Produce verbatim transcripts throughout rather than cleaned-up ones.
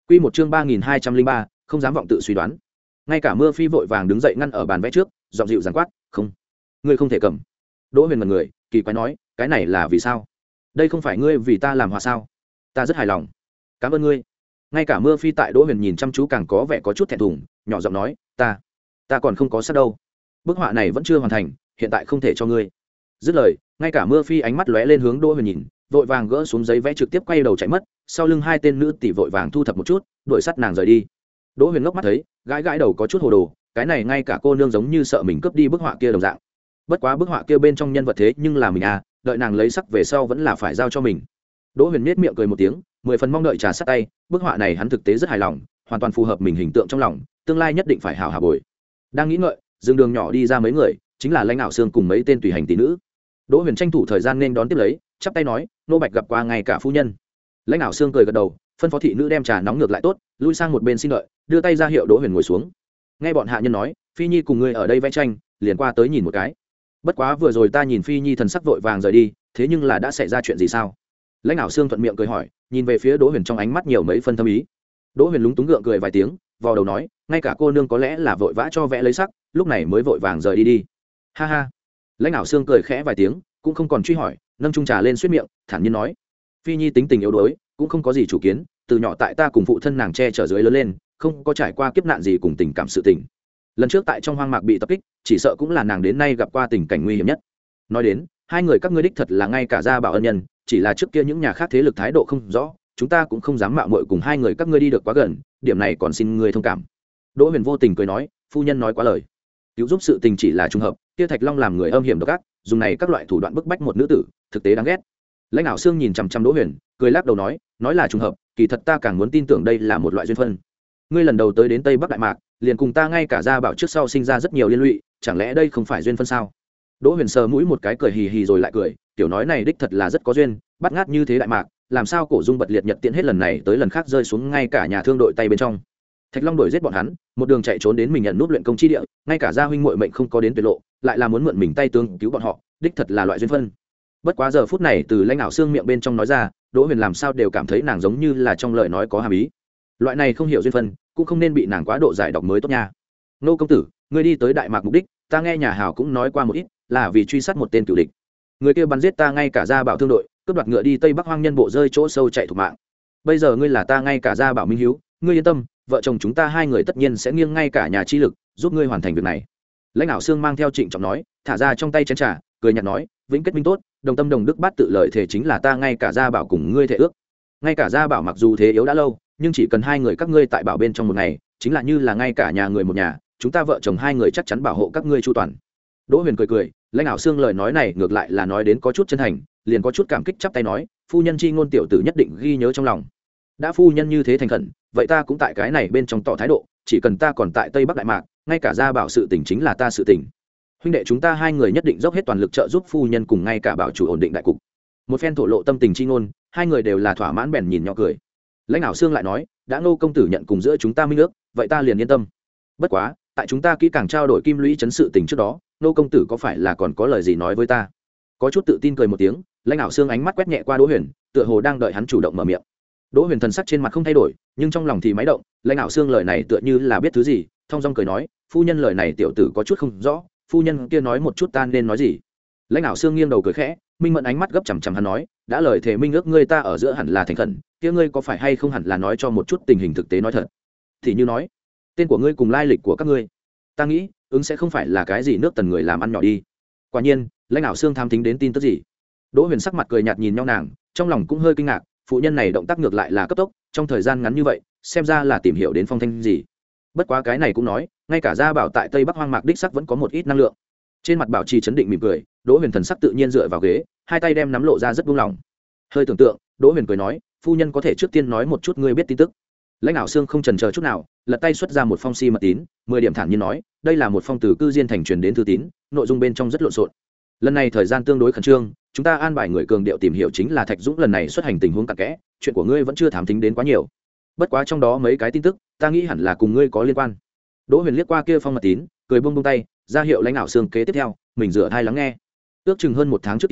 Quy một chương ba nghìn hai trăm linh ba, không dám vọng tự suy đoán. Ngay cả Mưa Phi vội vàng đứng dậy ngăn ở bàn vẽ trước, giọng dịu dàng quát, "Không, ngươi không thể cầm." Đỗ Huyền mặt người, kỳ quái nói, "Cái này là vì sao? Đây không phải ngươi vì ta làm hòa sao? Ta rất hài lòng. Cảm ơn ngươi." Ngay cả Mưa Phi tại Đỗ Huyền nhìn chăm chú càng có vẻ có chút thẹn thùng, nhỏ giọng nói, "Ta, ta còn không có sắc đâu. Bức họa này vẫn chưa hoàn thành, hiện tại không thể cho ngươi." Dứt lời, ngay cả Mưa Phi ánh mắt lóe lên hướng Đỗ Huyền nhìn, vội vàng gỡ xuống giấy vẽ trực tiếp quay đầu chạy mất, sau lưng hai tên nữ tỷ vội vàng thu thập một chút, đuổi sát nàng rời đi. Đỗ Huyền ngốc mắt thấy, gãi gãi đầu có chút hồ đồ, cái này ngay cả cô nương giống như sợ mình cướp đi bức họa kia đồng dạng. Bất quá bức họa kia bên trong nhân vật thế nhưng là mình à, đợi nàng lấy sắc về sau vẫn là phải giao cho mình. Đỗ Huyền nhếch miệng cười một tiếng, mười phần mong đợi trà sát tay, bức họa này hắn thực tế rất hài lòng, hoàn toàn phù hợp mình hình tượng trong lòng, tương lai nhất định phải hảo hảo bồi. Đang nghĩ ngợi, dừng đường nhỏ đi ra mấy người, chính là Lãnh Nạo Sương cùng mấy tên tùy hành tỷ nữ. Đỗ Huyền tranh thủ thời gian nên đón tiếp lấy, chắp tay nói, nô bạch gặp qua ngay cả phu nhân. Lãnh Nạo Sương cười gật đầu, phân phó thị nữ đem trà nóng ngược lại tốt, lui sang một bên xin đợi, đưa tay ra hiệu Đỗ Huyền ngồi xuống. Nghe bọn hạ nhân nói, Phi Nhi cùng ngươi ở đây vẽ tranh, liền qua tới nhìn một cái. Bất quá vừa rồi ta nhìn Phi Nhi thần sắc vội vàng rời đi, thế nhưng là đã xảy ra chuyện gì sao? Lãnh Nạo Sương thuận miệng cười hỏi, nhìn về phía Đỗ Huyền trong ánh mắt nhiều mấy phân thâm ý. Đỗ Huyền lúng túng gượng cười vài tiếng, vò đầu nói, ngay cả cô nương có lẽ là vội vã cho vẽ lấy sắc, lúc này mới vội vàng rời đi đi. Ha ha. Lãnh Nạo Sương cười khẽ vài tiếng, cũng không còn truy hỏi, nâng chung trà lên suýt miệng, thản nhiên nói, Phi Nhi tính tình yếu đuối, cũng không có gì chủ kiến, từ nhỏ tại ta cùng phụ thân nàng che chở dưới lớn lên, không có trải qua kiếp nạn gì cùng tình cảm sự tình. Lần trước tại trong hoang mạc bị tập kích, chỉ sợ cũng là nàng đến nay gặp qua tình cảnh nguy hiểm nhất. Nói đến, hai người các ngươi đích thật là ngay cả gia bảo ân nhân, chỉ là trước kia những nhà khác thế lực thái độ không rõ, chúng ta cũng không dám mạo muội cùng hai người các ngươi đi được quá gần, điểm này còn xin ngươi thông cảm. Đỗ Huyền vô tình cười nói, phu nhân nói quá lời. Cứu giúp sự tình chỉ là trùng hợp, kia Thạch Long làm người âm hiểm độc ác, dùng này các loại thủ đoạn bức bách một nữ tử, thực tế đáng ghét. Lãnh Nạo Sương nhìn chằm chằm Đỗ Huyền, cười lắc đầu nói, nói là trùng hợp, kỳ thật ta càng muốn tin tưởng đây là một loại duyên phận. Ngươi lần đầu tới đến Tây Bắc Đại Mạc, liền cùng ta ngay cả gia bảo trước sau sinh ra rất nhiều liên lụy, chẳng lẽ đây không phải duyên phận sao? Đỗ Huyền sờ mũi một cái cười hì hì rồi lại cười, tiểu nói này đích thật là rất có duyên, bắt ngát như thế Đại Mạc, làm sao cổ dung bật liệt nhật tiện hết lần này tới lần khác rơi xuống ngay cả nhà thương đội tay bên trong. Thạch Long đuổi giết bọn hắn, một đường chạy trốn đến mình nhận nút luyện công chi địa, ngay cả gia huynh muội mệnh không có đến tuyệt lộ, lại là muốn mượn mình tay tương cứu bọn họ, đích thật là loại duyên phận. Bất quá giờ phút này từ Lãnh Nạo Sương miệng bên trong nói ra, Đỗ Huyền làm sao đều cảm thấy nàng giống như là trong lời nói có hàm ý. Loại này không hiểu duyên phận, cũng không nên bị nàng quá độ giải độc mới tốt nha. Nô công tử, ngươi đi tới Đại Mạc mục đích, ta nghe nhà hào cũng nói qua một ít, là vì truy sát một tên cựu địch. Người kia bắn giết ta ngay cả gia bảo thương đội, cướp đoạt ngựa đi Tây Bắc hoang nhân bộ rơi chỗ sâu chạy thục mạng. Bây giờ ngươi là ta ngay cả gia bảo minh hiếu, ngươi yên tâm, vợ chồng chúng ta hai người tất nhiên sẽ nghiêng ngay cả nhà chi lực, giúp ngươi hoàn thành việc này. Lãnh Nạo Sương mang theo trịnh trọng nói, thả ra trong tay chén trà, cười nhạt nói, vĩnh kết minh tốt, đồng tâm đồng đức bát tự lợi thể chính là ta ngay cả gia bảo cùng ngươi thể ước. Ngay cả gia bảo mặc dù thế yếu đã lâu, nhưng chỉ cần hai người các ngươi tại bảo bên trong một ngày, chính là như là ngay cả nhà người một nhà, chúng ta vợ chồng hai người chắc chắn bảo hộ các ngươi chu toàn. Đỗ Huyền cười cười, Lãnh Nạo Sương lời nói này ngược lại là nói đến có chút chân thành, liền có chút cảm kích chắp tay nói, phu nhân chi ngôn tiểu tử nhất định ghi nhớ trong lòng. Đã phu nhân như thế thành khẩn, vậy ta cũng tại cái này bên trong tỏ thái độ, chỉ cần ta còn tại Tây Bắc Đại Mạc, ngay cả gia bảo sự tình chính là ta sự tình. Huynh đệ chúng ta hai người nhất định dốc hết toàn lực trợ giúp phu nhân cùng ngay cả bảo chủ ổn định đại cục. Một phen thổ lộ tâm tình chi ngôn, hai người đều là thỏa mãn bèn nhìn nhỏ cười. Lãnh Nạo Sương lại nói, đã Ngô công tử nhận cùng giữa chúng ta minh ước, vậy ta liền yên tâm. Bất quá, tại chúng ta kỹ càng trao đổi kim lũy chấn sự tình trước đó, Ngô công tử có phải là còn có lời gì nói với ta? Có chút tự tin cười một tiếng, Lãnh Nạo Sương ánh mắt quét nhẹ qua Đỗ Huyền, tựa hồ đang đợi hắn chủ động mở miệng. Đỗ Huyền thần sắc trên mặt không thay đổi, nhưng trong lòng thì máy động, Lãnh Nạo Sương lời này tựa như là biết thứ gì, thong dong cười nói, phu nhân lời này tiểu tử có chút không rõ, phu nhân kia nói một chút ta nên nói gì? Lãnh Nạo Sương nghiêng đầu cười khẽ, minh mẫn ánh mắt gấp chằm chằm hắn nói, đã lời thề minh ước ngươi ta ở giữa hẳn là thành khẩn, kia ngươi có phải hay không hẳn là nói cho một chút tình hình thực tế nói thật. Thì như nói, tên của ngươi cùng lai lịch của các ngươi. Ta nghĩ, ứng sẽ không phải là cái gì nước tần người làm ăn nhỏ đi. Quả nhiên, Lãnh Nạo Sương tham thính đến tin tức gì? Đỗ Huyền sắc mặt cười nhạt nhìn nhau nàng, trong lòng cũng hơi kinh ngạc, phụ nhân này động tác ngược lại là cấp tốc, trong thời gian ngắn như vậy, xem ra là tìm hiểu đến phong thanh gì. Bất quá cái này cũng nói, ngay cả gia bảo tại Tây Bắc hoang mạc đích sắc vẫn có một ít năng lượng. Trên mặt bảo trì chấn định mỉm cười, Đỗ Huyền thần sắc tự nhiên dựa vào ghế, hai tay đem nắm lộ ra rất buông lỏng. Hơi tưởng tượng, Đỗ Huyền cười nói, phu nhân có thể trước tiên nói một chút ngươi biết tin tức. Lãnh Nạo Sương không chần chờ chút nào, lật tay xuất ra một phong si mật tín, mười điểm thản nhiên nói, đây là một phong từ cư diên thành truyền đến thư tín, nội dung bên trong rất lộn xộn. Lần này thời gian tương đối khẩn trương, chúng ta an bài người cường điệu tìm hiểu chính là Thạch Dũng lần này xuất hành tình huống cặn kẽ, chuyện của ngươi vẫn chưa thám thính đến quá nhiều. Bất quá trong đó mấy cái tin tức, ta nghĩ hẳn là cùng ngươi có liên quan. Đỗ Huyền liếc qua kia phong mật tín, cười buông buông tay, ra hiệu Lãnh Nạo Sương kế tiếp theo, mình rửa thai lắng nghe. Ước chừng hơn một tháng trước kia,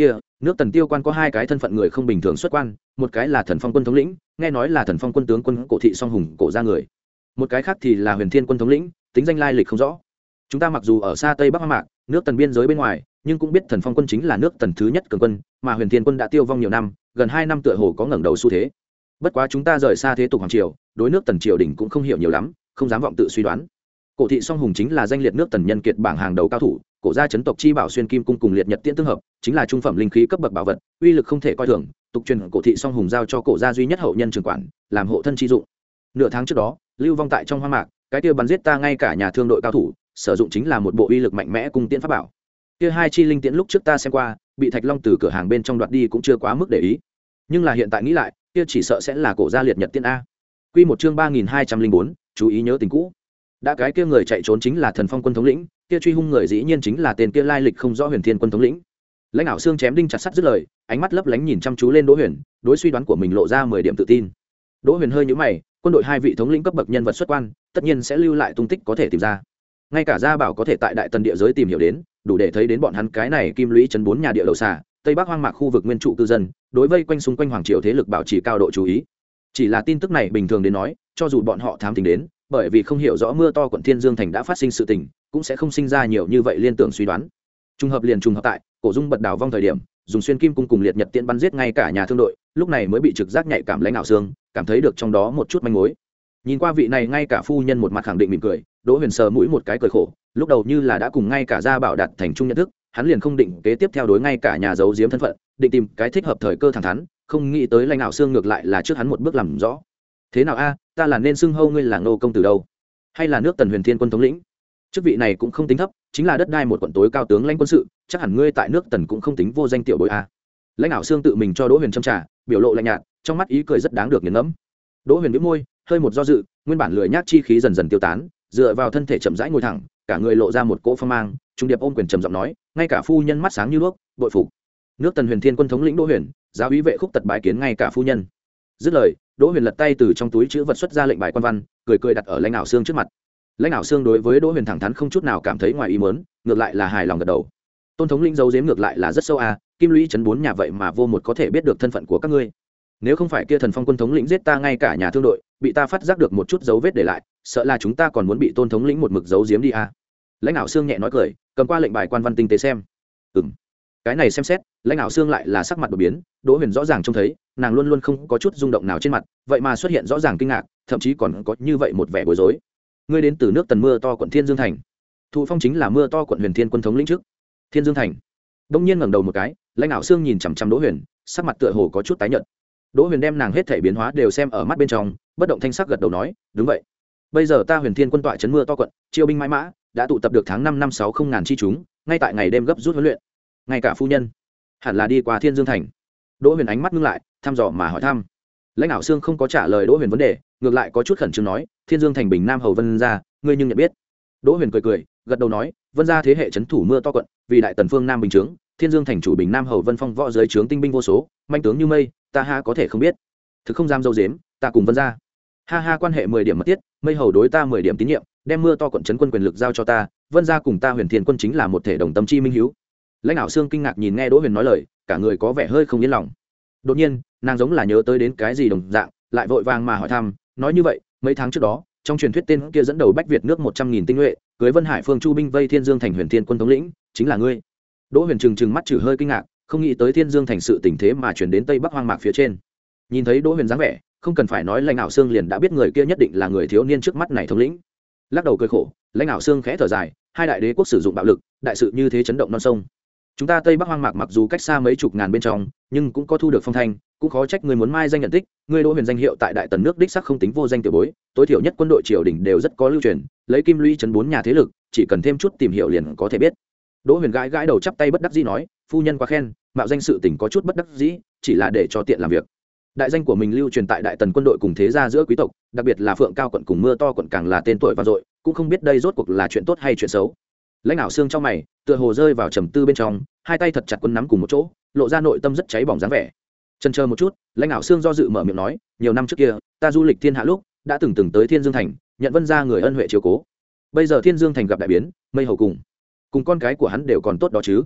nước Tần tiêu quan có hai cái thân phận người không bình thường xuất quan, một cái là Thần Phong quân thống lĩnh, nghe nói là Thần Phong quân tướng quân Cổ Thị Song Hùng cổ ra người, một cái khác thì là Huyền Thiên quân thống lĩnh, tính danh lai lịch không rõ. Chúng ta mặc dù ở xa Tây Bắc Hoang Mạc, nước Tần biên giới bên ngoài, nhưng cũng biết Thần Phong quân chính là nước Tần thứ nhất cường quân, mà Huyền Thiên quân đã tiêu vong nhiều năm, gần hai năm tựa hồ có ngẩng đầu xu thế. Bất quá chúng ta rời xa thế tục hoàng triều, đối nước Tần triều đình cũng không hiểu nhiều lắm, không dám vọng tự suy đoán. Cổ Thị Song Hùng chính là danh liệt nước Tần nhân kiệt bảng hàng đầu cao thủ, cổ gia chấn tộc chi bảo xuyên kim cung cùng liệt nhật tiễn tương hợp, chính là trung phẩm linh khí cấp bậc bảo vật, uy lực không thể coi thường. Tục truyền Cổ Thị Song Hùng giao cho cổ gia duy nhất hậu nhân trưởng quản, làm hộ thân chi dụng. Nửa tháng trước đó, lưu vong tại trong hoang mạc, cái kia bắn giết ta ngay cả nhà thương đội cao thủ, sử dụng chính là một bộ uy lực mạnh mẽ cung tiễn pháp bảo. Kia hai chi linh tiễn lúc trước ta xem qua, bị Thạch Long từ cửa hàng bên trong đoạt đi cũng chưa quá mức để ý. Nhưng là hiện tại nghĩ lại, kia chỉ sợ sẽ là cổ gia liệt nhật tiễn a. Quy một chương ba nghìn hai trăm linh bốn, chú ý nhớ tình cũ. Đã cái kia người chạy trốn chính là Thần Phong quân thống lĩnh, kia truy hung người dĩ nhiên chính là tên kia lai lịch không rõ Huyền Thiên quân thống lĩnh. Lãnh Ảo Xương chém đinh chặt sắt dứt lời, ánh mắt lấp lánh nhìn chăm chú lên Đỗ Huyền, đối suy đoán của mình lộ ra mười điểm tự tin. Đỗ Huyền hơi nhíu mày, quân đội hai vị thống lĩnh cấp bậc nhân vật xuất quan, tất nhiên sẽ lưu lại tung tích có thể tìm ra. Ngay cả Gia Bảo có thể tại Đại Tần địa giới tìm hiểu đến, đủ để thấy đến bọn hắn cái này kim lũy trấn bốn nhà địa đầu xà, Tây Bắc hoang mạc khu vực nguyên trụ cư dân, đối vây quanh xung quanh hoàng triều thế lực bảo trì cao độ chú ý. Chỉ là tin tức này bình thường đến nói, cho dù bọn họ thám tính đến, bởi vì không hiểu rõ mưa to quận Thiên Dương thành đã phát sinh sự tình, cũng sẽ không sinh ra nhiều như vậy liên tưởng suy đoán. Trùng hợp liền trùng hợp tại, Cổ Dung bật đào vong thời điểm, dùng xuyên kim cung cùng liệt nhật tiễn bắn giết ngay cả nhà thương đội, lúc này mới bị trực giác nhạy cảm Lãnh Ảo Xương, cảm thấy được trong đó một chút manh mối. Nhìn qua vị này ngay cả phu nhân một mặt khẳng định mỉm cười, Đỗ Huyền sờ mũi một cái cười khổ, lúc đầu như là đã cùng ngay cả Gia Bảo đạt thành chung nhận thức, hắn liền không định kế tiếp theo đối ngay cả nhà giấu giếm thân phận, định tìm cái thích hợp thời cơ thẳng thắn, không nghĩ tới Lãnh Ảo Xương ngược lại là trước hắn một bước làm rõ. Thế nào a, ta là nên xưng hô ngươi là Ngô công tử đâu, hay là nước Tần Huyền Thiên quân thống lĩnh? Chức vị này cũng không tính thấp, chính là đất đai một quận tối cao tướng lãnh quân sự, chắc hẳn ngươi tại nước Tần cũng không tính vô danh tiểu bối a. Lãnh Ảo Xương tự mình cho Đỗ Huyền châm trà, biểu lộ lạnh nhạt, trong mắt ý cười rất đáng được nghiền ngẫm. Đỗ Huyền nhếch môi, hơi một do dự, nguyên bản lười nhác chi khí dần dần tiêu tán, dựa vào thân thể chậm rãi ngồi thẳng, cả người lộ ra một cỗ phong mang, trung điệp ôm quyền trầm giọng nói, ngay cả phu nhân mắt sáng như đuốc, bội phục. Nước Tần Huyền Thiên quân thống lĩnh Đỗ Huyền, giáo úy vệ khúc tật bái kiến ngay cả phu nhân. Dứt lời, Đỗ Huyền lật tay từ trong túi chữ vật xuất ra lệnh bài quan văn, cười cười đặt ở Lãnh Ảo Xương trước mặt. Lãnh Ảo Xương đối với Đỗ Huyền thẳng thắn không chút nào cảm thấy ngoài ý muốn, ngược lại là hài lòng gật đầu. Tôn thống lĩnh giấu giếm ngược lại là rất sâu a, kim lũy trấn bốn nhà vậy mà vô một có thể biết được thân phận của các ngươi. Nếu không phải kia Thần Phong quân thống lĩnh giết ta ngay cả nhà thương đội, bị ta phát giác được một chút dấu vết để lại, sợ là chúng ta còn muốn bị Tôn thống lĩnh một mực giấu giếm đi a. Lãnh Ảo Xương nhẹ nói cười, cầm qua lệnh bài quan văn tinh tế xem. Ừm. Cái này xem xét, Lãnh Ảo Xương lại là sắc mặt đột biến, Đỗ Huyền rõ ràng trông thấy, nàng luôn luôn không có chút rung động nào trên mặt, vậy mà xuất hiện rõ ràng kinh ngạc, thậm chí còn có như vậy một vẻ bối rối. Ngươi đến từ nước Tần mưa to quận Thiên Dương thành. Thụ Phong chính là mưa to quận Huyền Thiên quân thống lĩnh trước. Thiên Dương thành. Đông nhiên ngẩng đầu một cái, Lãnh Ảo Xương nhìn chằm chằm Đỗ Huyền, sắc mặt tựa hồ có chút tái nhợt. Đỗ Huyền đem nàng hết thảy biến hóa đều xem ở mắt bên trong, bất động thanh sắc gật đầu nói, đúng vậy. Bây giờ ta Huyền Thiên quân tọa trấn mưa to quận, chiêu binh mãi mã, đã tụ tập được tháng năm năm sáu không ngàn chi chúng, ngay tại ngày đêm gấp rút huấn luyện. Ngay cả phu nhân, hẳn là đi qua Thiên Dương thành. Đỗ Huyền ánh mắt ngưng lại, thăm dò mà hỏi thăm. Lãnh Ảo Xương không có trả lời Đỗ Huyền vấn đề, ngược lại có chút khẩn trương nói, Thiên Dương thành Bình Nam hầu Vân gia, ngươi nhưng nhận biết? Đỗ Huyền cười cười, gật đầu nói, Vân gia thế hệ trấn thủ mưa to quận, vì đại tần phương Nam bình trướng, Thiên Dương thành chủ Bình Nam hầu Vân Phong võ giới trướng tinh binh vô số, manh tướng như mây, ta ha có thể không biết. Thực không dám dâu dếm, ta cùng Vân gia ha ha quan hệ mười điểm mật thiết, mây hầu đối ta mười điểm tín nhiệm, đem mưa to quận trấn quân quyền lực giao cho ta, Vân gia cùng ta Huyền Thiên quân chính là một thể đồng tâm chi minh hiếu. Lãnh Ảo Xương kinh ngạc nhìn nghe Đỗ Huyền nói lời, cả người có vẻ hơi không yên lòng. Đột nhiên, nàng giống là nhớ tới đến cái gì đồng dạng, lại vội vàng mà hỏi thăm, nói như vậy, mấy tháng trước đó, trong truyền thuyết tên kia dẫn đầu bách Việt nước một trăm nghìn tinh nhuệ, cưới Vân Hải Phương Chu binh vây Thiên Dương thành Huyền Thiên quân thống lĩnh, chính là ngươi. Đỗ Huyền trừng trừng mắt chử hơi kinh ngạc, không nghĩ tới Thiên Dương thành sự tình thế mà truyền đến Tây Bắc hoang mạc phía trên. Nhìn thấy Đỗ Huyền dáng vẻ, không cần phải nói Lãnh Ảo Xương liền đã biết người kia nhất định là người thiếu niên trước mắt này thống lĩnh. Lắc đầu cười khổ, Lãnh Ảo Xương khẽ thở dài, hai đại đế quốc sử dụng bạo lực, đại sự như thế chấn động non sông. Chúng ta Tây Bắc hoang mạc mặc dù cách xa mấy chục ngàn bên trong, nhưng cũng có thu được phong thanh, cũng khó trách người muốn mai danh nhận tích. Người Đỗ Huyền danh hiệu tại đại tần nước đích sắc không tính vô danh tiểu bối, tối thiểu nhất quân đội triều đình đều rất có lưu truyền, lấy kim lũy trấn bốn nhà thế lực, chỉ cần thêm chút tìm hiểu liền có thể biết. Đỗ Huyền gãi gãi đầu chắp tay bất đắc dĩ nói, phu nhân quá khen, mạo danh sự tình có chút bất đắc dĩ, chỉ là để cho tiện làm việc. Đại danh của mình lưu truyền tại đại tần quân đội cùng thế gia giữa quý tộc, đặc biệt là Phượng Cao quận cùng Mưa to quận càng là tên tuổi vang dội, cũng không biết đây rốt cuộc là chuyện tốt hay chuyện xấu. Lãnh Ảo Xương trong mày, tựa hồ rơi vào trầm tư bên trong, hai tay thật chặt quấn nắm cùng một chỗ, lộ ra nội tâm rất cháy bỏng dáng vẻ. Chần chờ một chút, Lãnh Ảo Xương do dự mở miệng nói, nhiều năm trước kia, ta du lịch thiên hạ lúc, đã từng từng tới Thiên Dương thành, nhận Vân gia người ân huệ chiếu cố. Bây giờ Thiên Dương thành gặp đại biến, mây hầu cùng cùng con cái của hắn đều còn tốt đó chứ.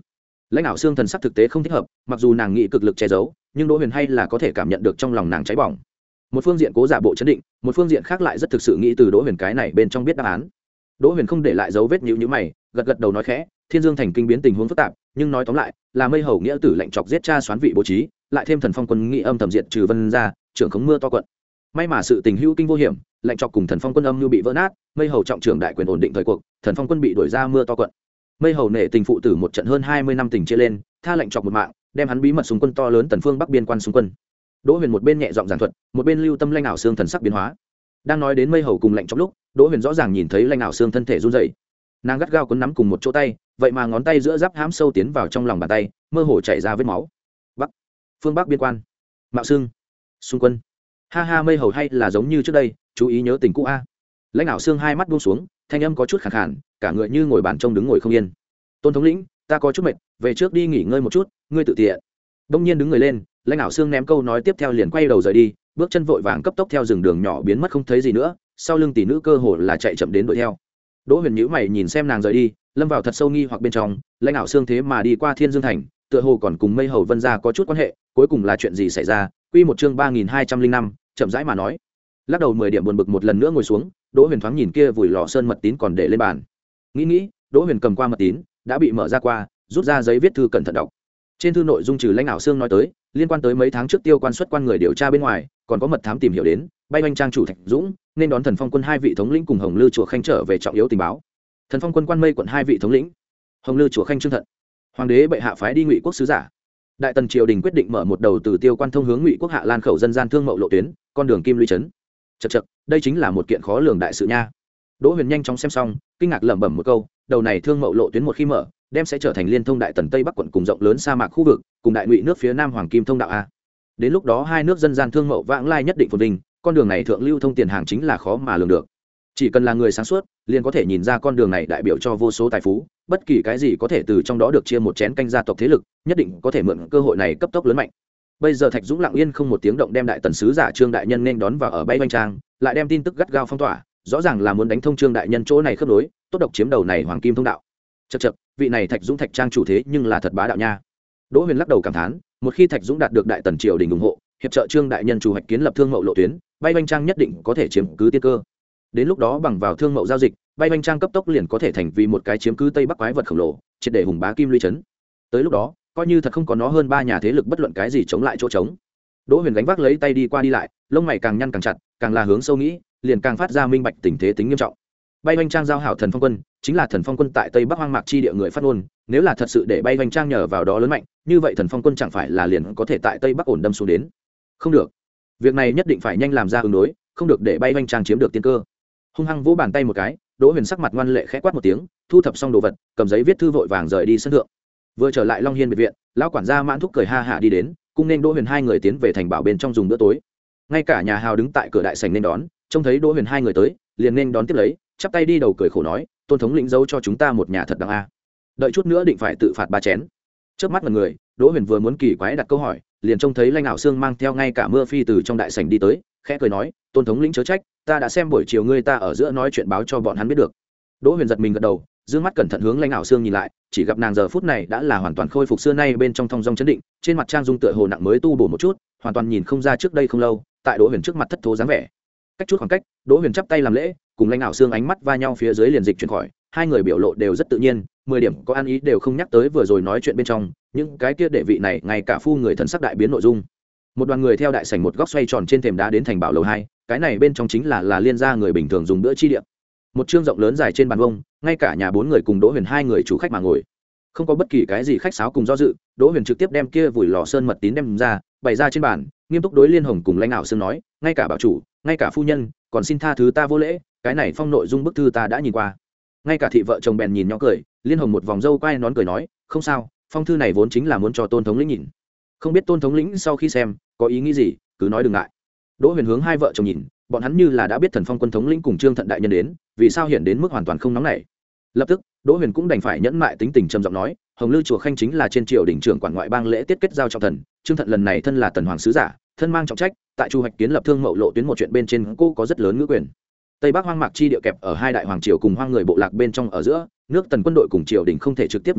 lãnh đạo xương thần sắc thực tế không thích hợp, mặc dù nàng nghĩ cực lực che giấu, nhưng đỗ huyền hay là có thể cảm nhận được trong lòng nàng cháy bỏng. Một phương diện cố giả bộ chấn định, một phương diện khác lại rất thực sự nghĩ từ đỗ huyền cái này bên trong biết đáp án. Đỗ huyền không để lại dấu vết nhíu nhíu mày, gật gật đầu nói khẽ, thiên dương thành kinh biến tình huống phức tạp, nhưng nói tóm lại là mây hầu nghĩa tử lệnh chọc giết cha xoán vị bố trí, lại thêm thần phong quân nghị âm thầm diệt trừ vân ra, trưởng khống mưa to quận. May mà sự tình hữu kinh vô hiểm, lệnh chọc cùng thần phong quân âm như bị vỡ nát, mây hầu trọng trưởng đại quyền ổn định thời cuộc, thần phong quân bị đuổi ra mưa to quận. Mây hầu nể tình phụ tử một trận hơn hai mươi năm tình chia lên, tha lệnh chọc một mạng, đem hắn bí mật xung quân to lớn tần phương bắc biên quan xung quân. Đỗ huyền một bên nhẹ giọng giảng thuật, một bên lưu tâm lãnh ảo xương thần sắc biến hóa. Đang nói đến mây hầu cùng lệnh chọc lúc, Đỗ huyền rõ ràng nhìn thấy lãnh ảo xương thân thể run rẩy, nàng gắt gao cuốn nắm cùng một chỗ tay, vậy mà ngón tay giữa giáp hãm sâu tiến vào trong lòng bàn tay, mơ hồ chảy ra vết máu. Bắc, phương bắc biên quan, mạo xương, xung quân. Ha ha, mây hầu hay là giống như trước đây, chú ý nhớ tình cũ a. Lãnh ảo xương hai mắt buông xuống, thanh âm có chút khàn khàn, cả người như ngồi bàn trông đứng ngồi không yên. Tôn thống lĩnh, ta có chút mệt, về trước đi nghỉ ngơi một chút, ngươi tự tiện. Đông nhiên đứng người lên, lãnh ảo xương ném câu nói tiếp theo liền quay đầu rời đi, bước chân vội vàng cấp tốc theo rừng đường nhỏ biến mất không thấy gì nữa, sau lưng tỷ nữ cơ hồ là chạy chậm đến đuổi theo. Đỗ huyền nhíu mày nhìn xem nàng rời đi, lâm vào thật sâu nghi hoặc bên trong, lãnh ảo xương thế mà đi qua thiên dương thành, tựa hồ còn cùng mây hầu vân gia có chút quan hệ, cuối cùng là chuyện gì xảy ra? Quy một chương ba nghìn hai trăm linh năm, chậm rãi mà nói. Lắc đầu mười điểm buồn bực một lần nữa ngồi xuống, Đỗ huyền thoáng nhìn kia vùi lọ sơn mật tín còn để lên bàn, nghĩ nghĩ, Đỗ huyền cầm qua mật tín, đã bị mở ra qua, rút ra giấy viết thư cẩn thận đọc. Trên thư nội dung trừ lãnh ảo xương nói tới liên quan tới mấy tháng trước tiêu quan xuất quan người điều tra bên ngoài, còn có mật thám tìm hiểu đến bay oanh trang chủ Thạch Dũng nên đón thần phong quân hai vị thống lĩnh cùng hồng lư chùa khanh trở về trọng yếu tình báo. Thần phong quân quan mây quận hai vị thống lĩnh, hồng lư chùa khanh trương thận, hoàng đế bệ hạ phái đi ngụy quốc sứ giả. Đại tần triều đình quyết định mở một đầu từ tiêu quan thông hướng ngụy quốc hạ lan khẩu dân gian thương mậu lộ tuyến, con đường kim lũy trấn. Chậc chậc, đây chính là một kiện khó lường đại sự nha. Đỗ huyền nhanh chóng xem xong, kinh ngạc lẩm bẩm một câu, đầu này thương mậu lộ tuyến một khi mở, đem sẽ trở thành liên thông đại tần tây bắc quận cùng rộng lớn sa mạc khu vực, cùng đại ngụy nước phía nam hoàng kim thông đạo a. Đến lúc đó hai nước dân gian thương mậu vãng lai nhất định phồn vinh, con đường này thượng lưu thông tiền hàng chính là khó mà lường được. Chỉ cần là người sáng suốt, liền có thể nhìn ra con đường này đại biểu cho vô số tài phú, bất kỳ cái gì có thể từ trong đó được chia một chén canh gia tộc thế lực, nhất định có thể mượn cơ hội này cấp tốc lớn mạnh. Bây giờ Thạch Dũng lặng yên không một tiếng động đem đại tần sứ giả Trương đại nhân nên đón vào ở bay oanh trang, lại đem tin tức gắt gao phong tỏa, rõ ràng là muốn đánh thông Trương đại nhân chỗ này khớp nối, tốt độc chiếm đầu này hoàng kim thông đạo. Chậc chậc, vị này Thạch Dũng Thạch trang chủ thế nhưng là thật bá đạo nha. Đỗ huyền lắc đầu cảm thán, một khi Thạch Dũng đạt được đại tần triều đình ủng hộ, hiệp trợ Trương đại nhân chủ hoạch kiến lập thương mậu lộ tuyến, bay oanh trang nhất định có thể chiếm cứ tiên cơ. Đến lúc đó bằng vào thương mậu giao dịch, bay oanh trang cấp tốc liền có thể thành vì một cái chiếm cứ tây bắc quái vật khổng lồ, triệt để hùng bá kim lũy trấn. Tới lúc đó, coi như thật không có nó hơn ba nhà thế lực bất luận cái gì chống lại chỗ trống. Đỗ huyền gánh vác lấy tay đi qua đi lại, lông mày càng nhăn càng chặt, càng là hướng sâu nghĩ, liền càng phát ra minh bạch tình thế tính nghiêm trọng. Bay oanh trang giao hảo thần phong quân, chính là thần phong quân tại tây bắc hoang mạc chi địa người phát ngôn, nếu là thật sự để bay oanh trang nhờ vào đó lớn mạnh, như vậy thần phong quân chẳng phải là liền có thể tại tây bắc ổn đâm xuống đến. Không được, việc này nhất định phải nhanh làm ra ứng đối, không được để bay oanh trang chiếm được tiên cơ. Hung hăng vỗ bàn tay một cái, Đỗ huyền sắc mặt ngoan lệ khẽ quát một tiếng, thu thập xong đồ vật, cầm giấy viết thư vội vàng rời đi sân thượng. Vừa trở lại Long Hiên biệt viện, lão quản gia Mãn Thúc cười ha hả đi đến, cùng nên Đỗ huyền hai người tiến về thành bảo bên trong dùng bữa tối. Ngay cả nhà hào đứng tại cửa đại sảnh nên đón, trông thấy Đỗ huyền hai người tới, liền nên đón tiếp lấy, chắp tay đi đầu cười khổ nói, tôn thống lĩnh giấu cho chúng ta một nhà thật đáng a, đợi chút nữa định phải tự phạt ba chén. Trước mắt mọi người, Đỗ huyền vừa muốn kỳ quái đặt câu hỏi, liền trông thấy Lãnh Ảo Xương mang theo ngay cả Mưa Phi từ trong đại sảnh đi tới, khẽ cười nói, tôn thống lĩnh chớ trách, ta đã xem buổi chiều ngươi ta ở giữa nói chuyện báo cho bọn hắn biết được. Đỗ huyền giật mình gật đầu, dương mắt cẩn thận hướng Lãnh Ảo Xương nhìn lại, chỉ gặp nàng giờ phút này đã là hoàn toàn khôi phục xưa nay bên trong thong dong chấn định, trên mặt trang dung tựa hồ nặng mới tu bổ một chút, hoàn toàn nhìn không ra trước đây không lâu tại Đỗ huyền trước mặt thất thố dáng vẻ. Cách chút khoảng cách, Đỗ huyền chắp tay làm lễ, cùng Lãnh Ảo Xương ánh mắt va nhau phía dưới liền dịch chuyển khỏi, hai người biểu lộ đều rất tự nhiên, mười điểm có ăn ý đều không nhắc tới vừa rồi nói chuyện bên trong những cái kia đệ vị này ngay cả phu người thần sắc đại biến nội dung. Một đoàn người theo đại sảnh một góc xoay tròn trên thềm đá đến thành bảo lầu hai, cái này bên trong chính là là liên gia người bình thường dùng bữa chi địa. Một chương rộng lớn dài trên bàn vông, ngay cả nhà bốn người cùng Đỗ huyền hai người chủ khách mà ngồi, không có bất kỳ cái gì khách sáo cùng do dự. Đỗ huyền trực tiếp đem kia vùi lò sơn mật tín đem ra bày ra trên bàn, nghiêm túc đối Liên Hồng cùng Lãnh Ảo Xương nói, ngay cả bảo chủ, ngay cả phu nhân, còn xin tha thứ ta vô lễ, cái này phong nội dung bức thư ta đã nhìn qua. Ngay cả thị vợ chồng bèn nhìn nhau cười, Liên Hồng một vòng râu quai nón cười nói, không sao, phong thư này vốn chính là muốn cho tôn thống lĩnh nhìn, không biết tôn thống lĩnh sau khi xem có ý nghĩ gì, cứ nói đừng ngại. Đỗ huyền hướng hai vợ chồng nhìn, bọn hắn như là đã biết thần phong quân thống lĩnh cùng Trương Thận đại nhân đến, vì sao hiện đến mức hoàn toàn không nóng nảy. Lập tức Đỗ huyền cũng đành phải nhẫn mại tính tình trầm giọng nói, hồng lư chùa khanh chính là trên triều đình trưởng quản ngoại bang lễ tiết kết giao trọng thần, Trương Thận lần này thân là tần hoàng sứ giả, thân mang trọng trách, tại chu hoạch kiến lập thương mậu lộ tuyến một chuyện bên trên cô có rất lớn ngữ quyền. Tây Bắc hoang mạc chi địa kẹp ở hai đại hoàng triều cùng hoang người bộ lạc bên trong ở giữa, nước tần quân đội cùng triều đình không thể trực tiếp đúng tay,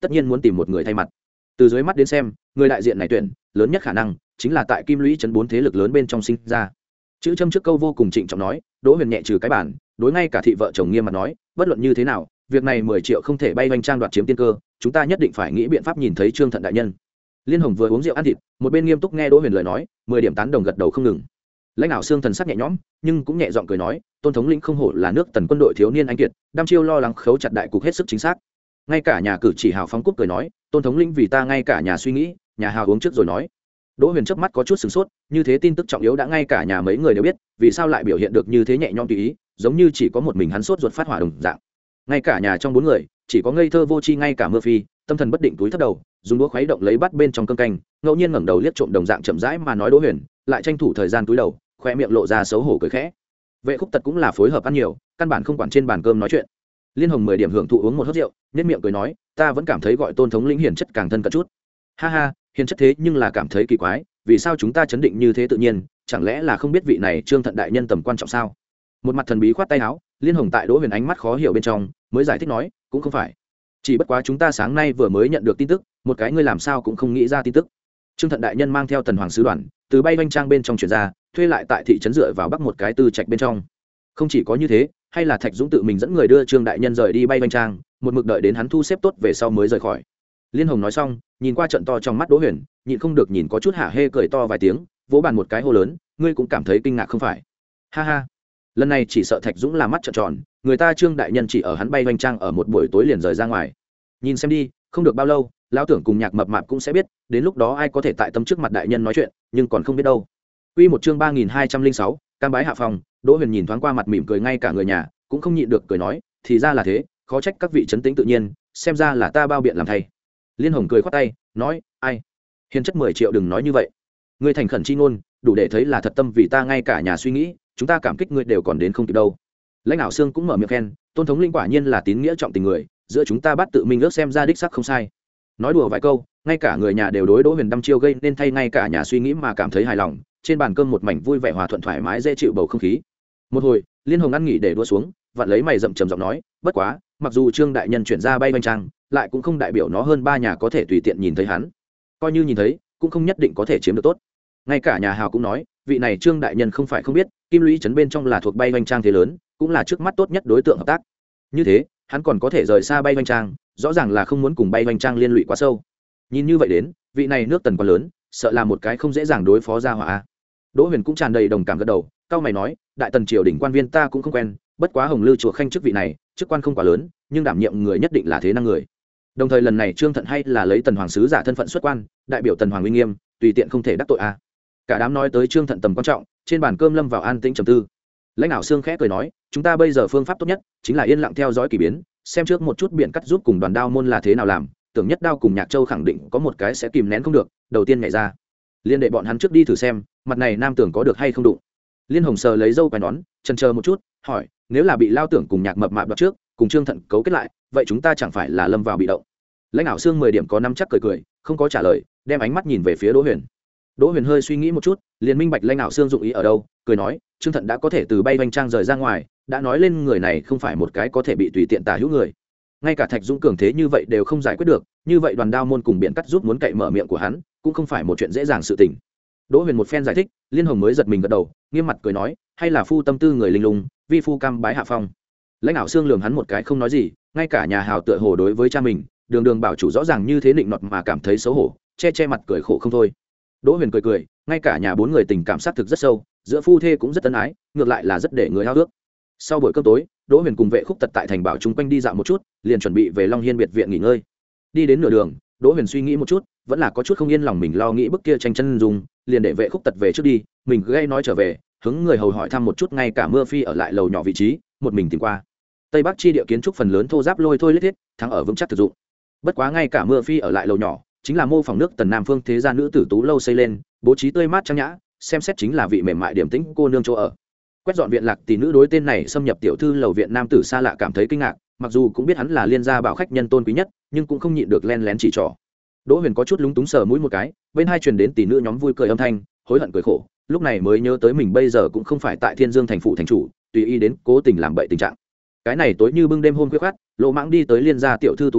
tất nhiên muốn tìm một người thay mặt. Từ dưới mắt đến xem, người đại diện này tuyển lớn nhất khả năng chính là tại Kim Lũy trấn bốn thế lực lớn bên trong sinh ra. Chữ châm trước câu vô cùng trịnh trọng nói, Đỗ Huyền nhẹ trừ cái bản, đối ngay cả thị vợ chồng nghiêm mặt nói, bất luận như thế nào, việc này mười triệu không thể bay vanh trang đoạt chiếm tiên cơ, chúng ta nhất định phải nghĩ biện pháp nhìn thấy Trương Thận đại nhân. Liên Hồng vừa uống rượu ăn thịt, một bên nghiêm túc nghe Đỗ Huyền lời nói, mười điểm tán đồng gật đầu không ngừng. Lãnh đạo xương thần sắc nhẹ nhõm, nhưng cũng nhẹ giọng cười nói, Tôn thống lĩnh không hổ là nước Tần quân đội thiếu niên anh kiệt, đăm chiêu lo lắng khấu chặt đại cục hết sức chính xác. Ngay cả nhà cử chỉ hào phóng cúp cười nói, Tôn thống lĩnh vì ta ngay cả nhà suy nghĩ, nhà hào uống trước rồi nói. Đỗ Huyền chớp mắt có chút sửng sốt, như thế tin tức trọng yếu đã ngay cả nhà mấy người đều biết, vì sao lại biểu hiện được như thế nhẹ nhõm tùy ý, giống như chỉ có một mình hắn sốt ruột phát hỏa đồng dạng. Ngay cả nhà trong bốn người, chỉ có ngây thơ vô tri ngay cả Mưa Phi, tâm thần bất định túi thấp đầu, dùng đũa khuấy động lấy bát bên trong cơm canh, ngẫu nhiên ngẩng đầu liếc trộm đồng dạng chậm rãi mà nói Đỗ Huyền, lại tranh thủ thời gian túi đầu, khoe miệng lộ ra xấu hổ cười khẽ. Vệ Khúc Tật cũng là phối hợp ăn nhiều, căn bản không quản trên bàn cơm nói chuyện. Liên Hồng mười điểm hưởng thụ uống một hớp rượu, nhếch miệng cười nói, ta vẫn cảm thấy gọi Tôn thống lĩnh hiền chất càng thân cận chút. Ha ha, hiền chất thế nhưng là cảm thấy kỳ quái, vì sao chúng ta chấn định như thế tự nhiên, chẳng lẽ là không biết vị này Trương Thận đại nhân tầm quan trọng sao? Một mặt thần bí khoát tay áo, Liên Hồng tại Đỗ Huyền ánh mắt khó hiểu bên trong, mới giải thích nói, cũng không phải, chỉ bất quá chúng ta sáng nay vừa mới nhận được tin tức, một cái ngươi làm sao cũng không nghĩ ra tin tức. Trương Thận đại nhân mang theo Tần Hoàng sứ đoàn, từ bay vanh trang bên trong chuyển ra, thuê lại tại thị trấn dựa vào bắc một cái tư trạch bên trong. Không chỉ có như thế, hay là Thạch Dũng tự mình dẫn người đưa Trương đại nhân rời đi bay vanh trang, một mực đợi đến hắn thu xếp tốt về sau mới rời khỏi. Liên Hồng nói xong, nhìn qua trận to trong mắt Đỗ Huyền, nhịn không được nhìn có chút hả hê cười to vài tiếng, vỗ bàn một cái hô lớn, ngươi cũng cảm thấy kinh ngạc không phải? Ha ha, lần này chỉ sợ Thạch Dũng là mắt trợn tròn, người ta Trương đại nhân chỉ ở hắn bay vanh trang ở một buổi tối liền rời ra ngoài. Nhìn xem đi, không được bao lâu, lão tưởng cùng Nhạc Mập Mạp cũng sẽ biết, đến lúc đó ai có thể tại tâm trước mặt đại nhân nói chuyện, nhưng còn không biết đâu. Quy một chương ba nghìn hai trăm lẻ sáu, cam bái hạ phòng, Đỗ Huyền nhìn thoáng qua mặt mỉm cười ngay cả người nhà, cũng không nhịn được cười nói, thì ra là thế, khó trách các vị trấn tĩnh tự nhiên, xem ra là ta bao biện làm thay. Liên Hồng cười khoát tay, nói, ai, hiền chất mười triệu đừng nói như vậy, ngươi thành khẩn chi ngôn, đủ để thấy là thật tâm vì ta ngay cả nhà suy nghĩ, chúng ta cảm kích ngươi đều còn đến không kịp đâu. Lãnh đạo Sương cũng mở miệng khen, Tôn thống linh quả nhiên là tín nghĩa trọng tình người, giữa chúng ta bắt tự mình ước xem ra đích sắc không sai. Nói đùa vài câu, ngay cả người nhà đều đối Đỗ Huyền đăm chiêu gây nên thay ngay cả nhà suy nghĩ mà cảm thấy hài lòng, trên bàn cơm một mảnh vui vẻ hòa thuận thoải mái dễ chịu bầu không khí. Một hồi, Liên Hồng ăn nghỉ để đua xuống, vặn lấy mày rậm trầm giọng nói, bất quá, mặc dù Trương đại nhân chuyển ra bay vanh trang, lại cũng không đại biểu nó hơn ba nhà có thể tùy tiện nhìn thấy hắn, coi như nhìn thấy cũng không nhất định có thể chiếm được tốt. Ngay cả nhà hào cũng nói, vị này Trương đại nhân không phải không biết, Kim Lũy trấn bên trong là thuộc bay vanh trang thế lớn, cũng là trước mắt tốt nhất đối tượng hợp tác. Như thế, hắn còn có thể rời xa bay vanh trang, rõ ràng là không muốn cùng bay vanh trang liên lụy quá sâu. Nhìn như vậy đến, vị này nước Tần quá lớn, sợ là một cái không dễ dàng đối phó ra hỏa. Đỗ Huyền cũng tràn đầy đồng cảm gật đầu, cao mày nói, đại tần triều đỉnh quan viên ta cũng không quen, bất quá Hồng Lư chùa khanh chức vị này, chức quan không quá lớn, nhưng đảm nhiệm người nhất định là thế năng người. Đồng thời lần này Trương Thận hay là lấy Tần Hoàng sứ giả thân phận xuất quan, đại biểu Tần Hoàng uy nghiêm, tùy tiện không thể đắc tội a. Cả đám nói tới Trương Thận tầm quan trọng, trên bàn cơm lâm vào an tĩnh trầm tư. Lãnh đạo Sương khẽ cười nói, chúng ta bây giờ phương pháp tốt nhất chính là yên lặng theo dõi kỳ biến, xem trước một chút biển cắt giúp cùng đoàn đao môn là thế nào làm, tưởng nhất đao cùng Nhạc Châu khẳng định có một cái sẽ kìm nén không được, đầu tiên nhảy ra. Liên đệ bọn hắn trước đi thử xem, mặt này nam tưởng có được hay không đụng. Liên Hồng sờ lấy dâu quai nón, chần chờ một chút, hỏi, nếu là bị Lao Tưởng cùng Nhạc Mập Mạp đoạt trước, cùng Trương Thận cấu kết lại, vậy chúng ta chẳng phải là lâm vào bị động? Lãnh đạo Sương mười điểm có năm chắc cười cười, không có trả lời, đem ánh mắt nhìn về phía Đỗ Huyền. Đỗ Huyền hơi suy nghĩ một chút, liền minh bạch lãnh đạo Sương dụng ý ở đâu, cười nói, Trương Thận đã có thể từ bay vanh trang rời ra ngoài, đã nói lên người này không phải một cái có thể bị tùy tiện tả hữu người. Ngay cả Thạch Dũng cường thế như vậy đều không giải quyết được, như vậy đoàn đao môn cùng biển cắt giúp muốn cậy mở miệng của hắn, cũng không phải một chuyện dễ dàng sự tình. Đỗ Huyền một phen giải thích, Liên Hồng mới giật mình gật đầu, nghiêm mặt cười nói, hay là phu tâm tư người linh lung, vi phu cam bái hạ phong. Lãnh đạo Sương lườm hắn một cái không nói gì, ngay cả nhà hào tựa hồ đối với cha mình, đường đường bảo chủ rõ ràng như thế định nọt mà cảm thấy xấu hổ, che che mặt cười khổ không thôi. Đỗ Huyền cười cười, ngay cả nhà bốn người tình cảm sát thực rất sâu, giữa phu thê cũng rất ân ái, ngược lại là rất để người hao ước. Sau buổi cơm tối, Đỗ Huyền cùng Vệ Khúc Tật tại thành bảo chung quanh đi dạo một chút, liền chuẩn bị về Long Hiên biệt viện nghỉ ngơi. Đi đến nửa đường, Đỗ Huyền suy nghĩ một chút, vẫn là có chút không yên lòng mình lo nghĩ bức kia tranh chân dung, liền để Vệ Khúc Tật về trước đi, mình gây nói trở về, hướng người hầu hỏi thăm một chút ngay cả Mưa Phi ở lại lầu nhỏ vị trí, một mình tìm qua. Tây Bắc chi địa kiến trúc phần lớn thô ráp lôi thôi lết thiết, thắng ở vững chắc thực dụng. Bất quá ngay cả Mưa Phi ở lại lầu nhỏ, chính là mô phỏng nước Tần Nam phương thế gia nữ tử tú lâu xây lên, bố trí tươi mát trang nhã, xem xét chính là vị mềm mại điểm tĩnh cô nương chỗ ở. Quét dọn viện lạc tỷ nữ đối tên này xâm nhập tiểu thư lầu viện nam tử xa lạ cảm thấy kinh ngạc, mặc dù cũng biết hắn là liên gia bảo khách nhân tôn quý nhất, nhưng cũng không nhịn được len lén chỉ trỏ. Đỗ Huyền có chút lúng túng sờ mũi một cái, bên hai truyền đến tỷ nữ nhóm vui cười âm thanh, hối hận cười khổ, lúc này mới nhớ tới mình bây giờ cũng không phải tại Thiên Dương thành phủ thành chủ, tùy ý đến cố tình làm bậy tình trạng. Cái này tối như bưng đêm hôm khuya khoắt, Lỗ Mãng đi tới liên gia tiểu thư tú lâu,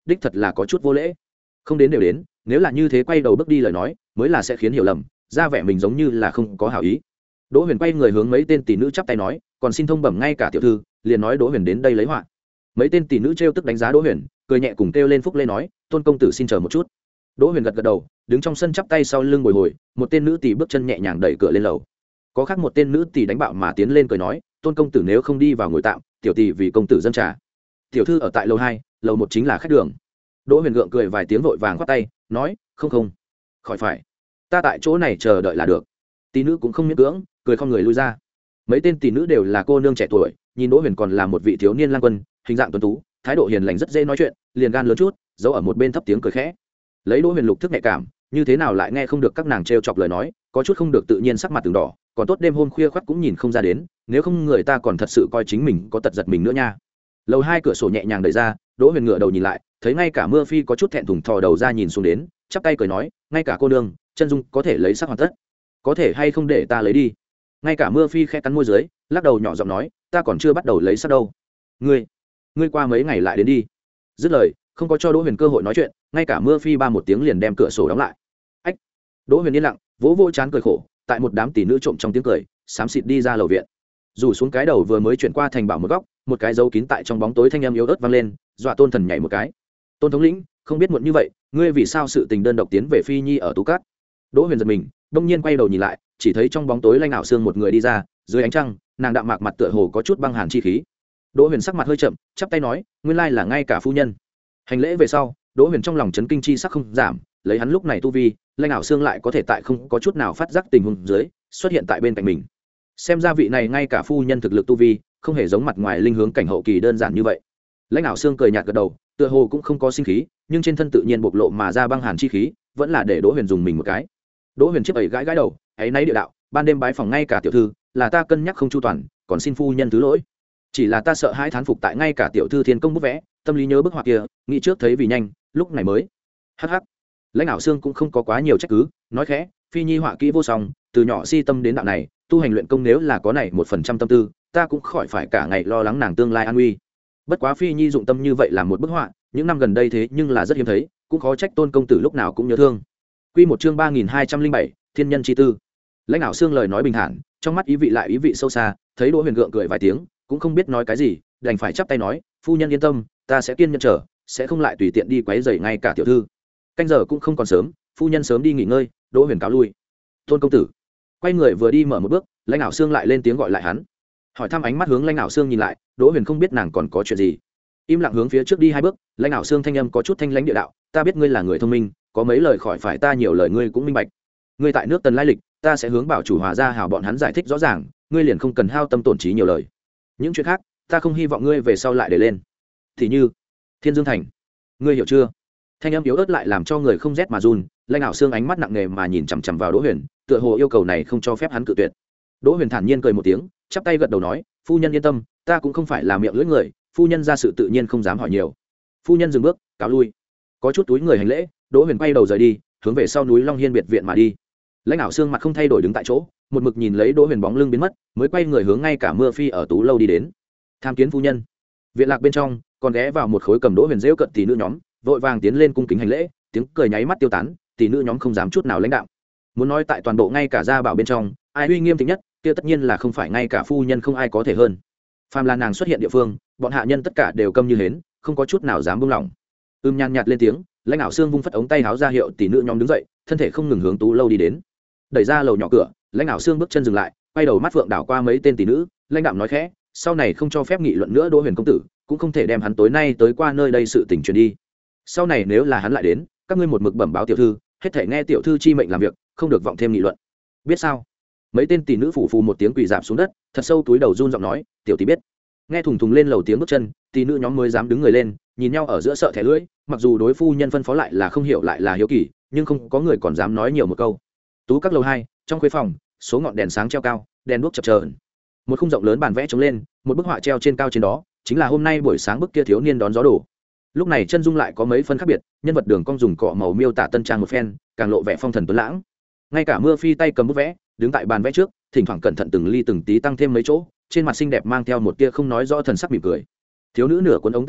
đích thật là có chút vô lễ. Không đến đều đến, nếu là như thế quay đầu bước đi lời nói mới là sẽ khiến hiểu lầm, ra vẻ mình giống như là không có hảo ý. Đỗ Huyền quay người hướng mấy tên tỷ nữ chắp tay nói, còn xin thông bẩm ngay cả tiểu thư, liền nói Đỗ Huyền đến đây lấy họa. Mấy tên tỷ nữ trêu tức đánh giá Đỗ Huyền, cười nhẹ cùng kêu lên phúc lê nói, tôn công tử xin chờ một chút. Đỗ Huyền gật gật đầu, đứng trong sân chắp tay sau lưng bồi hồi, một tên nữ tỷ bước chân nhẹ nhàng đẩy cửa lên lầu. Có khác một tên nữ tỷ đánh bạo mà tiến lên cười nói, tôn công tử nếu không đi vào ngồi tạm, tiểu tỷ vì công tử dâng trà. Tiểu thư ở tại lầu hai, lầu một chính là khách đường. Đỗ Huyền gượng cười vài tiếng vội vàng khoát tay, nói, không không, khỏi phải, ta tại chỗ này chờ đợi là được. Tỷ nữ cũng không miễn cưỡng, cười không người lui ra. Mấy tên tỷ nữ đều là cô nương trẻ tuổi, nhìn Đỗ Huyền còn là một vị thiếu niên lang quân, hình dạng tuấn tú, thái độ hiền lành rất dễ nói chuyện, liền gan lớn chút, giấu ở một bên thấp tiếng cười khẽ. Lấy Đỗ Huyền lục thức nhạy cảm, như thế nào lại nghe không được các nàng trêu chọc lời nói, có chút không được tự nhiên sắc mặt từng đỏ, còn tốt đêm hôm khuya khoắt cũng nhìn không ra đến, nếu không người ta còn thật sự coi chính mình có tật giật mình nữa nha. Lầu hai cửa sổ nhẹ nhàng đẩy ra, Đỗ Huyền ngửa đầu nhìn lại, thấy ngay cả Mưa Phi có chút thẹn thùng thò đầu ra nhìn xuống đến, chắp tay cười nói, ngay cả cô nương, chân dung có thể lấy sắc hoàn tất, có thể hay không để ta lấy đi. Ngay cả Mưa Phi khẽ cắn môi dưới, lắc đầu nhỏ giọng nói, ta còn chưa bắt đầu lấy sắc đâu. Ngươi, ngươi qua mấy ngày lại đến đi. Dứt lời, không có cho Đỗ Huyền cơ hội nói chuyện, ngay cả Mưa Phi ba một tiếng liền đem cửa sổ đóng lại. Ách. Đỗ Huyền yên lặng, vỗ vỗ trán cười khổ, tại một đám tỷ nữ trộm trong tiếng cười, xám xịt đi ra lầu viện. Dù xuống cái đầu vừa mới chuyển qua thành bảo một góc, một cái dấu kín tại trong bóng tối thanh âm yếu ớt vang lên, dọa Tôn Thần nhảy một cái. Tôn thống lĩnh, không biết muộn như vậy, ngươi vì sao sự tình đơn độc tiến về Phi Nhi ở Tú Cát? Đỗ Huyền giật mình, đông nhiên quay đầu nhìn lại, chỉ thấy trong bóng tối lanh ảo xương một người đi ra, dưới ánh trăng, nàng đạm mạc mặt tựa hồ có chút băng hàn chi khí. Đỗ Huyền sắc mặt hơi chậm, chắp tay nói, nguyên lai là ngay cả phu nhân. Hành lễ về sau, Đỗ Huyền trong lòng chấn kinh chi sắc không giảm, lấy hắn lúc này tu vi, lanh ảo xương lại có thể tại không có chút nào phát giác tình huống dưới xuất hiện tại bên cạnh mình. Xem ra vị này ngay cả phu nhân thực lực tu vi, không hề giống mặt ngoài linh hướng cảnh hậu kỳ đơn giản như vậy. Lãnh ảo xương cười nhạt gật đầu, tựa hồ cũng không có sinh khí, nhưng trên thân tự nhiên bộc lộ mà ra băng hàn chi khí, vẫn là để Đỗ Huyền dùng mình một cái. Đỗ Huyền chiếc ấy gãi gãi đầu, ấy nấy địa đạo, ban đêm bái phòng ngay cả tiểu thư, là ta cân nhắc không chu toàn, còn xin phu nhân thứ lỗi. Chỉ là ta sợ hãi thán phục tại ngay cả tiểu thư thiên công bút vẽ, tâm lý nhớ bức họa kia, nghĩ trước thấy vì nhanh, lúc này mới. Hắc hắc. Lãnh ảo xương cũng không có quá nhiều trách cứ, nói khẽ, Phi Nhi họa kỹ vô song, từ nhỏ si tâm đến đạo này, tu hành luyện công nếu là có này một phần trăm tâm tư, ta cũng khỏi phải cả ngày lo lắng nàng tương lai an nguy. Bất quá Phi Nhi dụng tâm như vậy làm một bức họa, những năm gần đây thế nhưng là rất hiếm thấy, cũng khó trách Tôn công tử lúc nào cũng nhớ thương. Quy một chương ba nghìn hai trăm linh bảy, thiên nhân chi tư. Lãnh ảo xương lời nói bình thản, trong mắt ý vị lại ý vị sâu xa, thấy Đỗ Huyền gượng cười vài tiếng, cũng không biết nói cái gì, đành phải chắp tay nói, phu nhân yên tâm, ta sẽ kiên nhẫn chờ, sẽ không lại tùy tiện đi quấy rầy ngay cả tiểu thư. Canh giờ cũng không còn sớm, phu nhân sớm đi nghỉ ngơi. Đỗ Huyền cáo lui. Tôn công tử. Quay người vừa đi mở một bước, Lãnh ảo xương lại lên tiếng gọi lại hắn. Hỏi thăm ánh mắt hướng Lãnh ảo xương nhìn lại, Đỗ Huyền không biết nàng còn có chuyện gì, im lặng hướng phía trước đi hai bước. Lãnh ảo xương thanh âm có chút thanh lãnh địa đạo, ta biết ngươi là người thông minh, có mấy lời khỏi phải ta nhiều lời ngươi cũng minh bạch. Ngươi tại nước Tần lai lịch, ta sẽ hướng bảo chủ Hòa gia hảo bọn hắn giải thích rõ ràng, ngươi liền không cần hao tâm tổn trí nhiều lời. Những chuyện khác, ta không hy vọng ngươi về sau lại để lên. Thì như Thiên Dương Thành, ngươi hiểu chưa? Thanh âm yếu ớt lại làm cho người không rét mà run. Lãnh ảo xương ánh mắt nặng nề mà nhìn chằm chằm vào Đỗ Huyền, tựa hồ yêu cầu này không cho phép hắn cự tuyệt. Đỗ Huyền thản nhiên cười một tiếng, chắp tay gật đầu nói, phu nhân yên tâm, ta cũng không phải là miệng lưỡi người, phu nhân ra sự tự nhiên không dám hỏi nhiều. Phu nhân dừng bước, cáo lui. Có chút túi người hành lễ, Đỗ Huyền quay đầu rời đi, hướng về sau núi Long Hiên biệt viện mà đi. Lãnh ảo xương mặt không thay đổi đứng tại chỗ, một mực nhìn lấy Đỗ Huyền bóng lưng biến mất, mới quay người hướng ngay cả Mưa Phi ở Tú lâu đi đến. Tham kiến phu nhân. Viện lạc bên trong, còn ghé vào một khối cầm Đỗ Huyền rêu cận tỷ nữ nhóm, vội vàng tiến lên cung kính hành lễ, tiếng cười nháy mắt tiêu tán, tỷ nữ nhóm không dám chút nào lãnh đạo. Muốn nói tại toàn bộ ngay cả gia bảo bên trong, ai uy nghiêm thịnh nhất, kia tất nhiên là không phải ngay cả phu nhân không ai có thể hơn. Phàm là nàng xuất hiện địa phương, bọn hạ nhân tất cả đều câm như hến, không có chút nào dám buông lỏng. Ưm nhàn nhạt lên tiếng, Lãnh ảo xương vung phất ống tay háo ra hiệu tỷ nữ nhóm đứng dậy, thân thể không ngừng hướng Tú lâu đi đến. Đẩy ra lầu nhỏ cửa, Lãnh ảo xương bước chân dừng lại, quay đầu mắt phượng đảo qua mấy tên tỷ nữ, lãnh đạm nói khẽ, sau này không cho phép nghị luận nữa Đỗ Huyền công tử, cũng không thể đem hắn tối nay tới qua nơi đây sự tình truyền đi. Sau này nếu là hắn lại đến, các ngươi một mực bẩm báo tiểu thư, hết thể nghe tiểu thư chi mệnh làm việc, không được vọng thêm nghị luận. Biết sao? Mấy tên tỷ nữ phủ phù một tiếng quỳ dạp xuống đất, thật sâu túi đầu run giọng nói, tiểu tỷ biết. Nghe thùng thùng lên lầu tiếng bước chân, tỷ nữ nhóm mới dám đứng người lên, nhìn nhau ở giữa sợ thẻ lưỡi, mặc dù đối phu nhân phân phó lại là không hiểu lại là hiếu kỳ, nhưng không có người còn dám nói nhiều một câu. Tú các lầu hai, trong khuê phòng, số ngọn đèn sáng treo cao, đèn đuốc chập chờn. Một khung rộng lớn bàn vẽ trống lên, một bức họa treo trên cao trên đó, chính là hôm nay buổi sáng bức kia thiếu niên đón gió đổ. Lúc này chân dung lại có mấy phân khác biệt, nhân vật đường cong dùng cọ màu miêu tả tân trang một phen, càng lộ vẻ phong thần tuấn lãng. Ngay cả Mưa Phi tay cầm bút vẽ, đứng tại bàn vẽ trước, thỉnh thoảng cẩn thận từng ly từng tí tăng thêm mấy chỗ, trên mặt xinh đẹp mang theo một tia không nói rõ thần sắc mỉm cười. Thiếu nữ nửa cuốn ống tay áo,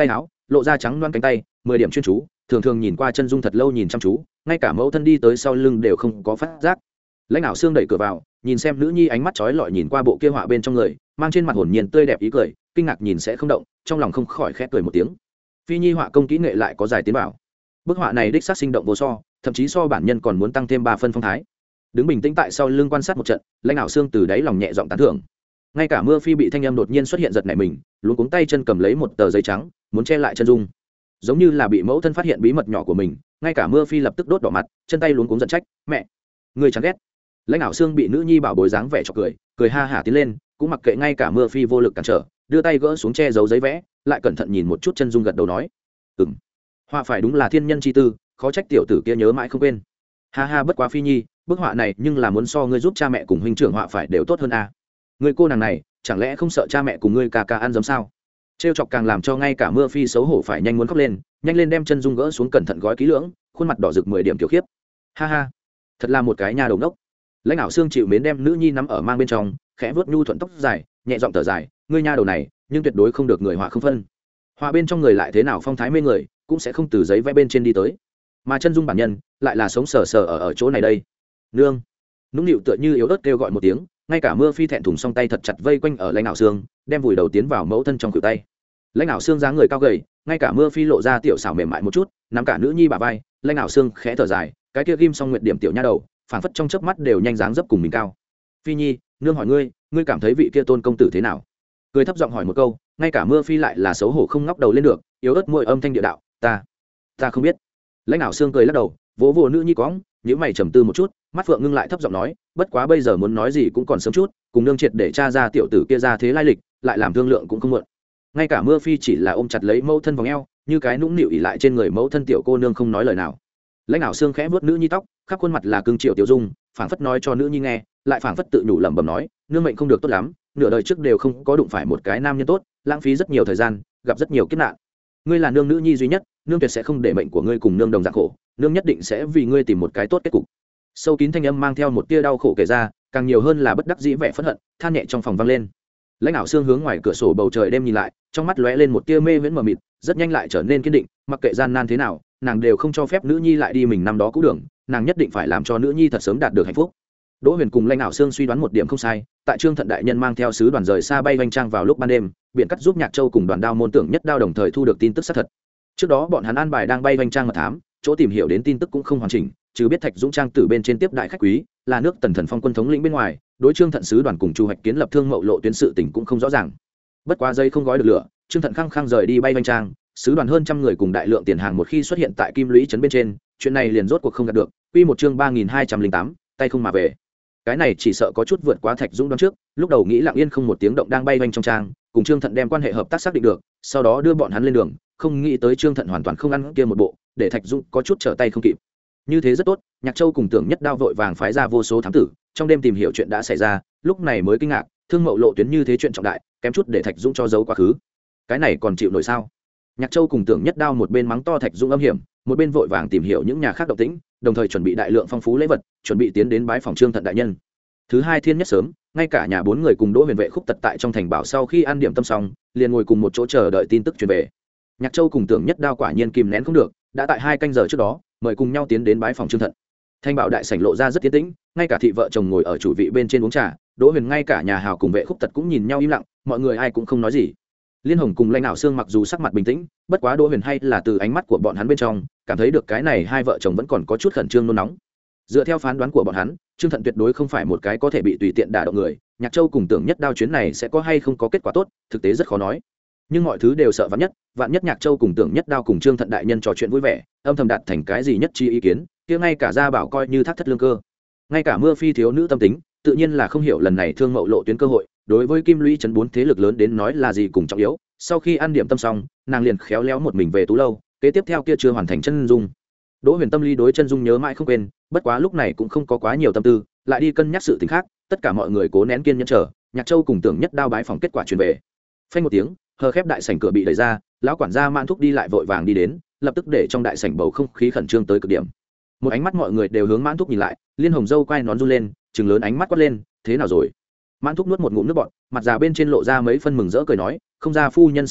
lộ ra trắng loan cánh tay mười điểm chuyên chú thường thường nhìn qua chân dung thật lâu nhìn chăm chú ngay cả mẫu thân đi tới sau lưng đều không có phát giác. Lãnh đạo xương đẩy cửa vào nhìn xem nữ nhi ánh mắt chói lọi nhìn qua bộ kia họa bên trong người mang trên mặt hồn nhiên tươi đẹp ý cười kinh ngạc nhìn sẽ không động trong lòng không khỏi khẽ cười một tiếng. Phi nhi họa công kỹ nghệ lại có dài tiến bảo, bức họa này đích xác sinh động vô so, thậm chí so bản nhân còn muốn tăng thêm ba phân phong thái. Đứng bình tĩnh tại sau lưng quan sát một trận, Lãnh đạo xương từ đáy lòng nhẹ giọng tán thưởng. Ngay cả Mưa Phi bị thanh âm đột nhiên xuất hiện giật nảy mình, luống cuống tay chân cầm lấy một tờ giấy trắng muốn che lại chân dung, giống như là bị mẫu thân phát hiện bí mật nhỏ của mình. Ngay cả Mưa Phi lập tức đốt đỏ mặt, chân tay luống cuống giận trách: mẹ, người chán ghét. Lãnh đạo xương bị nữ nhi bảo bối dáng vẻ chọc cười, cười ha hả tiến lên, cũng mặc kệ ngay cả Mưa Phi vô lực cản trở, đưa tay gỡ xuống che giấu giấy vẽ, lại cẩn thận nhìn một chút chân dung gật đầu nói: ừm, họa phải đúng là thiên nhân chi tư, khó trách tiểu tử kia nhớ mãi không quên. Ha ha, bất quá Phi nhi, bức họa này nhưng là muốn so ngươi giúp cha mẹ cùng huynh trưởng họa phải đều tốt hơn a. Người cô nàng này chẳng lẽ không sợ cha mẹ cùng ngươi ca ca ăn giấm sao? Trêu chọc càng làm cho ngay cả Mưa Phi xấu hổ phải nhanh muốn khóc lên, nhanh lên đem chân dung gỡ xuống cẩn thận gói kỹ lưỡng, khuôn mặt đỏ rực mười điểm tiểu khiếp. Ha ha, thật là một cái nhà đầu đốc. Lãnh đạo xương chịu mến đem nữ nhi nắm ở mang bên trong, khẽ vuốt nhu thuận tóc dài, nhẹ giọng thở dài: ngươi nha đầu này nhưng tuyệt đối không được người họa không phân. Họa bên trong người lại thế nào phong thái mê người cũng sẽ không từ giấy vẽ bên trên đi tới, mà chân dung bản nhân lại là sống sờ sờ ở ở chỗ này đây. Nương. Nũng nịu tựa như yếu ớt kêu gọi một tiếng, ngay cả Mưa Phi thẹn thùng song tay thật chặt vây quanh ở Lãnh đạo xương, đem vùi đầu tiến vào mẫu thân trong khuỷu tay. Lãnh đạo xương dáng người cao gầy, ngay cả Mưa Phi lộ ra tiểu xảo mềm mại một chút, nắm cả nữ nhi bả vai. Lãnh đạo xương khẽ thở dài, cái kia ghim xong nguyệt điểm tiểu nha đầu phảng phất trong chớp mắt đều nhanh dáng dấp cùng mình cao. Phi nhi, nương hỏi ngươi, ngươi cảm thấy vị kia tôn công tử thế nào? Cười thấp giọng hỏi một câu, ngay cả Mưa Phi lại là xấu hổ không ngóc đầu lên được, yếu ớt môi âm thanh địa đạo: ta ta không biết. Lãnh đạo xương cười lắc đầu, vỗ vỗ nữ nhi cõng, nhíu mày trầm tư một chút, mắt phượng ngưng lại thấp giọng nói: bất quá bây giờ muốn nói gì cũng còn sớm chút, cùng nương triệt để tra ra tiểu tử kia ra thế lai lịch, lại làm thương lượng cũng không muộn. Ngay cả Mưa Phi chỉ là ôm chặt lấy mẫu thân vòng eo, như cái nũng nịu ỉ lại trên người mẫu thân tiểu cô nương không nói lời nào. Lãnh đạo xương khẽ vuốt nữ nhi tóc, khắp khuôn mặt là cương triệu tiểu dung, phảng phất nói cho nữ nhi nghe, lại phảng phất tự nhủ lẩm bẩm nói: nương mệnh không được tốt lắm, nửa đời trước đều không có đụng phải một cái nam nhân tốt, lãng phí rất nhiều thời gian, gặp rất nhiều kiếp nạn. Ngươi là nương nữ nhi duy nhất, nương tuyệt sẽ không để mệnh của ngươi cùng nương đồng dạng khổ, nương nhất định sẽ vì ngươi tìm một cái tốt kết cục. Sâu kín thanh âm mang theo một tia đau khổ kể ra, càng nhiều hơn là bất đắc dĩ vẻ phẫn hận, than nhẹ trong phòng vang lên. Lãnh đạo xương hướng ngoài cửa sổ bầu trời đêm nhìn lại, trong mắt lóe lên một tia mê viễn mờ mịt, rất nhanh lại trở nên kiên định, mặc kệ gian nan thế nào, nàng đều không cho phép nữ nhi lại đi mình năm đó cũ đường, nàng nhất định phải làm cho nữ nhi thật sớm đạt được hạnh phúc. Đỗ Huyền cùng Lãnh đạo xương suy đoán một điểm không sai, tại Trương Thận đại nhân mang theo sứ đoàn rời xa bay vanh trang vào lúc ban đêm, biện cắt giúp Nhạc Châu cùng đoàn đao môn tưởng nhất đao đồng thời thu được tin tức xác thật. Trước đó bọn hắn an bài đang bay vanh trang mật thám, chỗ tìm hiểu đến tin tức cũng không hoàn chỉnh, chứ biết Thạch Dũng Trang từ bên trên tiếp đại khách quý, là nước Tần Thần Phong quân thống lĩnh bên ngoài, đối Trương Thận sứ đoàn cùng Chu Hoạch kiến lập thương mậu lộ tuyến sự tình cũng không rõ ràng. Bất quá dây không gói được lửa, Trương Thận khăng khăng rời đi bay vanh trang, sứ đoàn hơn trăm người cùng đại lượng tiền hàng một khi xuất hiện tại Kim Lũy trấn bên trên, chuyện này liền rốt cuộc không gạt được. Quy một chương ba nghìn hai trăm lẻ tám, tay không mà về. Cái này chỉ sợ có chút vượt quá Thạch Dũng đoán trước, lúc đầu nghĩ lặng yên không một tiếng động đang bay vanh trong trang, cùng Trương Thận đem quan hệ hợp tác xác định được, sau đó đưa bọn hắn lên đường, không nghĩ tới Trương Thận hoàn toàn không ăn kia một bộ, để Thạch Dũng có chút trở tay không kịp. Như thế rất tốt, Nhạc Châu cùng Tưởng Nhất Đao vội vàng phái ra vô số thám tử, trong đêm tìm hiểu chuyện đã xảy ra, lúc này mới kinh ngạc, thương mậu lộ tuyến như thế chuyện trọng đại, kém chút để Thạch Dũng cho giấu quá khứ. Cái này còn chịu nổi sao? Nhạc Châu cùng Tưởng Nhất Đao một bên mắng to Thạch Dũng âm hiểm, một bên vội vàng tìm hiểu những nhà khác động tĩnh, đồng thời chuẩn bị đại lượng phong phú lễ vật, chuẩn bị tiến đến bái phòng Trương Thận đại nhân. Thứ hai thiên nhất sớm, ngay cả nhà bốn người cùng Đỗ Huyền vệ khúc tật tại trong thành bảo sau khi ăn điểm tâm xong, liền ngồi cùng một chỗ chờ đợi tin tức truyền về. Nhạc Châu cùng Tưởng Nhất Đao quả nhiên kìm nén không được, đã tại hai canh giờ trước đó, mời cùng nhau tiến đến bái phòng Trương Thận. Thanh bảo đại sảnh lộ ra rất tiến tĩnh, ngay cả thị vợ chồng ngồi ở chủ vị bên trên uống trà, Đỗ Huyền ngay cả nhà hào cùng vệ khúc tật cũng nhìn nhau im lặng, mọi người ai cũng không nói gì. Liên Hồng cùng Lãnh Nạo Xương mặc dù sắc mặt bình tĩnh, bất quá Đỗ Huyền hay là từ ánh mắt của bọn hắn bên trong, cảm thấy được cái này hai vợ chồng vẫn còn có chút khẩn trương nôn nóng. Dựa theo phán đoán của bọn hắn, Trương Thận tuyệt đối không phải một cái có thể bị tùy tiện đả động người, Nhạc Châu cùng Tưởng Nhất Đao chuyến này sẽ có hay không có kết quả tốt, thực tế rất khó nói. Nhưng mọi thứ đều sợ vạn nhất, vạn nhất Nhạc Châu cùng Tưởng Nhất Đao cùng Trương Thận đại nhân trò chuyện vui vẻ, âm thầm đạt thành cái gì nhất chi ý kiến, kia ngay cả gia bảo coi như thác thất lương cơ. Ngay cả Mưa Phi thiếu nữ tâm tính, tự nhiên là không hiểu lần này thương mậu lộ tuyến cơ hội, đối với Kim Lũy trấn bốn thế lực lớn đến nói là gì cùng trọng yếu. Sau khi ăn điểm tâm xong, nàng liền khéo léo một mình về tú lâu, kế tiếp theo kia chưa hoàn thành chân dung. Đỗ Huyền tâm lý đối chân dung nhớ mãi không quên, bất quá lúc này cũng không có quá nhiều tâm tư, lại đi cân nhắc sự tình khác, tất cả mọi người cố nén kiên nhẫn chờ, Nhạc Châu cùng Tưởng Nhất Đao bái phòng kết quả truyền về. Phanh một tiếng, hờ khép đại sảnh cửa bị đẩy ra, lão quản gia Mãn Thúc đi lại vội vàng đi đến, lập tức để trong đại sảnh bầu không khí khẩn trương tới cực điểm. Một ánh mắt mọi người đều hướng Mãn Thúc nhìn lại, Liên Hồng dâu quay nón run lên, trừng lớn ánh mắt quát lên, thế nào rồi? Mãn Thúc nuốt một ngụm nước bọt, mặt già bên trên lộ ra mấy phân mừng rỡ cười nói, không ra phu nhân sở liệu,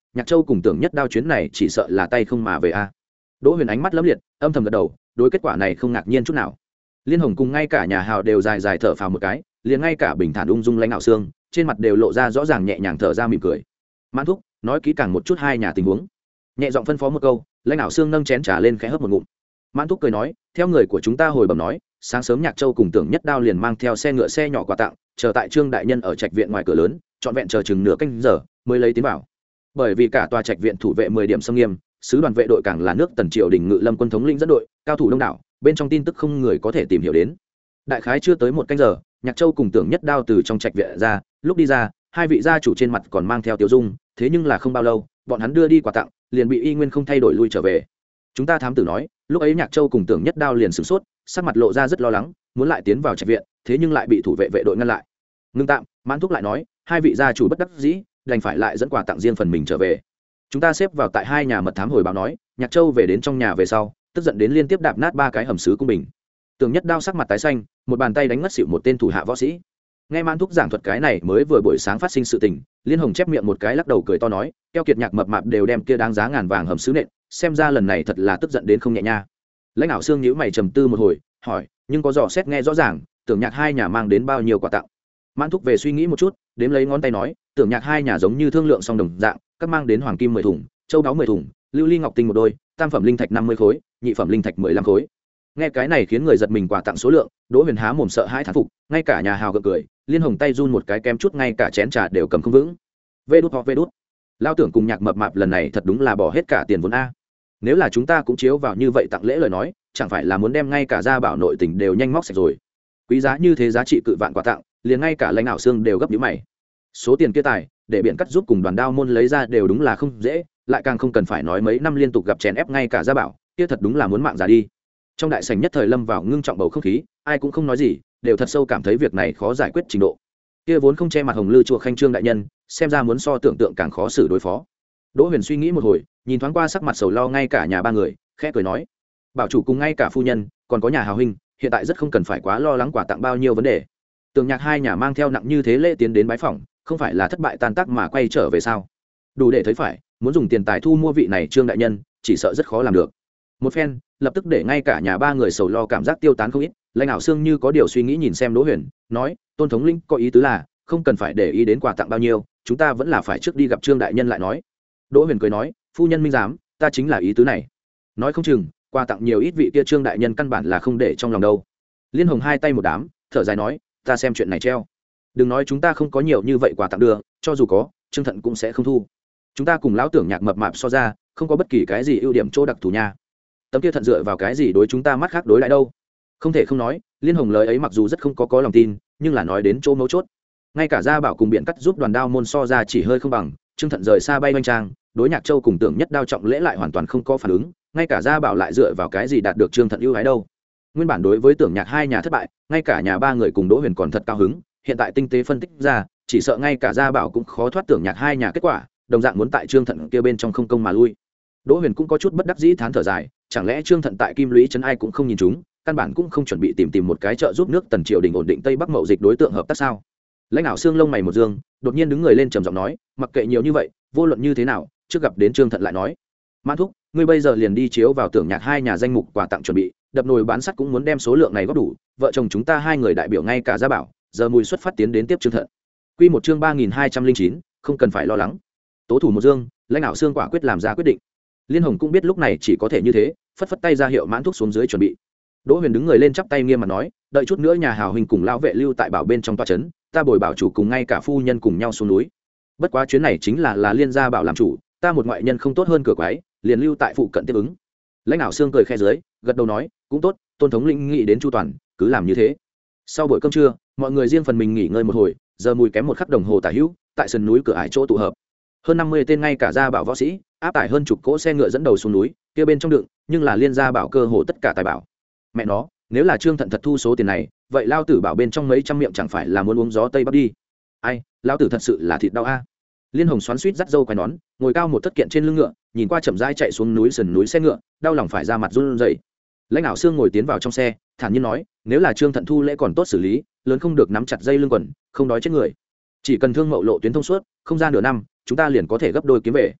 Nhạc Châu cùng Tưởng Nhất Đao chuyến này chỉ sợ là tay không mà về a. Đỗ Huyền ánh mắt lấm liệt, âm thầm gật đầu, đối kết quả này không ngạc nhiên chút nào. Liên Hồng cùng ngay cả nhà hào đều dài dài thở phào một cái, liền ngay cả bình thản ung dung lãnh đạo xương, trên mặt đều lộ ra rõ ràng nhẹ nhàng thở ra mỉm cười. Mãn Thúc nói kỹ càng một chút hai nhà tình huống, nhẹ giọng phân phó một câu, lãnh đạo xương nâng chén trà lên khẽ hớp một ngụm. Mãn Thúc cười nói, theo người của chúng ta hồi bẩm nói, sáng sớm Nhạc Châu cùng Tưởng Nhất Đao liền mang theo xe ngựa xe nhỏ quà tặng, chờ tại Trương đại nhân ở trạch viện ngoài cửa lớn, trọn vẹn chờ chừng nửa canh giờ mới lấy tiến vào. Bởi vì cả tòa trạch viện thủ vệ mười điểm xâm nghiêm, sứ đoàn vệ đội càng là nước Tần Triều đình ngự lâm quân thống lĩnh dẫn đội, cao thủ đông đảo, bên trong tin tức không người có thể tìm hiểu đến. Đại khái chưa tới một canh giờ, Nhạc Châu cùng Tưởng Nhất Đao từ trong trạch viện ra, lúc đi ra, hai vị gia chủ trên mặt còn mang theo tiêu dung, thế nhưng là không bao lâu, bọn hắn đưa đi quà tặng, liền bị y nguyên không thay đổi lui trở về. Chúng ta thám tử nói, lúc ấy Nhạc Châu cùng Tưởng Nhất Đao liền sửng sốt, sắc mặt lộ ra rất lo lắng, muốn lại tiến vào trạch viện, thế nhưng lại bị thủ vệ vệ đội ngăn lại. Ngưng tạm, Mãn Thúc lại nói, hai vị gia chủ bất đắc dĩ, đành phải lại dẫn quà tặng riêng phần mình trở về. Chúng ta xếp vào tại hai nhà mật thám hồi báo nói, Nhạc Châu về đến trong nhà về sau, tức giận đến liên tiếp đạp nát ba cái hầm sứ cung bình. Tưởng Nhất Đao sắc mặt tái xanh, một bàn tay đánh ngất xỉu một tên thủ hạ võ sĩ. Nghe Mãn Thúc giảng thuật cái này mới vừa buổi sáng phát sinh sự tình, Liên Hồng chép miệng một cái lắc đầu cười to nói, keo kiệt Nhạc mập mạp đều đem kia đáng giá ngàn vàng hầm sứ nện, xem ra lần này thật là tức giận đến không nhẹ nha. Lãnh đạo xương nhíu mày trầm tư một hồi, hỏi, nhưng có dò xét nghe rõ ràng, Tưởng Nhạc hai nhà mang đến bao nhiêu quà tặng. Mãn Thúc về suy nghĩ một chút, đếm lấy ngón tay nói, Tưởng Nhạc hai nhà giống như thương lượng song đồng dạng, các mang đến hoàng kim mười thùng, châu đáo mười thùng, lưu ly ngọc tinh một đôi, tam phẩm linh thạch năm mươi khối, nhị phẩm linh thạch mười lăm khối. Nghe cái này khiến người giật mình quà tặng số lượng, Đỗ Huyền há mồm sợ hãi thán phục, ngay cả nhà hào gượng cười, Liên Hồng tay run một cái kém chút ngay cả chén trà đều cầm không vững. Vê đút ho vê đút. Lao Tưởng cùng Nhạc mập mạp lần này thật đúng là bỏ hết cả tiền vốn a. Nếu là chúng ta cũng chiếu vào như vậy tặng lễ lời nói, chẳng phải là muốn đem ngay cả gia bảo nội tình đều nhanh móc sạch rồi. Quý giá như thế giá trị cự vạn quà tặng, liền ngay cả lãnh đạo xương đều gấp nhíu mày. Số tiền kia tài, để biện cắt giúp cùng đoàn đao môn lấy ra đều đúng là không dễ, lại càng không cần phải nói mấy năm liên tục gặp chèn ép ngay cả gia bảo, kia thật đúng là muốn mạng già đi. Trong đại sảnh nhất thời lâm vào ngưng trọng bầu không khí, ai cũng không nói gì, đều thật sâu cảm thấy việc này khó giải quyết trình độ. Kia vốn không che mặt hồng lư chùa khanh trương đại nhân, xem ra muốn so tưởng tượng càng khó xử đối phó. Đỗ Huyền suy nghĩ một hồi, nhìn thoáng qua sắc mặt sầu lo ngay cả nhà ba người, khẽ cười nói, bảo chủ cùng ngay cả phu nhân, còn có nhà hào huynh, hiện tại rất không cần phải quá lo lắng quà tặng bao nhiêu vấn đề. Tưởng Nhạc hai nhà mang theo nặng như thế lễ tiến đến bái phỏng, không phải là thất bại tan tác mà quay trở về sao? Đủ để thấy phải, muốn dùng tiền tài thu mua vị này trương đại nhân, chỉ sợ rất khó làm được. Một phen, lập tức để ngay cả nhà ba người sầu lo cảm giác tiêu tán không ít. Lãnh đạo xương như có điều suy nghĩ nhìn xem Đỗ Huyền, nói, Tôn thống lĩnh có ý tứ là, không cần phải để ý đến quà tặng bao nhiêu, chúng ta vẫn là phải trước đi gặp trương đại nhân lại nói. Đỗ Huyền cười nói, phu nhân minh giám, ta chính là ý tứ này. Nói không chừng, quà tặng nhiều ít vị kia trương đại nhân căn bản là không để trong lòng đâu. Liên Hồng hai tay một đám, thở dài nói, ta xem chuyện này treo. Đừng nói chúng ta không có nhiều như vậy quà tặng đưa, cho dù có, Trương Thận cũng sẽ không thu. Chúng ta cùng lão Tưởng Nhạc mập mạp so ra, không có bất kỳ cái gì ưu điểm chỗ đặc thù nha. Tấm kia Thận dựa vào cái gì đối chúng ta mắt khác đối lại đâu? Không thể không nói, Liên Hồng lời ấy mặc dù rất không có có lòng tin, nhưng là nói đến chỗ mấu chốt. Ngay cả gia bảo cùng biện cắt giúp đoàn đao môn so ra chỉ hơi không bằng, Trương Thận rời xa bay oanh trang, đối Nhạc Châu cùng Tưởng Nhất Đao trọng lễ lại hoàn toàn không có phản ứng, ngay cả gia bảo lại dựa vào cái gì đạt được Trương Thận ưu ái đâu? Nguyên bản đối với Tưởng Nhạc hai nhà thất bại, ngay cả nhà ba người cùng Đỗ Huyền còn thật cao hứng, hiện tại tinh tế phân tích ra, chỉ sợ ngay cả gia bảo cũng khó thoát Tưởng Nhạc hai nhà kết quả, đồng dạng muốn tại Trương Thận kia bên trong không công mà lui. Đỗ Huyền cũng có chút bất đắc dĩ thán thở dài, chẳng lẽ Trương Thận tại Kim Lũy trấn ai cũng không nhìn chúng, căn bản cũng không chuẩn bị tìm tìm một cái trợ giúp nước Tần triều đình ổn định Tây Bắc mậu dịch đối tượng hợp tác sao? Lãnh đạo xương lông mày một dương, đột nhiên đứng người lên trầm giọng nói, mặc kệ nhiều như vậy, vô luận như thế nào, trước gặp đến Trương Thận lại nói. Mãn Thúc, ngươi bây giờ liền đi chiếu vào Tưởng Nhạc hai nhà danh mục quà tặng chuẩn bị, đập nồi bán sắt cũng muốn đem số lượng này góp đủ, vợ chồng chúng ta hai người đại biểu ngay cả gia bảo, giờ mùi xuất phát tiến đến tiếp Trương Thận. Quy một chương ba nghìn hai trăm linh chín, không cần phải lo lắng. Tố thủ một dương, lãnh đạo xương quả quyết làm ra quyết định. Liên Hồng cũng biết lúc này chỉ có thể như thế, phất phất tay ra hiệu Mãn Thúc xuống dưới chuẩn bị. Đỗ Huyền đứng người lên chắp tay nghiêm mặt nói, đợi chút nữa nhà hào huynh cùng lão vệ lưu tại bảo bên trong tòa trấn, ta bồi bảo chủ cùng ngay cả phu nhân cùng nhau xuống núi. Bất quá chuyến này chính là là liên gia bảo làm chủ, ta một ngoại nhân không tốt hơn cửa quái, liền lưu tại phụ cận tiếp ứng. Lãnh đạo xương cười khe dưới, gật đầu nói, cũng tốt, Tôn thống lĩnh nghĩ đến chu toàn, cứ làm như thế. Sau buổi cơm trưa, mọi người riêng phần mình nghỉ ngơi một hồi, giờ mùi kém một khắc đồng hồ tả hữu, tại sườn núi cửa ải chỗ tụ hợp. Hơn năm mươi tên ngay cả gia bảo võ sĩ, áp tải hơn chục cỗ xe ngựa dẫn đầu xuống núi, kia bên trong đựng, nhưng là liên gia bảo cơ hồ tất cả tài bảo. Mẹ nó, nếu là Trương Thận thật thu số tiền này, vậy lao tử bảo bên trong mấy trăm miệng chẳng phải là muốn uống gió tây bắc đi. Ai, lao tử thật sự là thịt đau a. Liên Hồng xoắn xuýt dắt dâu quai nón, ngồi cao một thất kiện trên lưng ngựa, nhìn qua chậm rãi chạy xuống núi sườn núi xe ngựa, đau lòng phải ra mặt run rẩy. Lãnh đạo xương ngồi tiến vào trong xe, thản nhiên nói, nếu là Trương Thận thu lễ còn tốt xử lý, lớn không được nắm chặt dây lưng quần, không đói chết người. Chỉ cần thương mậu lộ tuyến thông suốt, không gian nửa năm, chúng ta liền có thể gấp đôi kiếm về.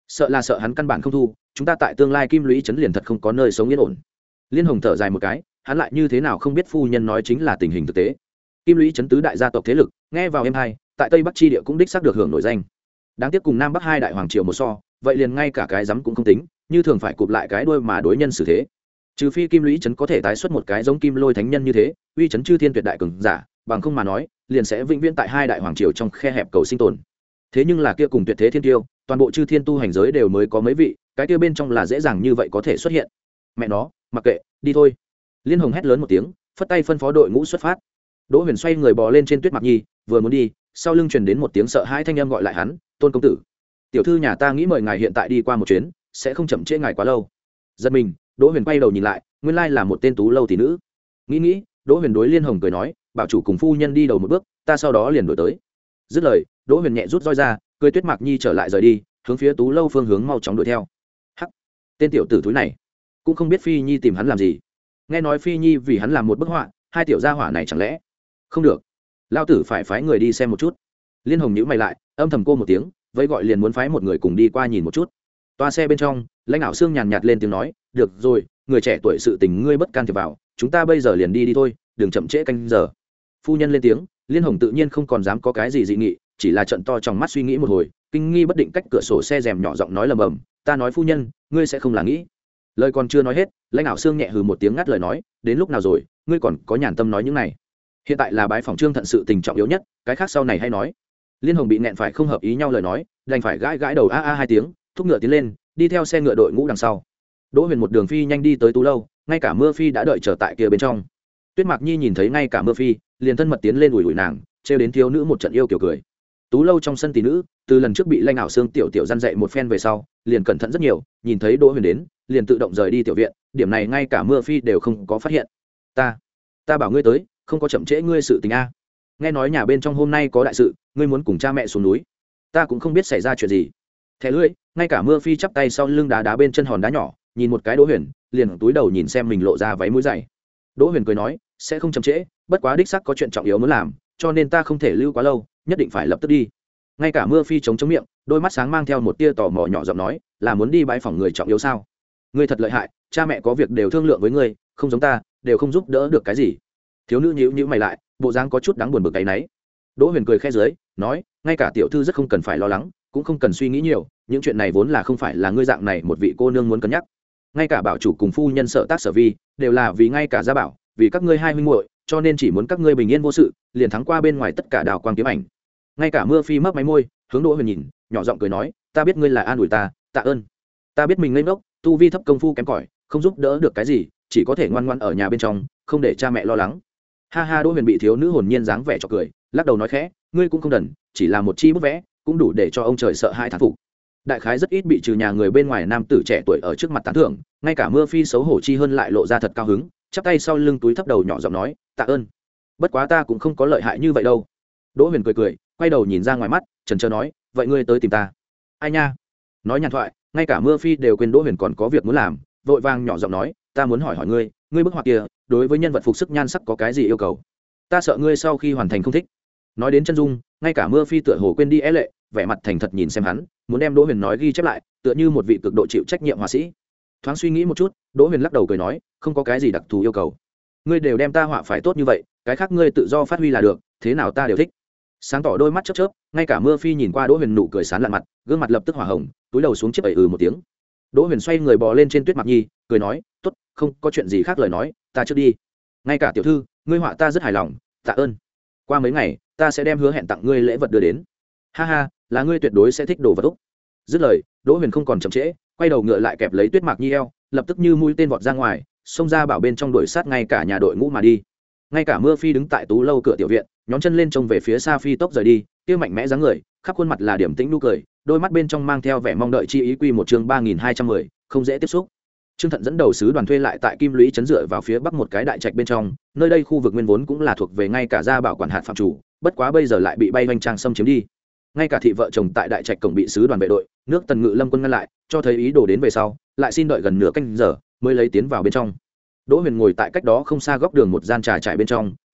sợ là sợ hắn căn bản không thu, chúng ta tại tương lai kim lũy trấn liền thật không có nơi sống yên ổn. Liên Hồng thở dài một cái, hắn lại như thế nào không biết phu nhân nói chính là tình hình thực tế. Kim lũy trấn tứ đại gia tộc thế lực, nghe vào êm hay, tại Tây Bắc chi địa cũng đích xác được hưởng nổi danh. Đáng tiếc cùng Nam Bắc hai đại hoàng triều một so, vậy liền ngay cả cái rắm cũng không tính, như thường phải cụp lại cái đuôi mà đối nhân xử thế. Trừ phi Kim lũy trấn có thể tái xuất một cái giống Kim Lôi thánh nhân như thế, uy trấn chư thiên tuyệt đại cường giả, bằng không mà nói, liền sẽ vĩnh viễn tại hai đại hoàng triều trong khe hẹp cầu sinh tồn. Thế nhưng là kia cùng tuyệt thế thiên tiêu, toàn bộ chư thiên tu hành giới đều mới có mấy vị, cái kia bên trong là dễ dàng như vậy có thể xuất hiện. Mẹ nó, mặc kệ, đi thôi. Liên Hồng hét lớn một tiếng, phất tay phân phó đội ngũ xuất phát. Đỗ Huyền xoay người bò lên trên Tuyết Mạc Nhi, vừa muốn đi, sau lưng truyền đến một tiếng sợ hãi thanh âm gọi lại hắn, "Tôn công tử, tiểu thư nhà ta nghĩ mời ngài hiện tại đi qua một chuyến, sẽ không chậm trễ ngài quá lâu." Giật mình, Đỗ Huyền quay đầu nhìn lại, nguyên lai là một tên tú lâu tỷ nữ. Nghĩ nghĩ, Đỗ Huyền đối Liên Hồng cười nói, "Bảo chủ cùng phu nhân đi đầu một bước, ta sau đó liền đuổi tới." Dứt lời, Đỗ Huyền nhẹ rút roi ra, cười Tuyết Mạc Nhi trở lại rời đi, hướng phía tú lâu phương hướng mau chóng đuổi theo. Hắc, tên tiểu tử thúi này, cũng không biết Phi Nhi tìm hắn làm gì. Nghe nói Phi Nhi vì hắn làm một bức họa, hai tiểu gia hỏa này chẳng lẽ không được, lao tử phải phái người đi xem một chút. Liên Hồng nhíu mày lại, âm thầm cô một tiếng, vẫy gọi liền muốn phái một người cùng đi qua nhìn một chút. Toa xe bên trong, Lãnh Ảo Xương nhàn nhạt lên tiếng nói, "Được rồi, người trẻ tuổi sự tình ngươi bất can thiệp vào, chúng ta bây giờ liền đi đi thôi, đừng chậm trễ canh giờ." Phu nhân lên tiếng, Liên Hồng tự nhiên không còn dám có cái gì dị nghị, chỉ là trận to trong mắt suy nghĩ một hồi, kinh nghi bất định cách cửa sổ xe rèm nhỏ giọng nói lầm bầm, "Ta nói phu nhân, ngươi sẽ không là nghĩ." Lời còn chưa nói hết, Lãnh Ảo Xương nhẹ hừ một tiếng ngắt lời nói, "Đến lúc nào rồi, ngươi còn có nhàn tâm nói những này? Hiện tại là bái phòng Trương Thận sự tình trọng yếu nhất, cái khác sau này hay nói." Liên Hồng bị nẹn phải không hợp ý nhau lời nói, đành phải gãi gãi đầu a a hai tiếng, thúc ngựa tiến lên, đi theo xe ngựa đội ngũ đằng sau. Đỗ Huyền một đường phi nhanh đi tới tú lâu, ngay cả Mưa Phi đã đợi chờ tại kia bên trong. Tuyết Mạc Nhi nhìn thấy ngay cả Mưa Phi, liền thân mật tiến lên ủi ủi nàng, trêu đến thiếu nữ một trận yêu kiểu cười. Tú lâu trong sân tỷ nữ, từ lần trước bị Lãnh Ảo Xương tiểu tiểu răn dạy một phen về sau, liền cẩn thận rất nhiều, nhìn thấy Đỗ Huyền đến, liền tự động rời đi tiểu viện, điểm này ngay cả Mưa Phi đều không có phát hiện. "Ta, ta bảo ngươi tới, không có chậm trễ ngươi sự tình a. Nghe nói nhà bên trong hôm nay có đại sự, ngươi muốn cùng cha mẹ xuống núi, ta cũng không biết xảy ra chuyện gì." Thẻ lưỡi, ngay cả Mưa Phi chắp tay sau lưng đá đá bên chân hòn đá nhỏ, nhìn một cái Đỗ Huyền, liền túi đầu nhìn xem mình lộ ra váy mũi dày. Đỗ Huyền cười nói, "Sẽ không chậm trễ, bất quá đích xác có chuyện trọng yếu muốn làm, cho nên ta không thể lưu quá lâu, nhất định phải lập tức đi." Ngay cả Mưa Phi chống chống miệng, đôi mắt sáng mang theo một tia tò mò nhỏ giọng nói, "Là muốn đi bái phỏng người trọng yếu sao? Ngươi thật lợi hại, cha mẹ có việc đều thương lượng với ngươi, không giống ta, đều không giúp đỡ được cái gì." Thiếu nữ nhíu nhíu mày lại, bộ dáng có chút đáng buồn bực cái nấy. Đỗ Huyền cười khẽ dưới, nói, "Ngay cả tiểu thư rất không cần phải lo lắng, cũng không cần suy nghĩ nhiều, những chuyện này vốn là không phải là ngươi dạng này một vị cô nương muốn cân nhắc. Ngay cả bảo chủ cùng phu nhân sợ tác sở vi, đều là vì ngay cả gia bảo, vì các ngươi hai huynh muội, cho nên chỉ muốn các ngươi bình yên vô sự, liền thắng qua bên ngoài tất cả đào quang kiếm ảnh." Ngay cả Mưa Phi mấp máy môi, hướng Đỗ Huyền nhìn, nhỏ giọng cười nói, "Ta biết ngươi là an ủi ta, tạ ơn. Ta biết mình ngây ngốc, tu vi thấp công phu kém cỏi, không giúp đỡ được cái gì, chỉ có thể ngoan ngoãn ở nhà bên trong, không để cha mẹ lo lắng." Ha ha, Đỗ Huyền bị thiếu nữ hồn nhiên dáng vẻ cho cười, lắc đầu nói khẽ, "Ngươi cũng không đần, chỉ là một chi bút vẽ, cũng đủ để cho ông trời sợ hãi thán phục." Đại khái rất ít bị trừ nhà người bên ngoài nam tử trẻ tuổi ở trước mặt tán thưởng, ngay cả Mưa Phi xấu hổ chi hơn lại lộ ra thật cao hứng, chắp tay sau lưng túi thấp đầu nhỏ giọng nói, "Tạ ơn. Bất quá ta cũng không có lợi hại như vậy đâu." Đỗ Huyền cười cười, quay đầu nhìn ra ngoài mắt, chần chờ nói, "Vậy ngươi tới tìm ta?" "Ai nha." Nói nhàn thoại, ngay cả Mưa Phi đều quên Đỗ Huyền còn có việc muốn làm, vội vàng nhỏ giọng nói, "Ta muốn hỏi hỏi ngươi, ngươi bức họa kia, đối với nhân vật phục sức nhan sắc có cái gì yêu cầu? Ta sợ ngươi sau khi hoàn thành không thích." Nói đến chân dung, ngay cả Mưa Phi tựa hồ quên đi é lệ, vẻ mặt thành thật nhìn xem hắn, muốn đem Đỗ Huyền nói ghi chép lại, tựa như một vị cực độ chịu trách nhiệm họa sĩ. Thoáng suy nghĩ một chút, Đỗ Huyền lắc đầu cười nói, "Không có cái gì đặc thù yêu cầu. Ngươi đều đem ta họa phải tốt như vậy, cái khác ngươi tự do phát huy là được, thế nào ta đều thích." Sáng tỏ đôi mắt chớp chớp, ngay cả Mưa Phi nhìn qua Đỗ Huyền nụ cười sán lạn mặt, gương mặt lập tức hỏa hồng, túi đầu xuống chiếc ẩy ừ một tiếng. Đỗ Huyền xoay người bò lên trên Tuyết Mạc Nhi, cười nói, "Tốt, không có chuyện gì khác lời nói, ta trước đi. Ngay cả tiểu thư, ngươi họa ta rất hài lòng, tạ ơn. Qua mấy ngày, ta sẽ đem hứa hẹn tặng ngươi lễ vật đưa đến." "Ha ha, là ngươi tuyệt đối sẽ thích đồ vật úc." Dứt lời, Đỗ Huyền không còn chậm trễ, quay đầu ngựa lại kẹp lấy Tuyết Mạc Nhi eo, lập tức như mũi tên vọt ra ngoài, xông ra bảo bên trong đuổi sát ngay cả nhà đội ngũ mà đi. Ngay cả Mưa Phi đứng tại tú lâu cửa tiểu viện, nhón chân lên trông về phía xa phi tốc rời đi, kia mạnh mẽ dáng người, khắp khuôn mặt là điểm tĩnh nụ cười, đôi mắt bên trong mang theo vẻ mong đợi chi ý. Quy một chương ba nghìn hai trăm mười, không dễ tiếp xúc. Trương Thận dẫn đầu sứ đoàn thuê lại tại Kim Lũy trấn dựa vào phía bắc một cái đại trạch bên trong, nơi đây khu vực nguyên vốn cũng là thuộc về ngay cả gia bảo quản hạt phạm chủ, bất quá bây giờ lại bị bay vanh trang xâm chiếm đi. Ngay cả thị vợ chồng tại đại trạch cổng bị sứ đoàn vệ đội, nước Tần Ngự Lâm quân ngăn lại, cho thấy ý đồ đến về sau, lại xin đợi gần nửa canh giờ mới lấy tiến vào bên trong. Đỗ Huyền ngồi tại cách đó không xa góc đường một gian trà trải bên trong,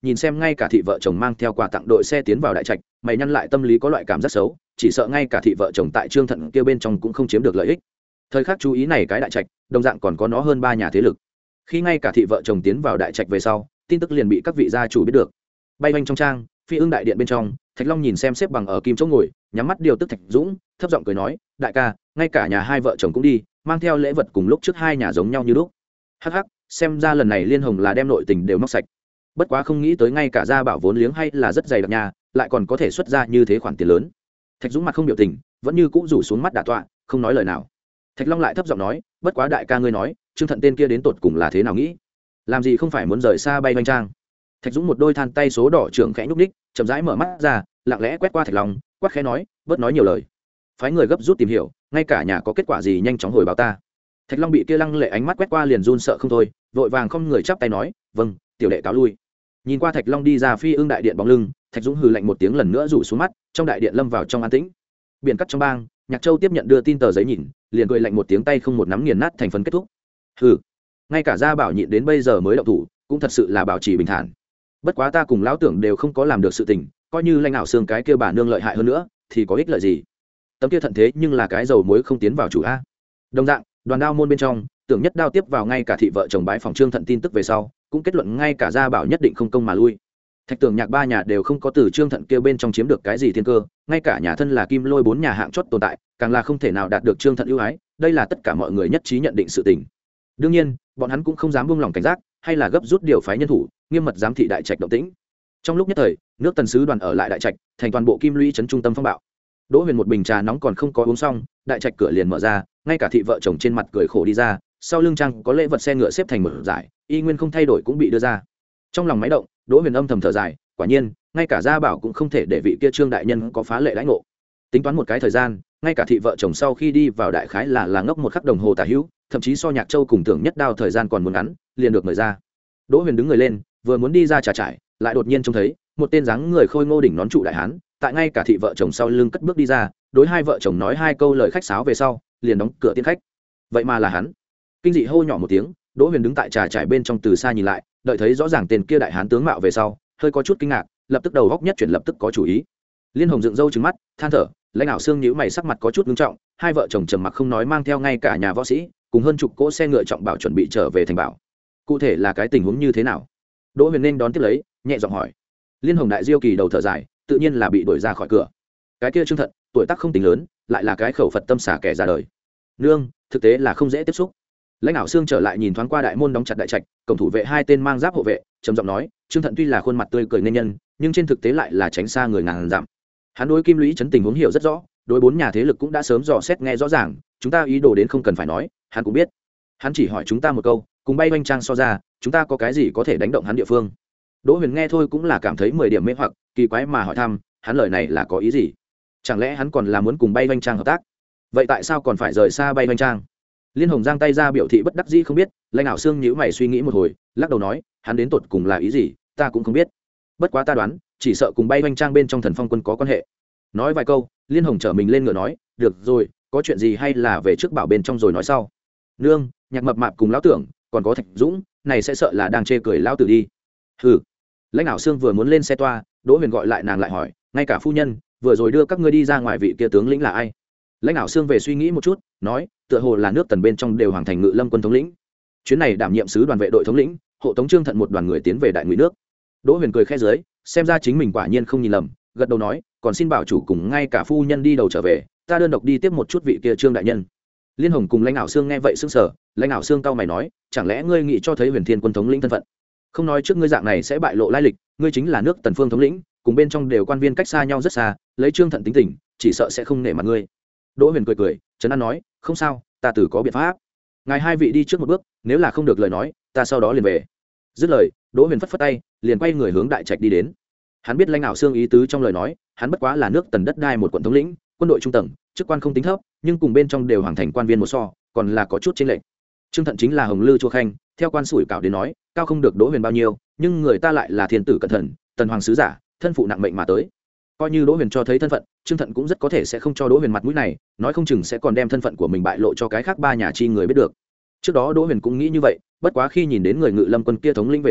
nhìn xem ngay cả thị vợ chồng mang theo quà tặng đội xe tiến vào đại trạch, mày nhăn lại tâm lý có loại cảm giác xấu, chỉ sợ ngay cả thị vợ chồng tại Trương Thận kia bên trong cũng không chiếm được lợi ích. Thời khắc chú ý này cái đại trạch, đồng dạng còn có nó hơn ba nhà thế lực. Khi ngay cả thị vợ chồng tiến vào đại trạch về sau, tin tức liền bị các vị gia chủ biết được. Bay quanh trong trang, Phi Ưng đại điện bên trong, Thạch Long nhìn xem xếp bằng ở kim chỗ ngồi, nhắm mắt điều tức Thạch Dũng, thấp giọng cười nói, đại ca, ngay cả nhà hai vợ chồng cũng đi, mang theo lễ vật cùng lúc trước hai nhà giống nhau như lúc. Hắc hắc, xem ra lần này Liên Hồng là đem nội tình đều móc sạch. Bất quá không nghĩ tới ngay cả gia bảo vốn liếng hay là rất dày đặc nhà, lại còn có thể xuất ra như thế khoản tiền lớn. Thạch Dũng mặt không biểu tình, vẫn như cũ rủ xuống mắt đả tọa, không nói lời nào. Thạch Long lại thấp giọng nói, bất quá đại ca ngươi nói, Trương Thận tên kia đến tột cùng là thế nào nghĩ? Làm gì không phải muốn rời xa bay Vanh Trang? Thạch Dũng một đôi than tay số đỏ trưởng khẽ nhúc ních, chậm rãi mở mắt ra, lặng lẽ quét qua Thạch Long, quát khẽ nói, bớt nói nhiều lời. Phái người gấp rút tìm hiểu, ngay cả nhà có kết quả gì nhanh chóng hồi báo ta. Thạch Long bị kia lăng lệ ánh mắt quét qua liền run sợ không thôi, vội vàng không người chắp tay nói, vâng, tiểu đệ cáo lui. Nhìn qua Thạch Long đi ra Phi Ưng đại điện bóng lưng, Thạch Dũng hừ lạnh một tiếng lần nữa rủ xuống mắt, trong đại điện lâm vào trong an tĩnh. Biển cắt trong bang, Nhạc Châu tiếp nhận đưa tin tờ giấy nhìn, liền cười lạnh một tiếng tay không một nắm nghiền nát thành phần kết thúc. Hừ, ngay cả gia bảo nhịn đến bây giờ mới động thủ, cũng thật sự là bảo trì bình thản. Bất quá ta cùng lão tưởng đều không có làm được sự tình, coi như lãnh ảo xương cái kia bà nương lợi hại hơn nữa, thì có ích lợi gì? Tấm kia thận thế nhưng là cái dầu muối không tiến vào chủ a. Đồng dạng, đoàn đao môn bên trong, tưởng nhất đao tiếp vào ngay cả thị vợ chồng bái phòng Trương Thận tin tức về sau, cũng kết luận ngay cả gia bảo nhất định không công mà lui. Thạch Tưởng Nhạc ba nhà đều không có từ Trương Thận kia bên trong chiếm được cái gì thiên cơ, ngay cả nhà thân là Kim Lôi bốn nhà hạng chót tồn tại, càng là không thể nào đạt được Trương Thận ưu ái, đây là tất cả mọi người nhất trí nhận định sự tình. Đương nhiên, bọn hắn cũng không dám buông lỏng cảnh giác, hay là gấp rút điều phái nhân thủ, nghiêm mật giám thị đại trạch động tĩnh. Trong lúc nhất thời, nước Tần sứ đoàn ở lại đại trạch, thành toàn bộ Kim Lũy trấn trung tâm phong bạo. Đỗ Huyền một bình trà nóng còn không có uống xong, đại trạch cửa liền mở ra, ngay cả thị vợ chồng trên mặt cười khổ đi ra, sau lưng trang có lễ vật xe ngựa xếp thành một dải, y nguyên không thay đổi cũng bị đưa ra. Trong lòng máy động, Đỗ Huyền âm thầm thở dài, quả nhiên, ngay cả gia bảo cũng không thể để vị kia Trương đại nhân có phá lệ đãi ngộ. Tính toán một cái thời gian, ngay cả thị vợ chồng sau khi đi vào đại khái là là ngốc một khắc đồng hồ tả hữu, thậm chí so Nhạc Châu cùng Tưởng Nhất Đao thời gian còn muốn ngắn, liền được mời ra. Đỗ Huyền đứng người lên, vừa muốn đi ra trà trải, lại đột nhiên trông thấy một tên dáng người khôi ngô đỉnh nón trụ đại hán, tại ngay cả thị vợ chồng sau lưng cất bước đi ra, đối hai vợ chồng nói hai câu lời khách sáo về sau, liền đóng cửa tiễn khách. Vậy mà là hắn. Kinh dị hô nhỏ một tiếng, Đỗ Huyền đứng tại trà trải bên trong từ xa nhìn lại, đợi thấy rõ ràng tên kia đại hán tướng mạo về sau, hơi có chút kinh ngạc, lập tức đầu góc nhất chuyển lập tức có chủ ý. Liên Hồng dựng râu trừng mắt, than thở, lãnh ảo xương nhíu mày sắc mặt có chút nghiêm trọng, hai vợ chồng trầm mặc không nói mang theo ngay cả nhà võ sĩ, cùng hơn chục cỗ xe ngựa trọng bảo chuẩn bị trở về thành bảo. Cụ thể là cái tình huống như thế nào? Đỗ Huyền nên đón tiếp lấy, nhẹ giọng hỏi. Liên Hồng đại diêu kỳ đầu thở dài, tự nhiên là bị đuổi ra khỏi cửa. Cái kia Trương Thận, tuổi tác không tính lớn, lại là cái khẩu Phật tâm xả kẻ ra đời. Nương, thực tế là không dễ tiếp xúc. Lãnh ảo xương trở lại nhìn thoáng qua đại môn đóng chặt đại trạch, cổng thủ vệ hai tên mang giáp hộ vệ, trầm giọng nói, Trương Thận tuy là khuôn mặt tươi cười nên nhân, nhưng trên thực tế lại là tránh xa người ngàn dặm. Hắn đối Kim Lũy trấn tình huống hiểu rất rõ, đối bốn nhà thế lực cũng đã sớm dò xét nghe rõ ràng, chúng ta ý đồ đến không cần phải nói, hắn cũng biết. Hắn chỉ hỏi chúng ta một câu, cùng bay Vanh Trang so ra, chúng ta có cái gì có thể đánh động hắn địa phương? Đỗ Huyền nghe thôi cũng là cảm thấy mười điểm mê hoặc, kỳ quái mà hỏi thăm, hắn lời này là có ý gì? Chẳng lẽ hắn còn là muốn cùng bay Vanh Trang hợp tác? Vậy tại sao còn phải rời xa bay Vanh Trang? Liên Hồng giang tay ra biểu thị bất đắc dĩ không biết, lãnh ảo xương nhíu mày suy nghĩ một hồi, lắc đầu nói, hắn đến tột cùng là ý gì, ta cũng không biết. Bất quá ta đoán, chỉ sợ cùng bay Vanh Trang bên trong Thần Phong quân có quan hệ. Nói vài câu, Liên Hồng trở mình lên ngựa nói, được rồi, có chuyện gì hay là về trước bảo bên trong rồi nói sau. Nương, Nhạc Mập Mạp cùng lão tưởng, còn có Thạch Dũng, này sẽ sợ là đang chê cười lão tử đi. Hừ. Lãnh ảo xương vừa muốn lên xe toa, Đỗ Huyền gọi lại nàng lại hỏi, ngay cả phu nhân, vừa rồi đưa các ngươi đi ra ngoài vị kia tướng lĩnh là ai? Lãnh ảo xương về suy nghĩ một chút, nói, tựa hồ là nước Tần bên trong đều hoàng thành ngự lâm quân thống lĩnh. Chuyến này đảm nhiệm sứ đoàn vệ đội thống lĩnh, hộ tống Trương Thận một đoàn người tiến về đại ngụy nước. Đỗ Huyền cười khẽ dưới, xem ra chính mình quả nhiên không nhìn lầm, gật đầu nói, còn xin bảo chủ cùng ngay cả phu nhân đi đầu trở về, ta đơn độc đi tiếp một chút vị kia Trương đại nhân. Liên Hồng cùng Lãnh ảo xương nghe vậy sững sờ, Lãnh ảo xương cau mày nói, chẳng lẽ ngươi nghĩ cho thấy Huyền Thiên quân thống lĩnh thân phận? Không nói trước ngươi dạng này sẽ bại lộ lai lịch, ngươi chính là nước Tần phương thống lĩnh, cùng bên trong đều quan viên cách xa nhau rất xa, lấy Trương Thận tính tình, chỉ sợ sẽ không nể mặt ngươi. Đỗ Huyền cười cười, trấn an nói, không sao, ta tự có biện pháp. Ngài hai vị đi trước một bước, nếu là không được lời nói, ta sau đó liền về. Dứt lời, Đỗ Huyền phất phất tay, liền quay người hướng đại trạch đi đến. Hắn biết Lãnh ảo xương ý tứ trong lời nói, hắn bất quá là nước Tần đất đai một quận thống lĩnh, quân đội trung tầng, chức quan không tính thấp, nhưng cùng bên trong đều hoàng thành quan viên một so, còn là có chút chênh lệch. Trương Thận chính là Hồng Lư Chua Khanh, theo quan sủi cảo đến nói, cao không được Đỗ Huyền bao nhiêu, nhưng người ta lại là thiên tử cẩn thận, tần hoàng sứ giả, thân phụ nặng mệnh mà tới. Coi như Đỗ Huyền cho thấy thân phận, Trương Thận cũng rất có thể sẽ không cho Đỗ Huyền mặt mũi này, nói không chừng sẽ còn đem thân phận của mình bại lộ cho cái khác ba nhà chi người biết được. Trước đó Đỗ Huyền cũng nghĩ như vậy, bất quá khi nhìn đến người ngự lâm quân kia thống lĩnh về sau,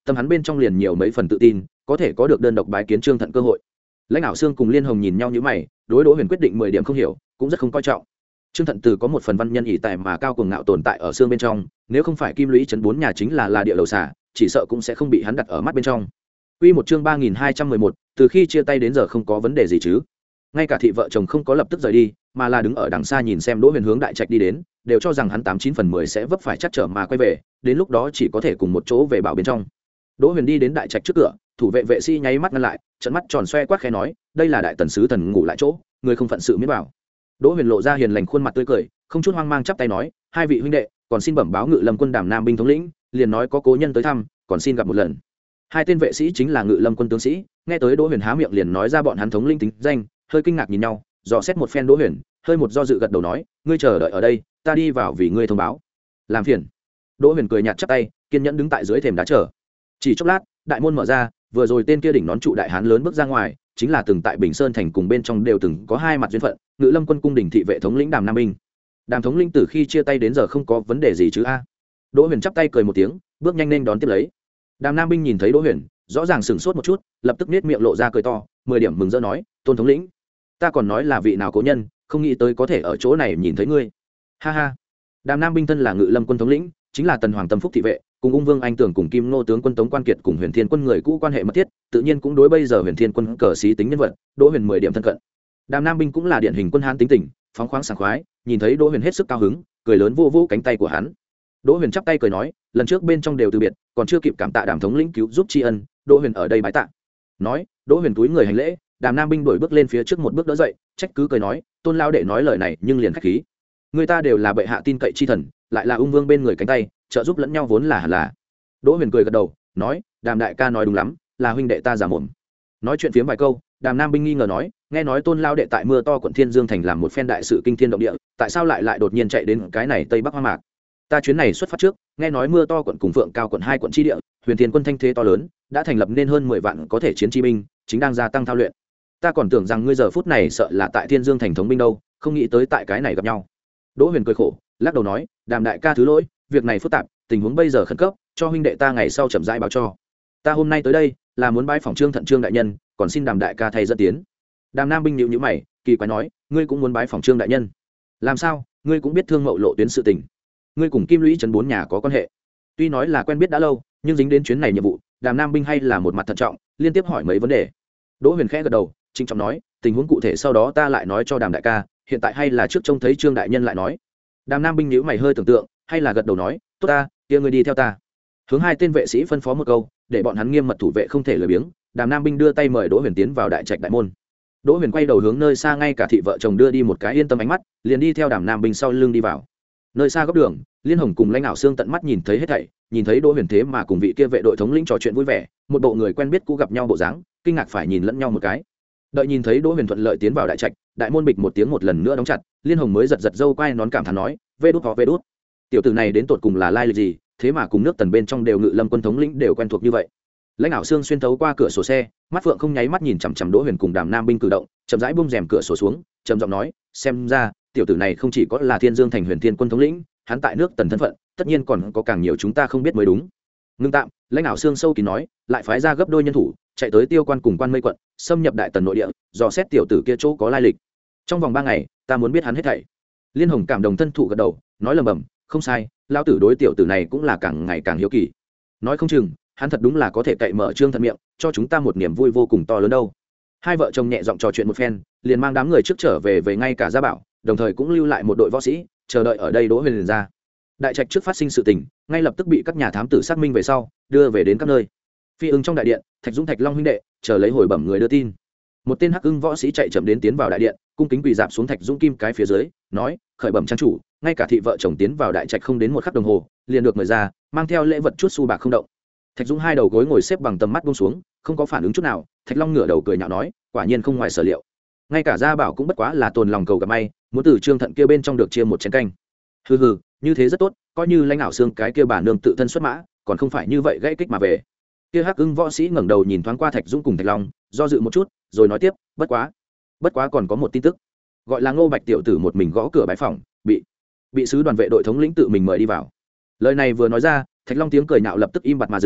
tâm hắn bên trong liền nhiều mấy phần tự tin có thể có được đơn độc bái kiến trương thận cơ hội. Lãnh đạo Sương cùng Liên Hồng nhìn nhau như mày, đối Đỗ Huyền quyết định mười điểm không hiểu, cũng rất không coi trọng. Trương Thận từ có một phần văn nhân ỷ tài mà cao cường ngạo tồn tại ở xương bên trong, nếu không phải Kim Lũy trấn bốn nhà chính là là địa đầu xả, chỉ sợ cũng sẽ không bị hắn đặt ở mắt bên trong. Quy một chương ba nghìn hai trăm mười một, từ khi chia tay đến giờ không có vấn đề gì chứ? Ngay cả thị vợ chồng không có lập tức rời đi, mà là đứng ở đằng xa nhìn xem Đỗ Huyền hướng đại trạch đi đến, đều cho rằng hắn tám chín phần mười sẽ vấp phải chắc trở mà quay về, đến lúc đó chỉ có thể cùng một chỗ về bảo bên trong. Đỗ Huyền đi đến đại trạch trước cửa, thủ vệ vệ sĩ nháy mắt ngăn lại, trợn mắt tròn xoe quát khẽ nói, đây là đại tần sứ thần ngủ lại chỗ, người không phận sự miễn bảo. Đỗ Huyền lộ ra hiền lành khuôn mặt tươi cười, không chút hoang mang chắp tay nói, hai vị huynh đệ, còn xin bẩm báo Ngự Lâm quân Đàm Nam binh thống lĩnh, liền nói có cố nhân tới thăm, còn xin gặp một lần. Hai tên vệ sĩ chính là Ngự Lâm quân tướng sĩ, nghe tới Đỗ Huyền há miệng liền nói ra bọn hắn thống lĩnh tính danh, hơi kinh ngạc nhìn nhau, dò xét một phen Đỗ Huyền, hơi một do dự gật đầu nói, ngươi chờ đợi ở đây, ta đi vào vì ngươi thông báo. Làm phiền. Đỗ Huyền cười nhạt chắp tay, kiên nhẫn đứng tại dưới thềm đá chờ. Chỉ chốc lát, đại môn mở ra, vừa rồi tên kia đỉnh nón trụ đại hán lớn bước ra ngoài, chính là từng tại Bình Sơn thành cùng bên trong đều từng có hai mặt duyên phận, Ngự Lâm quân cung đình thị vệ thống lĩnh Đàm Nam binh. Đàm thống lĩnh từ khi chia tay đến giờ không có vấn đề gì chứ a? Đỗ Huyền chắp tay cười một tiếng, bước nhanh lên đón tiếp lấy. Đàm Nam binh nhìn thấy Đỗ Huyền, rõ ràng sửng sốt một chút, lập tức nết miệng lộ ra cười to, mười điểm mừng rỡ nói, tôn thống lĩnh, ta còn nói là vị nào cố nhân, không nghĩ tới có thể ở chỗ này nhìn thấy ngươi. Ha ha. Đàm Nam binh thân là Ngự Lâm quân thống lĩnh, chính là Tần Hoàng Tâm Phúc thị vệ, cùng Ung Vương Anh Tưởng cùng Kim Ngô tướng quân Tống Quan Kiệt cùng Huyền Thiên quân người cũ quan hệ mật thiết, tự nhiên cũng đối bây giờ Huyền Thiên quân cờ sĩ tính nhân vật, Đỗ Huyền mười điểm thân cận. Đàm Nam binh cũng là điển hình quân hán tính tình, phóng khoáng sảng khoái, nhìn thấy Đỗ Huyền hết sức cao hứng, cười lớn vô vô cánh tay của hắn. Đỗ Huyền chắp tay cười nói, lần trước bên trong đều từ biệt, còn chưa kịp cảm tạ Đàm thống lĩnh cứu giúp tri ân, Đỗ Huyền ở đây bái tạ. Nói, Đỗ Huyền túi người hành lễ, Đàm Nam binh đổi bước lên phía trước một bước đỡ dậy, trách cứ cười nói, tôn lao đệ nói lời này nhưng liền khách khí. Người ta đều là bệ hạ tin cậy chi thần, lại là Ung Vương bên người cánh tay, trợ giúp lẫn nhau vốn là hẳn là. Đỗ Huyền cười gật đầu, nói, Đàm đại ca nói đúng lắm, là huynh đệ ta giả mồm. Nói chuyện phiếm vài câu, Đàm Nam binh nghi ngờ nói, nghe nói tôn lao đệ tại mưa to quận Thiên Dương thành làm một phen đại sự kinh thiên động địa, tại sao lại lại đột nhiên chạy đến cái này Tây Bắc Hoa Mạc? Ta chuyến này xuất phát trước, nghe nói mưa to quận cùng Phượng Cao quận hai quận chi địa, Huyền Thiên quân thanh thế to lớn, đã thành lập nên hơn mười vạn có thể chiến chi binh, chính đang gia tăng thao luyện. Ta còn tưởng rằng ngươi giờ phút này sợ là tại Thiên Dương thành thống binh đâu, không nghĩ tới tại cái này gặp nhau. Đỗ Huyền cười khổ, lắc đầu nói, Đàm đại ca thứ lỗi, việc này phức tạp, tình huống bây giờ khẩn cấp, cho huynh đệ ta ngày sau chậm rãi báo cho. Ta hôm nay tới đây là muốn bái phỏng Trương Thận Trương đại nhân, còn xin Đàm đại ca thay dẫn tiến. Đàm Nam binh nhíu nhíu mày, kỳ quái nói, ngươi cũng muốn bái phỏng Trương đại nhân? Làm sao, ngươi cũng biết Thương Mậu lộ tuyến sự tình? Ngươi cùng Kim Lũy trấn bốn nhà có quan hệ? Tuy nói là quen biết đã lâu, nhưng dính đến chuyến này nhiệm vụ, Đàm Nam binh hay là một mặt thận trọng, liên tiếp hỏi mấy vấn đề. Đỗ Huyền khẽ gật đầu, trịnh trọng nói, tình huống cụ thể sau đó ta lại nói cho Đàm đại ca, hiện tại hay là trước trông thấy Trương đại nhân lại nói. Đàm Nam binh nhíu mày hơi tưởng tượng, hay là gật đầu nói, tốt ta, kia ngươi đi theo ta. Hướng hai tên vệ sĩ phân phó một câu, để bọn hắn nghiêm mật thủ vệ không thể lười biếng. Đàm Nam binh đưa tay mời Đỗ Huyền tiến vào đại trạch đại môn. Đỗ Huyền quay đầu hướng nơi xa, ngay cả thị vợ chồng đưa đi một cái yên tâm ánh mắt, liền đi theo Đàm Nam binh sau lưng đi vào. Nơi xa góc đường, Liên Hồng cùng Lãnh Ảo Sương tận mắt nhìn thấy hết thảy, nhìn thấy Đỗ Huyền thế mà cùng vị kia vệ đội thống lĩnh trò chuyện vui vẻ, một bộ người quen biết cũ gặp nhau bộ dáng, kinh ngạc phải nhìn lẫn nhau một cái. Đợi nhìn thấy Đỗ Huyền thuận lợi tiến vào đại trạch, đại môn bịch một tiếng một lần nữa đóng chặt, Liên Hồng mới giật giật râu quai nón cảm thán nói, vê đút có vê đút, tiểu tử này đến tột cùng là lai lịch gì, thế mà cùng nước Tần bên trong đều Ngự Lâm quân thống lĩnh đều quen thuộc như vậy. Lãnh Ảo Sương xuyên thấu qua cửa sổ xe, mắt phượng không nháy mắt nhìn chằm chằm Đỗ Huyền cùng Đàm Nam binh cử động, chậm rãi buông rèm cửa sổ xuống, trầm giọng nói, xem ra tiểu tử này không chỉ có là Thiên Dương thành Huyền Thiên quân thống lĩnh, hắn tại nước Tần thân phận, tất nhiên còn có càng nhiều chúng ta không biết mới đúng. Ngưng tạm, Lãnh Ảo Sương sâu kín nói, lại phái ra gấp đôi nhân thủ, chạy tới Tiêu Quan cùng Quan Mây quận, xâm nhập Đại Tần nội địa, dò xét tiểu tử kia chỗ có lai lịch. Trong vòng ba ngày, ta muốn biết hắn hết thảy. Liên Hồng cảm động thân thụ gật đầu, nói lầm bầm, không sai, lão tử đối tiểu tử này cũng là càng ngày càng hiếu kỳ. Nói không chừng, hắn thật đúng là có thể cậy mở Trương Thận miệng, cho chúng ta một niềm vui vô cùng to lớn đâu. Hai vợ chồng nhẹ giọng trò chuyện một phen, liền mang đám người trước trở về về ngay cả Gia Bảo, đồng thời cũng lưu lại một đội võ sĩ, chờ đợi ở đây Đỗ Huyền ra. Đại trạch trước phát sinh sự tình, ngay lập tức bị các nhà thám tử xác minh về sau, đưa về đến các nơi. Phi ưng trong đại điện, Thạch Dũng Thạch Long huynh đệ chờ lấy hồi bẩm người đưa tin. Một tên hắc ưng võ sĩ chạy chậm đến tiến vào đại điện, cung kính quỳ dạp xuống Thạch Dũng kim cái phía dưới, nói, khởi bẩm trang chủ, ngay cả thị vợ chồng tiến vào đại trạch không đến một khắc đồng hồ, liền được mời ra, mang theo lễ vật chút xu bạc không động. Thạch Dũng hai đầu gối ngồi xếp bằng, tầm mắt buông xuống, không có phản ứng chút nào. Thạch Long ngửa đầu cười nhạo nói, quả nhiên không ngoài sở liệu. Ngay cả Gia Bảo cũng bất quá là tồn lòng cầu gặp may, muốn từ Trương Thận kia bên trong được chia một chén canh. Hừ hừ, như thế rất tốt, coi như Lãnh Ảo Sương cái kia bà nương tự thân xuất mã, còn không phải như vậy gãy kích mà về. Kia hắc ưng võ sĩ ngẩng đầu nhìn thoáng qua Thạch Dũng cùng Thạch Long, do dự một chút, rồi nói tiếp, bất quá, bất quá còn có một tin tức, gọi là Ngô Bạch tiểu tử một mình gõ cửa bái phòng, bị bị sứ đoàn vệ đội thống lĩnh tự mình mời đi vào. Lời này vừa nói ra, Thạch Long tiếng cười nhạo lập tức im bặt mà dừng,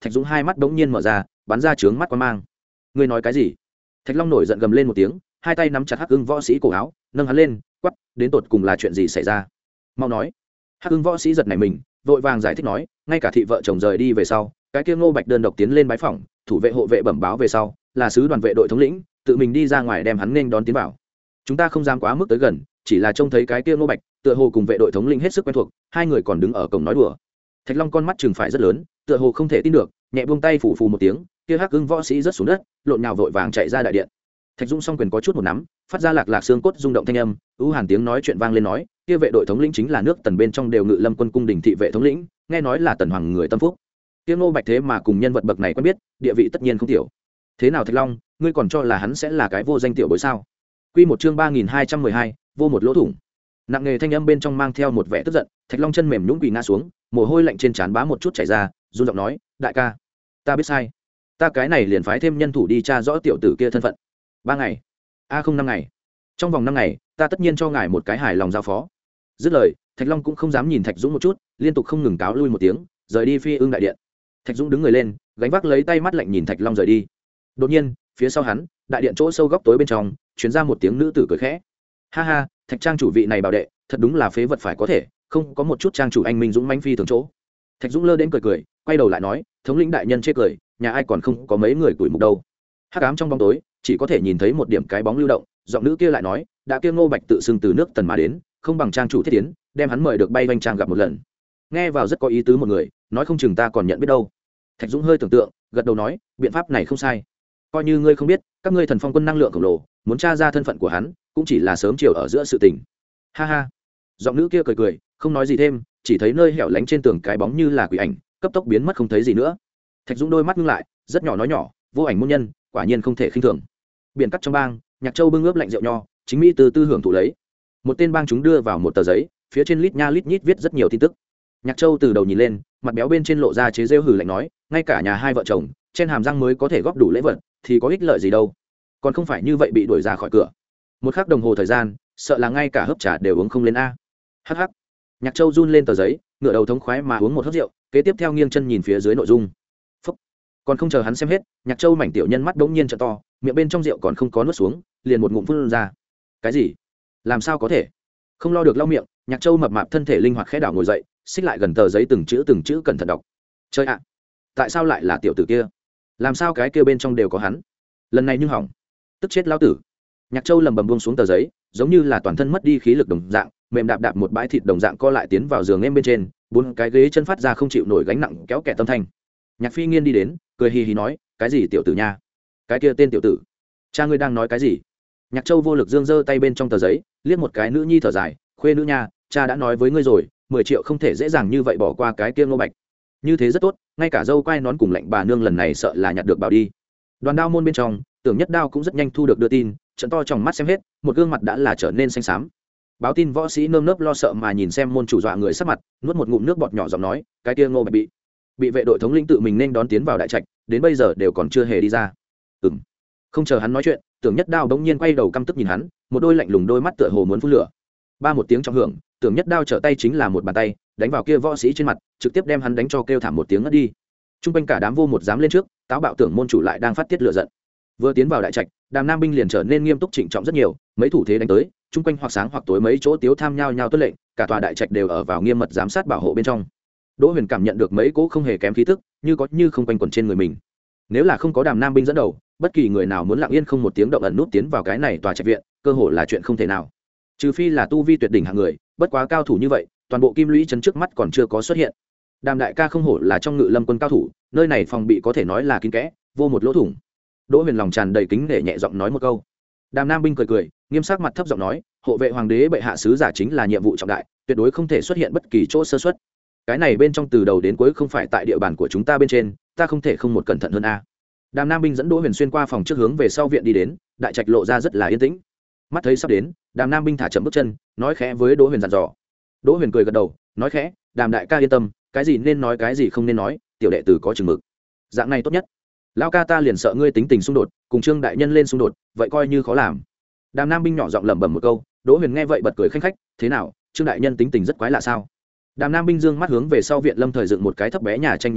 Thạch Dũng hai mắt bỗng nhiên mở ra, bắn ra trướng mắt quan mang. Ngươi nói cái gì? Thạch Long nổi giận gầm lên một tiếng, hai tay nắm chặt Hắc Ưng võ sĩ cổ áo, nâng hắn lên, quát, đến tột cùng là chuyện gì xảy ra? Mau nói. Hắc Ưng võ sĩ giật nảy mình, vội vàng giải thích nói, ngay cả thị vợ chồng rời đi về sau, cái kia Ngô Bạch đơn độc tiến lên bái phỏng, thủ vệ hộ vệ bẩm báo về sau, là sứ đoàn vệ đội thống lĩnh, tự mình đi ra ngoài đem hắn nên đón tiến vào. Chúng ta không dám quá mức tới gần, chỉ là trông thấy cái kia Ngô Bạch, tựa hồ cùng vệ đội thống lĩnh hết sức quen thuộc, hai người còn đứng ở cổng nói đùa. Thạch Long con mắt trừng phải rất lớn, tựa hồ không thể tin được, nhẹ buông tay phủ phù một tiếng, kia Hắc Ưng võ sĩ rớt xuống đất, lộn nhào vội vàng chạy ra đại điện. Thạch Dũng song quyền có chút một nắm, phát ra lạc lạc xương cốt rung động thanh âm, ưu hàn tiếng nói chuyện vang lên nói, kia vệ đội thống lĩnh chính là nước Tần bên trong đều ngự lâm quân cung đình thị vệ thống lĩnh, nghe nói là Tần hoàng người tâm phúc. Kia Ngô Bạch thế mà cùng nhân vật bậc này quen biết, địa vị tất nhiên không tiểu. Thế nào Thạch Long, ngươi còn cho là hắn sẽ là cái vô danh tiểu bối sao? Quy một chương ba nghìn hai trăm mười hai, vô một lỗ thủng. Nặng nề thanh âm bên trong mang theo một vẻ tức giận, Thạch Long chân mềm nhũn quỳ ngã xuống, mồ hôi lạnh trên trán bá một chút chảy ra, run giọng nói, đại ca, ta biết sai, ta cái này liền phái thêm nhân thủ đi tra rõ tiểu tử kia thân phận. Ba ngày, a không năm ngày, trong vòng năm ngày, ta tất nhiên cho ngài một cái hài lòng giao phó. Dứt lời, Thạch Long cũng không dám nhìn Thạch Dũng một chút, liên tục không ngừng cáo lui một tiếng, rời đi Phi Ưng đại điện. Thạch Dũng đứng người lên, gánh vác lấy tay mắt lạnh nhìn Thạch Long rời đi. Đột nhiên, phía sau hắn, đại điện chỗ sâu góc tối bên trong, truyền ra một tiếng nữ tử cười khẽ. Ha ha, Thạch trang chủ vị này bảo đệ, thật đúng là phế vật phải có thể, không có một chút trang chủ anh minh dũng mãnh phi thường chỗ. Thạch Dũng lơ đến cười cười, quay đầu lại nói, thống lĩnh đại nhân chê cười, nhà ai còn không có mấy người tuổi mục đâu. Hắc ám trong bóng tối, chỉ có thể nhìn thấy một điểm cái bóng lưu động, giọng nữ kia lại nói, đã kia Ngô Bạch tự xưng từ nước Tần mà đến, không bằng trang chủ thiết tiến, đem hắn mời được bay vanh trang gặp một lần. Nghe vào rất có ý tứ một người, nói không chừng ta còn nhận biết đâu. Thạch Dũng hơi tưởng tượng, gật đầu nói, biện pháp này không sai. Coi như ngươi không biết, các ngươi thần phong quân năng lượng khổng lồ, muốn tra ra thân phận của hắn, cũng chỉ là sớm chiều ở giữa sự tình. Ha ha. Giọng nữ kia cười cười, không nói gì thêm, chỉ thấy nơi hẻo lánh trên tường cái bóng như là quỷ ảnh, cấp tốc biến mất không thấy gì nữa. Thạch Dũng đôi mắt ngưng lại, rất nhỏ nói nhỏ, vô ảnh môn nhân, quả nhiên không thể khinh thường. Biển cắt trong bang, Nhạc Châu bưng ướp lạnh rượu nho, chính mỹ từ tư hưởng thụ lấy. Một tên bang chúng đưa vào một tờ giấy, phía trên lít nha lít nhít viết rất nhiều tin tức. Nhạc Châu từ đầu nhìn lên, mặt béo bên trên lộ ra chế rêu hừ lạnh nói, ngay cả nhà hai vợ chồng, trên hàm răng mới có thể góp đủ lễ vật, thì có ích lợi gì đâu, còn không phải như vậy bị đuổi ra khỏi cửa. Một khắc đồng hồ thời gian, sợ là ngay cả hớp trà đều uống không lên a. Hắc hắc. Nhạc Châu run lên tờ giấy, ngửa đầu thống khoái mà uống một hớp rượu, kế tiếp theo nghiêng chân nhìn phía dưới nội dung. Phúc. Còn không chờ hắn xem hết, Nhạc Châu mảnh tiểu nhân mắt đống nhiên trợ to, miệng bên trong rượu còn không có nuốt xuống, liền một ngụm phun ra. Cái gì? Làm sao có thể? Không lo được lau miệng, Nhạc Châu mập mạp thân thể linh hoạt khẽ đảo ngồi dậy, xích lại gần tờ giấy từng chữ từng chữ cẩn thận đọc. Chơi ạ, tại sao lại là tiểu tử kia? Làm sao cái kia bên trong đều có hắn? Lần này nhưng hỏng, tức chết lão tử. Nhạc Châu lầm bầm buông xuống tờ giấy, giống như là toàn thân mất đi khí lực đồng dạng, mềm đạp đạp một bãi thịt đồng dạng co lại tiến vào giường em bên trên, bốn cái ghế chân phát ra không chịu nổi gánh nặng kéo kẹt tâm thanh. Nhạc Phi Nghiên đi đến, cười hì hì nói, cái gì tiểu tử nha? Cái kia tên tiểu tử, cha ngươi đang nói cái gì? Nhạc Châu vô lực giương giơ tay bên trong tờ giấy, liếc một cái nữ nhi thở dài, khuê nữ nha, cha đã nói với ngươi rồi, mười triệu không thể dễ dàng như vậy bỏ qua cái kia Ngô Bạch. Như thế rất tốt, ngay cả dâu quai nón cùng lạnh bà nương lần này sợ là nhặt được bảo đi. Đoàn Đao môn bên trong, Tưởng Nhất Đao cũng rất nhanh thu được đưa tin, trận to trong mắt xem hết, một gương mặt đã là trở nên xanh xám. Báo tin võ sĩ nơm nớp lo sợ mà nhìn xem môn chủ dọa người sắc mặt, nuốt một ngụm nước bọt nhỏ giọng nói, cái kia Ngô Bạch bị bị vệ đội thống lĩnh tự mình nên đón tiến vào đại trạch, đến bây giờ đều còn chưa hề đi ra. Ừm. Không chờ hắn nói chuyện, Tưởng Nhất Đao bỗng nhiên quay đầu căm tức nhìn hắn, một đôi lạnh lùng đôi mắt tựa hồ muốn phun lửa. Ba một tiếng trong hưởng, Tưởng Nhất Đao trở tay chính là một bàn tay, đánh vào kia võ sĩ trên mặt, trực tiếp đem hắn đánh cho kêu thảm một tiếng ngất đi. Trung quanh cả đám vô một dám lên trước, táo bạo Tưởng môn chủ lại đang phát tiết lửa giận. Vừa tiến vào đại trạch, Đàm Nam binh liền trở nên nghiêm túc trịnh trọng rất nhiều, mấy thủ thế đánh tới, trung quanh hoặc sáng hoặc tối mấy chỗ tiếu tham nhau nhau tuân lệnh, cả tòa đại trạch đều ở vào nghiêm mật giám sát bảo hộ bên trong. Đỗ Huyền cảm nhận được mấy cỗ không hề kém khí tức, như có như không quanh quẩn trên người mình. Nếu là không có Đàm Nam binh dẫn đầu, bất kỳ người nào muốn lặng yên không một tiếng động ẩn nút tiến vào cái này tòa trạch viện, cơ hội là chuyện không thể nào. Trừ phi là tu vi tuyệt đỉnh hạng người, bất quá cao thủ như vậy, toàn bộ Kim Lũy trấn trước mắt còn chưa có xuất hiện. Đàm đại ca không hổ là trong Ngự Lâm quân cao thủ, nơi này phòng bị có thể nói là kín kẽ, vô một lỗ thủng. Đỗ Huyền lòng tràn đầy kính để nhẹ giọng nói một câu. Đàm Nam binh cười cười, nghiêm sắc mặt thấp giọng nói, hộ vệ hoàng đế bệ hạ sứ giả chính là nhiệm vụ trọng đại, tuyệt đối không thể xuất hiện bất kỳ chỗ sơ suất. Cái này bên trong từ đầu đến cuối không phải tại địa bàn của chúng ta bên trên, ta không thể không một cẩn thận hơn a. Đàm Nam binh dẫn Đỗ Huyền xuyên qua phòng trước hướng về sau viện đi đến, đại trạch lộ ra rất là yên tĩnh. Mắt thấy sắp đến, Đàm Nam binh thả chậm bước chân, nói khẽ với Đỗ Huyền dặn dò. Đỗ Huyền cười gật đầu, nói khẽ, Đàm đại ca yên tâm, cái gì nên nói cái gì không nên nói, tiểu đệ tử có chừng mực. Dạng này tốt nhất. Lão ca ta liền sợ ngươi tính tình xung đột, cùng Trương đại nhân lên xung đột, vậy coi như khó làm. Đàm Nam binh nhỏ giọng lẩm bẩm một câu, Đỗ Huyền nghe vậy bật cười khanh khách, thế nào, Trương đại nhân tính tình rất quái lạ sao? Đàm Nam binh dương mắt hướng về sau viện lâm thời dựng một cái thấp bé nhà tranh nhìn lại,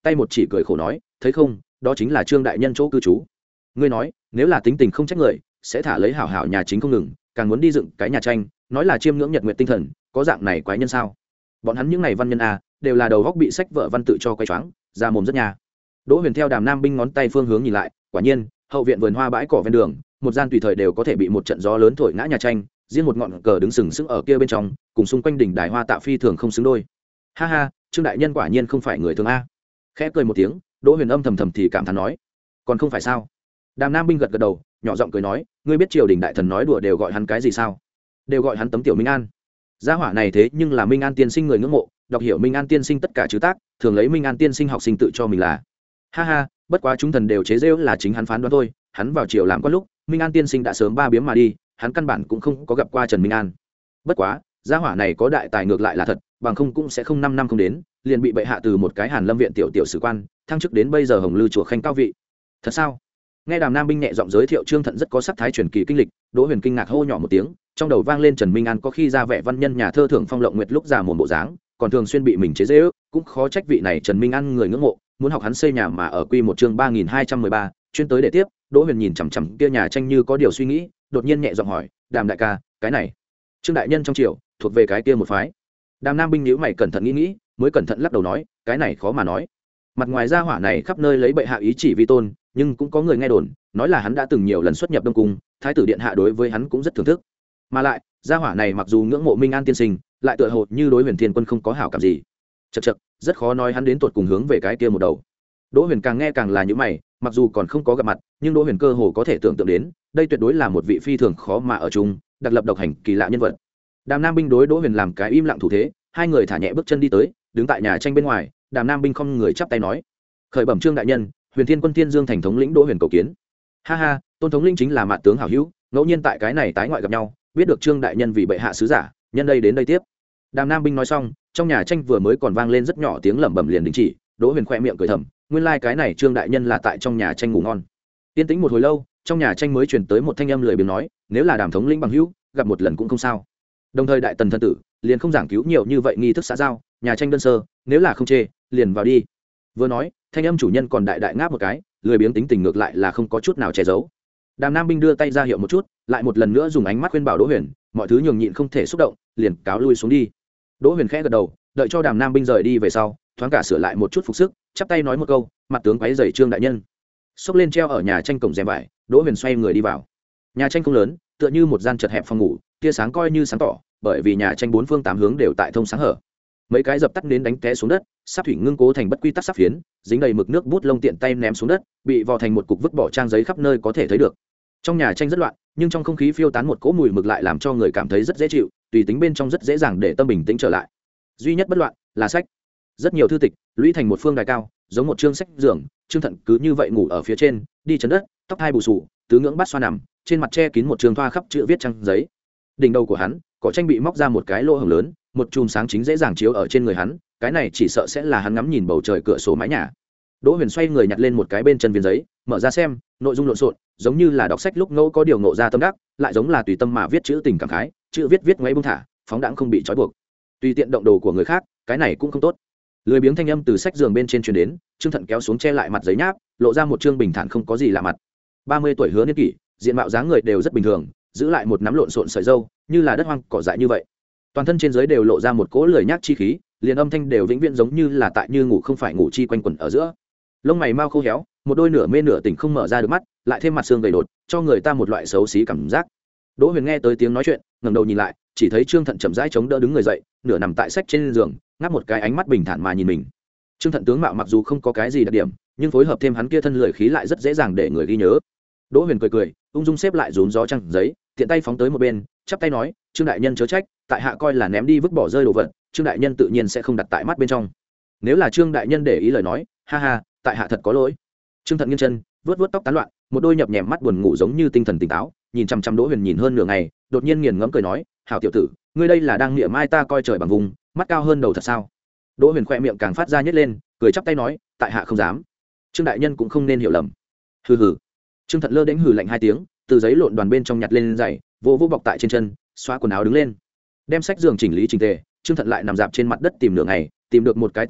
tay một chỉ cười khổ nói thấy không, đó chính là trương đại nhân chỗ cư trú. Ngươi nói nếu là tính tình không trách người sẽ thả lấy hảo hảo nhà chính không ngừng, càng muốn đi dựng cái nhà tranh nói là chiêm ngưỡng nhật nguyện tinh thần, có dạng này quái nhân sao? Bọn hắn những này văn nhân à, đều là đầu góc bị sách vợ văn tự cho quay choáng, ra mồm rất nhà. Đỗ Huyền theo Đàm Nam Binh ngón tay phương hướng nhìn lại, quả nhiên hậu viện vườn hoa bãi cỏ ven đường, một gian tùy thời đều có thể bị một trận gió lớn thổi ngã nhà tranh, riêng một ngọn cờ đứng sừng sững ở kia bên trong, cùng xung quanh đỉnh đài hoa tạ phi thường không xứng đôi. Ha ha, trương đại nhân quả nhiên không phải người thường a. Khẽ cười một tiếng, Đỗ Huyền âm thầm thầm thì cảm thán nói, còn không phải sao? Đàm Nam Binh gật gật đầu, nhỏ giọng cười nói, ngươi biết triều đình đại thần nói đùa đều gọi hắn cái gì sao? Đều gọi hắn Tấm Tiểu Minh An. Gia hỏa này thế nhưng là Minh An tiên sinh người ngưỡng mộ, đọc hiểu Minh An tiên sinh tất cả chữ tác, thường lấy Minh An tiên sinh học sinh tự cho mình là. Ha ha, bất quá chúng thần đều chế giễu là chính hắn phán đoán thôi, hắn vào triều làm quan lúc, Minh An tiên sinh đã sớm ba biếm mà đi, hắn căn bản cũng không có gặp qua Trần Minh An. Bất quá, gia hỏa này có đại tài ngược lại là thật, bằng không cũng sẽ không năm năm không đến, liền bị bệ hạ từ một cái Hàn Lâm viện tiểu tiểu sử quan, thăng chức đến bây giờ Hồng Lư chùa khanh cao vị. Thật sao? Nghe Đàm Nam Binh nhẹ giọng giới thiệu Trương Thận rất có sắc thái truyền kỳ kinh lịch, Đỗ Huyền kinh ngạc hô nhỏ một tiếng, trong đầu vang lên Trần Minh An có khi ra vẻ văn nhân nhà thơ thưởng phong lộng nguyệt lúc già mồm bộ dáng, còn thường xuyên bị mình chế giễu, cũng khó trách vị này Trần Minh An người ngưỡng mộ, muốn học hắn xây nhà mà ở quy một chương ba nghìn hai trăm mười ba, chuyên tới để tiếp. Đỗ Huyền nhìn chằm chằm kia nhà tranh như có điều suy nghĩ, đột nhiên nhẹ giọng hỏi, "Đàm đại ca, cái này, Trương đại nhân trong triều, thuộc về cái kia một phái?" Đàm Nam Binh nhíu mày cẩn thận nghĩ nghĩ, mới cẩn thận lắc đầu nói, "Cái này khó mà nói. Mặt ngoài gia hỏa này khắp nơi lấy bệ hạ ý chỉ vi tôn, nhưng cũng có người nghe đồn, nói là hắn đã từng nhiều lần xuất nhập Đông cung, thái tử điện hạ đối với hắn cũng rất thưởng thức. Mà lại, gia hỏa này mặc dù ngưỡng mộ Minh An tiên sinh, lại tựa hồ như đối Huyền Thiên Quân không có hảo cảm gì. Chậc chậc, rất khó nói hắn đến tuột cùng hướng về cái kia một đầu." Đỗ Huyền càng nghe càng là những mày, mặc dù còn không có gặp mặt, nhưng Đỗ Huyền cơ hồ có thể tưởng tượng đến, đây tuyệt đối là một vị phi thường khó mà ở chung, đặc lập độc hành kỳ lạ nhân vật. Đàm Nam Binh đối Đỗ Huyền làm cái im lặng thủ thế, hai người thả nhẹ bước chân đi tới, đứng tại nhà tranh bên ngoài, Đàm Nam Binh không người chắp tay nói, khởi bẩm Trương đại nhân, Huyền Thiên Quân Thiên Dương thành thống lĩnh Đỗ Huyền cầu kiến. Ha ha, Tôn thống lĩnh chính là mạn tướng hảo hữu, ngẫu nhiên tại cái này tái ngoại gặp nhau, biết được Trương đại nhân vì bệ hạ sứ giả, nhân đây đến đây tiếp. Đàm Nam Binh nói xong, trong nhà tranh vừa mới còn vang lên rất nhỏ tiếng lẩm bẩm liền đình chỉ, Đỗ Huyền khoe miệng cười thầm, nguyên lai like cái này Trương đại nhân là tại trong nhà tranh ngủ ngon. Tiên tĩnh một hồi lâu, trong nhà tranh mới truyền tới một thanh âm lười biếng nói, nếu là Đàm thống lĩnh bằng hữu, gặp một lần cũng không sao. Đồng thời đại tần thân tử, liền không giảng cứu nhiều như vậy nghi thức xã giao, nhà tranh đơn sơ, nếu là không chê, liền vào đi. Vừa nói, thanh âm chủ nhân còn đại đại ngáp một cái, lười biếng tính tình ngược lại là không có chút nào che giấu. Đàm Nam Binh đưa tay ra hiệu một chút, lại một lần nữa dùng ánh mắt khuyên bảo Đỗ Huyền, mọi thứ nhường nhịn không thể xúc động, liền cáo lui xuống đi. Đỗ Huyền khẽ gật đầu, đợi cho Đàm Nam Binh rời đi về sau, thoáng cả sửa lại một chút phục sức, chắp tay nói một câu, mặt tướng quấy rầy Trương đại nhân. Xốc lên treo ở nhà tranh cổng rèm vải, Đỗ Huyền xoay người đi vào. Nhà tranh không lớn, tựa như một gian chật hẹp phòng ngủ, tia sáng coi như sáng tỏ, bởi vì nhà tranh bốn phương tám hướng đều tại thông sáng hở. Mấy cái dập tắt đến đánh té xuống đất, sắp thủy ngưng cố thành bất quy tắc sắp phiến, dính đầy mực nước bút lông tiện tay ném xuống đất, bị vò thành một cục vứt bỏ trang giấy khắp nơi có thể thấy được. Trong nhà tranh rất loạn, nhưng trong không khí phiêu tán một cỗ mùi mực lại làm cho người cảm thấy rất dễ chịu, tùy tính bên trong rất dễ dàng để tâm bình tĩnh trở lại. Duy nhất bất loạn là sách, rất nhiều thư tịch lũy thành một phương đài cao, giống một chương sách giường. Trương Thận cứ như vậy ngủ ở phía trên, đi chấn đất, tóc hai bù sù, tứ ngưỡng bát xoa nằm, trên mặt che kín một trường thoa khắp chữ viết trang giấy. Đỉnh đầu của hắn, cỏ tranh bị móc ra một cái lỗ hổng lớn, một chùm sáng chính dễ dàng chiếu ở trên người hắn, cái này chỉ sợ sẽ là hắn ngắm nhìn bầu trời cửa sổ mái nhà. Đỗ Huyền xoay người nhặt lên một cái bên chân viên giấy, mở ra xem, nội dung lộn xộn, giống như là đọc sách lúc ngẫu có điều ngộ ra tâm đắc, lại giống là tùy tâm mà viết chữ tình cảm khái, chữ viết viết ngoáy buông thả, phóng đãng không bị trói buộc. Tùy tiện động đồ của người khác, cái này cũng không tốt. Lười biếng thanh âm từ sách giường bên trên truyền đến, Trương Thận kéo xuống che lại mặt giấy nháp, lộ ra một trương bình thản không có gì lạ mặt. ba mươi tuổi hứa niên kỷ, diện mạo dáng người đều rất bình thường, giữ lại một nắm lộn xộn sợi râu, như là đất hoang cỏ dại như vậy. Toàn thân trên dưới đều lộ ra một cỗ lười nhác chi khí, liền âm thanh đều vĩnh viễn giống như là tại như ngủ không phải ngủ chi quanh quẩn ở giữa. Lông mày mau khô héo, một đôi nửa mê nửa tỉnh không mở ra được mắt, lại thêm mặt xương gầy đột, cho người ta một loại xấu xí cảm giác. Đỗ Huyền nghe tới tiếng nói chuyện, ngẩng đầu nhìn lại, chỉ thấy Trương Thận chậm rãi chống đỡ đứng người dậy, nửa nằm tại sách trên giường, ngáp một cái ánh mắt bình thản mà nhìn mình. Trương Thận tướng mạo mặc dù không có cái gì đặc điểm, nhưng phối hợp thêm hắn kia thân lười khí lại rất dễ dàng để người ghi nhớ. Đỗ Huyền cười cười, ung dung xếp lại rốn gió trang giấy, tiện tay phóng tới một bên, chắp tay nói, Trương đại nhân chớ trách, tại hạ coi là ném đi vứt bỏ rơi đồ vật, Trương đại nhân tự nhiên sẽ không đặt tại mắt bên trong. Nếu là Trương đại nhân để ý lời nói, ha ha, tại hạ thật có lỗi. Trương Thận nghiêng chân, vớt vớt tóc tán loạn, một đôi nhập nhèm mắt buồn ngủ giống như tinh thần tỉnh táo, nhìn chăm chăm Đỗ Huyền nhìn hơn nửa ngày, đột nhiên nghiền ngẫm cười nói, hảo tiểu tử, ngươi đây là đang niệm mai ta coi trời bằng vùng, mắt cao hơn đầu thật sao? Đỗ Huyền khoe miệng càng phát ra nhếch lên, cười chắp tay nói, tại hạ không dám. Trương đại nhân cũng không nên hiểu lầm. Hừ hừ. Trương Thận lơ đễnh hừ lạnh hai tiếng, từ giấy lộn đoàn bên trong nhặt lên giày, vỗ vỗ bọc tại trên chân, xóa quần áo đứng lên, đem sách giường chỉnh lý chỉnh tề. Trương Thận lại nằm dạp trên mặt đất tìm nửa ngày, tìm được một cái túi rượu,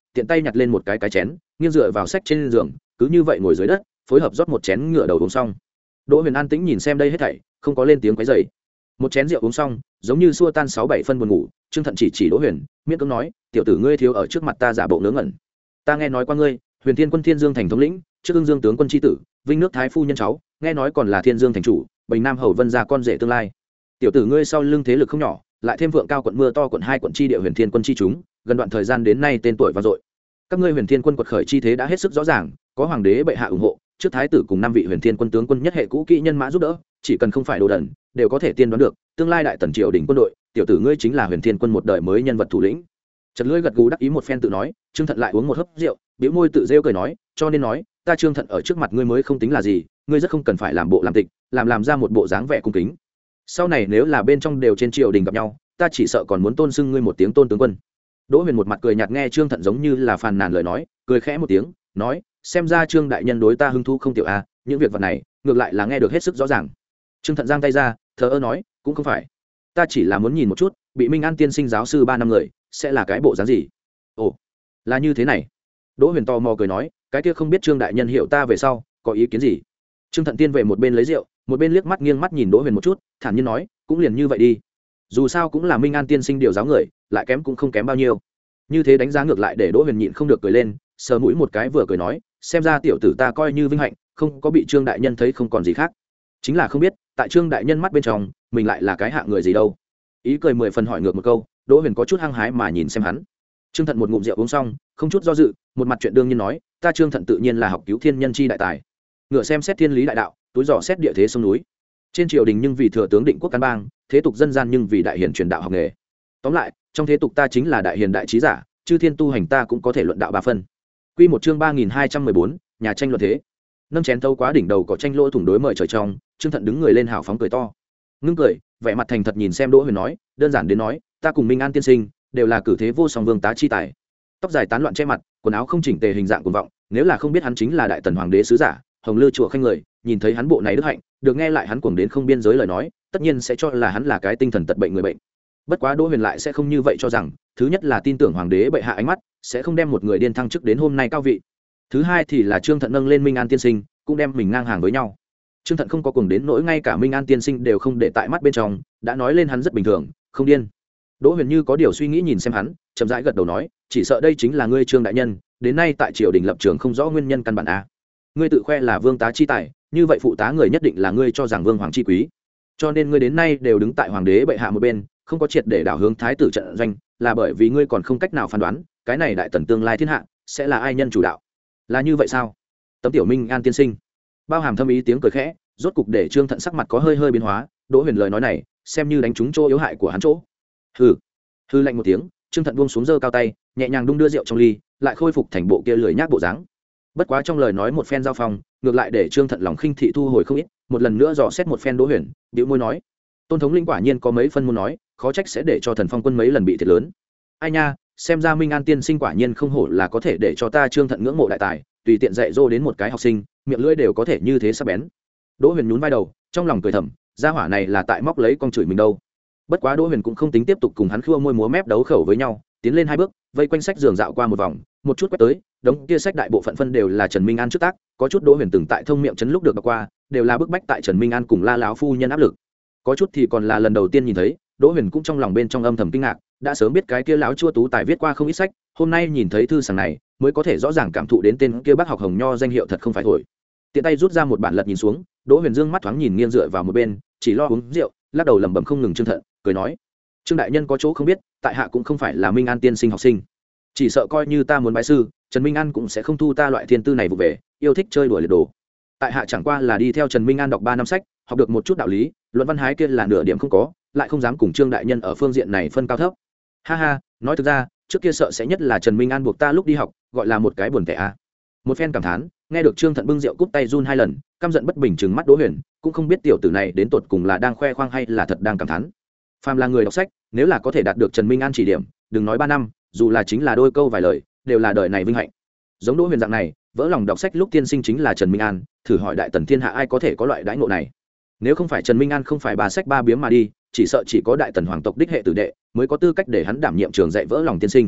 tiện tay nhặt lên một cái cái chén nghiêng dựa vào sách trên giường, cứ như vậy ngồi dưới đất phối hợp rót một chén ngựa đầu uống xong. Đỗ Huyền an tĩnh nhìn xem đây hết thảy, không có lên tiếng quấy rầy. Một chén rượu uống xong, giống như xua tan sáu bảy phân buồn ngủ, Trương Thận chỉ chỉ Đỗ Huyền, miễn cưỡng nói, tiểu tử ngươi thiếu ở trước mặt ta giả bộ ngớ ngẩn. Ta nghe nói qua ngươi, Huyền Thiên Quân Thiên Dương thành thống lĩnh, trước Ưng Dương tướng quân chi tử, Vinh nước thái phu nhân cháu, nghe nói còn là Thiên Dương thành chủ, Bình Nam hầu Vân gia con rể tương lai. Tiểu tử ngươi sau lưng thế lực không nhỏ, lại thêm vượng cao quận mưa to quận hai quận chi địa Huyền Thiên Quân chi chúng, gần đoạn thời gian đến nay tên tuổi vang dội. Các ngươi Huyền Thiên Quân quật khởi chi thế đã hết sức rõ ràng, có hoàng đế bệ hạ ủng hộ, trước thái tử cùng năm vị Huyền Thiên Quân tướng quân nhất hệ cũ kỹ nhân mã giúp đỡ, chỉ cần không phải đồ đần, đều có thể tiên đoán được, tương lai đại tần triều đình quân đội, tiểu tử ngươi chính là Huyền Thiên Quân một đời mới nhân vật thủ lĩnh. Chợt lưỡi gật gù đắc ý một phen tự nói, Trương Thận lại uống một hớp rượu, bĩu môi tự rêu cười nói, cho nên nói, ta Trương Thận ở trước mặt ngươi mới không tính là gì, ngươi rất không cần phải làm bộ làm tịch, làm làm ra một bộ dáng vẻ cung kính. Sau này nếu là bên trong đều trên triều đình gặp nhau, ta chỉ sợ còn muốn tôn xưng ngươi một tiếng tôn tướng quân. Đỗ Huyền một mặt cười nhạt nghe Trương Thận giống như là phàn nàn lời nói, cười khẽ một tiếng, nói, xem ra Trương đại nhân đối ta hứng thú không tiểu a, những việc vật này, ngược lại là nghe được hết sức rõ ràng. Trương Thận giang tay ra, thờ ơ nói, cũng không phải, ta chỉ là muốn nhìn một chút, bị Minh An tiên sinh giáo sư ba năm người, sẽ là cái bộ dáng gì. Ồ, là như thế này. Đỗ Huyền tò mò cười nói, cái kia không biết Trương đại nhân hiểu ta về sau, có ý kiến gì. Trương Thận tiên về một bên lấy rượu, một bên liếc mắt nghiêng mắt nhìn Đỗ Huyền một chút, thản nhiên nói, cũng liền như vậy đi, dù sao cũng là Minh An tiên sinh điều giáo người, lại kém cũng không kém bao nhiêu. Như thế đánh giá ngược lại để Đỗ Huyền nhịn không được cười lên, sờ mũi một cái vừa cười nói, xem ra tiểu tử ta coi như vinh hạnh, không có bị Trương đại nhân thấy không còn gì khác, chính là không biết tại Trương đại nhân mắt bên trong mình lại là cái hạng người gì đâu. Ý cười mười phần hỏi ngược một câu, Đỗ Huyền có chút hăng hái mà nhìn xem hắn. Trương Thận một ngụm rượu uống xong, không chút do dự, một mặt chuyện đương nhiên nói, ta Trương Thận tự nhiên là học cứu thiên nhân chi đại tài, ngựa xem xét thiên lý đại đạo, túi dò xét địa thế sông núi. Trên triều đình nhưng vì thừa tướng định quốc căn bang, thế tục dân gian nhưng vì đại hiền truyền đạo học nghề. Tóm lại, trong thế tục ta chính là đại hiền đại trí giả, chư thiên tu hành ta cũng có thể luận đạo ba phân. Quy một chương ba nghìn hai trăm mười bốn, nhà tranh luận thế. Nâng chén thâu quá đỉnh đầu có tranh lỗ thủng đối mời trời trong, Trương Thận đứng người lên hào phóng cười to. Ngưng cười, vẻ mặt thành thật nhìn xem Đỗ Huyền nói, đơn giản đến nói, ta cùng Minh An tiên sinh đều là cử thế vô song vương tá chi tài. Tóc dài tán loạn che mặt, quần áo không chỉnh tề hình dạng cuồng vọng, nếu là không biết hắn chính là đại tần hoàng đế sứ giả, hồng lư chùa khanh người, nhìn thấy hắn bộ này đức hạnh, được nghe lại hắn cuồng đến không biên giới lời nói, tất nhiên sẽ cho là hắn là cái tinh thần tật bệnh người bệnh. Bất quá Đỗ Huyền lại sẽ không như vậy cho rằng, thứ nhất là tin tưởng hoàng đế bệ hạ ánh mắt, sẽ không đem một người điên thăng chức đến hôm nay cao vị. Thứ hai thì là Trương Thận nâng lên Minh An tiên sinh, cũng đem mình ngang hàng với nhau. Trương Thận không có cuồng đến nỗi ngay cả Minh An tiên sinh đều không để tại mắt bên trong, đã nói lên hắn rất bình thường, không điên. Đỗ Huyền như có điều suy nghĩ nhìn xem hắn, chậm rãi gật đầu nói, chỉ sợ đây chính là ngươi Trương đại nhân, đến nay tại triều đình lập trường không rõ nguyên nhân căn bản a. Ngươi tự khoe là vương tá chi tài, như vậy phụ tá người nhất định là ngươi cho rằng vương hoàng chi quý, cho nên ngươi đến nay đều đứng tại hoàng đế bệ hạ một bên, không có triệt để đảo hướng thái tử trận doanh, là bởi vì ngươi còn không cách nào phán đoán cái này đại tần tương lai thiên hạ sẽ là ai nhân chủ đạo. Là như vậy sao? Tấm tiểu Minh An tiên sinh bao hàm thâm ý tiếng cười khẽ, rốt cục để Trương Thận sắc mặt có hơi hơi biến hóa. Đỗ Huyền lời nói này xem như đánh trúng chỗ yếu hại của hắn chỗ. Hừ, hư lạnh một tiếng, Trương Thận buông xuống giơ cao tay, nhẹ nhàng đung đưa rượu trong ly, lại khôi phục thành bộ kia lười nhác bộ dáng. Bất quá trong lời nói một phen giao phong, ngược lại để Trương Thận lòng khinh thị thu hồi không ít, một lần nữa dò xét một phen Đỗ Huyền, bĩu môi nói, tôn thống linh quả nhiên có mấy phân muốn nói, khó trách sẽ để cho Thần Phong quân mấy lần bị thiệt lớn. Ai nha, xem ra Minh An tiên sinh quả nhiên không hổ là có thể để cho ta Trương Thận ngưỡng mộ đại tài, tùy tiện dạy dỗ đến một cái học sinh, miệng lưỡi đều có thể như thế sắc bén. Đỗ Huyền nhún vai đầu, trong lòng cười thầm, gia hỏa này là tại móc lấy con chửi mình đâu. Bất quá Đỗ Huyền cũng không tính tiếp tục cùng hắn khua môi múa mép đấu khẩu với nhau, tiến lên hai bước, vây quanh sách giường dạo qua một vòng, một chút quét tới, đống kia sách đại bộ phận phân đều là Trần Minh An trước tác, có chút Đỗ Huyền từng tại thông miệng chấn lúc được đọc qua, đều là bức bách tại Trần Minh An cùng La lão phu nhân áp lực. Có chút thì còn là lần đầu tiên nhìn thấy, Đỗ Huyền cũng trong lòng bên trong âm thầm kinh ngạc, đã sớm biết cái kia lão chua tú tài viết qua không ít sách, hôm nay nhìn thấy thư sảng này, mới có thể rõ ràng cảm thụ đến tên kia bác học Hồng Nho danh hiệu thật không phải thổi. Tiện tay rút ra một bản lật nhìn xuống, Đỗ Huyền dương mắt thoáng nhìn nghiêng dựa vào một bên, chỉ lo uống rượu, lắc đầu lẩm bẩm không ngừng. Trương Thận cười nói, Trương đại nhân có chỗ không biết, tại hạ cũng không phải là Minh An tiên sinh học sinh, chỉ sợ coi như ta muốn bái sư, Trần Minh An cũng sẽ không thu ta loại thiên tư này vụ về, yêu thích chơi đùa liệt đồ. Tại hạ chẳng qua là đi theo Trần Minh An đọc ba năm sách, học được một chút đạo lý, luận văn hái kia là nửa điểm không có, lại không dám cùng Trương đại nhân ở phương diện này phân cao thấp. Ha ha, nói thực ra, trước kia sợ sẽ nhất là Trần Minh An buộc ta lúc đi học, gọi là một cái buồn tẻ a. Một phen cảm thán, nghe được Trương Thận bưng rượu cúp tay run hai lần, căm giận bất bình trừng mắt Đỗ Huyền, cũng không biết tiểu tử này đến tột cùng là đang khoe khoang hay là thật đang cảm thán. Phàm là người đọc sách, nếu là có thể đạt được Trần Minh An chỉ điểm, đừng nói ba năm, dù là chính là đôi câu vài lời, đều là đời này vinh hạnh. Giống Đỗ Huyền dạng này, vỡ lòng đọc sách lúc tiên sinh chính là Trần Minh An, thử hỏi đại tần thiên hạ ai có thể có loại đãi ngộ này. Nếu không phải Trần Minh An không phải bà sách ba biếm mà đi, chỉ sợ chỉ có đại tần hoàng tộc đích hệ tử đệ mới có tư cách để hắn đảm nhiệm trường dạy vỡ lòng tiên sinh.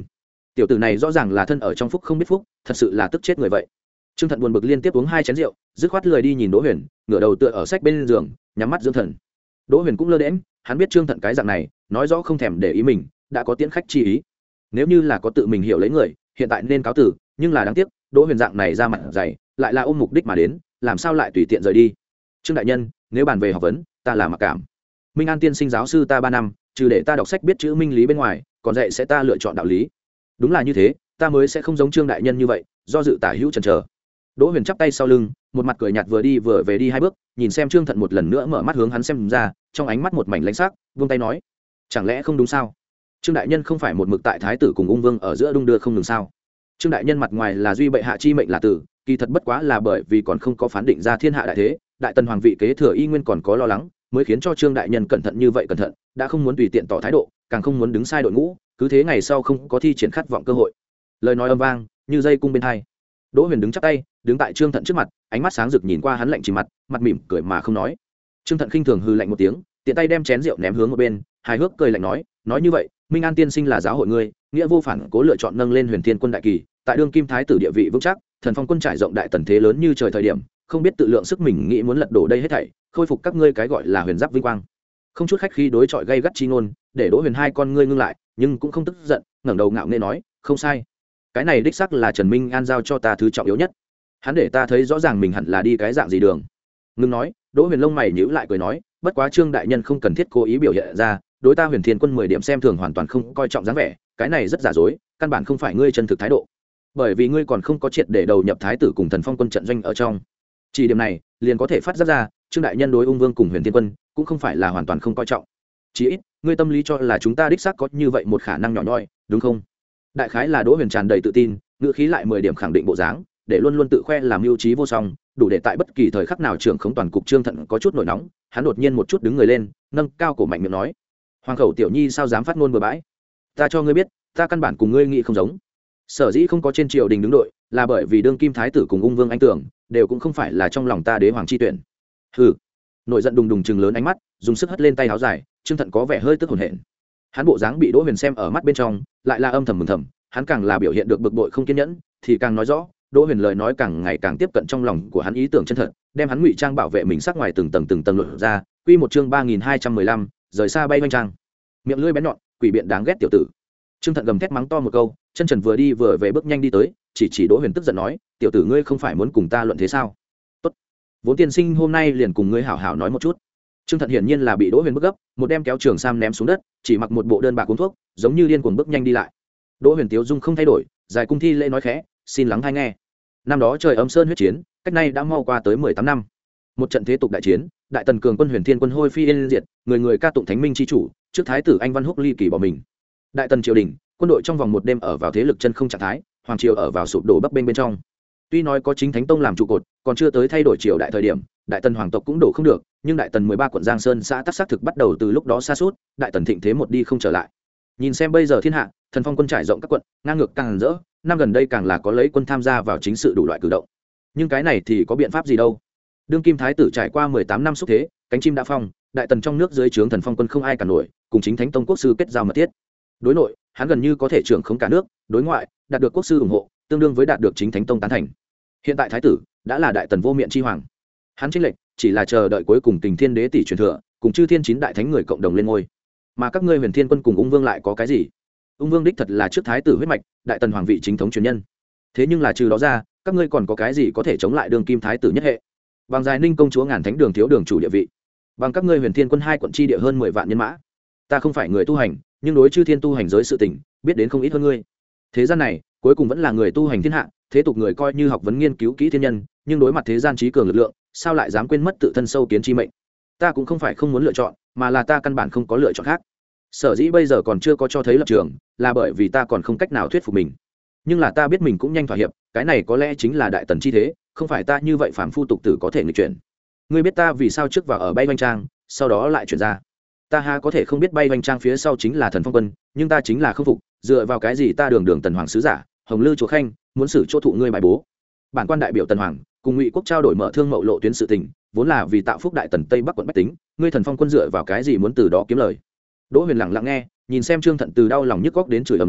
tiểu tử này rõ ràng là thân ở trong phúc không biết phúc, thật sự là tức chết người vậy. Trương Thận buồn bực liên tiếp uống hai chén rượu, dứt khoát lười đi nhìn Đỗ Huyền, ngửa đầu tựa ở sách bên giường, nhắm mắt dưỡng thần. Đỗ Huyền cũng lơ đễnh, hắn biết Trương Thận cái dạng này, nói rõ không thèm để ý mình, đã có tiễn khách chi ý. Nếu như là có tự mình hiểu lấy người, hiện tại nên cáo tử, nhưng là đáng tiếc, Đỗ Huyền dạng này ra mặt dày, lại là ôm mục đích mà đến, làm sao lại tùy tiện rời đi. Trương đại nhân, nếu bàn về học vấn, ta là mặc cảm. Minh An tiên sinh giáo sư ta ba năm, trừ để ta đọc sách biết chữ minh lý bên ngoài, còn dạy sẽ ta lựa chọn đạo lý. Đúng là như thế, ta mới sẽ không giống Trương đại nhân như vậy, do dự tả hữu chần chờ. Đỗ Huyền chắp tay sau lưng, một mặt cười nhạt vừa đi vừa về đi hai bước, nhìn xem Trương Thận một lần nữa mở mắt hướng hắn xem ra, trong ánh mắt một mảnh lãnh sắc, vung tay nói: "Chẳng lẽ không đúng sao? Trương đại nhân không phải một mực tại thái tử cùng ung vương ở giữa đung đưa không ngừng sao? Trương đại nhân mặt ngoài là duy bệ hạ chi mệnh là tử, kỳ thật bất quá là bởi vì còn không có phán định ra thiên hạ đại thế, đại tần hoàng vị kế thừa y nguyên còn có lo lắng, mới khiến cho Trương đại nhân cẩn thận như vậy cẩn thận, đã không muốn tùy tiện tỏ thái độ, càng không muốn đứng sai đội ngũ, cứ thế ngày sau không có thi triển khát vọng cơ hội." Lời nói âm vang, như dây cung bên hai. Đỗ Huyền đứng chắp tay, đứng tại Trương Thận trước mặt, ánh mắt sáng rực nhìn qua hắn lạnh chỉ mặt, mặt mỉm cười mà không nói. Trương Thận khinh thường hừ lạnh một tiếng, tiện tay đem chén rượu ném hướng một bên, hài hước cười lạnh nói: "Nói như vậy, Minh An tiên sinh là giáo hội ngươi, nghĩa vô phản cố lựa chọn nâng lên Huyền Thiên quân đại kỳ, tại đương kim thái tử địa vị vững chắc, thần phong quân trải rộng đại tần thế lớn như trời thời điểm, không biết tự lượng sức mình nghĩ muốn lật đổ đây hết thảy, khôi phục các ngươi cái gọi là huyền giáp vinh quang." Không chút khách khí đối chọi gay gắt chi ngôn, để Đỗ Huyền hai con ngươi ngưng lại, nhưng cũng không tức giận, ngẩng đầu ngạo nghễ nói: "Không sai, cái này đích xác là Trần Minh An giao cho ta thứ trọng yếu nhất. Hắn để ta thấy rõ ràng mình hẳn là đi cái dạng gì đường." Ngưng nói, Đỗ Huyền lông mày nhíu lại cười nói: "Bất quá Trương đại nhân không cần thiết cố ý biểu hiện ra, đối ta Huyền Thiên quân mười điểm xem thường hoàn toàn không coi trọng dáng vẻ, cái này rất giả dối, căn bản không phải ngươi chân thực thái độ. Bởi vì ngươi còn không có triệt để đầu nhập thái tử cùng thần phong quân trận doanh ở trong. Chỉ điểm này, liền có thể phát giác ra, Trương đại nhân đối ung vương cùng Huyền Thiên quân cũng không phải là hoàn toàn không coi trọng. Chỉ ít, ngươi tâm lý cho là chúng ta đích xác có như vậy một khả năng nhỏ nhoi, đúng không?" Đại khái là Đỗ Huyền tràn đầy tự tin, ngữ khí lại mười điểm khẳng định bộ dáng, để luôn luôn tự khoe làm mưu trí vô song, đủ để tại bất kỳ thời khắc nào trưởng khống toàn cục. Trương Thận có chút nổi nóng, hắn đột nhiên một chút đứng người lên, nâng cao cổ mạnh miệng nói: "Hoàng khẩu tiểu nhi sao dám phát ngôn bừa bãi? Ta cho ngươi biết, ta căn bản cùng ngươi nghĩ không giống. Sở dĩ không có trên triều đình đứng đội, là bởi vì đương kim thái tử cùng ung vương anh tưởng, đều cũng không phải là trong lòng ta đế hoàng chi tuyển." Hừ. Nội giận đùng đùng chừng lớn ánh mắt, dùng sức hất lên tay áo dài, Trương Thận có vẻ hơi tức hổn hển. Hắn bộ dáng bị Đỗ Huyền xem ở mắt bên trong, lại là âm thầm mừng thầm, hắn càng là biểu hiện được bực bội không kiên nhẫn, thì càng nói rõ, Đỗ Huyền lời nói càng ngày càng tiếp cận trong lòng của hắn ý tưởng chân thật, đem hắn ngụy trang bảo vệ mình sắc ngoài từng tầng từng tầng lộ ra. Quy một chương ba nghìn hai trăm mười lăm, rời xa bay vanh trang. Miệng lưỡi bén nhọn, quỷ biện đáng ghét tiểu tử. Trương Thận gầm thét mắng to một câu, chân trần vừa đi vừa về bước nhanh đi tới, chỉ chỉ Đỗ Huyền tức giận nói: "Tiểu tử ngươi không phải muốn cùng ta luận thế sao? Tốt, vốn tiên sinh hôm nay liền cùng ngươi hảo hảo nói một chút." Trương Thận hiển nhiên là bị Đỗ Huyền bức gấp, một đem kéo trường sam ném xuống đất, chỉ mặc một bộ đơn bạc uống thuốc, giống như điên cuồng bước nhanh đi lại. Đỗ Huyền tiếu dung không thay đổi, dài cung thi lễ nói khẽ: "Xin lắng hay nghe. Năm đó trời âm sơn huyết chiến, cách nay đã mau qua tới mười tám năm. Một trận thế tục đại chiến, đại tần cường quân Huyền Thiên quân hôi phi yên diệt, người người ca tụng thánh minh chi chủ, trước thái tử anh Văn Húc ly kỳ bỏ mình. Đại tần triều đình, quân đội trong vòng một đêm ở vào thế lực chân không trạng thái, hoàng triều ở vào sụp đổ bấp bênh bên trong. Tuy nói có chính thánh tông làm trụ cột, còn chưa tới thay đổi triều đại thời điểm, đại tần hoàng tộc cũng đổ không được, nhưng đại tần mười ba quận Giang Sơn xã tắc xác thực bắt đầu từ lúc đó sa sút, đại tần thịnh thế một đi không trở lại. Nhìn xem bây giờ thiên hạ, thần phong quân trải rộng các quận, ngang ngược càng rỡ, năm gần đây càng là có lấy quân tham gia vào chính sự đủ loại cử động. Nhưng cái này thì có biện pháp gì đâu? Đương kim thái tử trải qua mười tám năm xúc thế, cánh chim đã phong, đại tần trong nước dưới trướng thần phong quân không ai cả nổi, cùng chính thánh tông quốc sư kết giao mật thiết. Đối nội, hắn gần như có thể trưởng khống cả nước, đối ngoại, đạt được quốc sư ủng hộ, tương đương với đạt được chính thánh tông tán thành. Hiện tại thái tử đã là đại tần vô miện chi hoàng. Hắn chênh lệch chỉ là chờ đợi cuối cùng Kình Thiên Đế tỷ truyền thừa, cùng chư thiên chín đại thánh người cộng đồng lên ngôi. Mà các ngươi Huyền Thiên quân cùng ung vương lại có cái gì? Ung vương đích thật là trước thái tử huyết mạch, đại tần hoàng vị chính thống truyền nhân. Thế nhưng là trừ đó ra, các ngươi còn có cái gì có thể chống lại đường kim thái tử nhất hệ? Bằng dài Ninh công chúa ngàn thánh đường thiếu đường chủ địa vị, bằng các ngươi Huyền Thiên quân hai quận chi địa hơn mười vạn nhân mã. Ta không phải người tu hành, nhưng đối chư thiên tu hành giới sự tình, biết đến không ít hơn ngươi. Thế gian này, cuối cùng vẫn là người tu hành thiên hạ, thế tục người coi như học vấn nghiên cứu kỹ thiên nhân, nhưng đối mặt thế gian trí cường lực lượng, sao lại dám quên mất tự thân sâu kiến chi mệnh? Ta cũng không phải không muốn lựa chọn, mà là ta căn bản không có lựa chọn khác. Sở dĩ bây giờ còn chưa có cho thấy lập trường, là bởi vì ta còn không cách nào thuyết phục mình. Nhưng là ta biết mình cũng nhanh thỏa hiệp, cái này có lẽ chính là đại tần chi thế, không phải ta như vậy phàm phu tục tử có thể nghịch chuyển. Ngươi biết ta vì sao trước vào ở bay vanh trang, sau đó lại chuyển ra? Ta ha có thể không biết bay vanh trang phía sau chính là thần phong quân, nhưng ta chính là không phục, dựa vào cái gì ta đường đường tần hoàng sứ giả, hồng lư chúa khanh, muốn xử chỗ thụ ngươi bài bố? Bản quan đại biểu tần hoàng, cùng ngụy quốc trao đổi mở thương mậu lộ tuyến sự tình, vốn là vì tạo phúc đại tần tây bắc quận bách tính, ngươi thần phong quân dựa vào cái gì muốn từ đó kiếm lời? Đỗ Huyền lặng lặng nghe, nhìn xem Trương Thận từ đau lòng nhức góc đến chửi ầm lên,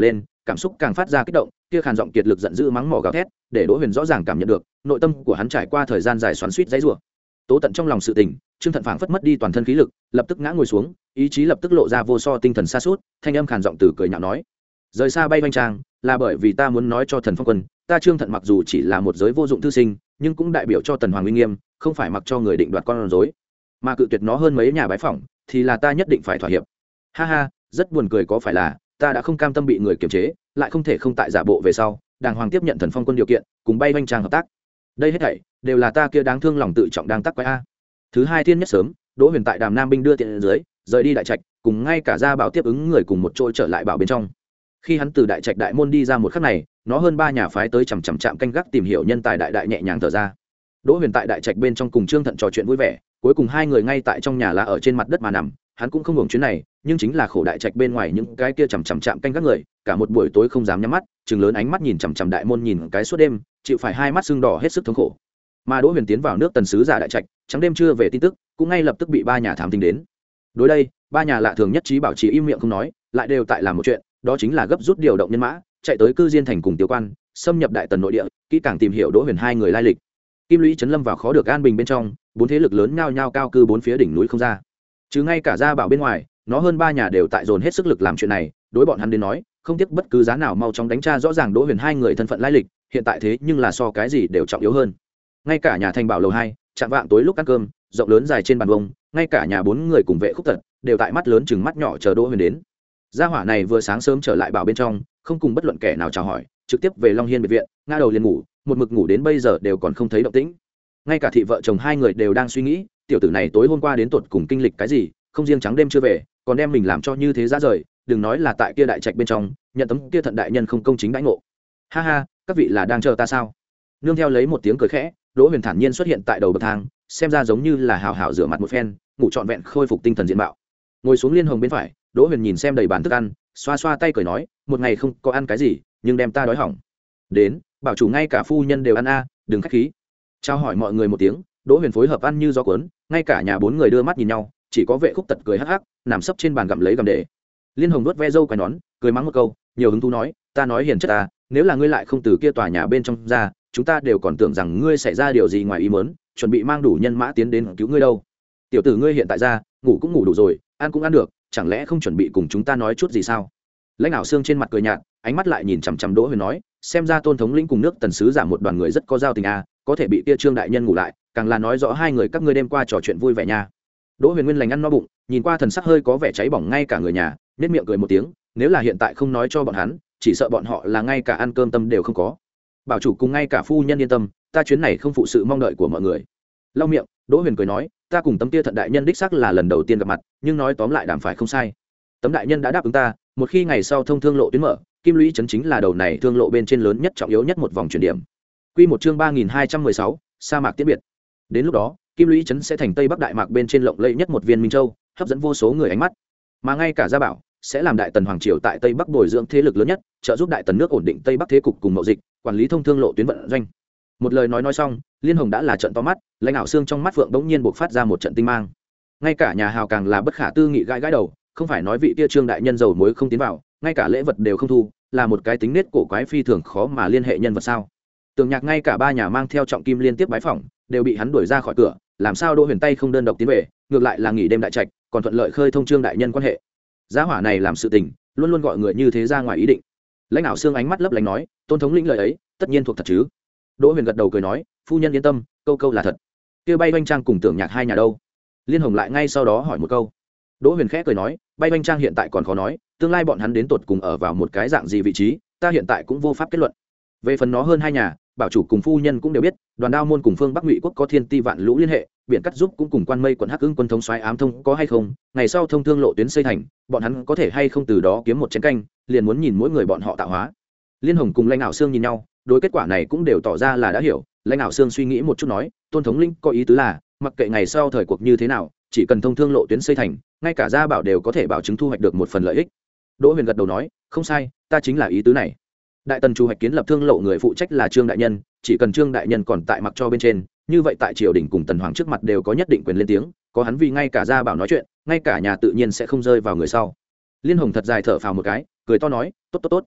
cảm xúc càng phát ra kích động, kia khàn giọng kiệt lực giận dữ mắng mỏ gào thét, để Đỗ Huyền rõ ràng cảm nhận được nội tâm của hắn trải qua thời gian dài xoắn xuýt dãy rủa. Tố tận trong lòng sự tình, Trương Thận phảng phất mất đi toàn thân khí lực, lập tức ngã ngồi xuống, ý chí lập tức lộ ra vô so tinh thần sa sút, thanh âm khàn giọng từ cười nhạo nói: "Rời xa bay vanh trang, là bởi vì ta muốn nói cho Thần Phong Quân, ta Trương Thận mặc dù chỉ là một giới vô dụng thư sinh, nhưng cũng đại biểu cho Tần Hoàng uy nghiêm, không phải mặc cho người định đoạt con rối, mà cự tuyệt nó hơn mấy nhà bái phỏng, thì là ta nhất định phải thỏa hiệp." Ha ha, rất buồn cười có phải là, ta đã không cam tâm bị người kiềm chế, lại không thể không tại giả bộ về sau, đàng hoàng tiếp nhận Thần Phong Quân điều kiện, cùng bay vanh trang hợp tác. Đây hết thảy đều là ta kia đáng thương lòng tự trọng đang tắc quái a. Thứ hai thiên nhất sớm, Đỗ Huyền tại Đàm Nam binh đưa tiện dưới, rời đi đại trạch, cùng ngay cả gia bảo tiếp ứng người cùng một chỗ trở lại bảo bên trong. Khi hắn từ đại trạch đại môn đi ra một khắc này, nó hơn ba nhà phái tới chằm chằm chạm canh gác tìm hiểu nhân tài đại đại nhẹ nhàng thở ra. Đỗ Huyền tại đại trạch bên trong cùng Trương Thận trò chuyện vui vẻ, cuối cùng hai người ngay tại trong nhà lá ở trên mặt đất mà nằm, hắn cũng không hưởng chuyến này, nhưng chính là khổ đại trạch bên ngoài những cái kia chằm chằm chạm canh gác người, cả một buổi tối không dám nhắm mắt, trừng lớn ánh mắt nhìn chằm chằm đại môn nhìn cái suốt đêm, chịu phải hai mắt sưng đỏ hết sức thống khổ. Mà Đỗ Huyền tiến vào nước Tần sứ giả đại trạch, trắng đêm chưa về tin tức, cũng ngay lập tức bị ba nhà thám tính đến. Đối đây, ba nhà lạ thường nhất trí bảo trì im miệng không nói, lại đều tại làm một chuyện, đó chính là gấp rút điều động nhân mã, chạy tới cư diên thành cùng tiểu quan, xâm nhập đại tần nội địa, kỹ càng tìm hiểu Đỗ Huyền hai người lai lịch. Kim Lũy trấn lâm vào khó được an bình bên trong, bốn thế lực lớn nhao nhao cao cư bốn phía đỉnh núi không ra. Chứ ngay cả gia bảo bên ngoài, nó hơn ba nhà đều tại dồn hết sức lực làm chuyện này, đối bọn hắn đến nói, không tiếc bất cứ giá nào mau chóng đánh tra rõ ràng Đỗ Huyền hai người thân phận lai lịch, hiện tại thế nhưng là so cái gì đều trọng yếu hơn. Ngay cả nhà thành bảo lầu hai, chạm vạng tối lúc ăn cơm, rộng lớn dài trên bàn vông, ngay cả nhà bốn người cùng vệ khúc tật đều tại mắt lớn chừng mắt nhỏ chờ Đỗ Huyền đến. Gia hỏa này vừa sáng sớm trở lại bảo bên trong, không cùng bất luận kẻ nào chào hỏi, trực tiếp về Long Hiên biệt viện, ngã đầu liền ngủ, một mực ngủ đến bây giờ đều còn không thấy động tĩnh. Ngay cả thị vợ chồng hai người đều đang suy nghĩ, tiểu tử này tối hôm qua đến tột cùng kinh lịch cái gì, không riêng trắng đêm chưa về, còn đem mình làm cho như thế ra rời, đừng nói là tại kia đại trạch bên trong, nhận tấm kia thận đại nhân không công chính đãi ngộ. Ha ha, các vị là đang chờ ta sao? Nương theo lấy một tiếng cười khẽ, Đỗ Huyền thản nhiên xuất hiện tại đầu bậc thang, xem ra giống như là hào hào rửa mặt một phen, ngủ trọn vẹn khôi phục tinh thần diện mạo. Ngồi xuống liên hồng bên phải, Đỗ Huyền nhìn xem đầy bàn thức ăn, xoa xoa tay cười nói, một ngày không có ăn cái gì, nhưng đem ta đói hỏng. Đến, bảo chủ ngay cả phu nhân đều ăn a, đừng khách khí. Chào hỏi mọi người một tiếng, Đỗ Huyền phối hợp ăn như gió cuốn, ngay cả nhà bốn người đưa mắt nhìn nhau, chỉ có vệ khúc tật cười hắc hắc, nằm sấp trên bàn gặm lấy gặm để. Liên hồng nuốt ve râu quai nón, cười mắng một câu, nhiều hứng thú nói, ta nói hiền chất ta, nếu là ngươi lại không từ kia tòa nhà bên trong ra, chúng ta đều còn tưởng rằng ngươi xảy ra điều gì ngoài ý muốn, chuẩn bị mang đủ nhân mã tiến đến cứu ngươi đâu. Tiểu tử ngươi hiện tại ra, ngủ cũng ngủ đủ rồi, ăn cũng ăn được, chẳng lẽ không chuẩn bị cùng chúng ta nói chút gì sao? Lãnh đạo xương trên mặt cười nhạt, ánh mắt lại nhìn chằm chằm Đỗ Huyền nói, xem ra Tôn thống lĩnh cùng nước Tần sứ giả một đoàn người rất có giao tình a, có thể bị kia Trương đại nhân ngủ lại, càng là nói rõ hai người các ngươi đêm qua trò chuyện vui vẻ nha. Đỗ Huyền nguyên lành ăn no bụng, nhìn qua thần sắc hơi có vẻ cháy bỏng ngay cả người nhà, nét miệng cười một tiếng, nếu là hiện tại không nói cho bọn hắn, chỉ sợ bọn họ là ngay cả ăn cơm tâm đều không có. Bảo chủ cùng ngay cả phu nhân yên tâm, ta chuyến này không phụ sự mong đợi của mọi người. Lau miệng, Đỗ Huyền cười nói, ta cùng tấm kia thận đại nhân đích xác là lần đầu tiên gặp mặt, nhưng nói tóm lại đàm phải không sai. Tấm đại nhân đã đáp ứng ta, một khi ngày sau thông thương lộ tuyến mở, Kim Lũy trấn chính là đầu này thương lộ bên trên lớn nhất trọng yếu nhất một vòng chuyển điểm. Quy một chương ba nghìn hai trăm mười sáu, sa mạc tiễn biệt. Đến lúc đó, Kim Lũy trấn sẽ thành Tây Bắc Đại Mạc bên trên lộng lẫy nhất một viên minh châu, hấp dẫn vô số người ánh mắt. Mà ngay cả Gia Bảo sẽ làm Đại Tần hoàng triều tại Tây Bắc bồi dưỡng thế lực lớn nhất, trợ giúp Đại Tần nước ổn định Tây Bắc thế cục cùng mậu dịch, quản lý thông thương lộ tuyến vận doanh. Một lời nói nói xong, Liên Hồng đã là trận to mắt, lãnh ảo xương trong mắt phượng bỗng nhiên bộc phát ra một trận tinh mang. Ngay cả nhà hào càng là bất khả tư nghị gãi gãi đầu, không phải nói vị kia Trương đại nhân dầu muối không tiến vào, ngay cả lễ vật đều không thu, là một cái tính nết cổ quái phi thường khó mà liên hệ nhân vật sao? Tường Nhạc ngay cả ba nhà mang theo trọng kim liên tiếp bái phỏng, đều bị hắn đuổi ra khỏi cửa, làm sao Đỗ Huyền tay không đơn độc tiến về, ngược lại là nghỉ đêm đại trạch, còn thuận lợi khơi thông Trương đại nhân quan hệ. Giá hỏa này làm sự tình, luôn luôn gọi người như thế ra ngoài ý định. Lãnh đạo xương ánh mắt lấp lánh nói, Tôn thống lĩnh lời ấy, tất nhiên thuộc thật chứ? Đỗ Huyền gật đầu cười nói, phu nhân yên tâm, câu câu là thật. Kia bay Vanh Trang cùng Tưởng Nhạc hai nhà đâu? Liên Hồng lại ngay sau đó hỏi một câu. Đỗ Huyền khẽ cười nói, bay Vanh Trang hiện tại còn khó nói, tương lai bọn hắn đến tột cùng ở vào một cái dạng gì vị trí, ta hiện tại cũng vô pháp kết luận. Về phần nó hơn hai nhà, bảo chủ cùng phu nhân cũng đều biết, Đoàn Đao môn cùng phương Bắc Ngụy quốc có thiên ti vạn lũ liên hệ, biển cắt giúp cũng cùng quan mây quận Hắc Ưng quân thống soái ám thông có hay không, ngày sau thông thương lộ tuyến xây thành, bọn hắn có thể hay không từ đó kiếm một chén canh, liền muốn nhìn mỗi người bọn họ tạo hóa. Liên Hồng cùng Lãnh Nạo Xương nhìn nhau, đối kết quả này cũng đều tỏ ra là đã hiểu. Lãnh Nạo Xương suy nghĩ một chút nói, Tôn thống lĩnh có ý tứ là, mặc kệ ngày sau thời cuộc như thế nào, chỉ cần thông thương lộ tuyến xây thành, ngay cả Gia Bảo đều có thể bảo chứng thu hoạch được một phần lợi ích. Đỗ Huyền gật đầu nói, không sai, ta chính là ý tứ này. Đại Tần chủ hoạch kiến lập thương lộ người phụ trách là Trương đại nhân, chỉ cần Trương đại nhân còn tại mặc cho bên trên, như vậy tại triều đình cùng Tần hoàng trước mặt đều có nhất định quyền lên tiếng, có hắn vì ngay cả Gia Bảo nói chuyện, ngay cả nhà tự nhiên sẽ không rơi vào người sau. Liên Hồng thật dài thở phào một cái, cười to nói, tốt tốt tốt.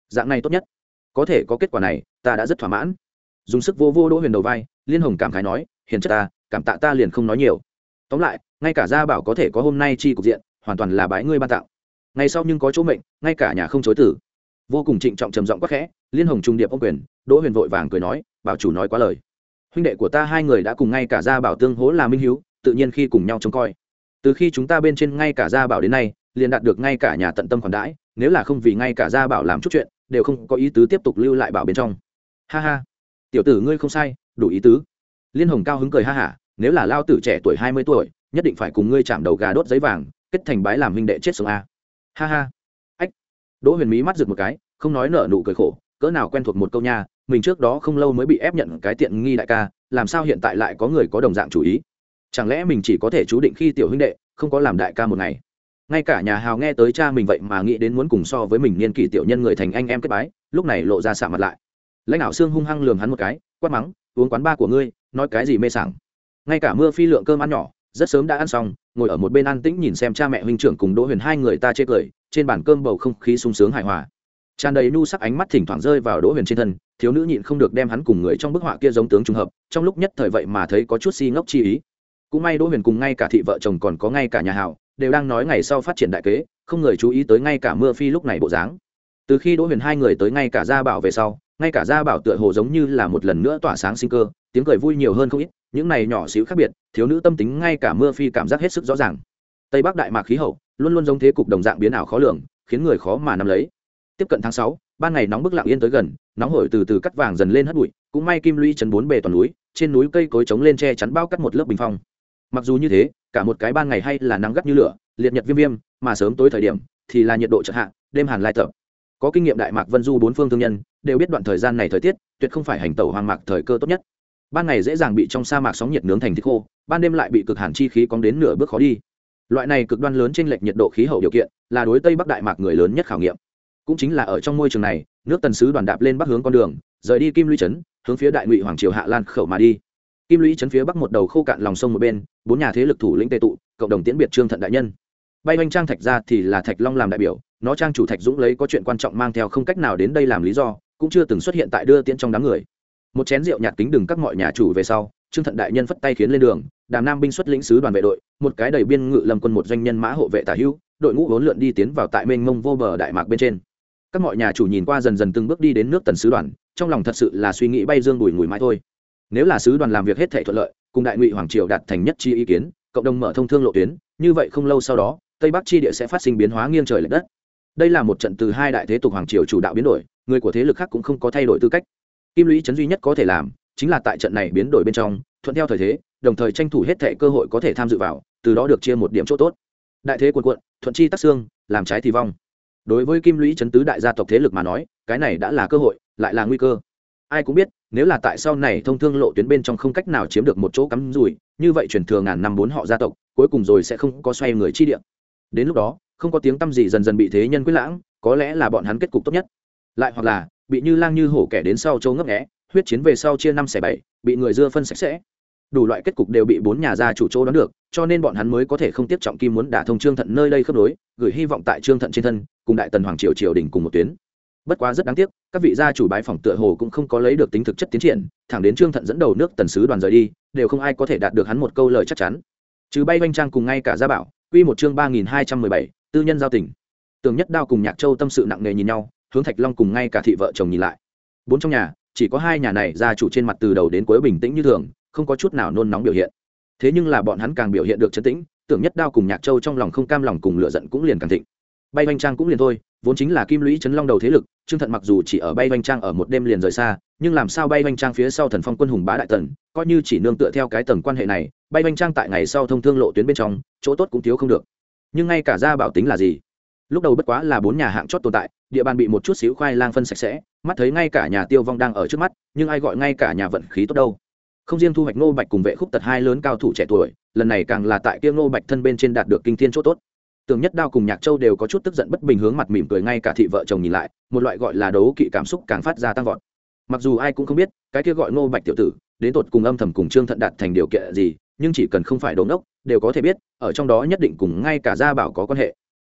dạng này tốt nhất, có thể có kết quả này ta đã rất thỏa mãn. Dùng sức vô vô Đỗ Huyền đầu vai, Liên Hồng cảm khái nói, hiền chất ta, cảm tạ ta liền không nói nhiều. Tóm lại, ngay cả gia bảo có thể có hôm nay chi cục diện, hoàn toàn là bái ngươi ban tặng. Ngày sau nhưng có chỗ mệnh, ngay cả nhà không chối từ. Vô cùng trịnh trọng trầm giọng quát khẽ, Liên Hồng trung điệp ôm quyền. Đỗ Huyền vội vàng cười nói, bảo chủ nói quá lời. Huynh đệ của ta hai người đã cùng ngay cả gia bảo tương hỗ là minh hiếu, tự nhiên khi cùng nhau trông coi. Từ khi chúng ta bên trên ngay cả gia bảo đến nay, liền đạt được ngay cả nhà tận tâm khoản đãi, nếu là không vì ngay cả gia bảo làm chút chuyện, đều không có ý tứ tiếp tục lưu lại bảo bên trong. Ha ha, tiểu tử ngươi không sai, đủ ý tứ. Liên Hồng cao hứng cười ha hả, nếu là lao tử trẻ tuổi hai mươi tuổi, nhất định phải cùng ngươi chạm đầu gà đốt giấy vàng, kết thành bái làm huynh đệ chết sống a. Ha ha. Ách. Đỗ Huyền mí mắt giật một cái, không nói nở nụ cười khổ, cỡ nào quen thuộc một câu nha, mình trước đó không lâu mới bị ép nhận cái tiện nghi đại ca, làm sao hiện tại lại có người có đồng dạng chủ ý? Chẳng lẽ mình chỉ có thể chú định khi tiểu huynh đệ, không có làm đại ca một ngày? Ngay cả nhà hào nghe tới cha mình vậy mà nghĩ đến muốn cùng so với mình niên kỷ tiểu nhân người thành anh em kết bái, lúc này lộ ra sạm mặt lại. Lãnh đạo xương hung hăng lườm hắn một cái, quát mắng, uống quán ba của ngươi, nói cái gì mê sảng. Ngay cả Mưa Phi lượng cơm ăn nhỏ, rất sớm đã ăn xong, ngồi ở một bên an tĩnh nhìn xem cha mẹ huynh trưởng cùng Đỗ Huyền hai người ta chê cười, trên bàn cơm bầu không khí sung sướng hài hòa. Tràn đầy nhu sắc ánh mắt thỉnh thoảng rơi vào Đỗ Huyền trên thân, thiếu nữ nhịn không được đem hắn cùng người trong bức họa kia giống tướng trùng hợp, trong lúc nhất thời vậy mà thấy có chút si ngốc chi ý. Cũng may Đỗ Huyền cùng ngay cả thị vợ chồng còn có ngay cả nhà hào, đều đang nói ngày sau phát triển đại kế, không người chú ý tới ngay cả Mưa Phi lúc này bộ dáng. Từ khi Đỗ Huyền hai người tới ngay cả gia bảo về sau, ngay cả gia bảo tựa hồ giống như là một lần nữa tỏa sáng sinh cơ, tiếng cười vui nhiều hơn không ít, những này nhỏ xíu khác biệt, thiếu nữ tâm tính ngay cả Mưa Phi cảm giác hết sức rõ ràng. Tây Bắc đại mạc khí hậu luôn luôn giống thế cục đồng dạng biến ảo khó lường, khiến người khó mà nắm lấy. Tiếp cận tháng sáu, ban ngày nóng bức lặng yên tới gần, nóng hổi từ từ cắt vàng dần lên hất bụi, cũng may Kim Lũy trấn bốn bề toàn núi, trên núi cây cối chống lên che chắn bao cắt một lớp bình phong. Mặc dù như thế, cả một cái ban ngày hay là nắng gắt như lửa, liệt nhật viêm viêm, mà sớm tối thời điểm thì là nhiệt độ chợt hạ, đêm hàn lai tập. Có kinh nghiệm đại mạc vân du bốn phương thương nhân đều biết đoạn thời gian này thời tiết tuyệt không phải hành tẩu hoang mạc thời cơ tốt nhất. Ban ngày dễ dàng bị trong sa mạc sóng nhiệt nướng thành thịt khô, ban đêm lại bị cực hàn chi khí cóng đến nửa bước khó đi. Loại này cực đoan lớn trên lệch nhiệt độ khí hậu điều kiện là đối Tây Bắc đại mạc người lớn nhất khảo nghiệm. Cũng chính là ở trong môi trường này, nước Tần sứ đoàn đạp lên bắc hướng con đường, rời đi Kim Lũy trấn, hướng phía Đại Ngụy hoàng triều Hạ Lan khẩu mà đi. Kim Lũy trấn phía bắc một đầu khô cạn lòng sông một bên, bốn nhà thế lực thủ lĩnh tề tụ, cộng đồng tiễn biệt Trương Thận đại nhân. Bay Oanh Trang Thạch ra thì là Thạch Long làm đại biểu, nó trang chủ Thạch Dũng lấy có chuyện quan trọng mang theo không cách nào đến đây làm lý do, cũng chưa từng xuất hiện tại đưa tiễn trong đám người. Một chén rượu nhạt kính đừng các mọi nhà chủ về sau, Trương Thận đại nhân phất tay khiến lên đường, Đàm Nam binh xuất lĩnh sứ đoàn vệ đội, một cái đầy biên ngự lâm quân một doanh nhân mã hộ vệ tả hữu, đội ngũ vốn lượn đi tiến vào tại mênh mông vô bờ đại mạc bên trên. Các mọi nhà chủ nhìn qua dần dần từng bước đi đến nước Tần sứ đoàn, trong lòng thật sự là suy nghĩ bay dương bùi ngùi mãi thôi. Nếu là sứ đoàn làm việc hết thảy thuận lợi, cùng Đại Ngụy hoàng triều đạt thành nhất chi ý kiến, cộng đồng mở thông thương lộ tuyến, như vậy không lâu sau đó, Tây Bắc chi địa sẽ phát sinh biến hóa nghiêng trời lệch đất. Đây là một trận từ hai đại thế tục hoàng triều chủ đạo biến đổi, người của thế lực khác cũng không có thay đổi tư cách. Kim Lũy trấn duy nhất có thể làm, chính là tại trận này biến đổi bên trong, thuận theo thời thế, đồng thời tranh thủ hết thảy cơ hội có thể tham dự vào, từ đó được chia một điểm chỗ tốt. Đại thế cuồn cuộn, thuận chi tắc xương, làm trái thì vong. Đối với Kim Lũy trấn tứ đại gia tộc thế lực mà nói, cái này đã là cơ hội, lại là nguy cơ. Ai cũng biết, nếu là tại sau này thông thương lộ tuyến bên trong không cách nào chiếm được một chỗ cắm rủi, như vậy truyền thừa ngàn năm bốn họ gia tộc, cuối cùng rồi sẽ không có xoay người chi địa. Đến lúc đó, không có tiếng tăm gì dần dần bị thế nhân quyết lãng, có lẽ là bọn hắn kết cục tốt nhất. Lại hoặc là, bị như lang như hổ kẻ đến sau châu ngấp nghé, huyết chiến về sau chia năm xẻ bảy, bị người dưa phân sạch sẽ. Đủ loại kết cục đều bị bốn nhà gia chủ chỗ đoán được, cho nên bọn hắn mới có thể không tiếp trọng kim muốn đả thông Trương Thận nơi đây khớp nối, gửi hy vọng tại Trương Thận trên thân, cùng đại tần hoàng triều triều đình cùng một tuyến. Bất quá rất đáng tiếc, các vị gia chủ bái phỏng tựa hồ cũng không có lấy được tính thực chất tiến triển, thẳng đến Trương Thận dẫn đầu nước Tần sứ đoàn rời đi, đều không ai có thể đạt được hắn một câu lời chắc chắn. Trừ Bay Oanh Trang cùng ngay cả Gia Bảo, quy một chương ba nghìn hai trăm mười bảy, tư nhân giao tình. Tường Nhất Đao cùng Nhạc Châu tâm sự nặng nề nhìn nhau, hướng Thạch Long cùng ngay cả thị vợ chồng nhìn lại. Bốn trong nhà, chỉ có hai nhà này gia chủ trên mặt từ đầu đến cuối bình tĩnh như thường, không có chút nào nôn nóng biểu hiện. Thế nhưng là bọn hắn càng biểu hiện được trấn tĩnh, Tưởng Nhất Đao cùng Nhạc Châu trong lòng không cam lòng cùng lửa giận cũng liền càng thịnh. Bay Oanh Trang cũng liền thôi, vốn chính là Kim Lũy trấn long đầu thế lực, Trương Thận mặc dù chỉ ở Bay Oanh Trang ở một đêm liền rời xa, nhưng làm sao Bay Oanh Trang phía sau Thần Phong quân hùng bá đại tần, coi như chỉ nương tựa theo cái tầng quan hệ này, Bay Oanh Trang tại ngày sau thông thương lộ tuyến bên trong, chỗ tốt cũng thiếu không được. Nhưng ngay cả Gia Bảo tính là gì? Lúc đầu bất quá là bốn nhà hạng chót tồn tại, địa bàn bị một chút xíu khoai lang phân sạch sẽ, mắt thấy ngay cả nhà Tiêu Vong đang ở trước mắt, nhưng ai gọi ngay cả nhà vận khí tốt đâu. Không riêng thu hoạch Ngô Bạch cùng Vệ Khúc Tật hai lớn cao thủ trẻ tuổi, lần này càng là tại kia Ngô Bạch thân bên trên đạt được kinh thiên chỗ tốt. Tưởng Nhất Đao cùng Nhạc Châu đều có chút tức giận bất bình hướng mặt mỉm cười ngay cả thị vợ chồng nhìn lại, một loại gọi là đấu kỵ cảm xúc càng phát ra tăng vọt. Mặc dù ai cũng không biết, cái kia gọi Ngô Bạch tiểu tử, đến tột cùng âm thầm cùng Trương Thận đạt thành điều kiện gì, nhưng chỉ cần không phải đống đốc, đều có thể biết, ở trong đó nhất định cùng ngay cả Gia Bảo có quan hệ.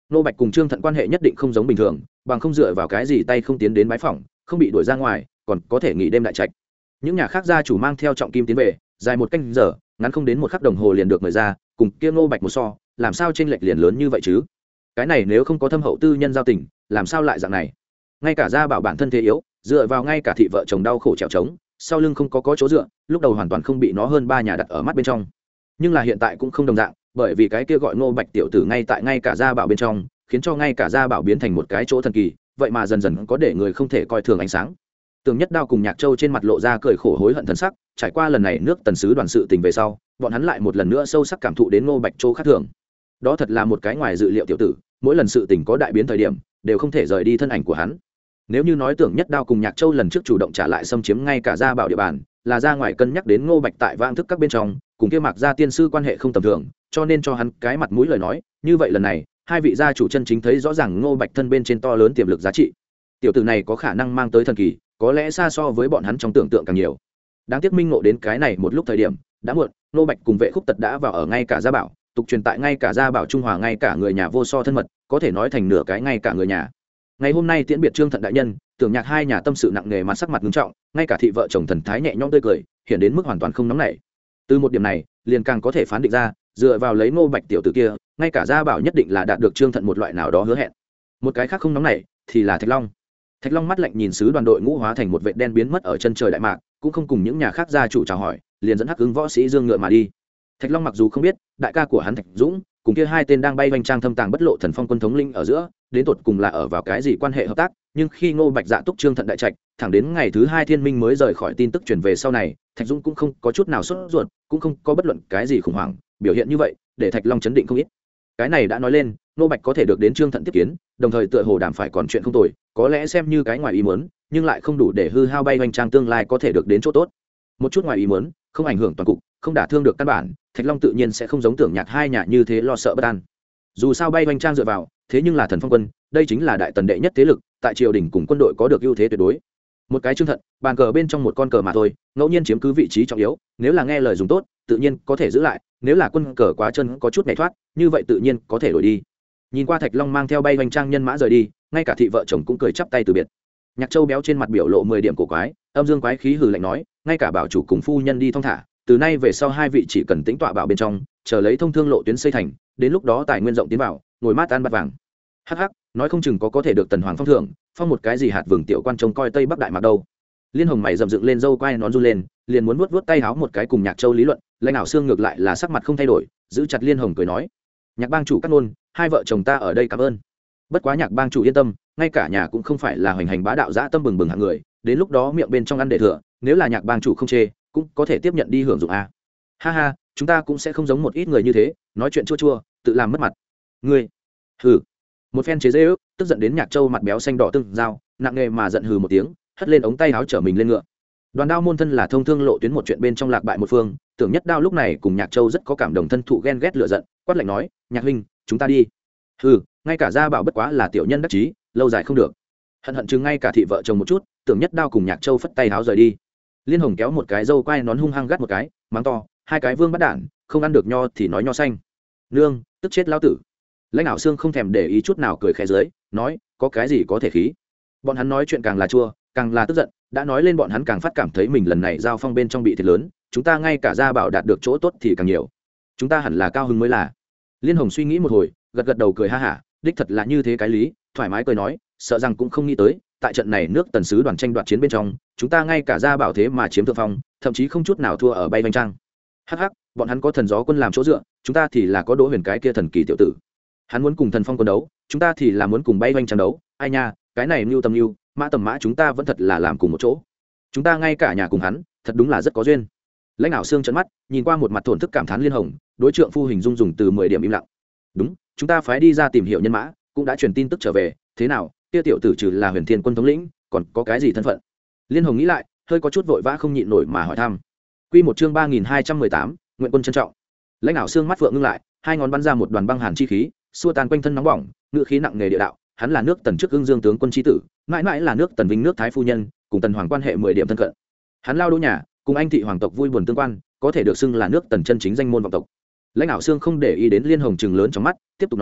Ngô Bạch cùng Trương Thận quan hệ nhất định không giống bình thường, bằng không dựa vào cái gì tay không tiến đến bái phỏng, không bị đuổi ra ngoài, còn có thể nghỉ đêm đại trạch. Những nhà khác gia chủ mang theo trọng kim tiến về, dài một canh giờ, ngắn không đến một khắc đồng hồ liền được mời ra, cùng kia Ngô Bạch một so, làm sao chênh lệch liền lớn như vậy chứ? Cái này nếu không có thâm hậu tư nhân giao tình, làm sao lại dạng này? Ngay cả gia bảo bản thân thế yếu, dựa vào ngay cả thị vợ chồng đau khổ trèo trống, sau lưng không có có chỗ dựa, lúc đầu hoàn toàn không bị nó hơn ba nhà đặt ở mắt bên trong. Nhưng là hiện tại cũng không đồng dạng, bởi vì cái kia gọi Ngô Bạch tiểu tử ngay tại ngay cả gia bảo bên trong, khiến cho ngay cả gia bảo biến thành một cái chỗ thần kỳ, vậy mà dần dần có để người không thể coi thường ánh sáng. Tường Nhất Đao cùng Nhạc Châu trên mặt lộ ra cười khổ hối hận thần sắc, trải qua lần này nước tần sứ đoàn sự tình về sau, bọn hắn lại một lần nữa sâu sắc cảm thụ đến Ngô Bạch chỗ khác thường. Đó thật là một cái ngoài dự liệu tiểu tử, mỗi lần sự tình có đại biến thời điểm, đều không thể rời đi thân ảnh của hắn. Nếu như nói Tưởng Nhất Đao cùng Nhạc Châu lần trước chủ động trả lại xâm chiếm ngay cả gia bảo địa bàn, là ra ngoài cân nhắc đến Ngô Bạch tại vãng thức các bên trong, cùng kia Mạc gia tiên sư quan hệ không tầm thường, cho nên cho hắn cái mặt mũi lời nói, như vậy lần này, hai vị gia chủ chân chính thấy rõ ràng Ngô Bạch thân bên trên to lớn tiềm lực giá trị. Tiểu tử này có khả năng mang tới thần kỳ, có lẽ xa so với bọn hắn trong tưởng tượng càng nhiều. Đáng tiếc minh ngộ đến cái này một lúc thời điểm, đã muộn, Ngô Bạch cùng Vệ Khúc Tật đã vào ở ngay cả gia bảo, tục truyền tại ngay cả gia bảo trung hòa ngay cả người nhà vô so thân mật, có thể nói thành nửa cái ngay cả người nhà. Ngày hôm nay tiễn biệt Trương Thận đại nhân, Tưởng Nhạc hai nhà tâm sự nặng nề mà sắc mặt nghiêm trọng, ngay cả thị vợ chồng thần thái nhẹ nhõm tươi cười, hiện đến mức hoàn toàn không nóng nảy. Từ một điểm này, liền càng có thể phán định ra, dựa vào lấy Ngô Bạch tiểu tử kia, ngay cả gia bảo nhất định là đạt được Trương Thận một loại nào đó hứa hẹn. Một cái khác không nóng nảy thì là Thạch Long. Thạch Long mắt lạnh nhìn sứ đoàn đội ngũ hóa thành một vệt đen biến mất ở chân trời đại mạc, cũng không cùng những nhà khác gia chủ chào hỏi, liền dẫn Hắc Ứng võ sĩ dương ngựa mà đi. Thạch Long mặc dù không biết, đại ca của hắn Thạch Dũng, cùng kia hai tên đang bay vành trang thâm tàng bất lộ thần phong quân thống linh ở giữa, đến tột cùng là ở vào cái gì quan hệ hợp tác, nhưng khi Ngô Bạch dạ túc Trương Thận đại trạch, thẳng đến ngày thứ hai Thiên Minh mới rời khỏi tin tức truyền về sau này, Thạch Dũng cũng không có chút nào sốt ruột, cũng không có bất luận cái gì khủng hoảng, biểu hiện như vậy, để Thạch Long chấn định không ít. Cái này đã nói lên, Ngô Bạch có thể được đến Trương Thận tiếp kiến, đồng thời tựa hồ đàm phải còn chuyện không tồi, có lẽ xem như cái ngoài ý muốn, nhưng lại không đủ để hư hao bay vành trang tương lai có thể được đến chỗ tốt. Một chút ngoài ý muốn, không ảnh hưởng toàn cục, không đả thương được căn bản, Thạch Long tự nhiên sẽ không giống Tưởng Nhạc hai nhà như thế lo sợ bất an. Dù sao bay vành trang dựa vào, thế nhưng là thần phong quân, đây chính là đại tần đệ nhất thế lực, tại triều đình cùng quân đội có được ưu thế tuyệt đối. Một cái Trương Thận, bàn cờ bên trong một con cờ mà thôi, ngẫu nhiên chiếm cứ vị trí trọng yếu, nếu là nghe lời dùng tốt, tự nhiên có thể giữ lại, nếu là quân cờ quá chân có chút nhảy thoát, như vậy tự nhiên có thể đổi đi. Nhìn qua Thạch Long mang theo bay vành trang nhân mã rời đi, ngay cả thị vợ chồng cũng cười chắp tay từ biệt. Nhạc Châu béo trên mặt biểu lộ mười điểm cổ quái, âm dương quái khí hừ lạnh nói, ngay cả bảo chủ cùng phu nhân đi thong thả, từ nay về sau hai vị chỉ cần tĩnh tọa bảo bên trong, chờ lấy thông thương lộ tuyến xây thành, đến lúc đó tài nguyên rộng tiến vào, ngồi mát ăn bát vàng. Hắc hắc, nói không chừng có có thể được tần hoàng phong thưởng, phong một cái gì hạt vừng tiểu quan trông coi tây bắc đại mạc đâu. Liên Hồng mày rậm dựng lên râu quai nón run lên, liền muốn vuốt vuốt tay háo một cái cùng Nhạc Châu lý luận, lãnh đạo xương ngược lại là sắc mặt không thay đổi, giữ chặt Liên Hồng cười nói, Nhạc bang chủ cắt nôn, hai vợ chồng ta ở đây cảm ơn. Bất quá Nhạc bang chủ yên tâm, ngay cả nhà cũng không phải là hoành hành bá đạo dã tâm bừng bừng hạng người, đến lúc đó miệng bên trong ăn để thừa, nếu là Nhạc bang chủ không chê, cũng có thể tiếp nhận đi hưởng dụng a. Ha ha, chúng ta cũng sẽ không giống một ít người như thế, nói chuyện chua chua, tự làm mất mặt. Ngươi, hừ. Một phen chế giễu, tức giận đến Nhạc Châu mặt béo xanh đỏ tương giao, nặng nề mà giận hừ một tiếng, hất lên ống tay áo trở mình lên ngựa. Đoàn Đao môn thân là thông thương lộ tuyến một chuyện bên trong lạc bại một phương, Tưởng Nhất Đao lúc này cùng Nhạc Châu rất có cảm đồng thân thụ ghen ghét lửa giận, quát lạnh nói, Nhạc huynh, chúng ta đi. Hừ, ngay cả gia bảo bất quá là tiểu nhân đắc chí, lâu dài không được. Hận hận chừng ngay cả thị vợ chồng một chút, Tưởng Nhất Đao cùng Nhạc Châu phất tay áo rời đi. Liên Hồng kéo một cái râu quai nón hung hăng gắt một cái, mắng to, hai cái vương bắt đản, không ăn được nho thì nói nho xanh. Nương, tức chết lão tử. Lãnh đạo xương không thèm để ý chút nào cười khẽ dưới, nói, có cái gì có thể khí. Bọn hắn nói chuyện càng là chua, càng là tức giận, đã nói lên bọn hắn càng phát cảm thấy mình lần này giao phong bên trong bị thiệt lớn, chúng ta ngay cả gia bảo đạt được chỗ tốt thì càng nhiều. Chúng ta hẳn là cao hứng mới là. Liên Hồng suy nghĩ một hồi, gật gật đầu cười ha hả, đích thật là như thế cái lý, thoải mái cười nói, sợ rằng cũng không nghĩ tới, tại trận này nước tần sứ đoàn tranh đoạt chiến bên trong, chúng ta ngay cả gia bảo thế mà chiếm thượng phong, thậm chí không chút nào thua ở bay vành trang. Hắc hắc, bọn hắn có thần gió quân làm chỗ dựa, chúng ta thì là có Đỗ Huyền cái kia thần kỳ tiểu tử. Hắn muốn cùng thần phong quân đấu, chúng ta thì là muốn cùng bay vành trang đấu, ai nha, cái này mưu tầm mưu, mã tầm mã chúng ta vẫn thật là làm cùng một chỗ. Chúng ta ngay cả nhà cùng hắn, thật đúng là rất có duyên. Lãnh đạo xương trợn mắt, nhìn qua một mặt thổn thức cảm thán Liên Hồng, đối trượng phu hình dung dùng từ mười điểm im lặng. Đúng, chúng ta phái đi ra tìm hiểu nhân mã, cũng đã truyền tin tức trở về, thế nào, kia tiểu tử trừ là Huyền Thiên quân thống lĩnh, còn có cái gì thân phận? Liên Hồng nghĩ lại, hơi có chút vội vã không nhịn nổi mà hỏi thăm. Quy một chương ba nghìn hai trăm mười tám, nguyện quân trân trọng. Lãnh đạo xương mắt vượng ngưng lại, hai ngón bắn ra một đoàn băng hàn chi khí, xua tan quanh thân nóng bỏng, ngự khí nặng nề địa đạo, hắn là nước tần trước ưng dương tướng quân chi tử, mãi mãi là nước tần vinh nước thái phu nhân, cùng tần hoàng quan hệ mười điểm thân cận. Hắn lao đỗ nhà, cùng anh thị hoàng tộc vui buồn tương quan, có thể được xưng là nước tần chân chính danh môn vọng tộc. Lãnh đạo xương không để ý đến Liên Hồng trừng lớn trong mắt, tiếp tục nói,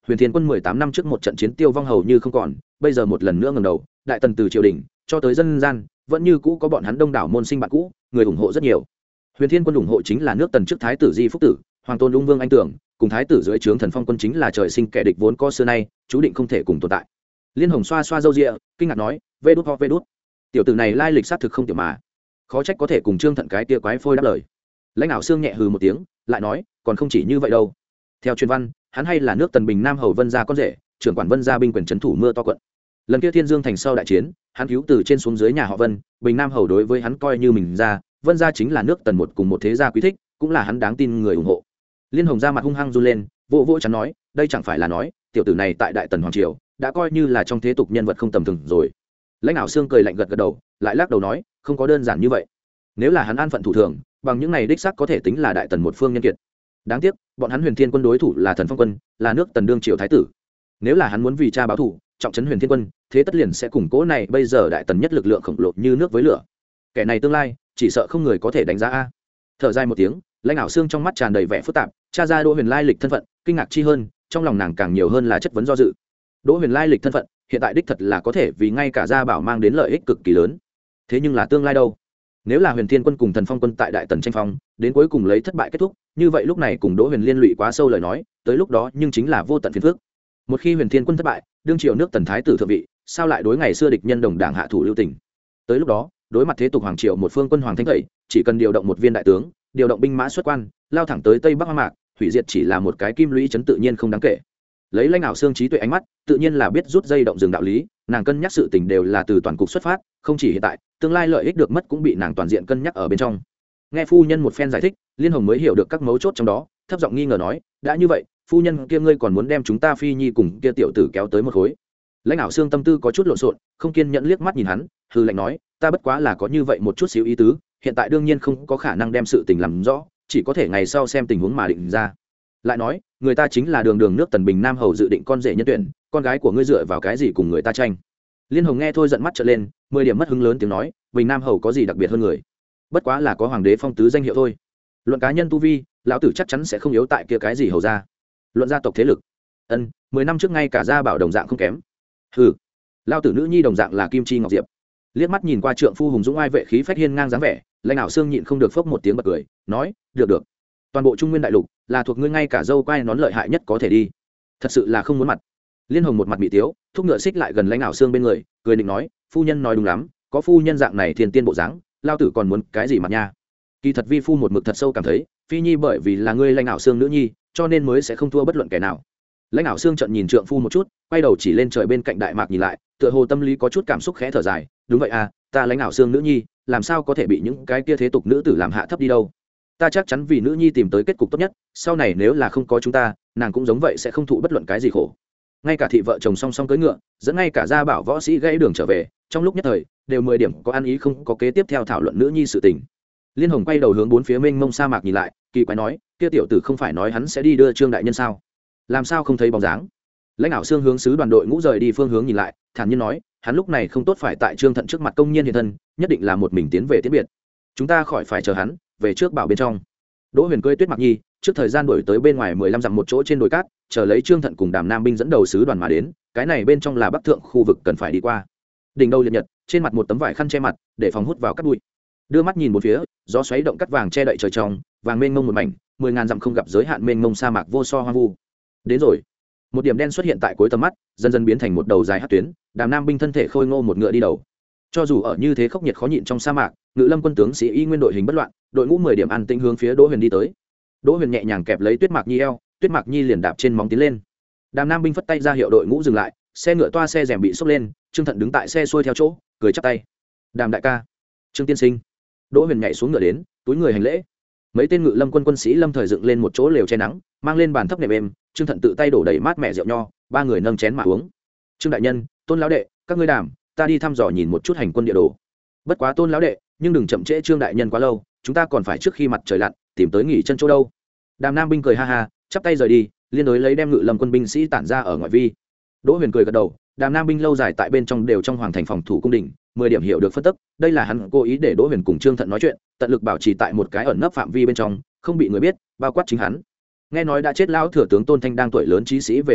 huyền thiên quân mười tám năm trước một trận chiến tiêu vong hầu như không còn, bây giờ một lần nữa ngẩng đầu, đại tần từ triều đình cho tới dân gian vẫn như cũ có bọn hắn đông đảo môn sinh bạn cũ, người ủng hộ rất nhiều. Huyền thiên quân ủng hộ chính là nước tần trước thái tử Di Phúc Tử, hoàng tôn ung vương anh tưởng, cùng thái tử dưới trướng thần phong quân chính là trời sinh kẻ địch vốn có xưa nay chú định không thể cùng tồn tại. Liên Hồng xoa xoa râu ria, kinh ngạc nói, vê đút ho vê đút, tiểu tử này lai lịch xác thực không tiểu mà, khó trách có thể cùng trương thận cái tia quái phôi đáp lời. Lãnh đạo xương nhẹ hừ một tiếng, lại nói, còn không chỉ như vậy đâu. Theo truyền văn, hắn hay là nước tần bình nam hầu vân gia con rể, trưởng quản vân gia binh quyền trấn thủ mưa to quận. Lần kia thiên dương thành sau đại chiến, hắn cứu từ trên xuống dưới nhà họ vân, bình nam hầu đối với hắn coi như mình ra, vân gia chính là nước tần một cùng một thế gia quý thích, cũng là hắn đáng tin người ủng hộ. Liên Hồng ra mặt hung hăng run lên, vỗ vỗ chắn nói, đây chẳng phải là nói tiểu tử này tại đại tần hoàng triều đã coi như là trong thế tục nhân vật không tầm thường rồi. Lãnh đạo xương cười lạnh gật gật đầu, lại lắc đầu nói, không có đơn giản như vậy. Nếu là hắn an phận thủ thường, bằng những này đích xác có thể tính là đại tần một phương nhân kiệt. Đáng tiếc bọn hắn huyền thiên quân đối thủ là thần phong quân, là nước tần đương triều thái tử. Nếu là hắn muốn vì cha báo thù, trọng trấn huyền thiên quân, thế tất liền sẽ củng cố này bây giờ đại tần nhất lực lượng khổng lồ như nước với lửa. Kẻ này tương lai chỉ sợ không người có thể đánh giá a. Thở dài một tiếng, lãnh đạo xương trong mắt tràn đầy vẻ phức tạp, cha ra Đỗ Huyền lai lịch thân phận, kinh ngạc chi hơn, trong lòng nàng càng nhiều hơn là chất vấn do dự. Đỗ Huyền lai lịch thân phận, hiện tại đích thật là có thể vì ngay cả gia bảo mang đến lợi ích cực kỳ lớn. Thế nhưng là tương lai đâu? Nếu là Huyền Thiên quân cùng Thần Phong quân tại đại tần tranh phong, đến cuối cùng lấy thất bại kết thúc, như vậy lúc này cùng Đỗ Huyền liên lụy quá sâu lời nói, tới lúc đó nhưng chính là vô tận phiền phức. Một khi Huyền Thiên quân thất bại, đương triều nước tần thái tử thượng vị, sao lại đối ngày xưa địch nhân đồng đảng hạ thủ lưu tình? Tới lúc đó, đối mặt thế tục hoàng triều một phương quân hoàng thánh thầy, chỉ cần điều động một viên đại tướng, điều động binh mã xuất quan, lao thẳng tới tây bắc hoang mạc, hủy diệt chỉ là một cái kim lũy chấn tự nhiên không đáng kể. Lấy lãnh đạo xương trí tuệ ánh mắt, tự nhiên là biết rút dây động rừng đạo lý, nàng cân nhắc sự tình đều là từ toàn cục xuất phát, không chỉ hiện tại, tương lai lợi ích được mất cũng bị nàng toàn diện cân nhắc ở bên trong. Nghe phu nhân một phen giải thích, Liên Hồng mới hiểu được các mấu chốt trong đó, thấp giọng nghi ngờ nói, đã như vậy, phu nhân kia ngươi còn muốn đem chúng ta Phi Nhi cùng kia tiểu tử kéo tới một khối. Lãnh đạo xương tâm tư có chút lộn xộn, không kiên nhẫn liếc mắt nhìn hắn, hừ lạnh nói, ta bất quá là có như vậy một chút xíu ý tứ, hiện tại đương nhiên không có khả năng đem sự tình làm rõ, chỉ có thể ngày sau xem tình huống mà định ra. Lại nói, người ta chính là đường đường nước tần bình nam hầu dự định con rể nhân tuyển, con gái của ngươi dựa vào cái gì cùng người ta tranh? Liên Hồng nghe thôi giận mắt trợn lên, mười điểm mất hứng lớn tiếng nói, bình nam hầu có gì đặc biệt hơn người? Bất quá là có hoàng đế phong tứ danh hiệu thôi. Luận cá nhân tu vi, lão tử chắc chắn sẽ không yếu tại kia cái gì hầu ra. Luận gia tộc thế lực, ân, mười năm trước ngay cả gia bảo đồng dạng không kém. Hừ, lão tử nữ nhi đồng dạng là kim chi ngọc diệp. Liếc mắt nhìn qua trượng phu hùng dũng ai vệ khí phách hiên ngang dáng vẻ, lãnh đạo xương nhịn không được phốc một tiếng bật cười, nói, được được, toàn bộ trung nguyên đại lục là thuộc ngươi ngay cả dâu quai nón lợi hại nhất có thể đi, thật sự là không muốn mặt. Liên Hồng một mặt bị tiếu, thúc ngựa xích lại gần lãnh đạo xương bên người, cười định nói, phu nhân nói đúng lắm, có phu nhân dạng này thiên tiên bộ dáng, lao tử còn muốn cái gì mặt nha. Kỳ thật vi phu một mực thật sâu cảm thấy, Phi Nhi bởi vì là ngươi lãnh đạo xương nữ nhi, cho nên mới sẽ không thua bất luận kẻ nào. Lãnh đạo xương trận nhìn trượng phu một chút, quay đầu chỉ lên trời bên cạnh đại mạc nhìn lại, tựa hồ tâm lý có chút cảm xúc khẽ thở dài, đúng vậy à, ta lãnh đạo xương nữ nhi, làm sao có thể bị những cái kia thế tục nữ tử làm hạ thấp đi đâu? Ta chắc chắn vì nữ nhi tìm tới kết cục tốt nhất, sau này nếu là không có chúng ta, nàng cũng giống vậy sẽ không thụ bất luận cái gì khổ. Ngay cả thị vợ chồng song song cưỡi ngựa, dẫn ngay cả gia bảo võ sĩ gãy đường trở về, trong lúc nhất thời đều mười điểm có ăn ý không có kế tiếp theo thảo luận nữ nhi sự tình. Liên Hồng quay đầu hướng bốn phía mênh mông sa mạc nhìn lại, kỳ quái nói, kia tiểu tử không phải nói hắn sẽ đi đưa Trương đại nhân sao? Làm sao không thấy bóng dáng? Lãnh đạo xương hướng sứ đoàn đội ngũ rời đi phương hướng nhìn lại, thản nhiên nói, hắn lúc này không tốt phải tại Trương Thận trước mặt công nhiên hiện thân, nhất định là một mình tiến về tiễn biệt. Chúng ta khỏi phải chờ hắn, về trước bảo bên trong. Đỗ Huyền cưỡi Tuyết Mặc Nhi, trước thời gian đuổi tới bên ngoài mười lăm dặm một chỗ trên đồi cát, chờ lấy Trương Thận cùng Đàm Nam binh dẫn đầu sứ đoàn mà đến, cái này bên trong là Bắc thượng khu vực cần phải đi qua. Đỉnh đầu liệt nhật, trên mặt một tấm vải khăn che mặt, để phòng hút vào cát bụi. Đưa mắt nhìn một phía, gió xoáy động cắt vàng che đậy trời trong, vàng mênh mông một mảnh, mười ngàn dặm không gặp giới hạn mênh mông sa mạc vô so hoang vu. Đến rồi. Một điểm đen xuất hiện tại cuối tầm mắt, dần dần biến thành một đầu dài hắc tuyến, Đàm Nam binh thân thể khôi ngô một ngựa đi đầu. Cho dù ở như thế khốc nhiệt khó nhịn trong sa mạc, Ngự Lâm quân tướng sĩ y nguyên đội hình bất loạn, đội ngũ mười điểm an tĩnh hướng phía Đỗ Huyền đi tới. Đỗ Huyền nhẹ nhàng kẹp lấy Tuyết Mạc Nhi eo, Tuyết Mạc Nhi liền đạp trên móng tiến lên. Đàm Nam binh phất tay ra hiệu đội ngũ dừng lại, xe ngựa toa xe rèm bị xốc lên, Trương Thận đứng tại xe xuôi theo chỗ, cười chắp tay. Đàm đại ca, Trương tiên sinh. Đỗ Huyền nhảy xuống ngựa đến, túi người hành lễ. Mấy tên Ngự Lâm quân quân sĩ lâm thời dựng lên một chỗ lều che nắng, mang lên bàn thấp nệm êm, Trương Thận tự tay đổ đầy mát mẻ rượu nho, ba người nâng chén mà uống. Trương đại nhân, Tôn lão đệ, các ngươi Đàm, ta đi thăm dò nhìn một chút hành quân địa đồ. Bất quá Tôn lão đệ, nhưng đừng chậm trễ Trương đại nhân quá lâu, chúng ta còn phải trước khi mặt trời lặn tìm tới nghỉ chân chỗ đâu. Đàm Nam binh cười ha ha, chắp tay rời đi, liên đối lấy đem Ngự Lâm quân binh sĩ tản ra ở ngoại vi. Đỗ Huyền cười gật đầu, Đàm Nam binh lâu dài tại bên trong đều trong hoàng thành phòng thủ cung đình, mười điểm hiểu được phân tích, đây là hắn cố ý để Đỗ Huyền cùng Trương Thận nói chuyện, tận lực bảo trì tại một cái ẩn nấp phạm vi bên trong, không bị người biết, bao quát chính hắn. Nghe nói đã chết lão thừa tướng Tôn Thanh đang tuổi lớn trí sĩ về quê lúc,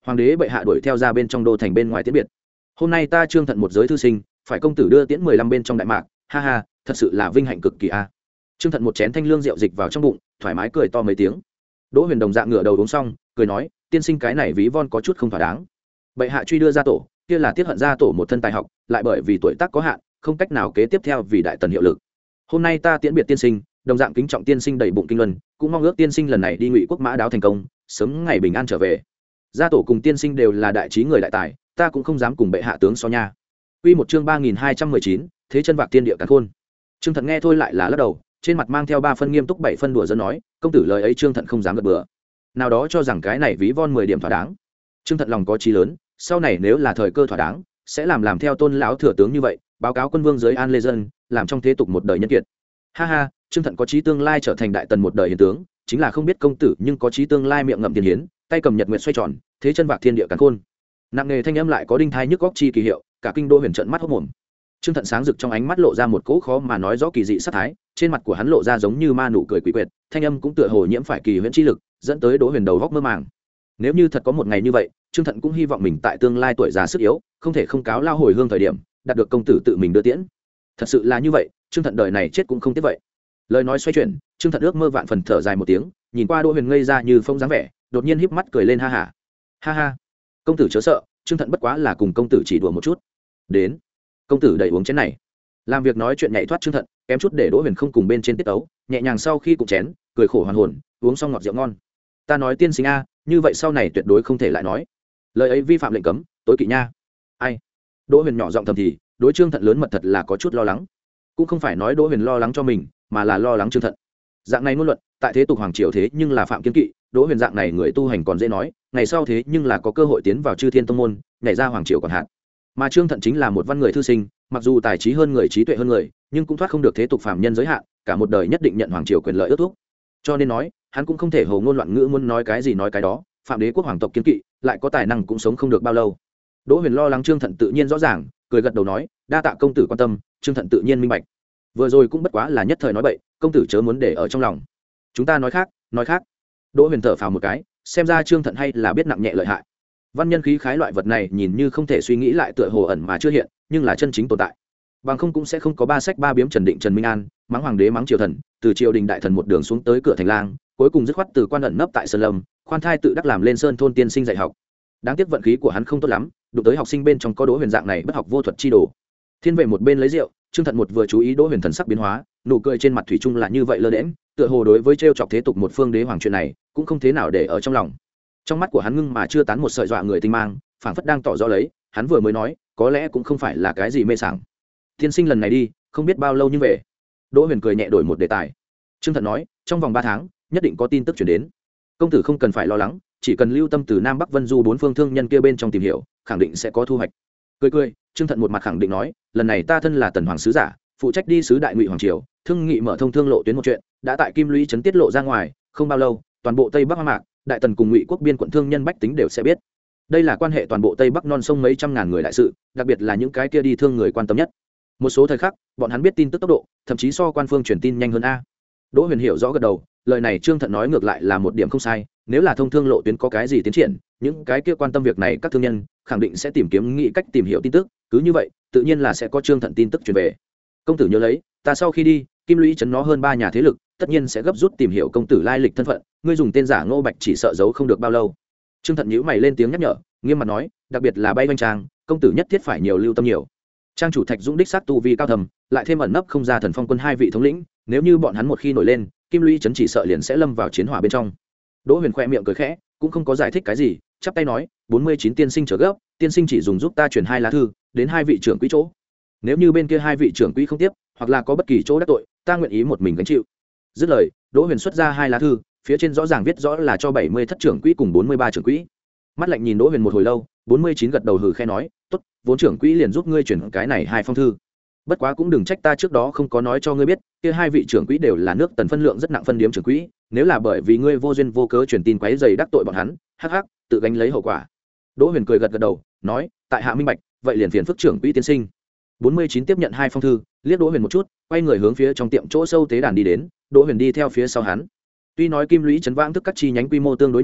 hoàng đế bệ hạ đuổi theo ra bên trong đô thành bên ngoài tiễn biệt. Hôm nay ta Trương Thận một giới thư sinh phải công tử đưa tiễn mười lăm bên trong đại mạc, ha ha, thật sự là vinh hạnh cực kỳ a. Trương Thận một chén thanh lương rượu dịch vào trong bụng, thoải mái cười to mấy tiếng. Đỗ Huyền đồng dạng ngửa đầu uống xong, cười nói, tiên sinh cái này ví von có chút không thỏa đáng. Bệ hạ truy đưa ra tổ, kia là tiết hận ra tổ một thân tài học, lại bởi vì tuổi tác có hạn, không cách nào kế tiếp theo vì đại tần hiệu lực. Hôm nay ta tiễn biệt tiên sinh, đồng dạng kính trọng tiên sinh đầy bụng kinh luân, cũng mong ước tiên sinh lần này đi Ngụy quốc mã đáo thành công, sớm ngày bình an trở về. Gia tổ cùng tiên sinh đều là đại trí người đại tài, ta cũng không dám cùng bệ hạ tướng so nha. Quy một chương ba nghìn hai trăm mười chín, thế chân vạc tiên địa càn khôn. Trương Thận nghe thôi lại là lắc đầu, trên mặt mang theo ba phân nghiêm túc bảy phân đùa giỡn nói, công tử lời ấy Trương Thận không dám gật bừa. Nào đó cho rằng cái này ví von mười điểm thỏa đáng. Trương Thận lòng có chí lớn, sau này nếu là thời cơ thỏa đáng, sẽ làm làm theo Tôn lão thừa tướng như vậy, báo cáo quân vương dưới An Lê dân, làm trong thế tục một đời nhân kiệt. Ha ha, Trương Thận có chí tương lai trở thành đại tần một đời hiền tướng, chính là không biết công tử nhưng có chí tương lai miệng ngậm tiền hiến, tay cầm nhật nguyệt xoay tròn, thế chân vạc thiên địa càn khôn. Nặng nghề thanh âm lại có đinh thai nhức góc chi kỳ hiệu, cả kinh đô huyền trợn mắt hốt mồm. Trương Thận sáng rực trong ánh mắt lộ ra một cỗ khó mà nói rõ kỳ dị sát thái, trên mặt của hắn lộ ra giống như ma nụ cười quỷ quyệt, thanh âm cũng tựa hồ nhiễm phải kỳ huyễn chi lực, dẫn tới Đỗ Huyền đầu góc mơ màng. Nếu như thật có một ngày như vậy, Trương Thận cũng hy vọng mình tại tương lai tuổi già sức yếu, không thể không cáo lao hồi hương thời điểm, đạt được công tử tự mình đưa tiễn. Thật sự là như vậy, Trương Thận đời này chết cũng không tiếc vậy. Lời nói xoay chuyển, Trương Thận ước mơ vạn phần thở dài một tiếng, nhìn qua Đỗ Huyền ngây ra như phong dáng vẻ, đột nhiên híp mắt cười lên ha ha. Ha ha, công tử chớ sợ, Trương Thận bất quá là cùng công tử chỉ đùa một chút. Đến, công tử đẩy uống chén này. Làm việc nói chuyện nhảy thoát Trương Thận, kém chút để Đỗ Huyền không cùng bên trên tiết tấu, nhẹ nhàng sau khi cụng chén, cười khổ hoàn hồn, uống xong ngọt rượu ngon. Ta nói tiên sinh a, như vậy sau này tuyệt đối không thể lại nói. Lời ấy vi phạm lệnh cấm, tối kỵ nha. Ai? Đỗ Huyền nhỏ giọng thầm thì, đối Trương Thận lớn mật thật là có chút lo lắng. Cũng không phải nói Đỗ Huyền lo lắng cho mình, mà là lo lắng Trương Thận. Dạng này ngôn luận, tại thế tục hoàng triều thế nhưng là phạm kiến kỵ, Đỗ Huyền dạng này người tu hành còn dễ nói, ngày sau thế nhưng là có cơ hội tiến vào Chư Thiên tông môn, nhảy ra hoàng triều còn hạn. Mà Trương Thận chính là một văn người thư sinh, mặc dù tài trí hơn người, trí tuệ hơn người, nhưng cũng thoát không được thế tục phàm nhân giới hạn, cả một đời nhất định nhận hoàng triều quyền lợi ước thúc. Cho nên nói, hắn cũng không thể hồ ngôn loạn ngữ muốn nói cái gì nói cái đó, phạm đế quốc hoàng tộc kiên kỵ, lại có tài năng cũng sống không được bao lâu. Đỗ Huyền lo lắng Trương Thận tự nhiên rõ ràng, cười gật đầu nói, đa tạ công tử quan tâm, Trương Thận tự nhiên minh bạch. Vừa rồi cũng bất quá là nhất thời nói bậy, công tử chớ muốn để ở trong lòng. Chúng ta nói khác, nói khác. Đỗ Huyền thở phào một cái, xem ra Trương Thận hay là biết nặng nhẹ lợi hại. Văn nhân khí khái loại vật này nhìn như không thể suy nghĩ lại tựa hồ ẩn mà chưa hiện, nhưng là chân chính tồn tại. Bằng không cũng sẽ không có ba sách ba biếm Trần Định Trần Minh An, mắng hoàng đế mắng triều thần, từ triều đình đại thần một đường xuống tới cửa thành lang, cuối cùng dứt khoát từ quan ẩn nấp tại sơn lâm, khoan thai tự đắc làm lên sơn thôn tiên sinh dạy học. Đáng tiếc vận khí của hắn không tốt lắm, đụng tới học sinh bên trong có Đỗ Huyền dạng này bất học vô thuật chi đồ. Thiên Vệ một bên lấy rượu, Trương Thận một vừa chú ý Đỗ Huyền thần sắc biến hóa, nụ cười trên mặt thủy chung là như vậy lơ đễnh, tựa hồ đối với trêu chọc thế tục một phương đế hoàng chuyện này, cũng không thế nào để ở trong lòng. Trong mắt của hắn ngưng mà chưa tán một sợi dọa người tinh mang, phảng phất đang tỏ rõ lấy, hắn vừa mới nói, có lẽ cũng không phải là cái gì mê sảng. Tiên sinh lần này đi, không biết bao lâu nhưng về. Đỗ Huyền cười nhẹ đổi một đề tài. Trương Thận nói, trong vòng ba tháng, nhất định có tin tức truyền đến. Công tử không cần phải lo lắng, chỉ cần lưu tâm từ Nam Bắc Vân Du bốn phương thương nhân kia bên trong tìm hiểu, khẳng định sẽ có thu hoạch. Cười cười, Trương Thận một mặt khẳng định nói, lần này ta thân là tần hoàng sứ giả, phụ trách đi sứ đại Ngụy hoàng triều, thương nghị mở thông thương lộ tuyến một chuyện, đã tại Kim Lũy trấn tiết lộ ra ngoài, không bao lâu, toàn bộ Tây Bắc Hoa Mạc, đại tần cùng Ngụy quốc biên quận thương nhân bách tính đều sẽ biết. Đây là quan hệ toàn bộ Tây Bắc non sông mấy trăm ngàn người đại sự, đặc biệt là những cái kia đi thương người quan tâm nhất. Một số thời khắc, bọn hắn biết tin tức tốc độ, thậm chí so quan phương truyền tin nhanh hơn a. Đỗ Huyền hiểu rõ gật đầu, lời này Trương Thận nói ngược lại là một điểm không sai, nếu là thông thương lộ tuyến có cái gì tiến triển, những cái kia quan tâm việc này các thương nhân khẳng định sẽ tìm kiếm nghĩ cách tìm hiểu tin tức, cứ như vậy, tự nhiên là sẽ có Trương Thận tin tức truyền về. Công tử nhớ lấy, ta sau khi đi, Kim Lũy trấn nó hơn ba nhà thế lực, tất nhiên sẽ gấp rút tìm hiểu công tử lai lịch thân phận, ngươi dùng tên giả Ngô Bạch chỉ sợ giấu không được bao lâu. Trương Thận nhíu mày lên tiếng nhắc nhở, nghiêm mặt nói, đặc biệt là bay doanh trang, công tử nhất thiết phải nhiều lưu tâm nhiều. Trang chủ Thạch Dũng đích xác tu vi cao thầm, lại thêm ẩn nấp không ra thần phong quân hai vị thống lĩnh, nếu như bọn hắn một khi nổi lên, Kim Lũy trấn chỉ sợ liền sẽ lâm vào chiến hỏa bên trong. Đỗ Huyền khoe miệng cười khẽ, cũng không có giải thích cái gì, chắp tay nói, bốn mươi chín tiên sinh trở gấp, tiên sinh chỉ dùng giúp ta chuyển hai lá thư đến hai vị trưởng quỹ chỗ. Nếu như bên kia hai vị trưởng quỹ không tiếp, hoặc là có bất kỳ chỗ đắc tội, ta nguyện ý một mình gánh chịu. Dứt lời, Đỗ Huyền xuất ra hai lá thư, phía trên rõ ràng viết rõ là cho bảy mươi thất trưởng quỹ cùng bốn mươi ba trưởng quỹ. Mắt lạnh nhìn Đỗ Huyền một hồi lâu, bốn mươi chín gật đầu hừ khẽ nói, "Tốt, vốn trưởng quỹ liền giúp ngươi chuyển cái này hai phong thư. Bất quá cũng đừng trách ta trước đó không có nói cho ngươi biết, kia hai vị trưởng quỹ đều là nước tần phân lượng rất nặng phân điếm trưởng quỹ, nếu là bởi vì ngươi vô duyên vô cớ truyền tin quấy rầy đắc tội bọn hắn, hắc hắc, tự gánh lấy hậu quả." Đỗ Huyền cười gật gật đầu, nói, "Tại hạ minh bạch, vậy liền phiền phức trưởng quỹ tiên sinh." bốn mươi chín tiếp nhận hai phong thư, liếc Đỗ Huyền một chút, quay người hướng phía trong tiệm chỗ sâu tế đàn đi đến, Đỗ Huyền đi theo phía sau hắn. Tuy nói Kim Lũy trấn vãng thức các chi nhánh quy mô tương đối nhỏ,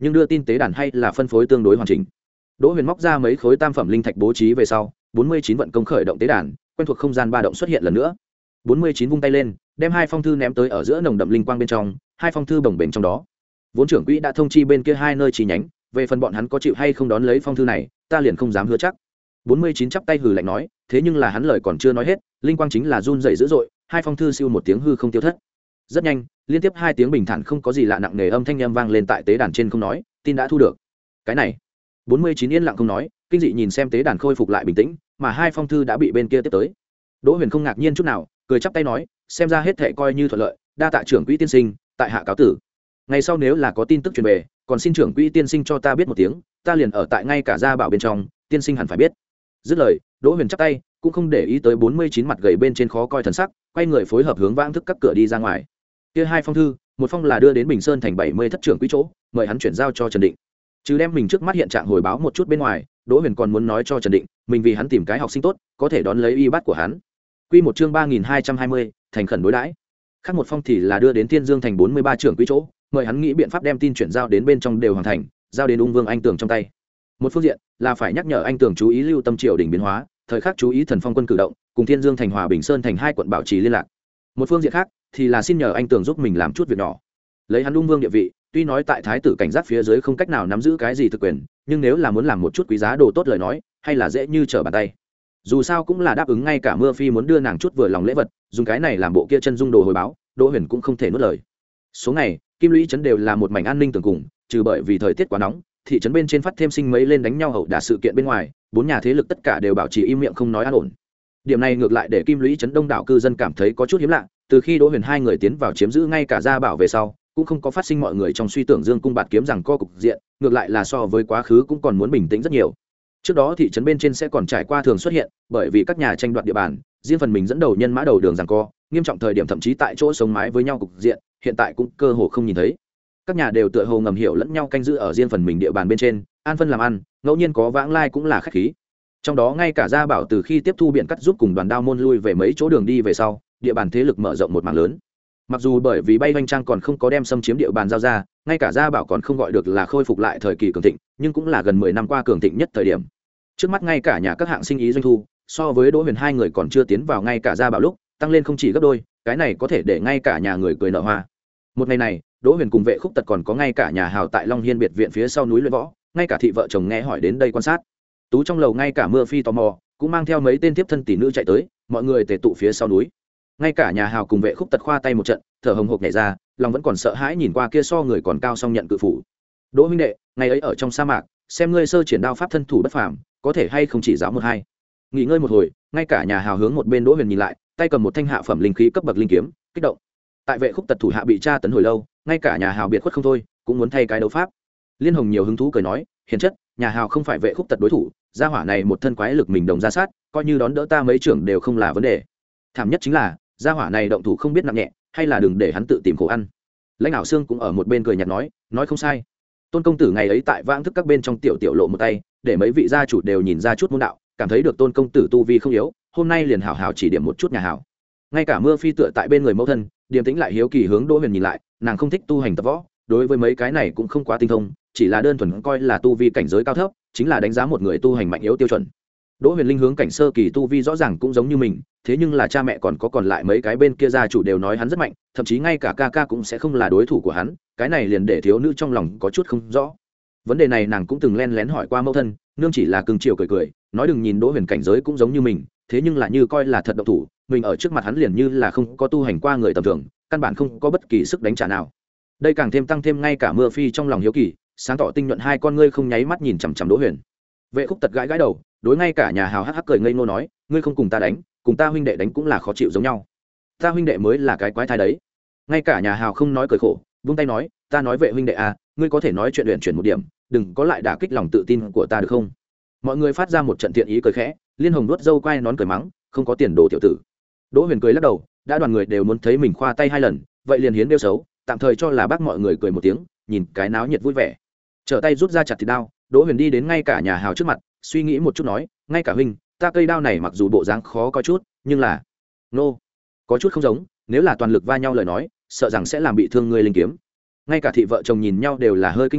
nhưng đưa tin tế đàn hay là phân phối tương đối hoàn chỉnh. Đỗ Huyền móc ra mấy khối tam phẩm linh thạch bố trí về sau, bốn mươi chín vận công khởi động tế đàn, quen thuộc không gian ba động xuất hiện lần nữa. bốn mươi chín vung tay lên, đem hai phong thư ném tới ở giữa nồng đậm linh quang bên trong, hai phong thư bồng bềnh trong đó. Vốn trưởng quỹ đã thông chi bên kia hai nơi chi nhánh, về phần bọn hắn có chịu hay không đón lấy phong thư này, ta liền không dám hứa chắc. bốn mươi chín chắp tay hừ lạnh nói, thế nhưng là hắn lời còn chưa nói hết, linh quang chính là run rẩy dữ dội, hai phong thư siêu một tiếng hư không tiêu thất. Rất nhanh, liên tiếp hai tiếng bình thản không có gì lạ nặng nề âm thanh âm vang lên tại tế đàn trên không nói, tin đã thu được. Cái này, bốn mươi chín yên lặng không nói, kinh dị nhìn xem tế đàn khôi phục lại bình tĩnh, mà hai phong thư đã bị bên kia tiếp tới. Đỗ Huyền không ngạc nhiên chút nào, cười chắp tay nói, xem ra hết thảy coi như thuận lợi, đa tạ trưởng quỹ tiên sinh, tại hạ cáo tử. Ngày sau nếu là có tin tức truyền về, còn xin trưởng quỹ tiên sinh cho ta biết một tiếng, ta liền ở tại ngay cả gia bảo bên trong, tiên sinh hẳn phải biết. Dứt lời, Đỗ Huyền chắp tay, cũng không để ý tới bốn mươi chín mặt gầy bên trên khó coi thần sắc, quay người phối hợp hướng vãng thức các cửa đi ra ngoài. Kia hai phong thư, một phong là đưa đến Bình Sơn thành bảy mươi thất trưởng quỹ chỗ, mời hắn chuyển giao cho Trần Định. Chứ đem mình trước mắt hiện trạng hồi báo một chút bên ngoài, Đỗ Huyền còn muốn nói cho Trần Định, mình vì hắn tìm cái học sinh tốt, có thể đón lấy y bát của hắn. Quy một chương ba nghìn hai trăm hai mươi, thành khẩn đối đãi. Khác một phong thì là đưa đến Thiên Dương thành bốn mươi ba trưởng quỹ chỗ, mời hắn nghĩ biện pháp đem tin chuyển giao đến bên trong đều hoàn thành, giao đến Ung Vương Anh Tường trong tay. Một phương diện là phải nhắc nhở Anh Tường chú ý lưu tâm triều đình biến hóa, thời khắc chú ý thần phong quân cử động, cùng Thiên Dương thành Hòa Bình Sơn thành hai quận bảo trì liên lạc. Một phương diện khác thì là xin nhờ Anh Tường giúp mình làm chút việc nhỏ. Lấy hắn Ung Vương địa vị, tuy nói tại thái tử cảnh giác phía dưới không cách nào nắm giữ cái gì thực quyền, nhưng nếu là muốn làm một chút quý giá đồ tốt lời nói, hay là dễ như trở bàn tay. Dù sao cũng là đáp ứng ngay cả Mưa Phi muốn đưa nàng chút vừa lòng lễ vật, dùng cái này làm bộ kia chân dung đồ hồi báo, Đỗ Huyền cũng không thể nuốt lời. Số ngày, Kim Lũy trấn đều là một mảnh an ninh tường cùng, trừ bởi vì thời tiết quá nóng, thị trấn bên trên phát thêm sinh mấy lên đánh nhau hậu đả sự kiện bên ngoài, bốn nhà thế lực tất cả đều bảo trì im miệng không nói an ổn. Điểm này ngược lại để Kim Lũy trấn đông đảo cư dân cảm thấy có chút hiếm lạ, từ khi Đỗ Huyền hai người tiến vào chiếm giữ ngay cả gia bảo về sau, cũng không có phát sinh mọi người trong suy tưởng dương cung bạt kiếm rằng co cục diện, ngược lại là so với quá khứ cũng còn muốn bình tĩnh rất nhiều. Trước đó thị trấn bên trên sẽ còn trải qua thường xuất hiện, bởi vì các nhà tranh đoạt địa bàn, riêng phần mình dẫn đầu nhân mã đầu đường rằng co, nghiêm trọng thời điểm thậm chí tại chỗ sống mái với nhau cục diện, hiện tại cũng cơ hồ không nhìn thấy. Các nhà đều tựa hồ ngầm hiểu lẫn nhau canh giữ ở riêng phần mình địa bàn bên trên, an phân làm ăn, ngẫu nhiên có vãng lai cũng là khách khí. Trong đó ngay cả gia bảo từ khi tiếp thu biện cắt giúp cùng đoàn đao môn lui về mấy chỗ đường đi về sau, địa bàn thế lực mở rộng một mảng lớn. Mặc dù bởi vì bay vanh trang còn không có đem xâm chiếm địa bàn giao ra, ngay cả gia bảo còn không gọi được là khôi phục lại thời kỳ cường thịnh, nhưng cũng là gần mười năm qua cường thịnh nhất thời điểm. Trước mắt ngay cả nhà các hạng sinh ý doanh thu, so với Đỗ Huyền hai người còn chưa tiến vào ngay cả gia bảo lúc, tăng lên không chỉ gấp đôi, cái này có thể để ngay cả nhà người cười nở hoa. Một ngày này, Đỗ Huyền cùng Vệ Khúc Tật còn có ngay cả nhà hào tại Long Hiên biệt viện phía sau núi luyện võ, ngay cả thị vợ chồng nghe hỏi đến đây quan sát. Tú trong lầu ngay cả Mưa Phi tò mò, cũng mang theo mấy tên tiếp thân tỷ nữ chạy tới, mọi người tề tụ phía sau núi. Ngay cả nhà hào cùng Vệ Khúc Tật khoa tay một trận, thở hồng hộc nhảy ra, lòng vẫn còn sợ hãi nhìn qua kia so người còn cao song nhận cự phủ. Đỗ huynh đệ, ngày ấy ở trong sa mạc, xem ngươi sơ triển đao pháp thân thủ bất phàm, có thể hay không chỉ giáo một hai. Nghỉ ngơi một hồi, ngay cả nhà hào hướng một bên Đỗ Huyền nhìn lại, tay cầm một thanh hạ phẩm linh khí cấp bậc linh kiếm, kích động. Tại Vệ Khúc Tật thủ hạ bị tra tấn hồi lâu, ngay cả nhà hào biệt khuất không thôi, cũng muốn thay cái đấu pháp. Liên Hồng nhiều hứng thú cười nói, hiền chất, nhà hào không phải Vệ Khúc Tật đối thủ, gia hỏa này một thân quái lực mình đồng ra sát, coi như đón đỡ ta mấy trưởng đều không là vấn đề. Thảm nhất chính là gia hỏa này động thủ không biết nặng nhẹ, hay là đừng để hắn tự tìm khổ ăn. Lãnh đạo Sương cũng ở một bên cười nhạt nói, nói không sai. Tôn công tử ngày ấy tại vãng thức các bên trong tiểu tiểu lộ một tay, để mấy vị gia chủ đều nhìn ra chút môn đạo, cảm thấy được Tôn công tử tu vi không yếu, hôm nay liền hảo hảo chỉ điểm một chút nhà hảo. Ngay cả Mưa Phi tựa tại bên người mẫu thân, điềm tĩnh lại hiếu kỳ hướng Đỗ Huyền nhìn lại, nàng không thích tu hành tập võ, đối với mấy cái này cũng không quá tinh thông, chỉ là đơn thuần coi là tu vi cảnh giới cao thấp, chính là đánh giá một người tu hành mạnh yếu tiêu chuẩn. Đỗ Huyền linh hướng cảnh sơ kỳ tu vi rõ ràng cũng giống như mình, thế nhưng là cha mẹ còn có còn lại mấy cái bên kia gia chủ đều nói hắn rất mạnh, thậm chí ngay cả ca ca cũng sẽ không là đối thủ của hắn, cái này liền để thiếu nữ trong lòng có chút không rõ. Vấn đề này nàng cũng từng len lén hỏi qua mẫu thân, nương chỉ là cưng chiều cười cười, nói đừng nhìn Đỗ Huyền cảnh giới cũng giống như mình, thế nhưng là như coi là thật động thủ, mình ở trước mặt hắn liền như là không có tu hành qua người tầm thường, căn bản không có bất kỳ sức đánh trả nào. Đây càng thêm tăng thêm ngay cả Mưa Phi trong lòng hiếu kỳ, sáng tỏ tinh nhuận hai con ngươi không nháy mắt nhìn chằm chằm Đỗ Huyền. Vệ Khúc Tật gãi gãi đầu, đối ngay cả nhà hào hắc hắc cười ngây ngô nói, ngươi không cùng ta đánh, cùng ta huynh đệ đánh cũng là khó chịu giống nhau. Ta huynh đệ mới là cái quái thai đấy. Ngay cả nhà hào không nói cười khổ, vung tay nói, ta nói Vệ huynh đệ à, ngươi có thể nói chuyện luyện chuyển một điểm, đừng có lại đả kích lòng tự tin của ta được không? Mọi người phát ra một trận thiện ý cười khẽ, Liên Hồng đuốt râu quay nón cười mắng, không có tiền đồ tiểu tử. Đỗ Huyền cười lắc đầu, đã đoàn người đều muốn thấy mình khoa tay hai lần, vậy liền hiến đeo xấu, tạm thời cho là bác mọi người cười một tiếng, nhìn cái náo nhiệt vui vẻ. Trở tay rút ra chặt thịt đao, Đỗ Huyền đi đến ngay cả nhà hào trước mặt, suy nghĩ một chút nói, ngay cả huynh, ta cây đao này mặc dù bộ dáng khó coi chút, nhưng là nô có chút không giống, nếu là toàn lực va nhau lời nói, sợ rằng sẽ làm bị thương ngươi linh kiếm. Ngay cả thị vợ chồng nhìn nhau đều là hơi kinh ngạc,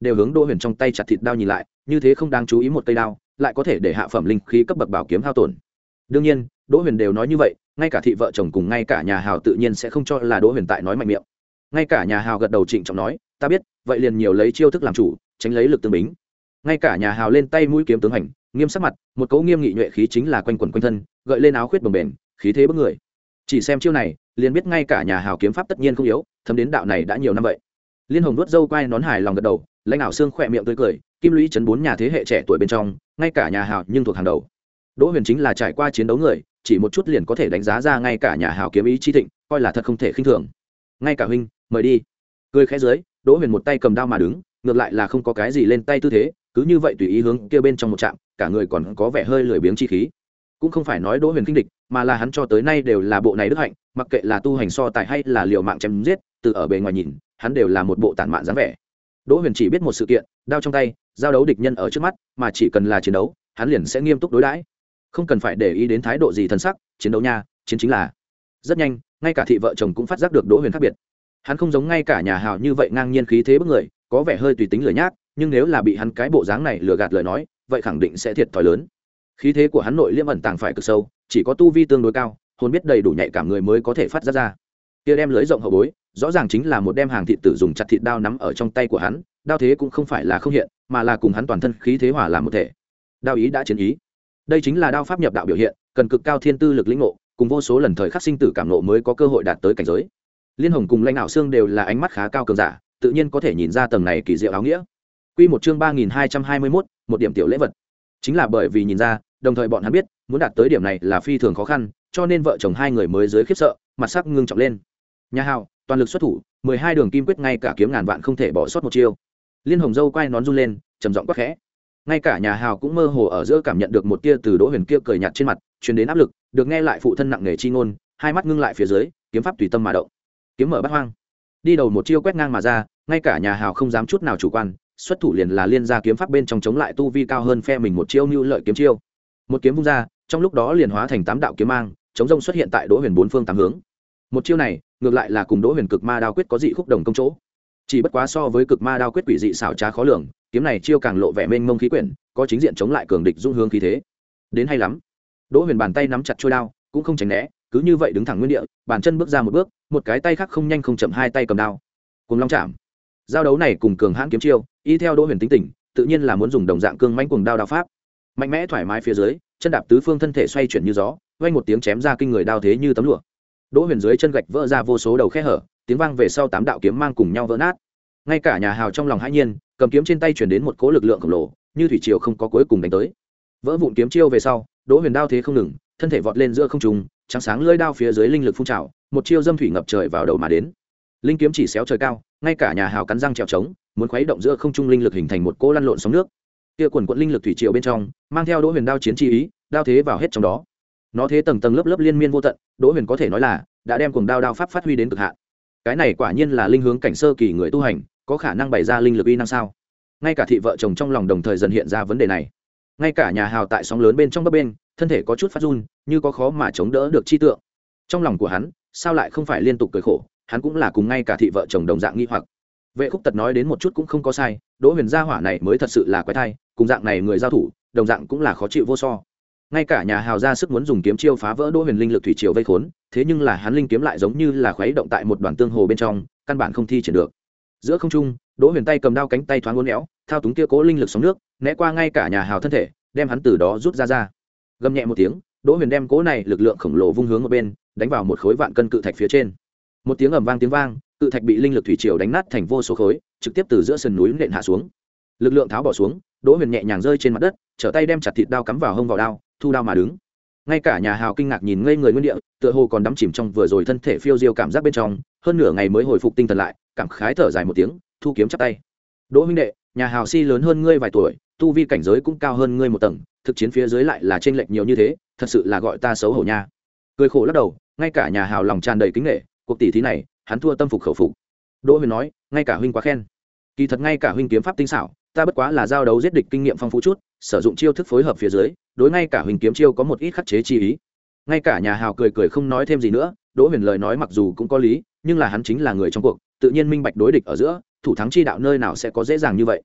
đều hướng Đỗ Huyền trong tay chặt thịt đao nhìn lại, như thế không đáng chú ý một cây đao lại có thể để hạ phẩm linh khí cấp bậc bảo kiếm hao tổn. Đương nhiên Đỗ Huyền đều nói như vậy, ngay cả thị vợ chồng cùng ngay cả nhà hào tự nhiên sẽ không cho là Đỗ Huyền tại nói mạnh miệng. Ngay cả nhà hào gật đầu trịnh trọng nói, ta biết, vậy liền nhiều lấy chiêu thức làm chủ, tránh lấy lực tương bính. Ngay cả nhà hào lên tay mũi kiếm tướng hành, nghiêm sắc mặt, một cấu nghiêm nghị nhuệ khí chính là quanh quẩn quanh thân, gợi lên áo khuyết bồng bềnh, khí thế bức người. Chỉ xem chiêu này liền biết ngay cả nhà hào kiếm pháp tất nhiên không yếu, thấm đến đạo này đã nhiều năm vậy. Liên Hồng nuốt dâu quay nón hài lòng gật đầu, lãnh ảo xương khỏe miệng tươi cười, kim lũy chấn bốn nhà thế hệ trẻ tuổi bên trong, ngay cả nhà hào nhưng thuộc hàng đầu. Đỗ Huyền chính là trải qua chiến đấu người, chỉ một chút liền có thể đánh giá ra ngay cả nhà hào kiếm ý chi thịnh, coi là thật không thể khinh thường. Ngay cả huynh, mời đi. Cười khẽ dưới, Đỗ Huyền một tay cầm đao mà đứng, ngược lại là không có cái gì lên tay tư thế, cứ như vậy tùy ý hướng kia bên trong một chạm, cả người còn có vẻ hơi lười biếng chi khí. Cũng không phải nói Đỗ Huyền kinh địch, mà là hắn cho tới nay đều là bộ này đức hạnh, mặc kệ là tu hành so tài hay là liều mạng chém giết, từ ở bề ngoài nhìn, hắn đều là một bộ tản mạn dáng vẻ. Đỗ Huyền chỉ biết một sự kiện, đao trong tay, giao đấu địch nhân ở trước mắt, mà chỉ cần là chiến đấu, hắn liền sẽ nghiêm túc đối đãi, không cần phải để ý đến thái độ gì thần sắc, chiến đấu nha, chiến chính là. Rất nhanh, ngay cả thị vợ chồng cũng phát giác được Đỗ Huyền khác biệt. Hắn không giống ngay cả nhà hào như vậy ngang nhiên khí thế bức người, có vẻ hơi tùy tính lười nhác, nhưng nếu là bị hắn cái bộ dáng này lừa gạt lời nói, vậy khẳng định sẽ thiệt thòi lớn. Khí thế của hắn nội liêm ẩn tàng phải cực sâu, chỉ có tu vi tương đối cao, hồn biết đầy đủ nhạy cảm người mới có thể phát ra ra. Kia đem lưới rộng hậu bối, rõ ràng chính là một đem hàng thịt tử dùng chặt thịt đao nắm ở trong tay của hắn, đao thế cũng không phải là không hiện, mà là cùng hắn toàn thân khí thế hòa làm một thể. Đao ý đã chiến ý. Đây chính là đao pháp nhập đạo biểu hiện, cần cực cao thiên tư lực lĩnh ngộ, cùng vô số lần thời khắc sinh tử cảm ngộ mới có cơ hội đạt tới cảnh giới. Liên Hồng cùng Lãnh Ảo Xương đều là ánh mắt khá cao cường giả, tự nhiên có thể nhìn ra tầng này kỳ diệu áo nghĩa. Quy một chương ba nghìn hai trăm hai mươi mốt, một điểm tiểu lễ vật. Chính là bởi vì nhìn ra, đồng thời bọn hắn biết, muốn đạt tới điểm này là phi thường khó khăn, cho nên vợ chồng hai người mới dưới khiếp sợ, mặt sắc ngưng trọng lên. Nhà hào, toàn lực xuất thủ, mười hai đường kim quyết ngay cả kiếm ngàn vạn không thể bỏ sót một chiêu. Liên Hồng dâu quay nón run lên, trầm giọng quát khẽ. Ngay cả nhà hào cũng mơ hồ ở giữa cảm nhận được một tia từ Đỗ Huyền kia cười nhạt trên mặt truyền đến áp lực, được nghe lại phụ thân nặng nề chi ngôn, hai mắt ngưng lại phía dưới, kiếm pháp tùy tâm mà động. Kiếm mở bát hoang, đi đầu một chiêu quét ngang mà ra, ngay cả nhà hào không dám chút nào chủ quan, xuất thủ liền là liên ra kiếm pháp bên trong chống lại tu vi cao hơn phe mình một chiêu nưu lợi kiếm chiêu. Một kiếm vung ra, trong lúc đó liền hóa thành tám đạo kiếm mang, chống rông xuất hiện tại Đỗ Huyền bốn phương tám hướng. Một chiêu này, ngược lại là cùng Đỗ Huyền cực ma đao quyết có dị khúc đồng công chỗ. Chỉ bất quá so với cực ma đao quyết quỷ dị xảo trá khó lường, kiếm này chiêu càng lộ vẻ mênh mông khí quyển, có chính diện chống lại cường địch dung hướng khí thế. Đến hay lắm. Đỗ Huyền bàn tay nắm chặt chuôi đao, cũng không tránh né, cứ như vậy đứng thẳng nguyên địa, bàn chân bước ra một bước, một cái tay khác không nhanh không chậm hai tay cầm đao. Cùng long chạm. Giao đấu này cùng cường hãn kiếm chiêu, y theo Đỗ Huyền tính tình, tự nhiên là muốn dùng đồng dạng cương mãnh cuồng đao đao pháp. Mạnh mẽ thoải mái phía dưới, chân đạp tứ phương thân thể xoay chuyển như gió, vang một tiếng chém ra kinh người đao thế như tấm lụa. Đỗ Huyền dưới chân gạch vỡ ra vô số đầu khe hở, tiếng vang về sau tám đạo kiếm mang cùng nhau vỡ nát. Ngay cả nhà hào trong lòng hãi nhiên, cầm kiếm trên tay truyền đến một cỗ lực lượng khổng lồ, như thủy triều không có cuối cùng đánh tới. Vỡ vụn kiếm chiêu về sau, Đỗ Huyền đao thế không ngừng, thân thể vọt lên giữa không trung, trắng sáng lưỡi đao phía dưới linh lực phun trào, một chiêu dâm thủy ngập trời vào đầu mà đến. Linh kiếm chỉ xéo trời cao, ngay cả nhà hào cắn răng trèo trống, muốn khuấy động giữa không trung linh lực hình thành một cỗ lăn lộn sóng nước. Kia quần quần linh lực thủy triều bên trong, mang theo Đỗ Huyền đao chiến chi ý, đao thế vào hết trong đó. Nó thế tầng tầng lớp lớp liên miên vô tận, Đỗ Huyền có thể nói là đã đem cuồng đao đao pháp phát huy đến cực hạn. Cái này quả nhiên là linh hướng cảnh sơ kỳ người tu hành, có khả năng bày ra linh lực uy năng sao? Ngay cả thị vợ chồng trong lòng đồng thời dần hiện ra vấn đề này. Ngay cả nhà hào tại sóng lớn bên trong bấp bên, thân thể có chút phát run, như có khó mà chống đỡ được chi tượng. Trong lòng của hắn, sao lại không phải liên tục cười khổ, hắn cũng là cùng ngay cả thị vợ chồng đồng dạng nghi hoặc. Vệ Khúc Tật nói đến một chút cũng không có sai, Đỗ Huyền gia hỏa này mới thật sự là quái thai, cùng dạng này người giao thủ, đồng dạng cũng là khó chịu vô so. Ngay cả nhà hào ra sức muốn dùng kiếm chiêu phá vỡ Đỗ Huyền linh lực thủy triều vây khốn, thế nhưng là hắn linh kiếm lại giống như là khuấy động tại một đoàn tương hồ bên trong, căn bản không thi triển được. Giữa không trung, Đỗ Huyền tay cầm đao cánh tay thoáng uốn éo, thao túng kia cố linh lực sóng nước, né qua ngay cả nhà hào thân thể, đem hắn từ đó rút ra ra. Gầm nhẹ một tiếng, Đỗ Huyền đem cố này lực lượng khổng lồ vung hướng một bên, đánh vào một khối vạn cân cự thạch phía trên. Một tiếng ầm vang tiếng vang, cự thạch bị linh lực thủy triều đánh nát thành vô số khối, trực tiếp từ giữa sườn núi nện hạ xuống. Lực lượng tháo bỏ xuống, Đỗ Huyền nhẹ nhàng rơi trên mặt đất, trở tay đem chặt thịt đao cắm vào hông vào đao, thu đao mà đứng. Ngay cả nhà hào kinh ngạc nhìn ngây người nguyên địa, tựa hồ còn đắm chìm trong vừa rồi thân thể phiêu diêu cảm giác bên trong, hơn nửa ngày mới hồi phục tinh thần lại, cảm khái thở dài một tiếng, thu kiếm chắp tay. Đỗ huynh đệ, nhà hào si lớn hơn ngươi vài tuổi, tu vi cảnh giới cũng cao hơn ngươi một tầng, thực chiến phía dưới lại là chênh lệch nhiều như thế, thật sự là gọi ta xấu hổ nha. Cười khổ lắc đầu, ngay cả nhà hào lòng tràn đầy kính nể, cuộc tỷ thí này, hắn thua tâm phục khẩu phục. Đỗ Huyền nói, ngay cả huynh quá khen. Kỳ thật ngay cả huynh kiếm pháp tinh xảo, ta bất quá là giao đấu giết địch kinh nghiệm phong phú chút, sử dụng chiêu thức phối hợp phía dưới, đối ngay cả huynh kiếm chiêu có một ít khắc chế chi ý. Ngay cả nhà hào cười cười không nói thêm gì nữa, Đỗ Huyền lời nói mặc dù cũng có lý, nhưng là hắn chính là người trong cuộc, tự nhiên minh bạch đối địch ở giữa, thủ thắng chi đạo nơi nào sẽ có dễ dàng như vậy.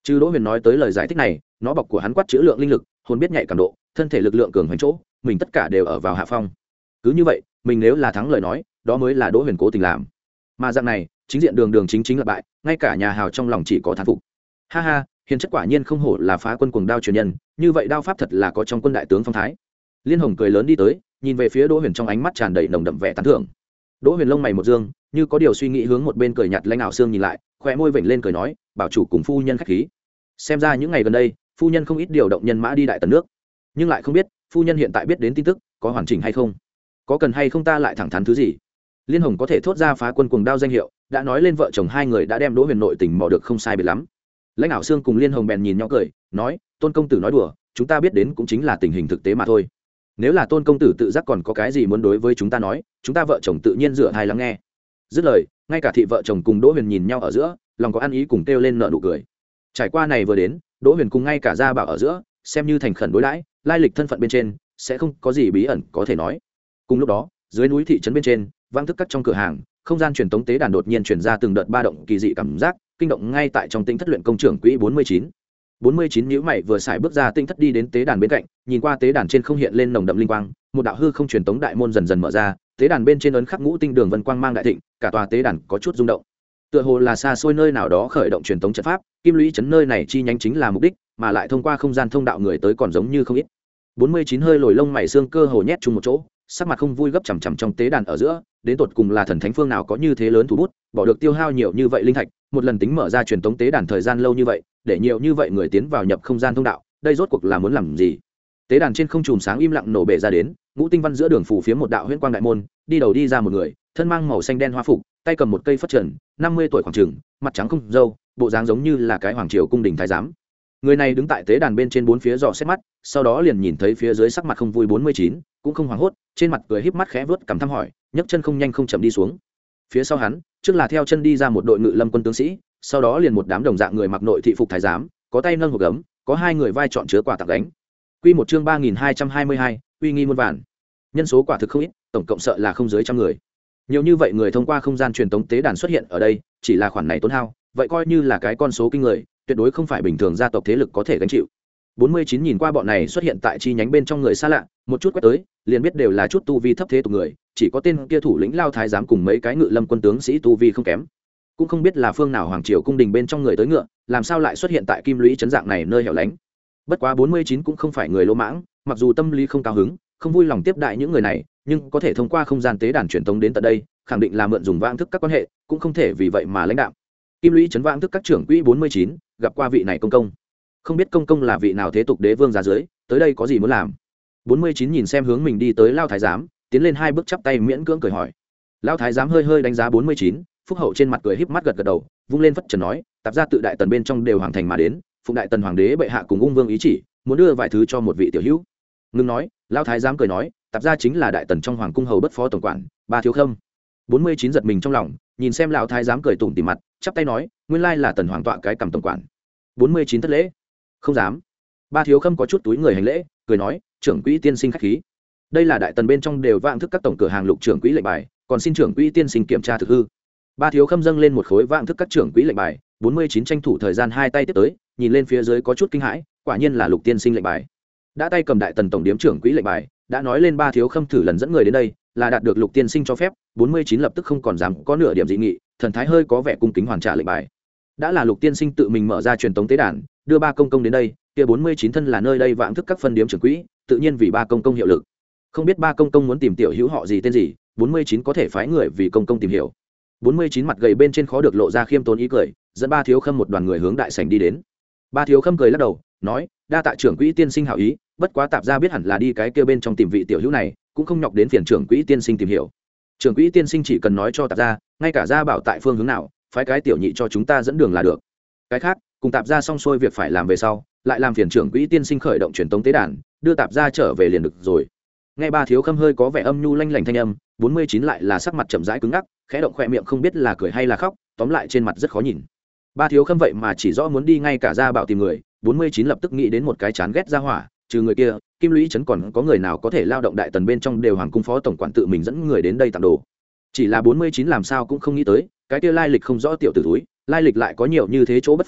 Trừ Đỗ Huyền nói tới lời giải thích này, nó bọc của hắn quát chữ lượng linh lực, hồn biết nhạy cảm độ, thân thể lực lượng cường hoành chỗ, mình tất cả đều ở vào hạ phong. Cứ như vậy, mình nếu là thắng lời nói, đó mới là Đỗ Huyền cố tình làm. Mà dạng này, chính diện đường đường chính chính là bại, ngay cả nhà hào trong lòng chỉ có thán phục. Ha ha, hiền chất quả nhiên không hổ là phá quân cuồng đao truyền nhân, như vậy đao pháp thật là có trong quân đại tướng phong thái. Liên Hồng cười lớn đi tới, nhìn về phía Đỗ Huyền trong ánh mắt tràn đầy nồng đậm vẻ tán thưởng. Đỗ Huyền lông mày một dương, như có điều suy nghĩ hướng một bên cười nhạt lãnh ảo xương nhìn lại, khóe môi vểnh lên cười nói, bảo chủ cùng phu nhân khách khí. Xem ra những ngày gần đây, phu nhân không ít điều động nhân mã đi đại tần nước, nhưng lại không biết phu nhân hiện tại biết đến tin tức có hoàn chỉnh hay không, có cần hay không ta lại thẳng thắn thứ gì. Liên Hồng có thể thốt ra phá quân cuồng đao danh hiệu, đã nói lên vợ chồng hai người đã đem Đỗ Huyền nội tình mò được không sai biệt lắm. Lãnh ảo xương cùng Liên Hồng bèn nhìn nhau cười, nói, tôn công tử nói đùa, chúng ta biết đến cũng chính là tình hình thực tế mà thôi. Nếu là tôn công tử tự giác còn có cái gì muốn đối với chúng ta nói, chúng ta vợ chồng tự nhiên dựa hai lắng nghe. Dứt lời, ngay cả thị vợ chồng cùng Đỗ Huyền nhìn nhau ở giữa, lòng có ăn ý cùng kêu lên nợ nụ cười. Trải qua này vừa đến, Đỗ Huyền cùng ngay cả gia bảo ở giữa, xem như thành khẩn đối đãi, lai lịch thân phận bên trên sẽ không có gì bí ẩn có thể nói. Cùng lúc đó, dưới núi thị trấn bên trên, vang thức cắt trong cửa hàng, không gian truyền tống tế đàn đột nhiên truyền ra từng đợt ba động kỳ dị cảm giác, kinh động ngay tại trong tinh thất luyện công trưởng quỹ bốn mươi chín. bốn mươi chín nhíu mày vừa xài bước ra tinh thất đi đến tế đàn bên cạnh, nhìn qua tế đàn trên không hiện lên nồng đậm linh quang, một đạo hư không truyền tống đại môn dần dần mở ra, tế đàn bên trên ấn khắc ngũ tinh đường vân quang mang đại thịnh, cả tòa tế đàn có chút rung động. Tựa hồ là xa xôi nơi nào đó khởi động truyền tống trận pháp, kim lũy trấn nơi này chi nhánh chính là mục đích, mà lại thông qua không gian thông đạo người tới còn giống như không ít. bốn mươi chín hơi lồi lông mày xương cơ hồ nhét chung một chỗ, sắc mặt không vui gấp chằm chằm trong tế đàn ở giữa, đến tột cùng là thần thánh phương nào có như thế lớn thủ bút, bỏ được tiêu hao nhiều như vậy linh thạch, một lần tính mở ra truyền tống tế đàn thời gian lâu như vậy, để nhiều như vậy người tiến vào nhập không gian thông đạo, đây rốt cuộc là muốn làm gì? Tế đàn trên không chùm sáng im lặng nổ bể ra đến, ngũ tinh văn giữa đường phủ phía một đạo huyễn quang đại môn, đi đầu đi ra một người, thân mang màu xanh đen hoa phục, tay cầm một cây phất trần, năm mươi tuổi khoảng chừng, mặt trắng không râu, bộ dáng giống như là cái hoàng triều cung đình thái giám. Người này đứng tại tế đàn bên trên bốn phía dò xét mắt, sau đó liền nhìn thấy phía dưới sắc mặt không vui bốn mươi chín, cũng không hoảng hốt, trên mặt cười híp mắt khẽ vớt cằm thăm hỏi, nhấc chân không nhanh không chậm đi xuống. Phía sau hắn, trước là theo chân đi ra một đội ngự lâm quân tướng sĩ, sau đó liền một đám đồng dạng người mặc nội thị phục thái giám, có tay nâng hộp gấm, có hai người vai trọn chứa quà tặng đánh. Quy một chương ba nghìn hai trăm hai mươi hai, uy nghi muôn vàn. Nhân số quả thực không ít, tổng cộng sợ là không dưới trăm người. Nhiều như vậy người thông qua không gian truyền tống tế đàn xuất hiện ở đây, chỉ là khoản này tốn hao, vậy coi như là cái con số kinh người, tuyệt đối không phải bình thường gia tộc thế lực có thể gánh chịu. bốn mươi chín nhìn qua bọn này xuất hiện tại chi nhánh bên trong người xa lạ, một chút quét tới, liền biết đều là chút tu vi thấp thế tục người, chỉ có tên kia thủ lĩnh Lao thái giám cùng mấy cái ngự lâm quân tướng sĩ tu vi không kém. Cũng không biết là phương nào hoàng triều cung đình bên trong người tới ngựa, làm sao lại xuất hiện tại kim lũy trấn dạng này nơi hẻo lánh. Bất quá bốn mươi chín cũng không phải người lỗ mãng, mặc dù tâm lý không cao hứng, không vui lòng tiếp đại những người này, nhưng có thể thông qua không gian tế đàn truyền tống đến tận đây, khẳng định là mượn dùng vãng thức các quan hệ, cũng không thể vì vậy mà lãnh đạo. Kim lũy trấn vãng thức các trưởng quỹ bốn mươi chín gặp qua vị này công công, không biết công công là vị nào thế tục đế vương giá dưới, tới đây có gì muốn làm. bốn mươi chín nhìn xem hướng mình đi tới Lao thái giám, tiến lên hai bước chắp tay miễn cưỡng cười hỏi. Lao thái giám hơi hơi đánh giá bốn mươi chín, phúc hậu trên mặt cười híp mắt gật gật đầu, vung lên phất trần nói, tạp gia tự đại tần bên trong đều hoàng thành mà đến, phụng đại tần hoàng đế bệ hạ cùng ung vương ý chỉ, muốn đưa vài thứ cho một vị tiểu hữu. Ngưng nói, Lao thái giám cười nói, tạp gia chính là đại tần trong hoàng cung hầu bất phó tổng quản Ba Thiếu Khâm. bốn mươi chín giật mình trong lòng, nhìn xem lão thái giám cười tủm tỉm mặt, chắp tay nói, nguyên lai là tần hoàng tọa cái cầm tổng quản. bốn mươi chín thất lễ. Không dám. Ba Thiếu Khâm có chút túi người hành lễ, cười nói, trưởng quỹ tiên sinh khách khí. Đây là đại tần bên trong đều vãng thức các tổng cửa hàng lục trưởng quỹ lệnh bài, còn xin trưởng quỹ tiên sinh kiểm tra thực hư. Ba Thiếu Khâm dâng lên một khối vãng thức các trưởng quỹ lệnh bài, bốn mươi chín tranh thủ thời gian hai tay tiếp tới, nhìn lên phía dưới có chút kinh hãi, quả nhiên là lục tiên sinh lệnh bài. Đã tay cầm đại tần tổng điếm trưởng quỹ lệnh bài, đã nói lên Ba Thiếu Khâm thử lần dẫn người đến đây, là đạt được lục tiên sinh cho phép, bốn mươi chín lập tức không còn dám có nửa điểm dị nghị, thần thái hơi có vẻ cung kính hoàn trả lệnh bài. Đã là lục tiên sinh tự mình mở ra truyền tống tế đàn, đưa ba công công đến đây, kia bốn mươi chín thân là nơi đây vãng thức các phân điếm trưởng quỹ, tự nhiên vì ba công công hiệu lực. Không biết ba công công muốn tìm tiểu hữu họ gì tên gì, bốn mươi chín có thể phái người vì công công tìm hiểu. bốn mươi chín mặt gầy bên trên khó được lộ ra khiêm tốn ý cười, dẫn Ba Thiếu Khâm một đoàn người hướng đại sảnh đi đến. Ba Thiếu Khâm cười lắc đầu, nói, đa tạ trưởng quỹ tiên sinh hảo ý, bất quá tạp gia biết hẳn là đi cái kia bên trong tìm vị tiểu hữu này, cũng không nhọc đến phiền trưởng quỹ tiên sinh tìm hiểu. Trưởng quỹ tiên sinh chỉ cần nói cho tạp gia, ngay cả gia bảo tại phương hướng nào, phái cái tiểu nhị cho chúng ta dẫn đường là được. Cái khác, cùng tạp gia xong xuôi việc phải làm về sau, lại làm phiền trưởng quỹ tiên sinh khởi động truyền tống tế đàn, đưa tạp gia trở về liền được rồi. Nghe Ba Thiếu Khâm hơi có vẻ âm nhu lanh lảnh thanh âm, bốn mươi chín lại là sắc mặt chậm rãi cứng ngắc, khẽ động khóe miệng không biết là cười hay là khóc, tóm lại trên mặt rất khó nhìn. Ba Thiếu Khâm vậy mà chỉ rõ muốn đi ngay cả gia bảo tìm người, bốn mươi chín lập tức nghĩ đến một cái chán ghét gia hỏa, trừ người kia, kim lũy trấn còn có người nào có thể lao động đại tần bên trong đều hoàng cung phó tổng quản tự mình dẫn người đến đây tặng đồ. Chỉ là bốn mươi chín làm sao cũng không nghĩ tới, cái kia lai lịch không rõ tiểu tử túi, lai lịch lại có nhiều như thế chỗ bất phàm,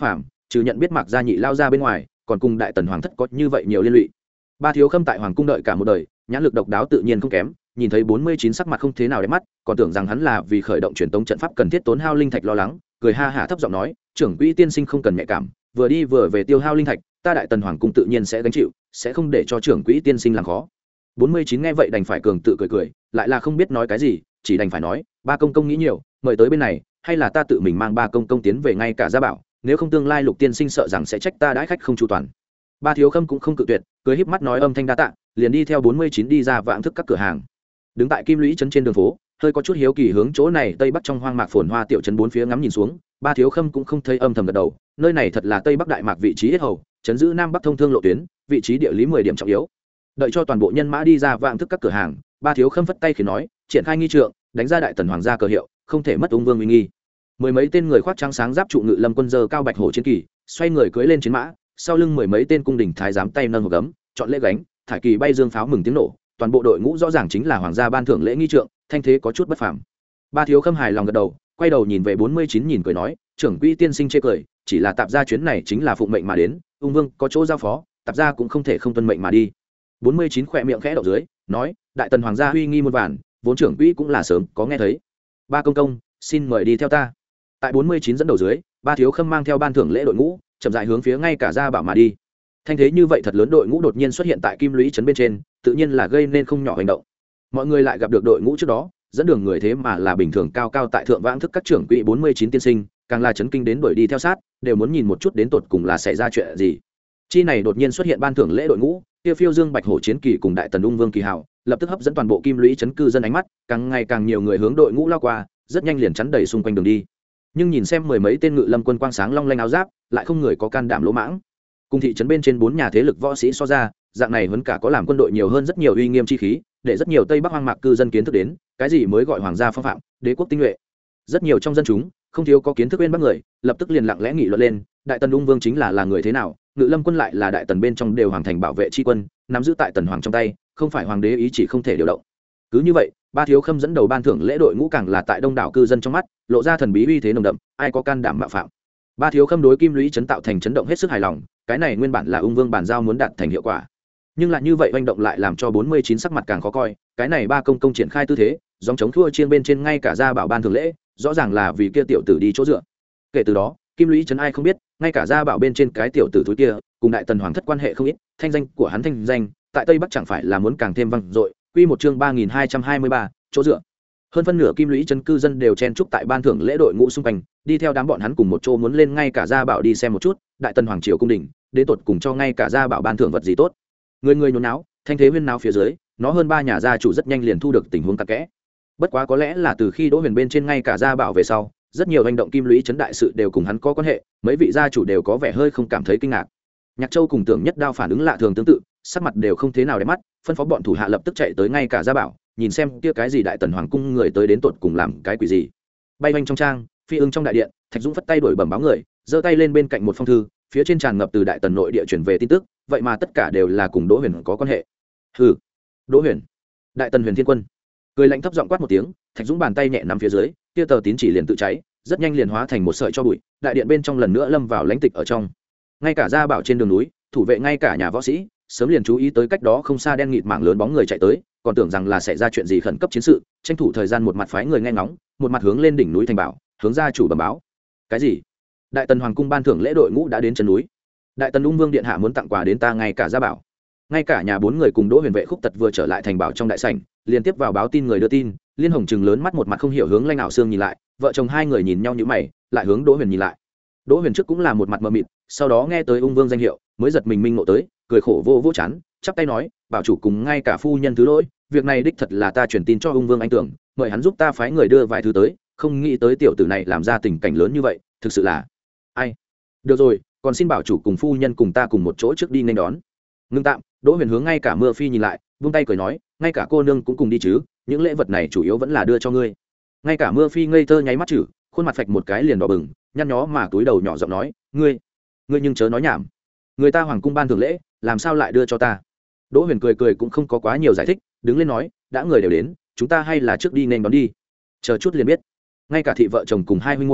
trừ nhận biết Mạc Gia Nhị lao ra bên ngoài, còn cùng Đại Tần hoàng thất có như vậy nhiều liên lụy. Ba thiếu khâm tại hoàng cung đợi cả một đời, nhãn lực độc đáo tự nhiên không kém, nhìn thấy bốn mươi chín sắc mặt không thế nào đẹp mắt, còn tưởng rằng hắn là vì khởi động truyền tống trận pháp cần thiết tốn hao linh thạch lo lắng, cười ha hả thấp giọng nói, trưởng quỹ tiên sinh không cần nhạy cảm, vừa đi vừa về tiêu hao linh thạch, ta Đại Tần hoàng cung tự nhiên sẽ gánh chịu, sẽ không để cho trưởng quỹ tiên sinh làm khó. bốn mươi chín nghe vậy đành phải cường tự cười cười, lại là không biết nói cái gì, chỉ đành phải nói, ba công công nghĩ nhiều, mời tới bên này, hay là ta tự mình mang ba công công tiến về ngay cả gia bảo, nếu không tương lai Lục tiên sinh sợ rằng sẽ trách ta đãi khách không chu toàn. Ba thiếu khâm cũng không cự tuyệt, cười híp mắt nói âm thanh đa tạ, liền đi theo bốn mươi chín đi ra vãng thức các cửa hàng. Đứng tại Kim Lũy trấn trên đường phố, hơi có chút hiếu kỳ hướng chỗ này tây bắc trong hoang mạc phồn hoa tiểu trấn bốn phía ngắm nhìn xuống, ba thiếu khâm cũng không thấy âm thầm gật đầu, nơi này thật là tây bắc đại mạc vị trí yết hầu, trấn giữ nam bắc thông thương lộ tuyến, vị trí địa lý mười điểm trọng yếu. Đợi cho toàn bộ nhân mã đi ra vãng thức các cửa hàng, ba thiếu khâm phất tay khiến nói, triển khai nghi trượng, đánh ra Đại Tần hoàng gia cờ hiệu, không thể mất ung vương uy nghi. Mười mấy tên người khoác trắng sáng giáp trụ ngự lâm quân dơ cao bạch hổ chiến kỳ, xoay người cưỡi lên chiến mã, sau lưng mười mấy tên cung đình thái giám tay nâng hộp gấm, chọn lễ gánh, thải kỳ bay dương pháo mừng tiếng nổ, toàn bộ đội ngũ rõ ràng chính là hoàng gia ban thưởng lễ nghi trượng, thanh thế có chút bất phàm. Ba thiếu khâm hài lòng gật đầu, quay đầu nhìn về bốn mươi chín nhìn cười nói, trưởng quỹ tiên sinh chê cười, chỉ là tạp gia chuyến này chính là phụng mệnh mà đến, ung vương có chỗ giao phó, tạp gia cũng không thể không tuân mệnh mà đi. bốn mươi chín khỏe miệng khẽ đậu dưới, nói, Đại Tần hoàng gia uy nghi muôn vàn, vốn trưởng quỹ cũng là sớm có nghe thấy. Ba công công, xin mời đi theo ta. Tại bốn mươi chín dẫn đầu dưới, ba thiếu khâm mang theo ban thưởng lễ đội ngũ, chậm rãi hướng phía ngay cả gia bảo mà đi. Thanh thế như vậy thật lớn đội ngũ đột nhiên xuất hiện tại Kim Lũy trấn bên trên, tự nhiên là gây nên không nhỏ hành động. Mọi người lại gặp được đội ngũ trước đó, dẫn đường người thế mà là bình thường cao cao tại thượng vãng thức các trưởng quỹ bốn mươi chín tiên sinh, càng là chấn kinh đến đuổi đi theo sát, đều muốn nhìn một chút đến tột cùng là xảy ra chuyện gì. Chi này đột nhiên xuất hiện ban thưởng lễ đội ngũ, kia phiêu dương bạch hổ chiến kỳ cùng Đại Tần ung vương kỳ hào, lập tức hấp dẫn toàn bộ Kim Lũy trấn cư dân ánh mắt, càng ngày càng nhiều người hướng đội ngũ lao qua, rất nhanh liền chắn đầy xung quanh đường đi. Nhưng nhìn xem mười mấy tên ngự lâm quân quang sáng long lanh áo giáp, lại không người có can đảm lỗ mãng. Cùng thị trấn bên trên bốn nhà thế lực võ sĩ so ra, dạng này vẫn cả có làm quân đội nhiều hơn rất nhiều uy nghiêm chi khí, để rất nhiều tây bắc hoang mạc cư dân kiến thức đến cái gì mới gọi hoàng gia phong phạm, đế quốc tinh nhuệ. Rất nhiều trong dân chúng không thiếu có kiến thức bên bắc người, lập tức liền lặng lẽ nghị luận lên, Đại Tần ung vương chính là là người thế nào, ngự lâm quân lại là Đại Tần bên trong đều hoàng thành bảo vệ tri quân, nắm giữ tại Tần hoàng trong tay, không phải hoàng đế ý chỉ không thể điều động. Cứ như vậy, ba thiếu khâm dẫn đầu ban thưởng lễ đội ngũ càng là tại đông đảo cư dân trong mắt lộ ra thần bí uy thế nồng đậm, ai có can đảm mạo phạm. Ba thiếu khâm đối Kim Lũy trấn tạo thành chấn động hết sức hài lòng, cái này nguyên bản là ung vương bản giao muốn đạt thành hiệu quả, nhưng lại như vậy manh động lại làm cho bốn mươi chín sắc mặt càng khó coi. Cái này ba công công triển khai tư thế dòng chống thua chiên bên trên ngay cả gia bảo ban thưởng lễ, rõ ràng là vì kia tiểu tử đi chỗ dựa. Kể từ đó Kim Lũy trấn ai không biết, ngay cả gia bảo bên trên cái tiểu tử túi kia cùng Đại Tần hoàng thất quan hệ không ít, thanh danh của hắn thanh danh tại Tây Bắc chẳng phải là muốn càng thêm vang dội. Quy một chương ba nghìn hai trăm hai mươi ba, chỗ dựa. Hơn phân nửa Kim Lũy trấn cư dân đều chen chúc tại ban thưởng lễ đội ngũ xung quanh, đi theo đám bọn hắn cùng một chỗ muốn lên ngay cả gia bảo đi xem một chút, Đại Tần hoàng triều cung đình, đến tột cùng cho ngay cả gia bảo ban thưởng vật gì tốt. Người người nhốn náo, thanh thế huyên náo phía dưới, nó hơn ba nhà gia chủ rất nhanh liền thu được tình huống tắc kẽ. Bất quá có lẽ là từ khi Đỗ Huyền bên trên ngay cả gia bảo về sau, rất nhiều hành động Kim Lũy trấn đại sự đều cùng hắn có quan hệ, mấy vị gia chủ đều có vẻ hơi không cảm thấy kinh ngạc. Nhạc Châu cùng Tưởng Nhất Đao phản ứng lạ thường tương tự, sắc mặt đều không thế nào đẹp mắt, phân phó bọn thủ hạ lập tức chạy tới ngay cả gia bảo, nhìn xem kia cái gì Đại Tần hoàng cung người tới đến tột cùng làm cái quỷ gì. Bay vanh trong trang, phi ưng trong đại điện, Thạch Dũng phất tay đuổi bẩm báo người, giơ tay lên bên cạnh một phong thư, phía trên tràn ngập từ Đại Tần nội địa truyền về tin tức, vậy mà tất cả đều là cùng Đỗ Huyền có quan hệ. Hừ, Đỗ Huyền, Đại Tần Huyền Thiên Quân. Cười lạnh thấp giọng quát một tiếng, Thạch Dũng bàn tay nhẹ nắm phía dưới, kia tờ tín chỉ liền tự cháy, rất nhanh liền hóa thành một sợi cho bụi, đại điện bên trong lần nữa lâm vào lãnh tịch ở trong. Ngay cả gia bảo trên đường núi, thủ vệ ngay cả nhà võ sĩ, sớm liền chú ý tới cách đó không xa đen nghịt mảng lớn bóng người chạy tới, còn tưởng rằng là xảy ra chuyện gì khẩn cấp chiến sự, tranh thủ thời gian một mặt phái người nghe ngóng, một mặt hướng lên đỉnh núi thành bảo, hướng gia chủ bẩm báo. Cái gì? Đại Tần hoàng cung ban thưởng lễ đội ngũ đã đến chân núi. Đại Tần ung vương điện hạ muốn tặng quà đến ta ngay cả gia bảo. Ngay cả nhà bốn người cùng Đỗ Huyền vệ khúc tật vừa trở lại thành bảo trong đại sảnh, liên tiếp vào báo tin người đưa tin, Liên Hồng trừng lớn mắt một mặt không hiểu hướng Lanh Nạo Xương nhìn lại, vợ chồng hai người nhìn nhau như mày, lại hướng Đỗ Huyền nhìn lại. Đỗ Huyền trước cũng là một mặt mờ mịt, sau đó nghe tới ung vương danh hiệu, mới giật mình minh ngộ tới, cười khổ vô vô chán, chắp tay nói, bảo chủ cùng ngay cả phu nhân thứ lỗi, việc này đích thật là ta truyền tin cho ung vương anh tưởng, mời hắn giúp ta phái người đưa vài thứ tới, không nghĩ tới tiểu tử này làm ra tình cảnh lớn như vậy, thực sự là ai. Được rồi, còn xin bảo chủ cùng phu nhân cùng ta cùng một chỗ trước đi nên đón. Ngưng tạm, Đỗ Huyền hướng ngay cả Mưa Phi nhìn lại, vung tay cười nói, ngay cả cô nương cũng cùng đi chứ, những lễ vật này chủ yếu vẫn là đưa cho ngươi. Ngay cả Mưa Phi ngây thơ nháy mắt chử, khuôn mặt phạch một cái liền đỏ bừng, nhăn nhó mà túi đầu nhỏ giọng nói, ngươi ngươi nhưng chớ nói nhảm, người ta hoàng cung ban thưởng lễ làm sao lại đưa cho ta. Đỗ Huyền cười cười cũng không có quá nhiều giải thích, đứng lên nói, đã người đều đến, chúng ta hay là trước đi nên đón đi, chờ chút liền biết. Ngay cả thị vợ chồng cùng hai huynh muội,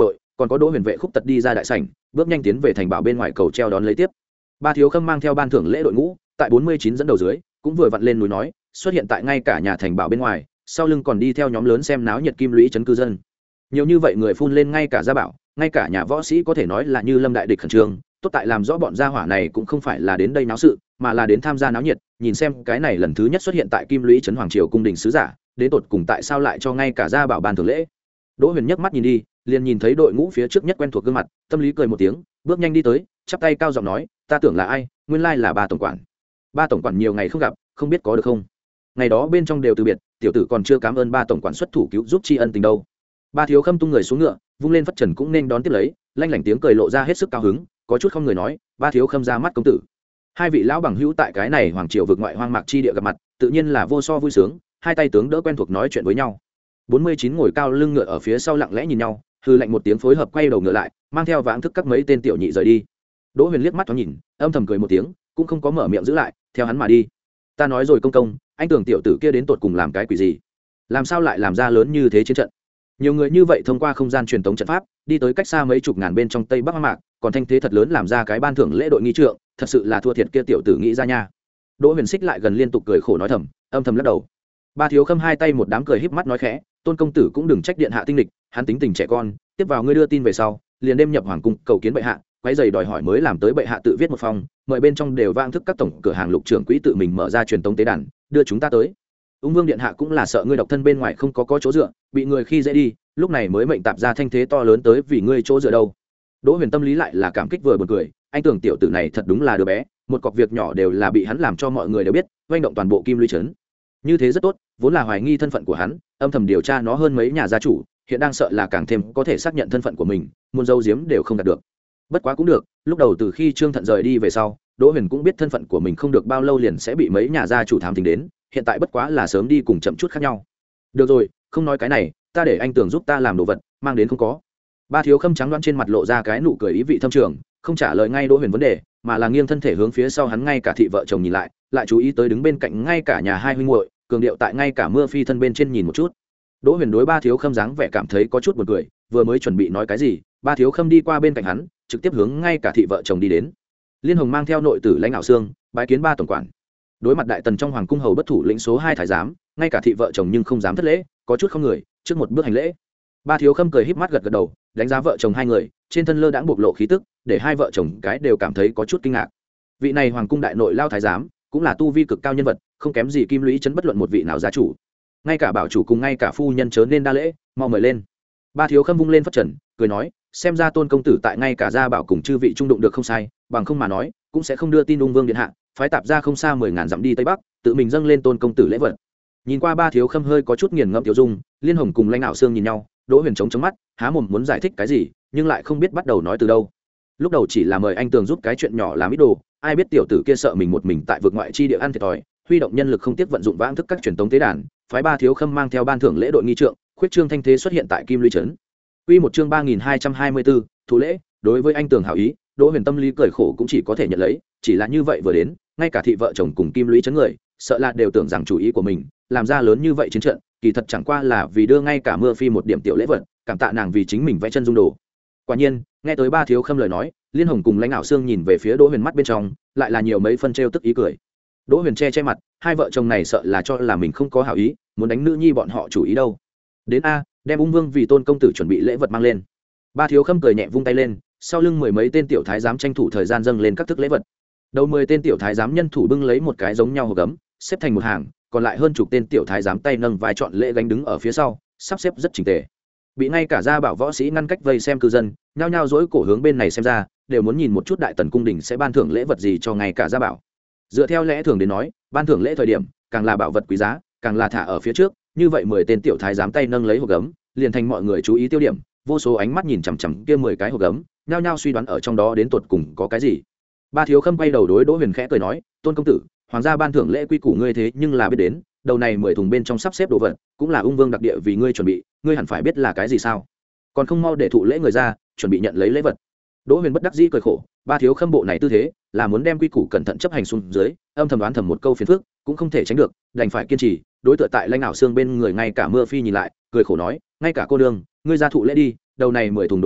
còn có đỗ huyền vệ khúc tật đi ra đại sảnh bước nhanh tiến về thành bảo bên ngoài cầu treo đón lấy tiếp. Ba thiếu khâm mang theo ban thưởng lễ đội ngũ tại bốn mươi chín dẫn đầu dưới cũng vừa vặn lên núi nói xuất hiện tại ngay cả nhà thành bảo bên ngoài, sau lưng còn đi theo nhóm lớn xem náo nhiệt kim lũy trấn cư dân. Nhiều như vậy người phun lên ngay cả gia bảo, ngay cả nhà võ sĩ có thể nói là như lâm đại địch khẩn trương. Tốt tại làm rõ bọn gia hỏa này cũng không phải là đến đây náo sự, mà là đến tham gia náo nhiệt, nhìn xem cái này lần thứ nhất xuất hiện tại kim lũy trấn hoàng triều cung đình sứ giả đến tột cùng tại sao lại cho ngay cả gia bảo ban thưởng lễ. Đỗ Huyền nhấc mắt nhìn đi, liền nhìn thấy đội ngũ phía trước nhất quen thuộc gương mặt, tâm lý cười một tiếng, bước nhanh đi tới, chắp tay cao giọng nói, ta tưởng là ai, nguyên lai là ba tổng quản. Ba tổng quản nhiều ngày không gặp, không biết có được không. Ngày đó bên trong đều từ biệt, tiểu tử còn chưa cảm ơn ba tổng quản xuất thủ cứu giúp tri ân tình đâu. Ba thiếu khâm tung người xuống ngựa, vung lên phất trần cũng nên đón tiếp lấy, lanh lảnh tiếng cười lộ ra hết sức cao hứng, có chút không người nói, ba thiếu khâm ra mắt công tử. Hai vị lão bằng hữu tại cái này hoàng triều vực ngoại hoang mạc chi địa gặp mặt, tự nhiên là vô so vui sướng, hai tay tướng đỡ quen thuộc nói chuyện với nhau. Bốn mươi chín ngồi cao lưng ngựa ở phía sau lặng lẽ nhìn nhau, hư lạnh một tiếng phối hợp quay đầu ngựa lại, mang theo vãng thức các mấy tên tiểu nhị rời đi. Đỗ Huyền liếc mắt thoáng nhìn, âm thầm cười một tiếng, cũng không có mở miệng giữ lại, theo hắn mà đi. Ta nói rồi công công, anh tưởng tiểu tử kia đến tột cùng làm cái quỷ gì, làm sao lại làm ra lớn như thế chiến trận. Nhiều người như vậy thông qua không gian truyền tống trận pháp đi tới cách xa mấy chục ngàn bên trong tây bắc hoang mạc, còn thanh thế thật lớn làm ra cái ban thưởng lễ đội nghi trượng, thật sự là thua thiệt kia tiểu tử nghĩ ra nha. Đỗ Huyền xích lại gần liên tục cười khổ nói thầm, âm thầm lắc đầu. Ba thiếu khâm hai tay một đám cười híp mắt nói khẽ, tôn công tử cũng đừng trách điện hạ tinh lịch, hắn tính tình trẻ con, tiếp vào ngươi đưa tin về sau liền đêm nhập hoàng cung cầu kiến bệ hạ, quấy giày đòi hỏi mới làm tới bệ hạ tự viết một phong, mời bên trong đều vang thức các tổng cửa hàng lục trưởng quỹ tự mình mở ra truyền tống tế đàn đưa chúng ta tới. Ung vương điện hạ cũng là sợ ngươi độc thân bên ngoài không có có chỗ dựa, bị người khi dễ đi, lúc này mới mệnh tạp ra thanh thế to lớn tới vì ngươi chỗ dựa đâu. Đỗ Huyền tâm lý lại là cảm kích vừa buồn cười, anh tưởng tiểu tử này thật đúng là đứa bé, một cọc việc nhỏ đều là bị hắn làm cho mọi người đều biết, oanh động toàn bộ kim lũy trấn. Như thế rất tốt, vốn là hoài nghi thân phận của hắn, âm thầm điều tra nó hơn mấy nhà gia chủ, hiện đang sợ là càng thêm có thể xác nhận thân phận của mình, muốn giấu giếm đều không đạt được. Bất quá cũng được, lúc đầu từ khi Trương Thận rời đi về sau, Đỗ Huyền cũng biết thân phận của mình không được bao lâu liền sẽ bị mấy nhà gia chủ thám thính đến, hiện tại bất quá là sớm đi cùng chậm chút khác nhau. Được rồi, không nói cái này, ta để anh Tưởng giúp ta làm đồ vật, mang đến không có. Ba thiếu khâm trắng đoán trên mặt lộ ra cái nụ cười ý vị thâm trường, không trả lời ngay Đỗ Huyền vấn đề, mà là nghiêng thân thể hướng phía sau hắn ngay cả thị vợ chồng nhìn lại, lại chú ý tới đứng bên cạnh ngay cả nhà hai huynh muội, cường điệu tại ngay cả mưa phi thân bên trên nhìn một chút. Đỗ Huyền đối ba thiếu khâm dáng vẻ cảm thấy có chút buồn cười, vừa mới chuẩn bị nói cái gì, ba thiếu khâm đi qua bên cạnh hắn, trực tiếp hướng ngay cả thị vợ chồng đi đến. Liên Hồng mang theo nội tử Lãnh Ảo Xương, bái kiến ba tổng quản. Đối mặt đại tần trong hoàng cung hầu bất thủ lĩnh số hai thái giám, ngay cả thị vợ chồng nhưng không dám thất lễ, có chút không người, trước một bước hành lễ. Ba thiếu khâm cười híp mắt gật gật đầu, đánh giá vợ chồng hai người, trên thân lơ đãng bộc lộ khí tức, để hai vợ chồng cái đều cảm thấy có chút kinh ngạc. Vị này hoàng cung đại nội lao thái giám, cũng là tu vi cực cao nhân vật, không kém gì kim lũy trấn bất luận một vị nào gia chủ. Ngay cả bảo chủ cùng ngay cả phu nhân chớ nên đa lễ, mau mời lên. Ba thiếu khâm vung lên phất trần, cười nói, xem ra tôn công tử tại ngay cả gia bảo cùng chư vị trung đụng được không sai, bằng không mà nói cũng sẽ không đưa tin Ung vương điện hạ phái tạp ra không xa mười ngàn dặm đi tây bắc, tự mình dâng lên tôn công tử lễ vật. Nhìn qua ba thiếu khâm hơi có chút nghiền ngẫm tiểu dung, Liên Hồng cùng Lãnh Ảo Xương nhìn nhau, Đỗ Huyền chống chống mắt, há mồm muốn giải thích cái gì, nhưng lại không biết bắt đầu nói từ đâu. Lúc đầu chỉ là mời anh Tường giúp cái chuyện nhỏ làm ít đồ, ai biết tiểu tử kia sợ mình một mình tại vực ngoại chi địa ăn thiệt thòi, huy động nhân lực không tiếp vận dụng vãng thức các truyền tống tế đàn, phái ba thiếu khâm mang theo ban thưởng lễ đội nghi trượng, khuyết trương thanh thế xuất hiện tại kim lũy trấn. Quy một chương ba nghìn hai trăm hai mươi bốn, thủ lễ. Đối với anh Tường hảo ý, Đỗ Huyền tâm lý cười khổ cũng chỉ có thể nhận lấy, chỉ là như vậy vừa đến, ngay cả thị vợ chồng cùng kim lũy trấn người, sợ là đều tưởng rằng chủ ý của mình, làm ra lớn như vậy chiến trận, kỳ thật chẳng qua là vì đưa ngay cả Mưa Phi một điểm tiểu lễ vật, cảm tạ nàng vì chính mình vẽ chân dung đồ. Quả nhiên, nghe tới ba thiếu khâm lời nói, Liên Hồng cùng Lãnh Ảo Xương nhìn về phía Đỗ Huyền mắt bên trong, lại là nhiều mấy phân trêu tức ý cười. Đỗ Huyền che che mặt, hai vợ chồng này sợ là cho là mình không có hảo ý, muốn đánh nữ nhi bọn họ chủ ý đâu. Đến a, đem Ung vương vì tôn công tử chuẩn bị lễ vật mang lên. Ba thiếu khâm cười nhẹ vung tay lên, sau lưng mười mấy tên tiểu thái giám tranh thủ thời gian dâng lên các thức lễ vật. Đầu mười tên tiểu thái giám nhân thủ bưng lấy một cái giống nhau hộp gấm, xếp thành một hàng, còn lại hơn chục tên tiểu thái giám tay nâng vài chọn lễ gánh đứng ở phía sau, sắp xếp rất chỉnh tề. Bị ngay cả gia bảo võ sĩ ngăn cách vây xem cư dân, nhao nhao dỗi cổ hướng bên này xem ra, đều muốn nhìn một chút đại tần cung đình sẽ ban thưởng lễ vật gì cho ngay cả gia bảo. Dựa theo lẽ thường đến nói, ban thưởng lễ thời điểm, càng là bảo vật quý giá, càng là thả ở phía trước, như vậy mười tên tiểu thái giám tay nâng lấy hộp gấm, liền thành mọi người chú ý tiêu điểm, vô số ánh mắt nhìn chằm chằm kia mười cái hộp gấm, nhao nhao suy đoán ở trong đó đến tuột cùng có cái gì. Ba thiếu khâm quay đầu đối Đỗ Huyền khẽ cười nói, tôn công tử, hoàng gia ban thưởng lễ quy củ ngươi thế nhưng là biết đến, đầu này mười thùng bên trong sắp xếp đồ vật, cũng là Ung vương đặc địa vì ngươi chuẩn bị, ngươi hẳn phải biết là cái gì sao? Còn không mau để thụ lễ người ra, chuẩn bị nhận lấy lễ vật. Đỗ Huyền bất đắc dĩ cười khổ, ba thiếu khâm bộ này tư thế, là muốn đem quy củ cẩn thận chấp hành xuống dưới, âm thầm đoán thầm một câu phiền phức, cũng không thể tránh được, đành phải kiên trì. Đối tượng tại Lãnh Ảo Xương bên người ngay cả Mưa Phi nhìn lại, cười khổ nói, ngay cả cô đương, ngươi ra thụ lễ đi, đầu này mười thùng đồ vật,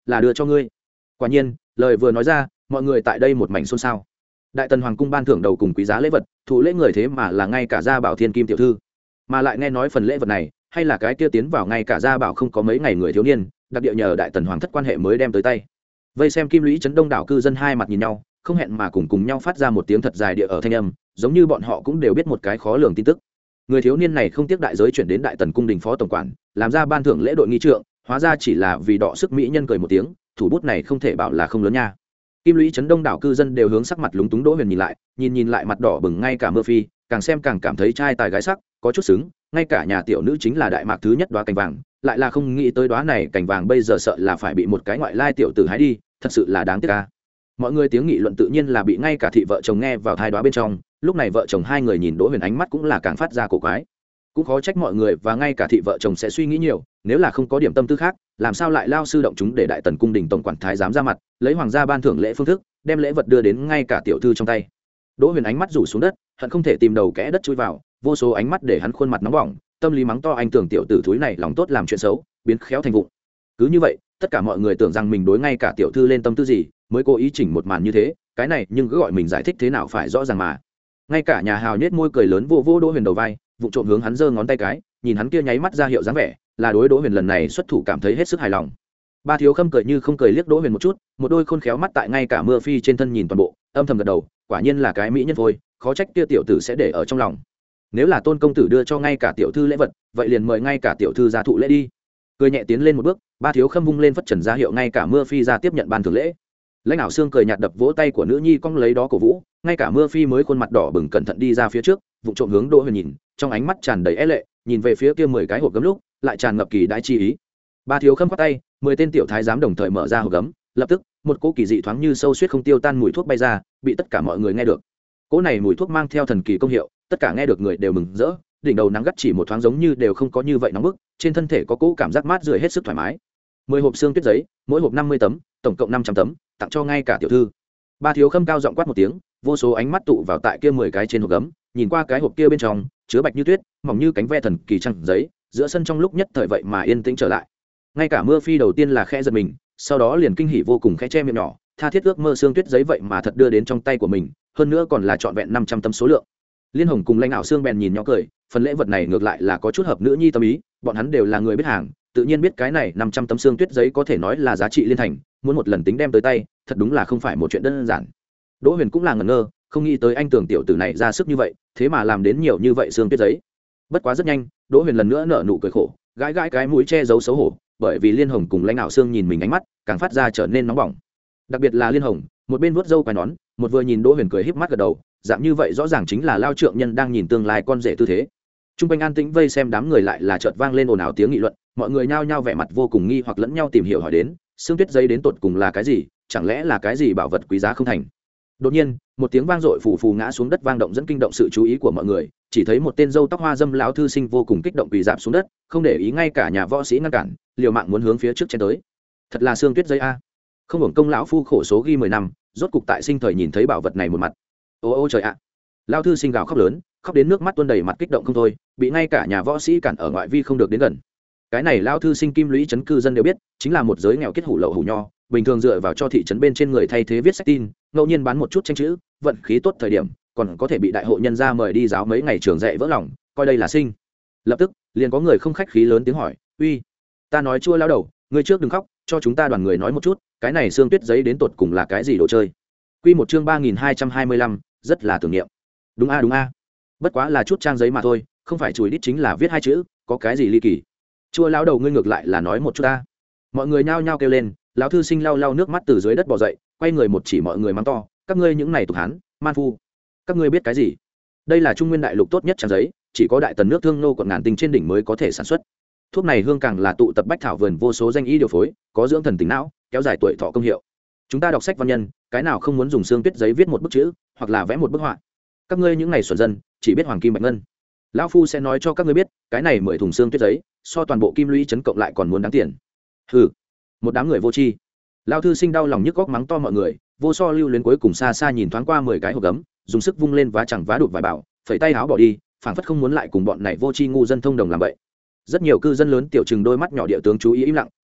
là đưa cho ngươi. Quả nhiên, lời vừa nói ra, mọi người tại đây một mảnh xôn xao. Đại tần hoàng cung ban thưởng đầu cùng quý giá lễ vật, thụ lễ người thế mà là ngay cả gia bảo thiên kim tiểu thư, mà lại nghe nói phần lễ vật này hay là cái kia tiến vào ngay cả gia bảo không có mấy ngày người thiếu niên, đặc địa nhờ đại tần hoàng thất quan hệ mới đem tới tay. Vây xem kim lũy chấn đông đảo cư dân hai mặt nhìn nhau, không hẹn mà cùng cùng nhau phát ra một tiếng thật dài địa ở thanh âm, giống như bọn họ cũng đều biết một cái khó lường tin tức. Người thiếu niên này không tiếc đại giới chuyển đến đại tần cung đình phó tổng quản, làm ra ban thưởng lễ đội nghi trượng, hóa ra chỉ là vì đọ sức mỹ nhân cười một tiếng, thủ bút này không thể bảo là không lớn nha. Kim lũy chấn đông đảo cư dân đều hướng sắc mặt lúng túng Đỗ Huyền nhìn lại, nhìn nhìn lại mặt đỏ bừng ngay cả Mơ Phi, càng xem càng cảm thấy trai tài gái sắc, có chút xứng, ngay cả nhà tiểu nữ chính là đại mạc thứ nhất đóa cành vàng, lại là không nghĩ tới đóa này cành vàng bây giờ sợ là phải bị một cái ngoại lai tiểu tử hái đi, thật sự là đáng tiếc a. Mọi người tiếng nghị luận tự nhiên là bị ngay cả thị vợ chồng nghe vào thai đóa bên trong, lúc này vợ chồng hai người nhìn Đỗ Huyền ánh mắt cũng là càng phát ra cổ quái. Cũng khó trách mọi người và ngay cả thị vợ chồng sẽ suy nghĩ nhiều, nếu là không có điểm tâm tư khác, làm sao lại lao sư động chúng để đại tần cung đình tổng quản thái giám ra mặt, lấy hoàng gia ban thưởng lễ phương thức, đem lễ vật đưa đến ngay cả tiểu thư trong tay. Đỗ Huyền ánh mắt rủ xuống đất, hận không thể tìm đầu kẽ đất chui vào, vô số ánh mắt để hắn khuôn mặt nóng bỏng, tâm lý mắng to anh tưởng tiểu tử thúi này lòng tốt làm chuyện xấu, biến khéo thành vụng. Cứ như vậy, tất cả mọi người tưởng rằng mình đối ngay cả tiểu thư lên tâm tư gì, mới cố ý chỉnh một màn như thế, cái này nhưng cứ gọi mình giải thích thế nào phải rõ ràng mà. Ngay cả nhà hào nhếch môi cười lớn vô vô Đỗ Huyền đầu vai, vụ trộm hướng hắn giơ ngón tay cái, nhìn hắn kia nháy mắt ra hiệu dáng vẻ, là đối Đỗ Huyền lần này xuất thủ cảm thấy hết sức hài lòng. Ba thiếu khâm cười như không cười liếc Đỗ Huyền một chút, một đôi khôn khéo mắt tại ngay cả Mưa Phi trên thân nhìn toàn bộ, âm thầm gật đầu, quả nhiên là cái mỹ nhân thôi, khó trách kia tiểu tử sẽ để ở trong lòng. Nếu là Tôn công tử đưa cho ngay cả tiểu thư lễ vật, vậy liền mời ngay cả tiểu thư ra thụ lễ đi. Cười nhẹ tiến lên một bước, ba thiếu khâm vung lên phất trần ra hiệu ngay cả Mưa Phi ra tiếp nhận ban thưởng lễ. Lãnh đạo xương cười nhạt đập vỗ tay của nữ nhi cong lấy đó cổ vũ, ngay cả Mưa Phi mới khuôn mặt đỏ bừng cẩn thận đi ra phía trước, vụng trộm hướng Đỗ Huyền nhìn, trong ánh mắt tràn đầy é lệ, nhìn về phía kia mười cái hộp gấm lúc, lại tràn ngập kỳ đãi chi ý. Ba thiếu khâm khoát tay, mười tên tiểu thái giám đồng thời mở ra hộp gấm, lập tức, một cỗ kỳ dị thoáng như sâu suýt không tiêu tan mùi thuốc bay ra, bị tất cả mọi người nghe được. Cỗ này mùi thuốc mang theo thần kỳ công hiệu, tất cả nghe được người đều mừng rỡ, đỉnh đầu nắng gắt chỉ một thoáng giống như đều không có như vậy nóng bức, trên thân thể có cỗ cảm giác mát rượi hết sức thoải mái. Mười hộp xương tuyết giấy, mỗi hộp năm mươi tấm, tổng cộng năm trăm tấm, tặng cho ngay cả tiểu thư. Ba thiếu khâm cao giọng quát một tiếng, vô số ánh mắt tụ vào tại kia mười cái trên hộp gấm, nhìn qua cái hộp kia bên trong, chứa bạch như tuyết, mỏng như cánh ve thần kỳ trăng giấy, giữa sân trong lúc nhất thời vậy mà yên tĩnh trở lại. Ngay cả Mưa Phi đầu tiên là khẽ giật mình, sau đó liền kinh hỉ vô cùng khẽ che miệng nhỏ, tha thiết ước mơ xương tuyết giấy vậy mà thật đưa đến trong tay của mình, hơn nữa còn là trọn vẹn năm trăm tấm số lượng. Liên Hồng cùng Lãnh Ảo Xương bèn nhìn nhau cười, phần lễ vật này ngược lại là có chút hợp nữ nhi tâm ý, bọn hắn đều là người biết hàng, tự nhiên biết cái này năm trăm tấm xương tuyết giấy có thể nói là giá trị liên thành, muốn một lần tính đem tới tay, thật đúng là không phải một chuyện đơn giản. Đỗ Huyền cũng là ngẩn ngơ, không nghĩ tới anh tưởng tiểu tử này ra sức như vậy, thế mà làm đến nhiều như vậy xương tuyết giấy. Bất quá rất nhanh, Đỗ Huyền lần nữa nở nụ cười khổ, gãi gãi cái mũi che giấu xấu hổ, bởi vì Liên Hồng cùng Lãnh Ảo Xương nhìn mình ánh mắt, càng phát ra trở nên nóng bỏng. Đặc biệt là Liên Hồng, một bên vuốt râu quai nón, một vừa nhìn Đỗ Huyền cười híp mắt gật đầu, dạng như vậy rõ ràng chính là lao trượng nhân đang nhìn tương lai con rể tư thế. Trung quanh an tĩnh vây xem đám người lại là chợt vang lên ồn ào tiếng nghị luận, mọi người nhao nhao vẻ mặt vô cùng nghi hoặc lẫn nhau tìm hiểu hỏi đến, xương tuyết giấy đến tột cùng là cái gì, chẳng lẽ là cái gì bảo vật quý giá không thành. Đột nhiên, một tiếng vang dội phù phù ngã xuống đất vang động dẫn kinh động sự chú ý của mọi người, chỉ thấy một tên râu tóc hoa dâm lão thư sinh vô cùng kích động quỳ rạp xuống đất, không để ý ngay cả nhà võ sĩ ngăn cản, liều mạng muốn hướng phía trước chen tới. Thật là xương tuyết giấy a. Không hưởng công lão phu khổ số ghi mười năm, rốt cục tại sinh thời nhìn thấy bảo vật này một mặt. Ô ô trời ạ. Lão thư sinh gào khóc lớn, khóc đến nước mắt tuôn đầy mặt kích động không thôi, bị ngay cả nhà võ sĩ cản ở ngoại vi không được đến gần. Cái này lão thư sinh kim lũy trấn cư dân đều biết, chính là một giới nghèo kết hủ lậu hủ nho, bình thường dựa vào cho thị trấn bên trên người thay thế viết sách tin, ngẫu nhiên bán một chút tranh chữ, vận khí tốt thời điểm còn có thể bị đại hộ nhân gia mời đi giáo mấy ngày trường dạy vỡ lòng, coi đây là sinh. Lập tức liền có người không khách khí lớn tiếng hỏi, uy, ta nói chua lão đầu, ngươi trước đừng khóc, cho chúng ta đoàn người nói một chút, cái này xương tuyết giấy đến tột cùng là cái gì đồ chơi. Quy một chương ba nghìn hai trăm hai mươi lăm, rất là tưởng niệm. Đúng a đúng a, bất quá là chút trang giấy mà thôi, không phải chùi đít chính là viết hai chữ, có cái gì ly kỳ. Chua lão đầu ngươi ngược lại là nói một chút ta. Mọi người nhao nhao kêu lên, lão thư sinh lau lau nước mắt từ dưới đất bò dậy, quay người một chỉ mọi người mắng to, các ngươi những này tục hán man phu, các ngươi biết cái gì. Đây là trung nguyên đại lục tốt nhất trang giấy, chỉ có đại tần nước thương nô quận ngàn tinh trên đỉnh mới có thể sản xuất. Thuốc này hương càng là tụ tập bách thảo vườn vô số danh y điều phối, có dưỡng thần tính não, kéo dài tuổi thọ công hiệu. Chúng ta đọc sách văn nhân, cái nào không muốn dùng xương tuyết giấy viết một bức chữ hoặc là vẽ một bức họa. Các ngươi những này xuẩn dân chỉ biết hoàng kim bạch ngân. Lão phu sẽ nói cho các ngươi biết, cái này mười thùng xương tuyết giấy so toàn bộ kim lũy chấn cộng lại còn muốn đáng tiền. Hừ, một đám người vô tri. Lão thư sinh đau lòng nhức góc mắng to mọi người, vô so lưu luyến cuối cùng xa xa nhìn thoáng qua mười cái hộp gấm, dùng sức vung lên vá chẳng vá đụt vài bảo, phẩy tay áo bỏ đi, phảng phất không muốn lại cùng bọn này vô tri ngu dân thông đồng làm vậy. Rất nhiều cư dân lớn tiểu trừng đôi mắt nhỏ địa tướng chú ý im lặng,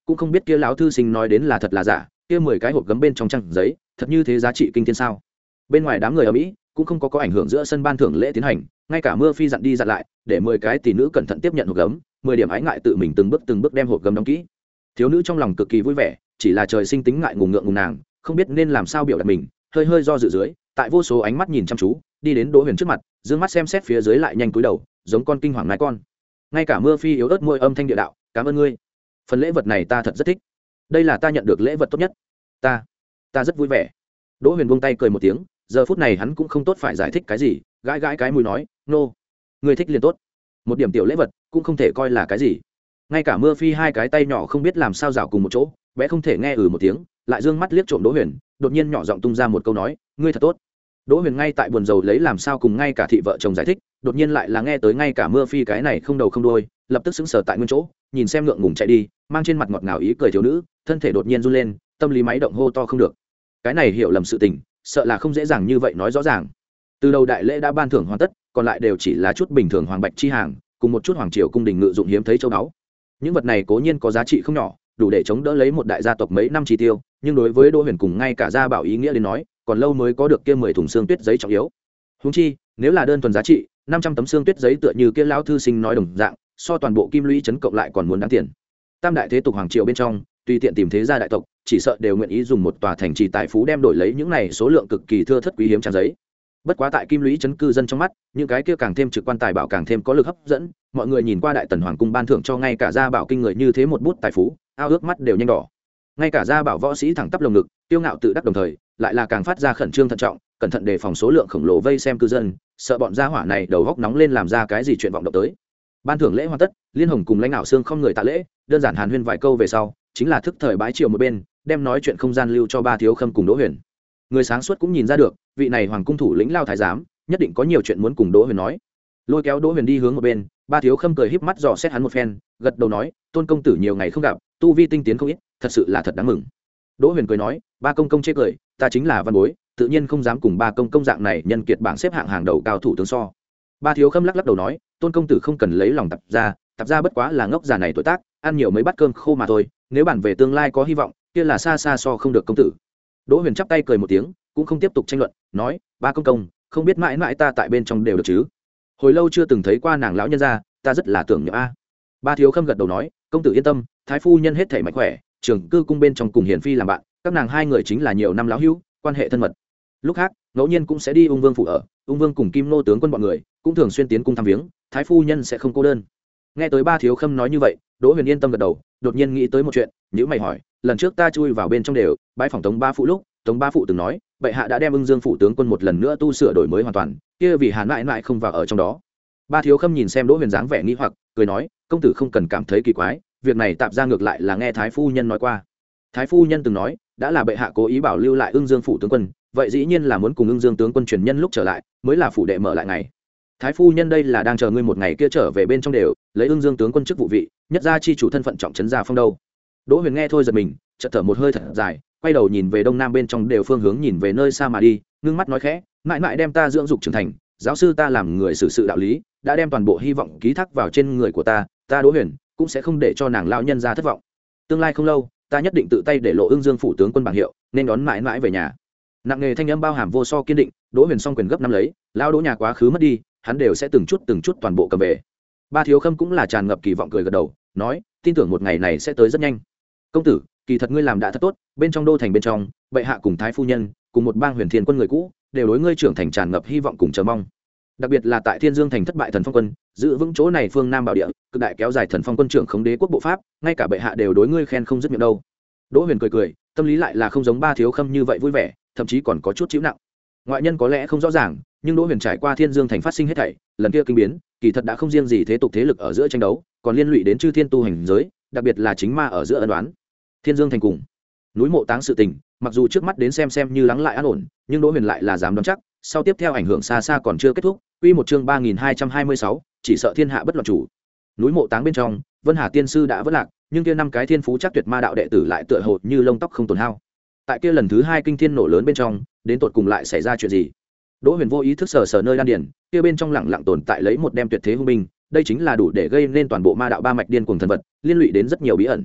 cũng không biết kia lão thư sinh nói đến là thật là giả, kia mười cái hộp gấm bên trong trang giấy thật như thế giá trị kinh thiên sao? Bên ngoài đám người ở mỹ cũng không có có ảnh hưởng giữa sân ban thưởng lễ tiến hành, ngay cả mưa phi dặn đi dặn lại để mười cái tỷ nữ cẩn thận tiếp nhận hộp gấm, mười điểm ái ngại tự mình từng bước từng bước đem hộp gấm đóng kỹ. Thiếu nữ trong lòng cực kỳ vui vẻ, chỉ là trời sinh tính ngại ngùng ngượng ngùng nàng, không biết nên làm sao biểu đạt mình, hơi hơi do dự dưới, tại vô số ánh mắt nhìn chăm chú, đi đến Đỗ Huyền trước mặt, dương mắt xem xét phía dưới lại nhanh cúi đầu, giống con kinh hoàng nai con. Ngay cả mưa phi yếu ớt môi âm thanh địa đạo, cảm ơn ngươi, phần lễ vật này ta thật rất thích, đây là ta nhận được lễ vật tốt nhất, ta ta rất vui vẻ. Đỗ Huyền buông tay cười một tiếng, giờ phút này hắn cũng không tốt phải giải thích cái gì, gãi gãi cái mũi nói, nô, ngươi thích liền tốt, một điểm tiểu lễ vật cũng không thể coi là cái gì. Ngay cả mưa phi hai cái tay nhỏ không biết làm sao rảo cùng một chỗ, bé không thể nghe ừ một tiếng, lại dương mắt liếc trộm Đỗ Huyền, đột nhiên nhỏ giọng tung ra một câu nói, ngươi thật tốt. Đỗ Huyền ngay tại buồn rầu lấy làm sao cùng ngay cả thị vợ chồng giải thích, đột nhiên lại là nghe tới ngay cả mưa phi cái này không đầu không đuôi, lập tức sững sờ tại nguyên chỗ, nhìn xem ngượng ngùng chạy đi, mang trên mặt ngọt ngào ý cười thiếu nữ, thân thể đột nhiên run lên, tâm lý máy động hô to không được. Cái này hiểu lầm sự tình, sợ là không dễ dàng như vậy nói rõ ràng. Từ đầu đại lễ đã ban thưởng hoàn tất, còn lại đều chỉ là chút bình thường hoàng bạch chi hàng, cùng một chút hoàng triều cung đình ngự dụng hiếm thấy châu báu. Những vật này cố nhiên có giá trị không nhỏ, đủ để chống đỡ lấy một đại gia tộc mấy năm chi tiêu, nhưng đối với Đỗ Huyền cùng ngay cả gia bảo ý nghĩa đến nói, còn lâu mới có được kia mười thùng xương tuyết giấy trọng yếu. Huống chi, nếu là đơn thuần giá trị, năm trăm tấm xương tuyết giấy tựa như kia lão thư sinh nói đồng dạng, so toàn bộ kim lũy trấn cộng lại còn muốn đáng tiền. Tam đại thế tục hoàng triều bên trong, tùy tiện tìm thế gia đại tộc, chỉ sợ đều nguyện ý dùng một tòa thành trì tài phú đem đổi lấy những này số lượng cực kỳ thưa thớt quý hiếm trang giấy. Bất quá tại kim lũy trấn cư dân trong mắt, những cái kia càng thêm trực quan tài bảo càng thêm có lực hấp dẫn, mọi người nhìn qua đại tần hoàng cung ban thưởng cho ngay cả gia bảo kinh người như thế một bút tài phú, ao ước mắt đều nhanh đỏ. Ngay cả gia bảo võ sĩ thẳng tắp lồng ngực, tiêu ngạo tự đắc đồng thời, lại là càng phát ra khẩn trương thận trọng, cẩn thận đề phòng số lượng khổng lồ vây xem cư dân, sợ bọn gia hỏa này đầu góc nóng lên làm ra cái gì chuyện vọng động tới. Ban thưởng lễ hoàn tất, Liên Hồng cùng lãnh đạo xương không người tạ lễ, đơn giản hàn huyên vài câu về sau, chính là thức thời bái triều một bên, đem nói chuyện không gian lưu cho ba thiếu khâm cùng Đỗ Huyền. Người sáng suốt cũng nhìn ra được, vị này hoàng cung thủ lĩnh lao thái giám, nhất định có nhiều chuyện muốn cùng Đỗ Huyền nói. Lôi kéo Đỗ Huyền đi hướng một bên, ba thiếu khâm cười híp mắt dò xét hắn một phen, gật đầu nói, tôn công tử nhiều ngày không gặp, tu vi tinh tiến không ít, thật sự là thật đáng mừng. Đỗ Huyền cười nói, ba công công chê cười, ta chính là văn bối, tự nhiên không dám cùng ba công công dạng này nhân kiệt bảng xếp hạng hàng đầu cao thủ tướng so. Ba thiếu khâm lắc lắc đầu nói, tôn công tử không cần lấy lòng tập ra, tập ra bất quá là ngốc già này tuổi tác, ăn nhiều mấy bát cơm khô mà thôi, nếu bản về tương lai có hy vọng, kia là xa xa so không được công tử. Đỗ Huyền chắp tay cười một tiếng, cũng không tiếp tục tranh luận, nói, ba công công, không biết mãi mãi ta tại bên trong đều được chứ? Hồi lâu chưa từng thấy qua nàng lão nhân gia, ta rất là tưởng nhớ a. Ba thiếu khâm gật đầu nói, công tử yên tâm, thái phu nhân hết thảy mạnh khỏe, trường cư cung bên trong cùng hiền phi làm bạn, các nàng hai người chính là nhiều năm lão hữu, quan hệ thân mật. Lúc khác, ngẫu nhiên cũng sẽ đi ung vương phủ ở, ung vương cùng kim nô tướng quân bọn người cũng thường xuyên tiến cung thăm viếng, thái phu nhân sẽ không cô đơn. Nghe tới ba thiếu khâm nói như vậy, Đỗ Huyền yên tâm gật đầu, đột nhiên nghĩ tới một chuyện, nhữ mày hỏi, lần trước ta chui vào bên trong đều bãi phòng Tống ba phụ lúc, Tống ba phụ từng nói, bệ hạ đã đem ưng dương phủ tướng quân một lần nữa tu sửa đổi mới hoàn toàn, kia vì hàn mãi mãi không vào ở trong đó. Ba thiếu khâm nhìn xem Đỗ Huyền dáng vẻ nghi hoặc, cười nói, công tử không cần cảm thấy kỳ quái, việc này tạm ra ngược lại là nghe thái phu nhân nói qua. Thái phu nhân từng nói, đã là bệ hạ cố ý bảo lưu lại ưng dương phủ tướng quân, vậy dĩ nhiên là muốn cùng ưng dương tướng quân truyền nhân lúc trở lại, mới là phủ đệ mở lại ngày. Thái phu nhân đây là đang chờ ngươi một ngày kia trở về bên trong đều, lấy ưng dương tướng quân chức vụ vị, nhất gia chi chủ thân phận trọng trấn gia phong đâu. Đỗ Huyền nghe thôi giật mình, chợt thở một hơi thật dài, quay đầu nhìn về đông nam bên trong đều phương hướng nhìn về nơi xa mà đi, ngưng mắt nói khẽ, mãi mãi đem ta dưỡng dục trưởng thành, giáo sư ta làm người xử sự đạo lý, đã đem toàn bộ hy vọng ký thác vào trên người của ta, ta Đỗ Huyền cũng sẽ không để cho nàng lão nhân gia thất vọng. Tương lai không lâu, ta nhất định tự tay để lộ ưng dương phủ tướng quân bảng hiệu, nên đón mãi mãi về nhà. Nặng nghề thanh âm bao hàm vô so kiên định, Đỗ Huyền song quyền gấp năm lấy, lao Đỗ nhà quá khứ mất đi, hắn đều sẽ từng chút từng chút toàn bộ cầm về. Ba thiếu khâm cũng là tràn ngập kỳ vọng cười gật đầu, nói, tin tưởng một ngày này sẽ tới rất nhanh. Công tử, kỳ thật ngươi làm đã thật tốt, bên trong đô thành bên trong, bệ hạ cùng thái phu nhân, cùng một bang huyền thiên quân người cũ, đều đối ngươi trưởng thành tràn ngập hy vọng cùng chờ mong. Đặc biệt là tại Thiên Dương thành thất bại thần phong quân, giữ vững chỗ này phương Nam bảo địa, cực đại kéo dài thần phong quân trưởng khống đế quốc bộ pháp, ngay cả bệ hạ đều đối ngươi khen không dứt miệng đâu. Đỗ Huyền cười cười, tâm lý lại là không giống ba thiếu khâm như vậy vui vẻ, thậm chí còn có chút chịu nặng. Ngoại nhân có lẽ không rõ ràng, nhưng Đỗ Huyền trải qua Thiên Dương thành phát sinh hết thảy, lần kia kinh biến, kỳ thật đã không riêng gì thế tục thế lực ở giữa tranh đấu, còn liên lụy đến chư thiên tu hành giới, đặc biệt là chính ma ở giữa ân đoán. Thiên Dương thành cùng núi Mộ Táng sự tình, mặc dù trước mắt đến xem xem như lắng lại an ổn, nhưng Đỗ Huyền lại là dám đoán chắc, sau tiếp theo ảnh hưởng xa xa còn chưa kết thúc. Quy một chương ba nghìn hai trăm hai mươi sáu, chỉ sợ thiên hạ bất loạn chủ. Núi Mộ Táng bên trong, Vân Hà tiên sư đã vỡ lạc, nhưng kia năm cái thiên phú chắc tuyệt ma đạo đệ tử lại tựa hồ như lông tóc không tổn hao. Tại kia lần thứ hai kinh thiên nổ lớn bên trong, đến tột cùng lại xảy ra chuyện gì? Đỗ Huyền vô ý thức sờ sờ nơi đan điền, kia bên trong lặng lặng tồn tại lấy một đem tuyệt thế hung binh, đây chính là đủ để gây nên toàn bộ ma đạo ba mạch điên cuồng thần vật, liên lụy đến rất nhiều bí ẩn.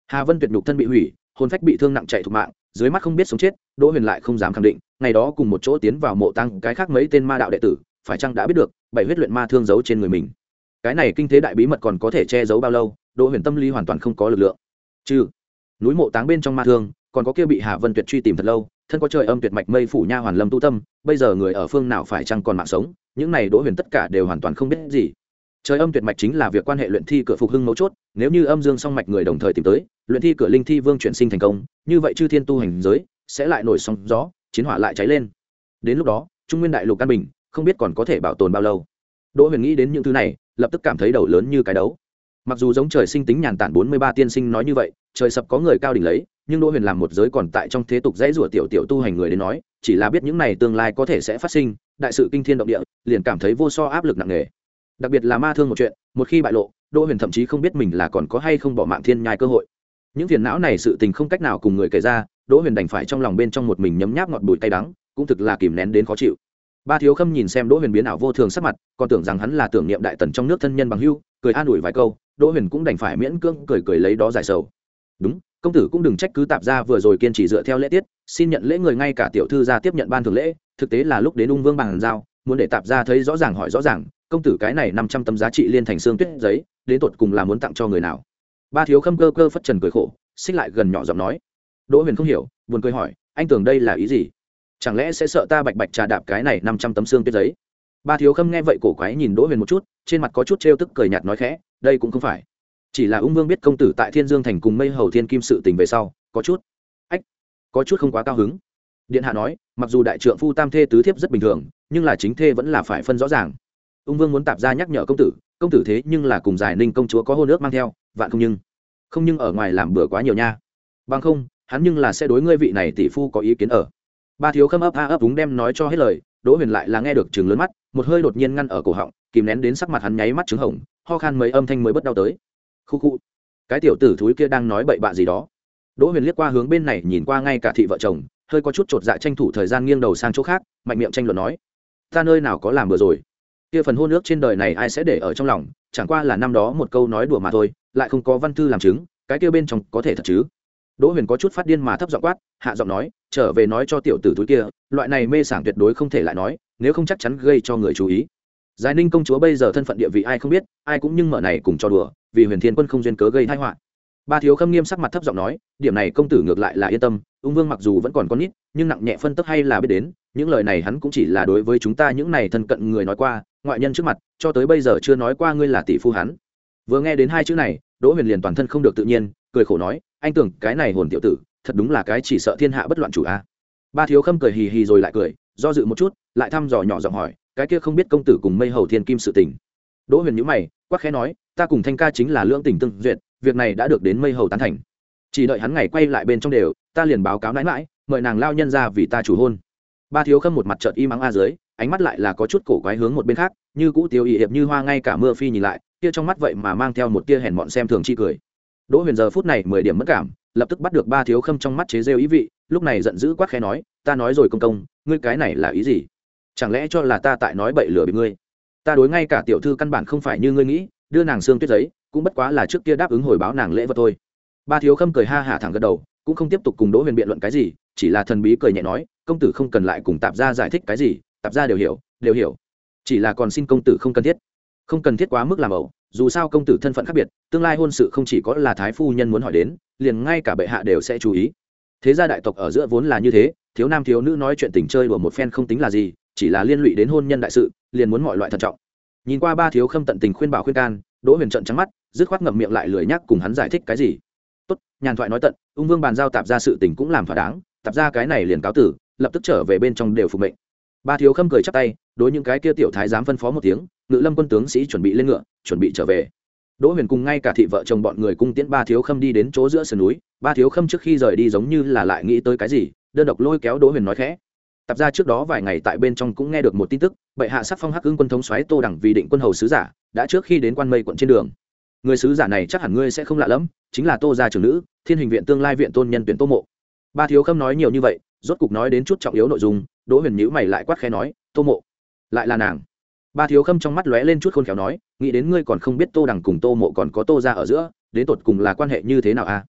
Hà Vân Tuyệt nhục thân bị hủy, hồn phách bị thương nặng chạy thục mạng, dưới mắt không biết sống chết, Đỗ Huyền lại không dám khẳng định, ngày đó cùng một chỗ tiến vào mộ tăng cái khác mấy tên ma đạo đệ tử, phải chăng đã biết được bảy huyết luyện ma thương giấu trên người mình. Cái này kinh thế đại bí mật còn có thể che giấu bao lâu, Đỗ Huyền tâm lý hoàn toàn không có lực lượng. Chứ núi mộ táng bên trong ma thương, còn có kia bị Hà Vân Tuyệt truy tìm thật lâu, thân có trời âm tuyệt mạch mây phủ nha hoàn lâm tu tâm, bây giờ người ở phương nào phải chăng còn mạng sống, những này Đỗ Huyền tất cả đều hoàn toàn không biết gì. Trời âm tuyệt mạch chính là việc quan hệ luyện thi cửa phục hưng mấu chốt, nếu như âm dương song mạch người đồng thời tìm tới, luyện thi cửa linh thi vương chuyển sinh thành công, như vậy chư thiên tu hành giới sẽ lại nổi sóng gió, chiến hỏa lại cháy lên. Đến lúc đó, Trung Nguyên đại lục căn bình, không biết còn có thể bảo tồn bao lâu. Đỗ Huyền nghĩ đến những thứ này, lập tức cảm thấy đầu lớn như cái đấu. Mặc dù giống trời sinh tính nhàn tản bốn mươi ba tiên sinh nói như vậy, trời sập có người cao đỉnh lấy, nhưng Đỗ Huyền làm một giới còn tại trong thế tục dãy rủa tiểu tiểu tu hành người đến nói, chỉ là biết những này tương lai có thể sẽ phát sinh, đại sự kinh thiên động địa, liền cảm thấy vô so áp lực nặng nề. Đặc biệt là ma thương một chuyện, một khi bại lộ, Đỗ Huyền thậm chí không biết mình là còn có hay không bỏ mạng thiên nhai cơ hội. Những phiền não này sự tình không cách nào cùng người kể ra, Đỗ Huyền đành phải trong lòng bên trong một mình nhấm nháp ngọt bùi cay đắng, cũng thực là kìm nén đến khó chịu. Ba Thiếu Khâm nhìn xem Đỗ Huyền biến ảo vô thường sắc mặt, còn tưởng rằng hắn là tưởng niệm đại tần trong nước thân nhân bằng hữu, cười an ủi vài câu, Đỗ Huyền cũng đành phải miễn cưỡng cười cười lấy đó giải sầu. Đúng, công tử cũng đừng trách cứ tạp gia vừa rồi kiên trì dựa theo lễ tiết, xin nhận lễ người ngay cả tiểu thư gia tiếp nhận ban thường lễ, thực tế là lúc đến ung vương bàn giao, muốn để tạp gia thấy rõ ràng hỏi rõ ràng, công tử cái này năm trăm tấm giá trị liên thành xương tuyết giấy, đến tột cùng là muốn tặng cho người nào. Ba Thiếu Khâm cơ cơ phất trần cười khổ, xích lại gần nhỏ giọng nói. Đỗ Huyền không hiểu, buồn cười hỏi, anh tưởng đây là ý gì? Chẳng lẽ sẽ sợ ta bạch bạch trà đạp cái này năm trăm tấm xương tuyết giấy? Ba Thiếu Khâm nghe vậy cổ quái nhìn Đỗ Huyền một chút, trên mặt có chút trêu tức cười nhạt nói khẽ, đây cũng không phải, chỉ là ung vương biết công tử tại Thiên Dương thành cùng mây hầu thiên kim sự tình về sau, có chút ách có chút không quá cao hứng. Điện hạ nói, mặc dù đại trượng phu tam thê tứ thiếp rất bình thường, nhưng là chính thê vẫn là phải phân rõ ràng. Ung vương muốn tạp ra nhắc nhở công tử, công tử thế nhưng là cùng giải Ninh công chúa có hôn ước mang theo, vạn không nhưng không nhưng ở ngoài làm bừa quá nhiều nha, bằng không hắn nhưng là sẽ đối ngươi vị này tỷ phu có ý kiến ở. Ba Thiếu Khâm ấp a ấp đúng đem nói cho hết lời, Đỗ Huyền lại là nghe được chừng lớn mắt, một hơi đột nhiên ngăn ở cổ họng, kìm nén đến sắc mặt hắn nháy mắt trứng hồng, ho khan mấy âm thanh mới bất đau tới. Khu khu, cái tiểu tử thúi kia đang nói bậy bạ gì đó. Đỗ Huyền liếc qua hướng bên này nhìn qua ngay cả thị vợ chồng, hơi có chút chột dạ tranh thủ thời gian nghiêng đầu sang chỗ khác, mạnh miệng tranh luận nói, ta nơi nào có làm bừa rồi, kia phần hôn ước trên đời này ai sẽ để ở trong lòng, chẳng qua là năm đó một câu nói đùa mà thôi, lại không có văn thư làm chứng, cái kia bên trong có thể thật chứ. Đỗ Huyền có chút phát điên mà thấp giọng quát, hạ giọng nói, trở về nói cho tiểu tử túi kia, loại này mê sảng tuyệt đối không thể lại nói, nếu không chắc chắn gây cho người chú ý. Giải Ninh công chúa bây giờ thân phận địa vị ai không biết, ai cũng nhưng mở này cùng cho đùa, vì Huyền Thiên quân không duyên cớ gây tai họa. Ba Thiếu Khâm nghiêm sắc mặt thấp giọng nói, điểm này công tử ngược lại là yên tâm, ung vương mặc dù vẫn còn con nít, nhưng nặng nhẹ phân tức hay là biết đến, những lời này hắn cũng chỉ là đối với chúng ta những này thân cận người nói qua, ngoại nhân trước mặt, cho tới bây giờ chưa nói qua ngươi là tỷ phu hắn. Vừa nghe đến hai chữ này, Đỗ Huyền liền toàn thân không được tự nhiên, cười khổ nói, anh tưởng cái này hồn tiểu tử, thật đúng là cái chỉ sợ thiên hạ bất loạn chủ a. Ba Thiếu Khâm cười hì hì rồi lại cười, do dự một chút, lại thăm dò nhỏ giọng hỏi, cái kia không biết công tử cùng mây hầu thiên kim sự tình. Đỗ Huyền nhíu mày, quắc khẽ nói, ta cùng Thanh ca chính là lưỡng tình tương duyệt, việc này đã được đến mây hầu tán thành, chỉ đợi hắn ngày quay lại bên trong đều, ta liền báo cáo nãi nãi, mời nàng lao nhân ra vì ta chủ hôn. Ba Thiếu Khâm một mặt chợt im ắng a dưới, ánh mắt lại là có chút cổ quái hướng một bên khác, như cũ tiêu y hiệp như hoa, ngay cả mưa phi nhìn lại, kia trong mắt vậy mà mang theo một tia hèn mọn xem thường chi cười. Đỗ Huyền giờ phút này mười điểm mất cảm, lập tức bắt được Ba Thiếu Khâm trong mắt chế rêu ý vị, lúc này giận dữ quát khẽ nói, ta nói rồi công công, ngươi cái này là ý gì? Chẳng lẽ cho là ta tại nói bậy lừa bịp ngươi? Ta đối ngay cả tiểu thư căn bản không phải như ngươi nghĩ, đưa nàng xương tuyết giấy, cũng bất quá là trước kia đáp ứng hồi báo nàng lễ vật thôi. Ba Thiếu Khâm cười ha hả thẳng gật đầu, cũng không tiếp tục cùng Đỗ Huyền biện luận cái gì, chỉ là thần bí cười nhẹ nói, công tử không cần lại cùng tạp gia giải thích cái gì, tạp gia đều hiểu, đều hiểu. Chỉ là còn xin công tử không cần thiết, không cần thiết quá mức làm ẩu, dù sao công tử thân phận khác biệt, tương lai hôn sự không chỉ có là thái phu nhân muốn hỏi đến, liền ngay cả bệ hạ đều sẽ chú ý. Thế gia đại tộc ở giữa vốn là như thế, thiếu nam thiếu nữ nói chuyện tình chơi đùa một phen không tính là gì, chỉ là liên lụy đến hôn nhân đại sự, liền muốn mọi loại thận trọng. Nhìn qua Ba Thiếu Khâm tận tình khuyên bảo khuyên can, Đỗ Huyền trợn trắng mắt, dứt khoát ngậm miệng lại lười nhắc cùng hắn giải thích cái gì. Tốt, nhàn thoại nói tận, ung vương bàn giao tạp gia sự tình cũng làm thỏa đáng, tạp gia cái này liền cáo tử, lập tức trở về bên trong đều phục mệnh. Ba Thiếu Khâm cười chắp tay, đối những cái kia tiểu thái giám phân phó một tiếng, ngự lâm quân tướng sĩ chuẩn bị lên ngựa, chuẩn bị trở về. Đỗ Huyền cùng ngay cả thị vợ chồng bọn người cung tiễn Ba Thiếu Khâm đi đến chỗ giữa sườn núi. Ba Thiếu Khâm trước khi rời đi giống như là lại nghĩ tới cái gì, đơn độc lôi kéo Đỗ Huyền nói khẽ, tạp gia trước đó vài ngày tại bên trong cũng nghe được một tin tức, bệ hạ sắp phong Hắc Ưng quân thống soái Tô Đẳng vì định quân hầu sứ giả, đã trước khi đến Quan Mây quận trên đường. Người sứ giả này chắc hẳn ngươi sẽ không lạ lẫm, chính là Tô gia trưởng nữ, Thiên Hình viện tương lai viện tôn nhân tuyển Tô Mộ. Ba Thiếu Khâm nói nhiều như vậy, rốt cục nói đến chút trọng yếu nội dung. Đỗ Huyền nhíu mày lại quát khẽ nói, Tô Mộ, lại là nàng. Ba Thiếu Khâm trong mắt lóe lên chút khôn khéo nói, nghĩ đến ngươi còn không biết Tô Đẳng cùng Tô Mộ còn có Tô gia ở giữa, đến tột cùng là quan hệ như thế nào a? À?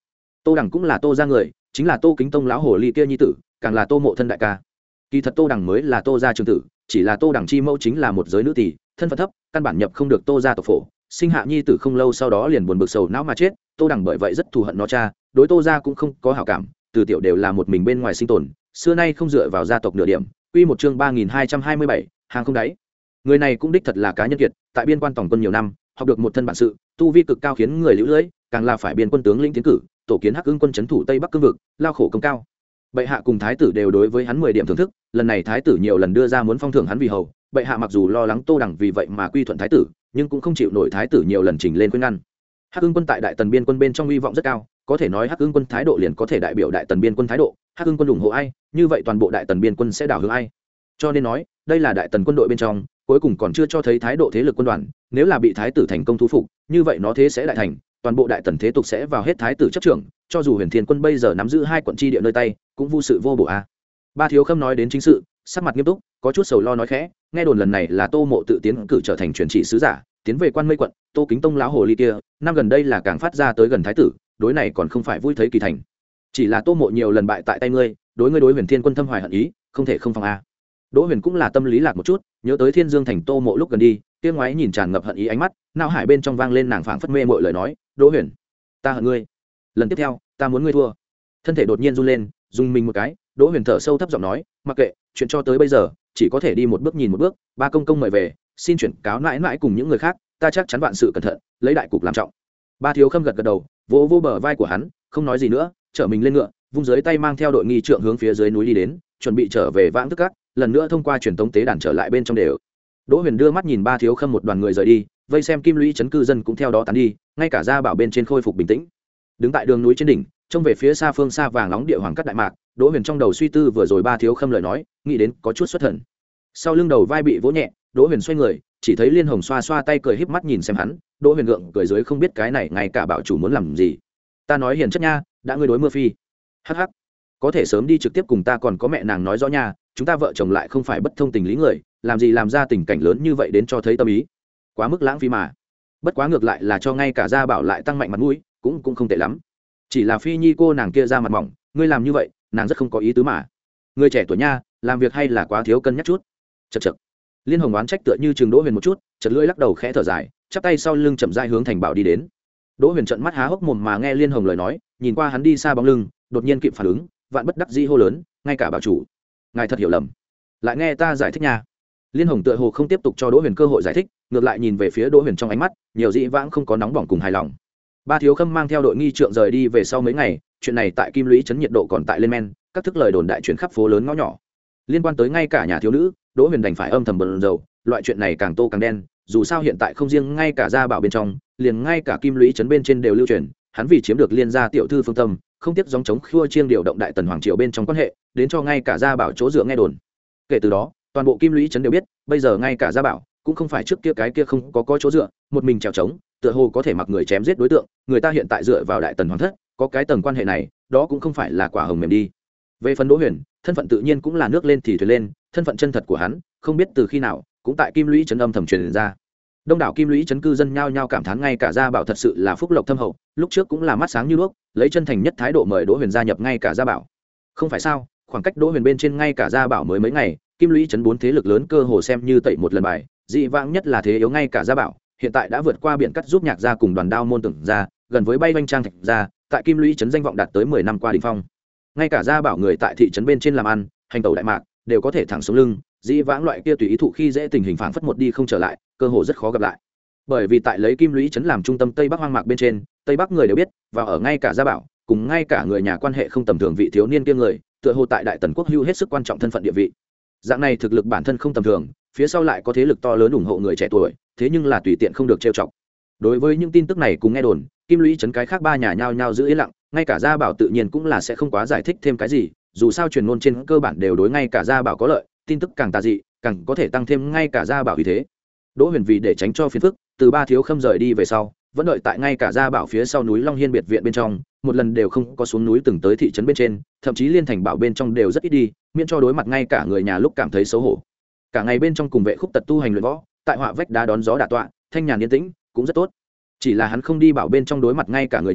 Tô Đằng cũng là Tô gia người, chính là Tô Kính Tông lão hồ ly kia nhi tử, càng là Tô Mộ thân đại ca. Kỳ thật Tô Đằng mới là Tô gia trưởng tử, chỉ là Tô Đằng chi mẫu chính là một giới nữ tỷ, thân phận thấp, căn bản nhập không được Tô gia tộc phổ, sinh hạ nhi tử không lâu sau đó liền buồn bực sầu não mà chết. Tô Đằng bởi vậy rất thù hận nó cha, đối Tô gia cũng không có hảo cảm, từ tiểu đều là một mình bên ngoài sinh tồn, xưa nay không dựa vào gia tộc nửa điểm. Quy một chương ba nghìn hai trăm hai mươi bảy, hàng không đáy. Người này cũng đích thật là cá nhân kiệt, tại biên quan tổng quân nhiều năm, học được một thân bản sự, tu vi cực cao khiến người liễu lưỡi, càng là phải biên quân tướng lĩnh tiến cử, tổ kiến Hắc Ưng quân trấn thủ Tây Bắc cương vực, lao khổ công cao. Bệ hạ cùng thái tử đều đối với hắn mười điểm thưởng thức, lần này thái tử nhiều lần đưa ra muốn phong thưởng hắn vì hầu, bệ hạ mặc dù lo lắng Tô Đằng vì vậy mà quy thuận thái tử, nhưng cũng không chịu nổi thái tử nhiều lần trình lên khuyên ngăn. Hắc Ưng quân tại Đại Tần biên quân bên trong uy vọng rất cao, có thể nói Hắc Ưng quân thái độ liền có thể đại biểu Đại Tần biên quân thái độ, Hắc Ưng quân ủng hộ ai, như vậy toàn bộ Đại Tần biên quân sẽ đảo hướng ai. Cho nên nói, đây là Đại Tần quân đội bên trong, cuối cùng còn chưa cho thấy thái độ thế lực quân đoàn, nếu là bị thái tử thành công thu phục, như vậy nó thế sẽ đại thành, toàn bộ Đại Tần thế tục sẽ vào hết thái tử chấp trưởng, cho dù Huyền Thiên quân bây giờ nắm giữ hai quận chi địa nơi tay, cũng vô sự vô bổ a. Ba Thiếu Khâm nói đến chính sự, sắc mặt nghiêm túc, có chút sầu lo nói khẽ, nghe đồn lần này là Tô Mộ tự tiến cử trở thành truyền chỉ sứ giả, tiến về Quan Mây quận, Tô Kính Tông lão hồ ly kia, năm gần đây là càng phát ra tới gần thái tử, đối này còn không phải vui thấy kỳ thành. Chỉ là Tô Mộ nhiều lần bại tại tay ngươi, đối ngươi đối Huyền Thiên quân thâm hoài hận ý, không thể không phòng a. Đỗ Huyền cũng là tâm lý lạc một chút, nhớ tới Thiên Dương thành Tô Mộ lúc gần đi, kia ngoái nhìn tràn ngập hận ý ánh mắt, não hải bên trong vang lên nàng phảng phất mê mội lời nói, "Đỗ Huyền, ta hận ngươi. Lần tiếp theo, ta muốn ngươi thua." Thân thể đột nhiên run lên, rung mình một cái, Đỗ Huyền thở sâu thấp giọng nói, "Mặc kệ, chuyện cho tới bây giờ, chỉ có thể đi một bước nhìn một bước, ba công công mời về, xin chuyển cáo mãi mãi cùng những người khác, ta chắc chắn vạn sự cẩn thận, lấy đại cục làm trọng." Ba Thiếu Khâm gật gật đầu, vỗ vỗ bờ vai của hắn, không nói gì nữa, trở mình lên ngựa, vung dưới tay mang theo đội nghi trượng hướng phía dưới núi đi đến, chuẩn bị trở về Vãng Tức Các, lần nữa thông qua truyền tống tế đàn trở lại bên trong đều. Đỗ Huyền đưa mắt nhìn Ba Thiếu Khâm một đoàn người rời đi, vây xem Kim Lũy trấn cư dân cũng theo đó tán đi, ngay cả Gia Bảo bên trên khôi phục bình tĩnh. Đứng tại đường núi trên đỉnh, trông về phía xa phương xa vàng nóng địa hoàng cắt đại mạc, Đỗ Huyền trong đầu suy tư vừa rồi Ba Thiếu Khâm lời nói, nghĩ đến có chút xuất thần. Sau lưng đầu vai bị vỗ nhẹ, Đỗ Huyền xoay người, chỉ thấy Liên Hồng xoa xoa tay cười híp mắt nhìn xem hắn, Đỗ Huyền gượng cười dưới không biết cái này ngay cả bảo chủ muốn làm gì. "Ta nói hiền chất nha, đã ngươi đối mưa phi." Hắc hắc. "Có thể sớm đi trực tiếp cùng ta còn có mẹ nàng nói rõ nha, chúng ta vợ chồng lại không phải bất thông tình lý người, làm gì làm ra tình cảnh lớn như vậy đến cho thấy tâm ý. Quá mức lãng phí mà." Bất quá ngược lại là cho ngay cả Gia Bảo lại tăng mạnh mặt mũi, cũng cũng không tệ lắm. Chỉ là Phi Nhi cô nàng kia ra mặt mỏng, ngươi làm như vậy, nàng rất không có ý tứ mà. Ngươi trẻ tuổi nha, làm việc hay là quá thiếu cân nhắc chút. Chậc chậc. Liên Hồng oán trách tựa như Trường Đỗ Huyền một chút, chợt lưỡi lắc đầu khẽ thở dài, chắp tay sau lưng chậm rãi hướng thành bảo đi đến. Đỗ Huyền trợn mắt há hốc mồm mà nghe Liên Hồng lời nói, nhìn qua hắn đi xa bóng lưng, đột nhiên kịp phản ứng, vạn bất đắc dĩ hô lớn, ngay cả bảo chủ, ngài thật hiểu lầm. Lại nghe ta giải thích nha. Liên Hồng tựa hồ không tiếp tục cho Đỗ Huyền cơ hội giải thích, ngược lại nhìn về phía Đỗ Huyền trong ánh mắt, nhiều dĩ vãng không có nóng bỏng cùng hài lòng. Ba Thiếu Khâm mang theo đội nghi trượng rời đi về sau mấy ngày, chuyện này tại Kim Lũy trấn nhiệt độ còn tại lên men, các thức lời đồn đại chuyển khắp phố lớn ngõ nhỏ. Liên quan tới ngay cả nhà thiếu nữ, Đỗ Huyền đành phải âm thầm bần dầu, loại chuyện này càng tô càng đen, dù sao hiện tại không riêng ngay cả Gia Bảo bên trong, liền ngay cả Kim Lũy trấn bên trên đều lưu truyền, hắn vì chiếm được Liên gia tiểu thư phương tâm, không tiếc gióng chống khua chiêng điều động Đại Tần hoàng triều bên trong quan hệ, đến cho ngay cả Gia Bảo chỗ dựa nghe đồn. Kể từ đó, toàn bộ Kim Lũy trấn đều biết, bây giờ ngay cả Gia Bảo cũng không phải trước kia cái kia không có có chỗ dựa, một mình trèo trống, tựa hồ có thể mặc người chém giết đối tượng, người ta hiện tại dựa vào Đại Tần hoàng thất, có cái tầng quan hệ này, đó cũng không phải là quả hồng mềm đi. Về phần Đỗ Huyền, thân phận tự nhiên cũng là nước lên thì thuyền lên, thân phận chân thật của hắn, không biết từ khi nào, cũng tại Kim Lũy trấn âm thầm truyền ra. Đông đảo Kim Lũy trấn cư dân nhao nhao cảm thán ngay cả Gia Bảo thật sự là phúc lộc thâm hậu, lúc trước cũng là mắt sáng như đuốc, lấy chân thành nhất thái độ mời Đỗ Huyền gia nhập ngay cả Gia Bảo. Không phải sao, khoảng cách Đỗ Huyền bên trên ngay cả Gia Bảo mới mấy ngày, Kim Lũy trấn bốn thế lực lớn cơ hồ xem như tẩy một lần bài, dị vãng nhất là thế yếu ngay cả Gia Bảo, hiện tại đã vượt qua biển cắt giúp Nhạc gia cùng Đoàn Đao môn tưởng gia, gần với bay vanh trang thạch gia, tại Kim Lũy trấn danh vọng đạt tới mười năm qua đỉnh phong. Ngay cả Gia Bảo người tại thị trấn bên trên làm ăn, hành tẩu đại mạc, đều có thể thẳng xuống lưng, dĩ vãng loại kia tùy ý thụ khi dễ tình hình phảng phất một đi không trở lại, cơ hồ rất khó gặp lại. Bởi vì tại lấy Kim Lũy trấn làm trung tâm Tây Bắc hoang mạc bên trên, Tây Bắc người đều biết, và ở ngay cả Gia Bảo, cùng ngay cả người nhà quan hệ không tầm thường vị thiếu niên kia người, tựa hồ tại Đại Tần quốc hữu hết sức quan trọng thân phận địa vị. Dạng này thực lực bản thân không tầm thường, phía sau lại có thế lực to lớn ủng hộ người trẻ tuổi, thế nhưng là tùy tiện không được trêu chọc. Đối với những tin tức này cùng nghe đồn, Kim Lũy trấn cái khác ba nhà nhao nhao giữ yên lặng, ngay cả Gia Bảo tự nhiên cũng là sẽ không quá giải thích thêm cái gì, dù sao truyền ngôn trên cơ bản đều đối ngay cả Gia Bảo có lợi, tin tức càng tà dị, càng có thể tăng thêm ngay cả Gia Bảo uy thế. Đỗ Huyền vì để tránh cho phiền phức, từ Ba Thiếu Khâm rời đi về sau, vẫn đợi tại ngay cả Gia Bảo phía sau núi Long Hiên biệt viện bên trong, một lần đều không có xuống núi từng tới thị trấn bên trên, thậm chí liên thành bảo bên trong đều rất ít đi, miễn cho đối mặt ngay cả người nhà lúc cảm thấy xấu hổ. Cả ngày bên trong cùng vệ khúc tật tu hành luyện võ, tại họa vách đá đón gió đả tọa, thanh nhàn yên tĩnh, cũng rất tốt. Chỉ là hắn không đi bảo bên trong đối mặt ngay cả người nhà,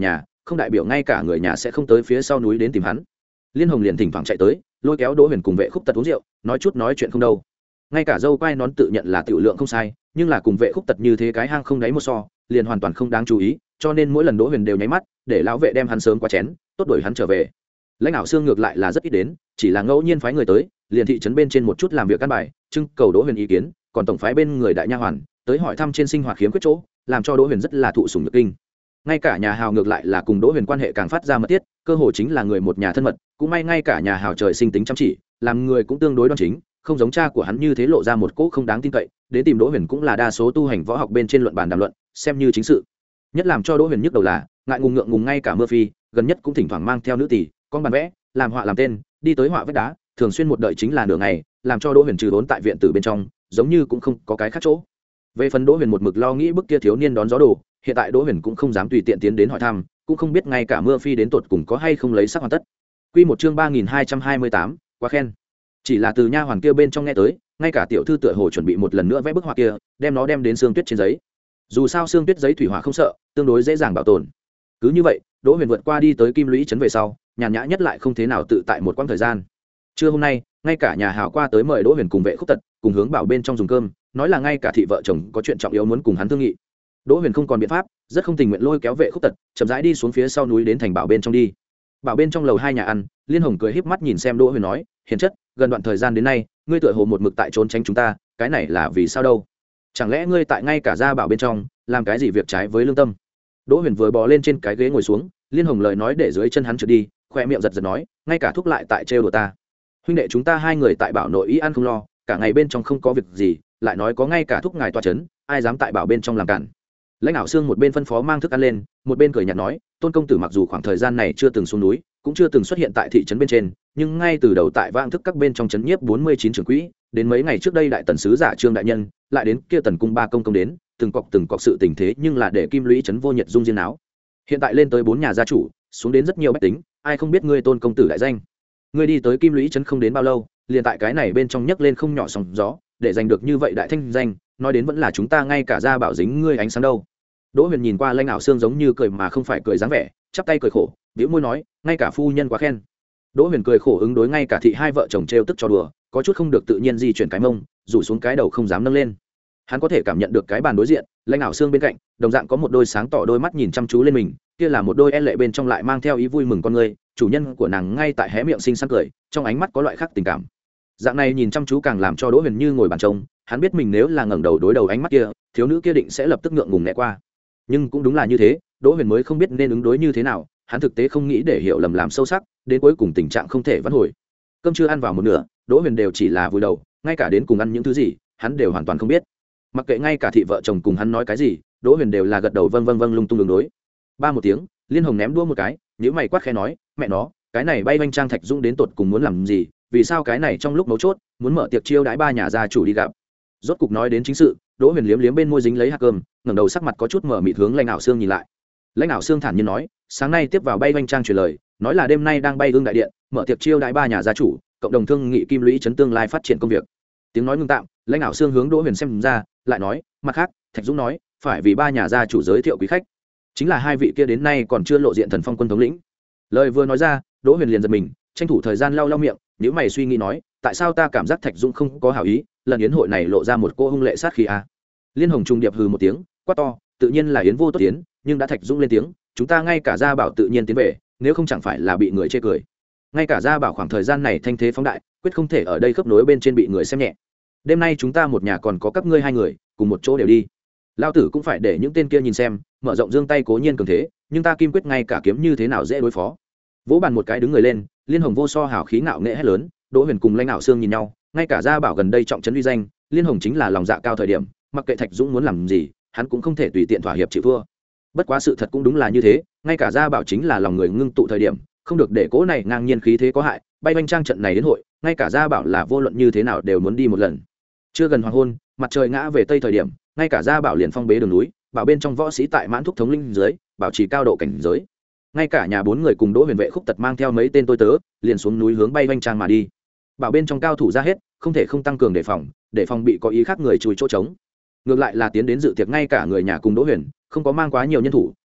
không đại biểu ngay cả người nhà sẽ không tới phía sau núi đến tìm hắn. Liên Hồng liền thỉnh thoảng chạy tới lôi kéo Đỗ Huyền cùng Vệ Khúc Tật uống rượu, nói chút nói chuyện không đâu. Ngay cả dâu quai nón tự nhận là tiểu lượng không sai, nhưng là cùng Vệ Khúc Tật như thế cái hang không đáy một so, liền hoàn toàn không đáng chú ý, cho nên mỗi lần Đỗ Huyền đều nháy mắt để lão vệ đem hắn sớm qua chén, tốt đuổi hắn trở về. Lãnh Ảo Xương ngược lại là rất ít đến, chỉ là ngẫu nhiên phái người tới, liền thị trấn bên trên một chút làm việc căn bài, trưng cầu Đỗ Huyền ý kiến, còn tổng phái bên người đại nha hoàn tới hỏi thăm trên sinh hoạt khiếm khuyết chỗ, làm cho Đỗ Huyền rất là thụ sủng nhược kinh. Ngay cả nhà Hào ngược lại là cùng Đỗ Huyền quan hệ càng phát ra mật thiết, cơ hồ chính là người một nhà thân mật, cũng may ngay cả nhà Hào trời sinh tính chăm chỉ, làm người cũng tương đối đoan chính, không giống cha của hắn như thế lộ ra một cỗ không đáng tin cậy, đến tìm Đỗ Huyền cũng là đa số tu hành võ học bên trên luận bàn đàm luận, xem như chính sự. Nhất làm cho Đỗ Huyền nhức đầu là, ngại ngùng ngượng ngùng ngay cả Mưa Phi, gần nhất cũng thỉnh thoảng mang theo nữ tỷ, con bàn vẽ, làm họa làm tên, đi tới họa vách đá, thường xuyên một đợi chính là nửa ngày, làm cho Đỗ Huyền trừ đốn tại viện tử bên trong, giống như cũng không có cái khác chỗ. Về phần Đỗ Huyền một mực lo nghĩ bức kia thiếu niên đón gió đồ, hiện tại Đỗ Huyền cũng không dám tùy tiện tiến đến hỏi thăm, cũng không biết ngay cả Mưa Phi đến tột cùng có hay không lấy sắc hoàn tất. Quy một chương ba nghìn hai trăm hai mươi tám, quá khen. Chỉ là từ nha hoàn kia bên trong nghe tới, ngay cả tiểu thư tựa hồ chuẩn bị một lần nữa vẽ bức họa kia, đem nó đem đến xương tuyết trên giấy. Dù sao xương tuyết giấy thủy hỏa không sợ, tương đối dễ dàng bảo tồn. Cứ như vậy, Đỗ Huyền vượt qua đi tới Kim Lũy trấn về sau, nhàn nhã nhất lại không thế nào tự tại một quãng thời gian. Trưa hôm nay, ngay cả nhà Hào qua tới mời Đỗ Huyền cùng Vệ Khúc Tật, cùng hướng bảo bên trong dùng cơm, nói là ngay cả thị vợ chồng có chuyện trọng yếu muốn cùng hắn thương nghị. Đỗ Huyền không còn biện pháp, rất không tình nguyện lôi kéo Vệ Khúc Tật, chậm rãi đi xuống phía sau núi đến thành bảo bên trong đi. Bảo bên trong lầu hai nhà ăn, Liên Hồng cười híp mắt nhìn xem Đỗ Huyền nói, hiền chất, gần đoạn thời gian đến nay, ngươi tựa hồ một mực tại trốn tránh chúng ta, cái này là vì sao đâu? Chẳng lẽ ngươi tại ngay cả gia bảo bên trong làm cái gì việc trái với lương tâm? Đỗ Huyền vừa bò lên trên cái ghế ngồi xuống, Liên Hồng lời nói để dưới chân hắn trượt đi, khoe miệng giật giật nói, ngay cả thúc lại tại trêu đùa ta. Huynh đệ chúng ta hai người tại bảo nội ý ăn không lo, cả ngày bên trong không có việc gì, lại nói có ngay cả thúc ngài tọa chấn, ai dám tại bảo bên trong làm cản. Lãnh Ảo Xương một bên phân phó mang thức ăn lên, một bên cười nhạt nói, Tôn công tử mặc dù khoảng thời gian này chưa từng xuống núi, cũng chưa từng xuất hiện tại thị trấn bên trên, nhưng ngay từ đầu tại vãng thức các bên trong trấn nhiếp bốn mươi chín trưởng quỹ, đến mấy ngày trước đây đại tần sứ giả Trương đại nhân, lại đến kia tần cung ba công công đến, từng cọc từng cọc sự tình thế nhưng là để Kim Lũy trấn vô nhiệt dung diên áo. Hiện tại lên tới bốn nhà gia chủ, xuống đến rất nhiều bách tính, ai không biết ngươi Tôn công tử đại danh. Ngươi đi tới Kim Lũy trấn không đến bao lâu, liền tại cái này bên trong nhấc lên không nhỏ sóng gió, để giành được như vậy đại thanh danh, nói đến vẫn là chúng ta ngay cả gia bảo dính ngươi ánh sáng đâu. Đỗ Huyền nhìn qua Lãnh Ảo Xương giống như cười mà không phải cười dáng vẻ, chắp tay cười khổ, bĩu môi nói, ngay cả phu nhân quá khen. Đỗ Huyền cười khổ ứng đối ngay cả thị hai vợ chồng trêu tức cho đùa, có chút không được tự nhiên di chuyển cái mông, rủ xuống cái đầu không dám nâng lên. Hắn có thể cảm nhận được cái bàn đối diện, Lãnh Ảo Xương bên cạnh, đồng dạng có một đôi sáng tỏ đôi mắt nhìn chăm chú lên mình, kia là một đôi e lệ bên trong lại mang theo ý vui mừng con người, chủ nhân của nàng ngay tại hé miệng xinh xắn cười, trong ánh mắt có loại khác tình cảm. Dạng này nhìn chăm chú càng làm cho Đỗ Huyền như ngồi bàn trông, hắn biết mình nếu là ngẩng đầu đối đầu ánh mắt kia, thiếu nữ kia định sẽ lập tức ngượng ngùng né qua. Nhưng cũng đúng là như thế, Đỗ Huyền mới không biết nên ứng đối như thế nào, hắn thực tế không nghĩ để hiểu lầm làm sâu sắc, đến cuối cùng tình trạng không thể vãn hồi. Cơm chưa ăn vào một nửa, Đỗ Huyền đều chỉ là vùi đầu, ngay cả đến cùng ăn những thứ gì, hắn đều hoàn toàn không biết. Mặc kệ ngay cả thị vợ chồng cùng hắn nói cái gì, Đỗ Huyền đều là gật đầu vâng vâng vâng lung tung đường đối. Ba một tiếng, Liên Hồng ném đũa một cái, nhíu mày quát khẽ nói, mẹ nó, cái này bay vanh trang Thạch Dũng đến tột cùng muốn làm gì, vì sao cái này trong lúc mấu chốt muốn mở tiệc chiêu đãi ba nhà gia chủ đi gặp. Rốt cục nói đến chính sự, Đỗ Huyền liếm liếm bên môi dính lấy hạt cơm, ngẩng đầu sắc mặt có chút mở mịt hướng Lãnh Ảo Xương nhìn lại. Lãnh Ảo Xương thản nhiên nói, sáng nay tiếp vào bay vanh trang truyền lời, nói là đêm nay đang bay ương đại điện, mở tiệc chiêu đãi ba nhà gia chủ, cộng đồng thương nghị Kim Lũy trấn tương lai phát triển công việc. Tiếng nói ngưng tạm, Lãnh Ảo Xương hướng Đỗ Huyền xem ra, lại nói, mặt khác, Thạch Dũng nói, phải vì ba nhà gia chủ giới thiệu quý khách, chính là hai vị kia đến nay còn chưa lộ diện Thần Phong quân thống lĩnh. Lời vừa nói ra, Đỗ Huyền liền giật mình, tranh thủ thời gian lau lau miệng, nhíu mày suy nghĩ nói, tại sao ta cảm giác Thạch Dũng không có hảo ý, lần yến hội này lộ ra một cô hung lệ sát khí a. Liên Hồng trung điệp hừ một tiếng, quát to, tự nhiên là yến vô tốt tiến, nhưng đã Thạch Dũng lên tiếng, chúng ta ngay cả gia bảo tự nhiên tiến về, nếu không chẳng phải là bị người chê cười. Ngay cả gia bảo khoảng thời gian này thanh thế phóng đại, quyết không thể ở đây khớp nối bên trên bị người xem nhẹ. Đêm nay chúng ta một nhà còn có các ngươi hai người, cùng một chỗ đều đi. Lão tử cũng phải để những tên kia nhìn xem, mở rộng dương tay cố nhiên cường thế, nhưng ta Kim Quyết ngay cả kiếm như thế nào dễ đối phó. Vỗ bàn một cái đứng người lên, Liên Hồng vô so hào khí ngạo nghệ hét lớn, Đỗ Huyền cùng Lãnh Ảo Xương nhìn nhau, ngay cả gia bảo gần đây trọng trấn uy danh, Liên Hồng chính là lòng dạ cao thời điểm, mặc kệ Thạch Dũng muốn làm gì, hắn cũng không thể tùy tiện thỏa hiệp chịu thua. Bất quá sự thật cũng đúng là như thế, ngay cả gia bảo chính là lòng người ngưng tụ thời điểm, không được để cố này ngang nhiên khí thế có hại, bay vanh trang trận này đến hội, ngay cả gia bảo là vô luận như thế nào đều muốn đi một lần. Chưa gần hoàng hôn, mặt trời ngã về tây thời điểm, ngay cả gia bảo liền phong bế đường núi, bảo bên trong võ sĩ tại mãn thúc thống linh dưới, bảo trì cao độ cảnh giới. Ngay cả nhà bốn người cùng Đỗ Huyền Vệ Khúc Tật mang theo mấy tên tôi tớ, liền xuống núi hướng bay vanh trang mà đi. Bảo bên trong cao thủ ra hết, không thể không tăng cường đề phòng, để phòng bị có ý khác người chui chỗ trống. Ngược lại là tiến đến dự tiệc ngay cả người nhà cùng Đỗ Huyền, không có mang quá nhiều nhân thủ,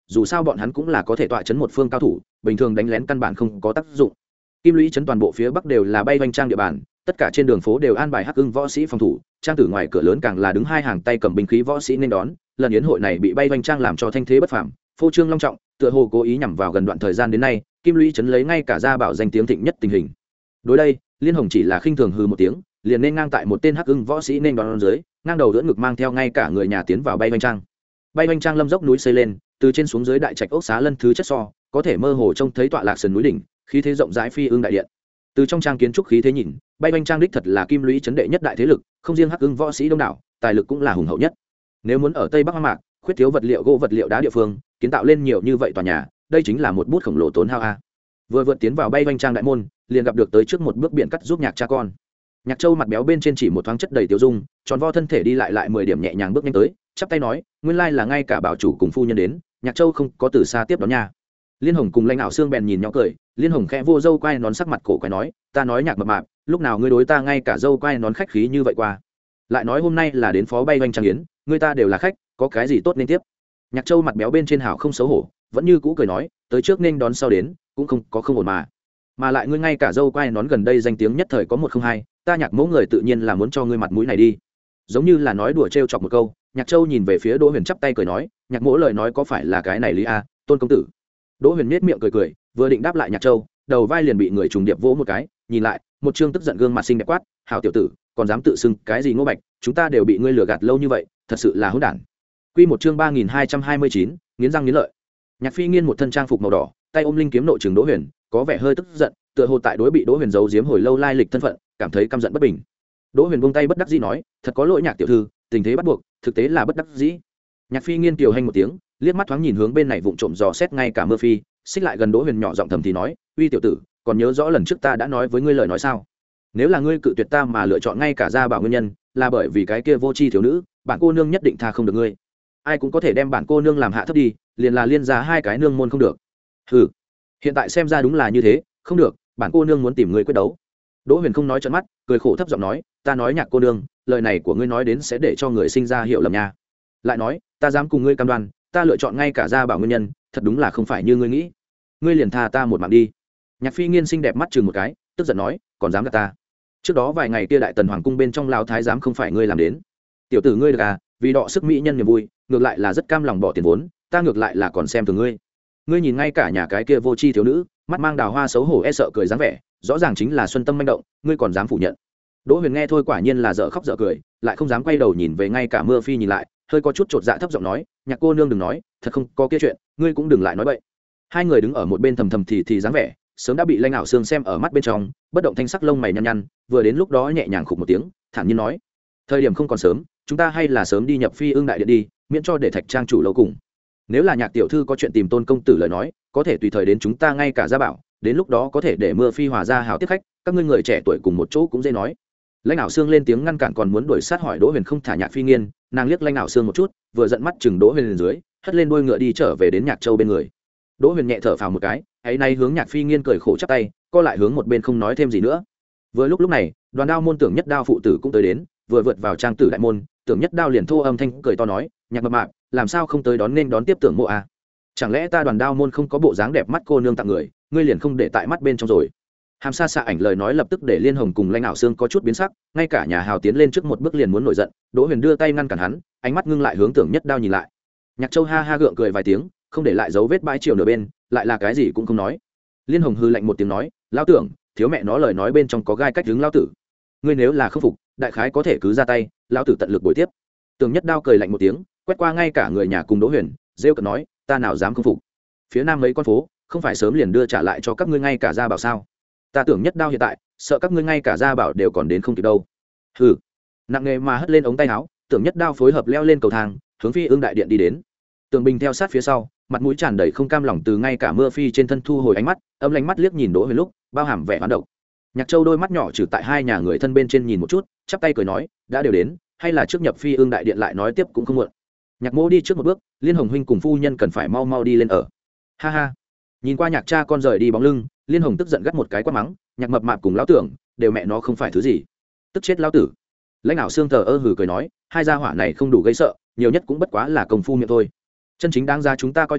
dù sao bọn hắn cũng là có thể tọa chấn một phương cao thủ, bình thường đánh lén căn bản không có tác dụng. Kim Lũy chấn toàn bộ phía bắc đều là bay vanh trang địa bàn, tất cả trên đường phố đều an bài hắc ưng võ sĩ phòng thủ, trang tử ngoài cửa lớn càng là đứng hai hàng tay cầm binh khí võ sĩ nên đón. Lần yến hội này bị bay vanh trang làm cho thanh thế bất phàm, phô trương long trọng, tựa hồ cố ý nhằm vào gần đoạn thời gian đến nay, Kim Lũy chấn lấy ngay cả gia bảo danh tiếng thịnh nhất tình hình. Đối đây, Liên Hồng chỉ là khinh thường hừ một tiếng, liền nên ngang tại một tên hắc ưng võ sĩ nên đón dưới, ngang đầu đỡ ngực mang theo ngay cả người nhà tiến vào bay vanh trang. Bay vanh trang lâm dốc núi xây lên, từ trên xuống dưới đại trạch ốc xá lân thứ chất so, có thể mơ hồ trông thấy tọa lạc sườn núi đỉnh, khí thế rộng rãi phi ưng đại điện. Từ trong trang kiến trúc khí thế nhìn, bay vanh trang đích thật là Kim Lũy chấn đệ nhất đại thế lực, không riêng hắc ưng võ sĩ đông đảo, tài lực cũng là hùng hậu nhất. Nếu muốn ở Tây Bắc Hoang Mạc, khuyết thiếu vật liệu gỗ vật liệu đá địa phương, kiến tạo lên nhiều như vậy tòa nhà, đây chính là một bút khổng lồ tốn hao a. Vừa vượt tiến vào bay vanh trang đại môn, liền gặp được tới trước một bước biển cắt giúp Nhạc cha con. Nhạc Châu mặt béo bên trên chỉ một thoáng chất đầy tiêu dung, tròn vo thân thể đi lại lại mười điểm nhẹ nhàng bước nhanh tới, chắp tay nói, nguyên lai là ngay cả bảo chủ cùng phu nhân đến, Nhạc Châu không có từ xa tiếp đón nha. Liên Hồng cùng lãnh đạo xương bèn nhìn nhau cười, Liên Hồng khẽ vô dâu quay nón sắc mặt cổ quái nói, ta nói Nhạc mập mạp, lúc nào ngươi đối ta ngay cả dâu quay nón khách khí như vậy qua. Lại nói hôm nay là đến phó bay vanh trang yến, người ta đều là khách, có cái gì tốt nên tiếp. Nhạc Châu mặt béo bên trên hảo không xấu hổ, vẫn như cũ cười nói, tới trước nên đón sau đến, cũng không có không ổn mà. Mà lại ngươi ngay cả dâu quay nón gần đây danh tiếng nhất thời có một không hai, ta Nhạc mẫu người tự nhiên là muốn cho ngươi mặt mũi này đi. Giống như là nói đùa trêu chọc một câu, Nhạc Châu nhìn về phía Đỗ Huyền chắp tay cười nói, Nhạc mẫu lời nói có phải là cái này lý a, Tôn công tử. Đỗ Huyền nhếch miệng cười cười, vừa định đáp lại Nhạc Châu, đầu vai liền bị người trùng điệp vỗ một cái, nhìn lại, một trương tức giận gương mặt xinh đẹp quát, hảo tiểu tử, còn dám tự xưng cái gì Ngô Bạch, chúng ta đều bị ngươi lừa gạt lâu như vậy, thật sự là hỗn đản. Quy một chương ba nghìn hai trăm hai mươi chín, nghiến răng nghiến lợi. Nhạc Phi Nghiên một thân trang phục màu đỏ, tay ôm linh kiếm nội trường Đỗ Huyền, có vẻ hơi tức giận, tựa hồ tại đối bị Đỗ Huyền giấu giếm hồi lâu lai lịch thân phận, cảm thấy căm giận bất bình. Đỗ Huyền buông tay bất đắc dĩ nói, thật có lỗi Nhạc tiểu thư, tình thế bắt buộc, thực tế là bất đắc dĩ. Nhạc Phi Nghiên tiểu hành một tiếng, liếc mắt thoáng nhìn hướng bên này vụng trộm dò xét ngay cả Mưa Phi, xích lại gần Đỗ Huyền nhỏ giọng thầm thì nói, uy tiểu tử, còn nhớ rõ lần trước ta đã nói với ngươi lời nói sao? Nếu là ngươi cự tuyệt ta mà lựa chọn ngay cả gia bảo nguyên nhân, là bởi vì cái kia vô tri thiếu nữ, bản cô nương nhất định tha không được ngươi. Ai cũng có thể đem bản cô nương làm hạ thấp đi, liền là liên ra hai cái nương môn không được. Hừ, hiện tại xem ra đúng là như thế, không được, bản cô nương muốn tìm ngươi quyết đấu. Đỗ Huyền không nói trợn mắt, cười khổ thấp giọng nói, ta nói Nhạc cô nương, lời này của ngươi nói đến sẽ để cho người sinh ra hiểu lầm nha. Lại nói, ta dám cùng ngươi cam đoan, ta lựa chọn ngay cả gia bảo nguyên nhân, thật đúng là không phải như ngươi nghĩ. Ngươi liền tha ta một mạng đi. Nhạc Phi Nghiên xinh đẹp mắt chừng một cái, tức giận nói, còn dám gạt ta. Trước đó vài ngày kia đại tần hoàng cung bên trong lao thái giám không phải ngươi làm đến. Tiểu tử ngươi được à, vì đọ sức mỹ nhân niềm vui, ngược lại là rất cam lòng bỏ tiền vốn, ta ngược lại là còn xem thường ngươi. Ngươi nhìn ngay cả nhà cái kia vô tri thiếu nữ, mắt mang đào hoa xấu hổ e sợ cười dáng vẻ, rõ ràng chính là xuân tâm manh động, ngươi còn dám phủ nhận. Đỗ Huyền nghe thôi quả nhiên là dở khóc dở cười, lại không dám quay đầu nhìn về ngay cả Mưa Phi nhìn lại, hơi có chút chột dạ thấp giọng nói, Nhạc cô nương đừng nói, thật không có kia chuyện, ngươi cũng đừng lại nói bậy. Hai người đứng ở một bên thầm thầm thì thì dáng vẻ, sớm đã bị Lãnh Ảo Xương xem ở mắt bên trong, bất động thanh sắc lông mày nhăn nhăn, vừa đến lúc đó nhẹ nhàng khục một tiếng, thản nhiên nói, thời điểm không còn sớm, chúng ta hay là sớm đi nhập Phi Ưng đại điện đi, miễn cho để Thạch trang chủ lâu cùng. Nếu là Nhạc tiểu thư có chuyện tìm Tôn công tử lời nói, có thể tùy thời đến chúng ta ngay cả gia bảo, đến lúc đó có thể để Mưa Phi hòa ra hảo tiếp khách, các ngươi người trẻ tuổi cùng một chỗ cũng dễ nói. Lãnh Ảo Xương lên tiếng ngăn cản còn muốn đuổi sát hỏi Đỗ Huyền không thả Nhạc Phi Nghiên, nàng liếc Lãnh Ảo Xương một chút, vừa giận mắt chừng Đỗ Huyền lên dưới, hất lên đuôi ngựa đi trở về đến Nhạc Châu bên người. Đỗ Huyền nhẹ thở phào một cái, ấy nay hướng Nhạc Phi Nghiên cười khổ chắp tay, co lại hướng một bên không nói thêm gì nữa. Vừa lúc lúc này, Đoàn Đao môn Tưởng Nhất Đao phụ tử cũng tới đến, vừa vượt vào trang tử đại môn, Tưởng Nhất Đao liền thô âm thanh cười to nói, Nhạc mập mạp, làm sao không tới đón nên đón tiếp Tưởng mộ à? Chẳng lẽ ta Đoàn Đao môn không có bộ dáng đẹp mắt cô nương tặng người, ngươi liền không để tại mắt bên trong rồi? Hàm Sa xạ ảnh lời nói lập tức để Liên Hồng cùng Lãnh Ảo Xương có chút biến sắc, ngay cả nhà hào tiến lên trước một bước liền muốn nổi giận, Đỗ Huyền đưa tay ngăn cản hắn, ánh mắt ngưng lại hướng Tưởng Nhất Đao nhìn lại. Nhạc Châu ha ha gượng cười vài tiếng, không để lại dấu vết bãi chiều nửa bên, lại là cái gì cũng không nói. Liên Hồng hư lạnh một tiếng nói, lão Tưởng, thiếu mẹ nó lời nói bên trong có gai cách hướng lão tử, ngươi nếu là không phục, đại khái có thể cứ ra tay, lão tử tận lực bồi tiếp. Tưởng Nhất Đao cười lạnh một tiếng, quét qua ngay cả người nhà cùng Đỗ Huyền, rêu cợt nói, ta nào dám không phục. Phía nam mấy con phố, không phải sớm liền đưa trả lại cho các ngươi ngay cả gia bảo sao? Ta Tưởng Nhất Đao hiện tại, sợ các ngươi ngay cả gia bảo đều còn đến không kịp đâu. Hừ. Nặng nghề mà hất lên ống tay áo, Tưởng Nhất Đao phối hợp leo lên cầu thang, hướng Phi Ưng đại điện đi đến. Tường Bình theo sát phía sau, mặt mũi tràn đầy không cam lòng từ ngay cả Mưa Phi trên thân thu hồi ánh mắt, âm lánh mắt liếc nhìn Đỗ Huyền lúc, bao hàm vẻ hoán độc. Nhạc Châu đôi mắt nhỏ trừ tại hai nhà người thân bên trên nhìn một chút, chắp tay cười nói, đã đều đến, hay là trước nhập Phi Ưng đại điện lại nói tiếp cũng không muộn. Nhạc Mỗ đi trước một bước, Liên Hồng huynh cùng phu nhân cần phải mau mau đi lên ở. Ha ha. Nhìn qua Nhạc cha con rời đi bóng lưng, Liên Hồng tức giận gắt một cái quát mắng, Nhạc mập mạp cùng lão Tưởng, đều mẹ nó không phải thứ gì. Tức chết lão tử. Lãnh Ảo Xương thờ ơ hừ cười nói, hai gia hỏa này không đủ gây sợ, nhiều nhất cũng bất quá là công phu miệng thôi. Chân chính đáng ra chúng ta coi trọng,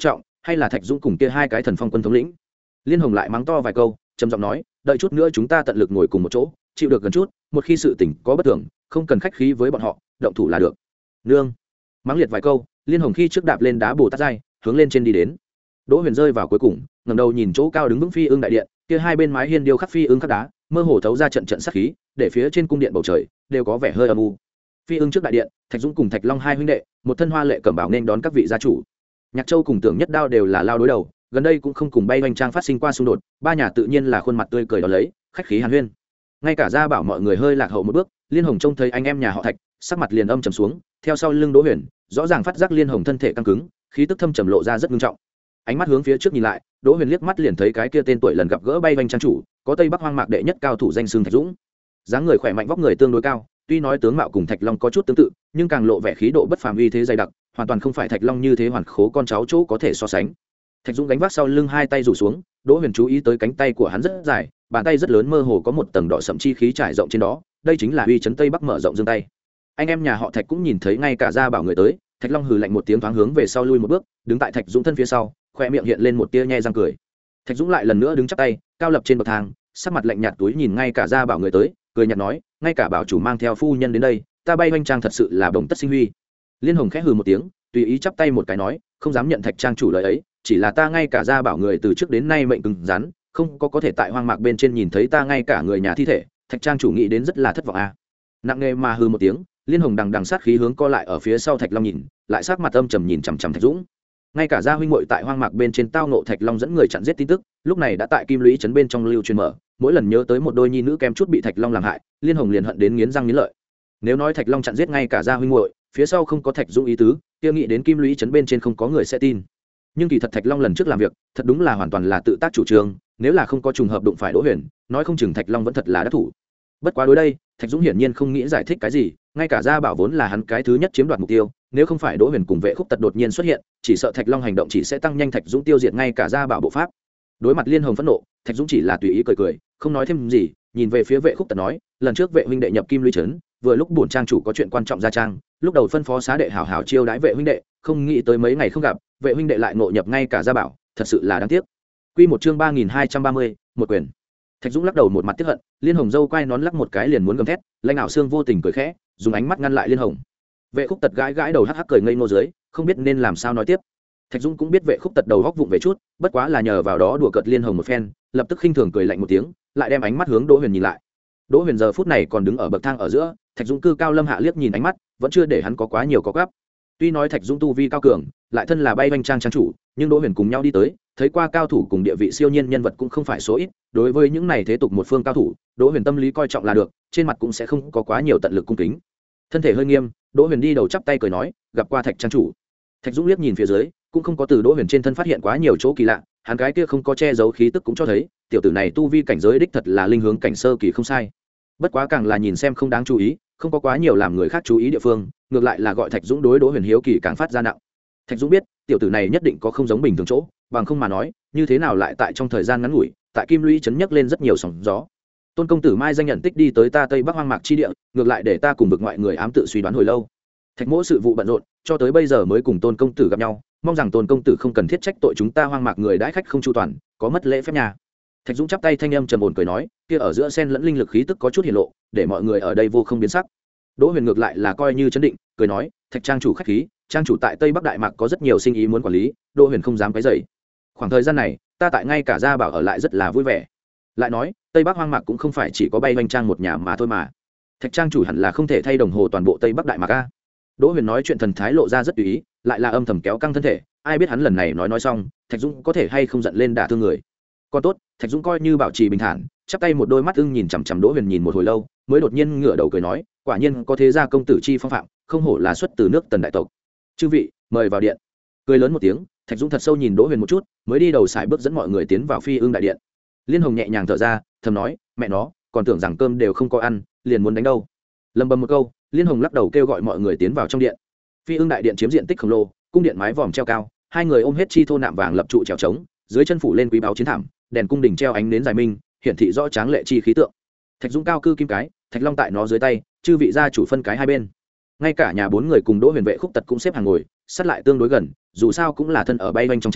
hay là thạch dũng cùng kia hai cái thần phong quân thống lĩnh? Liên Hồng lại mắng to vài câu, trầm giọng nói, đợi chút nữa chúng ta tận lực ngồi cùng một chỗ, chịu được gần chút, một khi sự tình có bất thường, không cần khách khí với bọn họ, động thủ là được. Nương. Mắng liệt vài câu, Liên Hồng khi trước đạp lên đá bồ tát dai, hướng lên trên đi đến. Đỗ Huyền rơi vào cuối cùng, ngẩng đầu nhìn chỗ cao đứng vững phi ương đại điện, kia hai bên mái hiên điêu khắc phi ương khắc đá, mơ hồ thấu ra trận trận sát khí, để phía trên cung điện bầu trời đều có vẻ hơi âm u. Phi ương trước đại điện, Thạch Dũng cùng Thạch Long hai huynh đệ, một thân hoa lệ cẩm bào nên đón các vị gia chủ. Nhạc Châu cùng Tưởng Nhất Đao đều là lao đối đầu, gần đây cũng không cùng bay hoành trang phát sinh qua xung đột, ba nhà tự nhiên là khuôn mặt tươi cười đó lấy, khách khí hàn huyên. Ngay cả gia bảo mọi người hơi lạc hậu một bước, Liên Hồng trông thấy anh em nhà họ Thạch, sắc mặt liền âm trầm xuống, theo sau lưng Đỗ Huyền, rõ ràng phát giác Liên Hồng thân thể căng cứng, khí tức thâm trầm lộ ra rất nghiêm trọng. Ánh mắt hướng phía trước nhìn lại, Đỗ Huyền liếc mắt liền thấy cái kia tên tuổi lần gặp gỡ bay hoành trang chủ, có Tây Bắc Hoang Mạc đệ nhất cao thủ danh xưng Thạch Dũng. Dáng người khỏe mạnh, vóc người tương đối cao, tuy nói tướng mạo cùng Thạch Long có chút tương tự, nhưng càng lộ vẻ khí độ bất phàm uy thế dày đặc, hoàn toàn không phải Thạch Long như thế hoàn khố con cháu chỗ có thể so sánh. Thạch Dũng gánh vác sau lưng hai tay rủ xuống, Đỗ Huyền chú ý tới cánh tay của hắn rất dài, bàn tay rất lớn, mơ hồ có một tầng đỏ sẫm chi khí trải rộng trên đó, đây chính là uy chấn Tây Bắc mở rộng dương tay. Anh em nhà họ Thạch cũng nhìn thấy, ngay cả gia bảo người tới, Thạch Long hừ lạnh một tiếng, thoáng hướng về sau lui một bước, đứng tại Thạch Dũng thân phía sau, khoe miệng hiện lên một tia nhe răng cười. Thạch Dũng lại lần nữa đứng chắp tay, cao lập trên bậc thang, sắc mặt lạnh nhạt túi nhìn ngay cả gia bảo người tới, cười nhạt nói, ngay cả bảo chủ mang theo phu nhân đến đây, ta bay hoành trang thật sự là đồng tất sinh huy. Liên Hồng khẽ hừ một tiếng, tùy ý chắp tay một cái nói, không dám nhận Thạch trang chủ lời ấy, chỉ là ta ngay cả gia bảo người từ trước đến nay mệnh cứng rắn, không có có thể tại hoang mạc bên trên nhìn thấy ta ngay cả người nhà thi thể, Thạch trang chủ nghĩ đến rất là thất vọng a. À. Nặng nề mà hừ một tiếng, Liên Hồng đằng đằng sát khí hướng co lại ở phía sau Thạch Long nhìn, lại sắc mặt âm trầm nhìn chằm chằm Thạch Dũng. Ngay cả gia huynh muội tại hoang mạc bên trên tao nộ Thạch Long dẫn người chặn giết tin tức, lúc này đã tại Kim Lũy trấn bên trong lưu truyền mở, mỗi lần nhớ tới một đôi nhi nữ kem chút bị Thạch Long làm hại, Liên Hồng liền hận đến nghiến răng nghiến lợi. Nếu nói Thạch Long chặn giết ngay cả gia huynh muội, phía sau không có Thạch Dũng ý tứ, kia nghĩ đến Kim Lũy trấn bên trên không có người sẽ tin. Nhưng kỳ thật Thạch Long lần trước làm việc, thật đúng là hoàn toàn là tự tác chủ trương, nếu là không có trùng hợp đụng phải Đỗ Huyền, nói không chừng Thạch Long vẫn thật là đắc thủ. Bất quá đối đây, Thạch Dũng hiển nhiên không nghĩ giải thích cái gì, ngay cả gia bảo vốn là hắn cái thứ nhất chiếm đoạt mục tiêu, nếu không phải Đỗ Huyền cùng Vệ Khúc Tật đột nhiên xuất hiện, chỉ sợ Thạch Long hành động chỉ sẽ tăng nhanh Thạch Dũng tiêu diệt ngay cả gia bảo bộ pháp. Đối mặt Liên Hồng phẫn nộ, Thạch Dũng chỉ là tùy ý cười cười, không nói thêm gì, nhìn về phía Vệ Khúc Tật nói, lần trước Vệ huynh đệ nhập Kim Lũy trấn, vừa lúc bổn trang chủ có chuyện quan trọng ra trang, lúc đầu phân phó xá đệ hảo hảo chiêu đãi Vệ huynh đệ, không nghĩ tới mấy ngày không gặp, Vệ huynh đệ lại ngộ nhập ngay cả gia bảo, thật sự là đáng tiếc. Quy một chương ba nghìn hai trăm ba mươi, một quyền. Thạch Dũng lắc đầu một mặt tiếc hận, Liên Hồng dâu quay nón lắc một cái liền muốn gầm thét, Lãnh Ảo Xương vô tình cười khẽ, dùng ánh mắt ngăn lại Liên Hồng. Vệ Khúc Tật gãi gãi đầu hắc hắc cười ngây ngô dưới, không biết nên làm sao nói tiếp. Thạch Dũng cũng biết Vệ Khúc Tật đầu góc vụng về chút, bất quá là nhờ vào đó đùa cợt Liên Hồng một phen, lập tức khinh thường cười lạnh một tiếng, lại đem ánh mắt hướng Đỗ Huyền nhìn lại. Đỗ Huyền giờ phút này còn đứng ở bậc thang ở giữa, Thạch Dũng cư cao lâm hạ liếc nhìn ánh mắt, vẫn chưa để hắn có quá nhiều có gáp. Tuy nói Thạch Dũng tu vi cao cường, lại thân là bay hoành trang trang chủ, nhưng Đỗ Huyền cùng nhau đi tới, thấy qua cao thủ cùng địa vị siêu nhiên nhân vật cũng không phải số ít, đối với những này thế tục một phương cao thủ, Đỗ Huyền tâm lý coi trọng là được, trên mặt cũng sẽ không có quá nhiều tận lực cung kính. Thân thể hơi nghiêm, Đỗ Huyền đi đầu chắp tay cười nói, gặp qua Thạch trang chủ. Thạch Dũng liếc nhìn phía dưới, cũng không có từ Đỗ Huyền trên thân phát hiện quá nhiều chỗ kỳ lạ, hắn cái kia không có che giấu khí tức cũng cho thấy, tiểu tử này tu vi cảnh giới đích thật là linh hướng cảnh sơ kỳ không sai. Bất quá càng là nhìn xem không đáng chú ý, không có quá nhiều làm người khác chú ý địa phương, ngược lại là gọi Thạch Dũng đối Đỗ Huyền hiếu kỳ càng phát ra nặng. Thạch Dũng biết, tiểu tử này nhất định có không giống bình thường chỗ, bằng không mà nói, như thế nào lại tại trong thời gian ngắn ngủi, tại Kim Lũy trấn nhấc lên rất nhiều sóng gió. Tôn công tử mai danh nhận tích đi tới ta Tây Bắc hoang mạc chi địa, ngược lại để ta cùng vực ngoại người ám tự suy đoán hồi lâu. Thạch Mỗ sự vụ bận rộn, cho tới bây giờ mới cùng Tôn công tử gặp nhau, mong rằng Tôn công tử không cần thiết trách tội chúng ta hoang mạc người đãi khách không chu toàn, có mất lễ phép nhà. Thạch Dũng chắp tay thanh âm trầm ổn cười nói, kia ở giữa sen lẫn linh lực khí tức có chút hiển lộ, để mọi người ở đây vô không biến sắc. Đỗ Huyền ngược lại là coi như chấn định, cười nói, Thạch trang chủ khách khí, trang chủ tại Tây Bắc Đại Mạc có rất nhiều sinh ý muốn quản lý, Đỗ Huyền không dám quấy rầy. Khoảng thời gian này, ta tại ngay cả gia bảo ở lại rất là vui vẻ. Lại nói, Tây Bắc hoang mạc cũng không phải chỉ có bay hoành trang một nhà mà thôi mà. Thạch trang chủ hẳn là không thể thay đồng hồ toàn bộ Tây Bắc Đại Mạc a. Đỗ Huyền nói chuyện thần thái lộ ra rất tùy ý, lại là âm thầm kéo căng thân thể, ai biết hắn lần này nói nói xong, Thạch Dũng có thể hay không giận lên đả thương người. Còn tốt, Thạch Dũng coi như bảo trì bình thản, chắp tay một đôi mắt ưng nhìn chằm chằm Đỗ Huyền nhìn một hồi lâu, mới đột nhiên ngửa đầu cười nói, quả nhiên có thế gia công tử chi phong phạm, không hổ là xuất từ nước Tần đại tộc. Chư vị, mời vào điện. Cười lớn một tiếng, Thạch Dũng thật sâu nhìn Đỗ Huyền một chút, mới đi đầu sải bước dẫn mọi người tiến vào Phi Ưng đại điện. Liên Hồng nhẹ nhàng thở ra, thầm nói, mẹ nó, còn tưởng rằng cơm đều không có ăn, liền muốn đánh đâu. Lầm bầm một câu, Liên Hồng lắc đầu kêu gọi mọi người tiến vào trong điện. Phi Ưng đại điện chiếm diện tích khổng lồ, cung điện mái vòm treo cao, hai người ôm hết chi thô nạm vàng lập trụ trèo trống, dưới chân phủ lên quý báo chiến thảm, đèn cung đình treo ánh nến dài minh, hiển thị rõ tráng lệ chi khí tượng. Thạch Dũng cao cư kim cái, Thạch Long tại nó dưới tay, chư vị gia chủ phân cái hai bên. Ngay cả nhà bốn người cùng Đỗ Huyền Vệ Khúc Tật cũng xếp hàng ngồi, sát lại tương đối gần, dù sao cũng là thân ở bay quanh trong trang,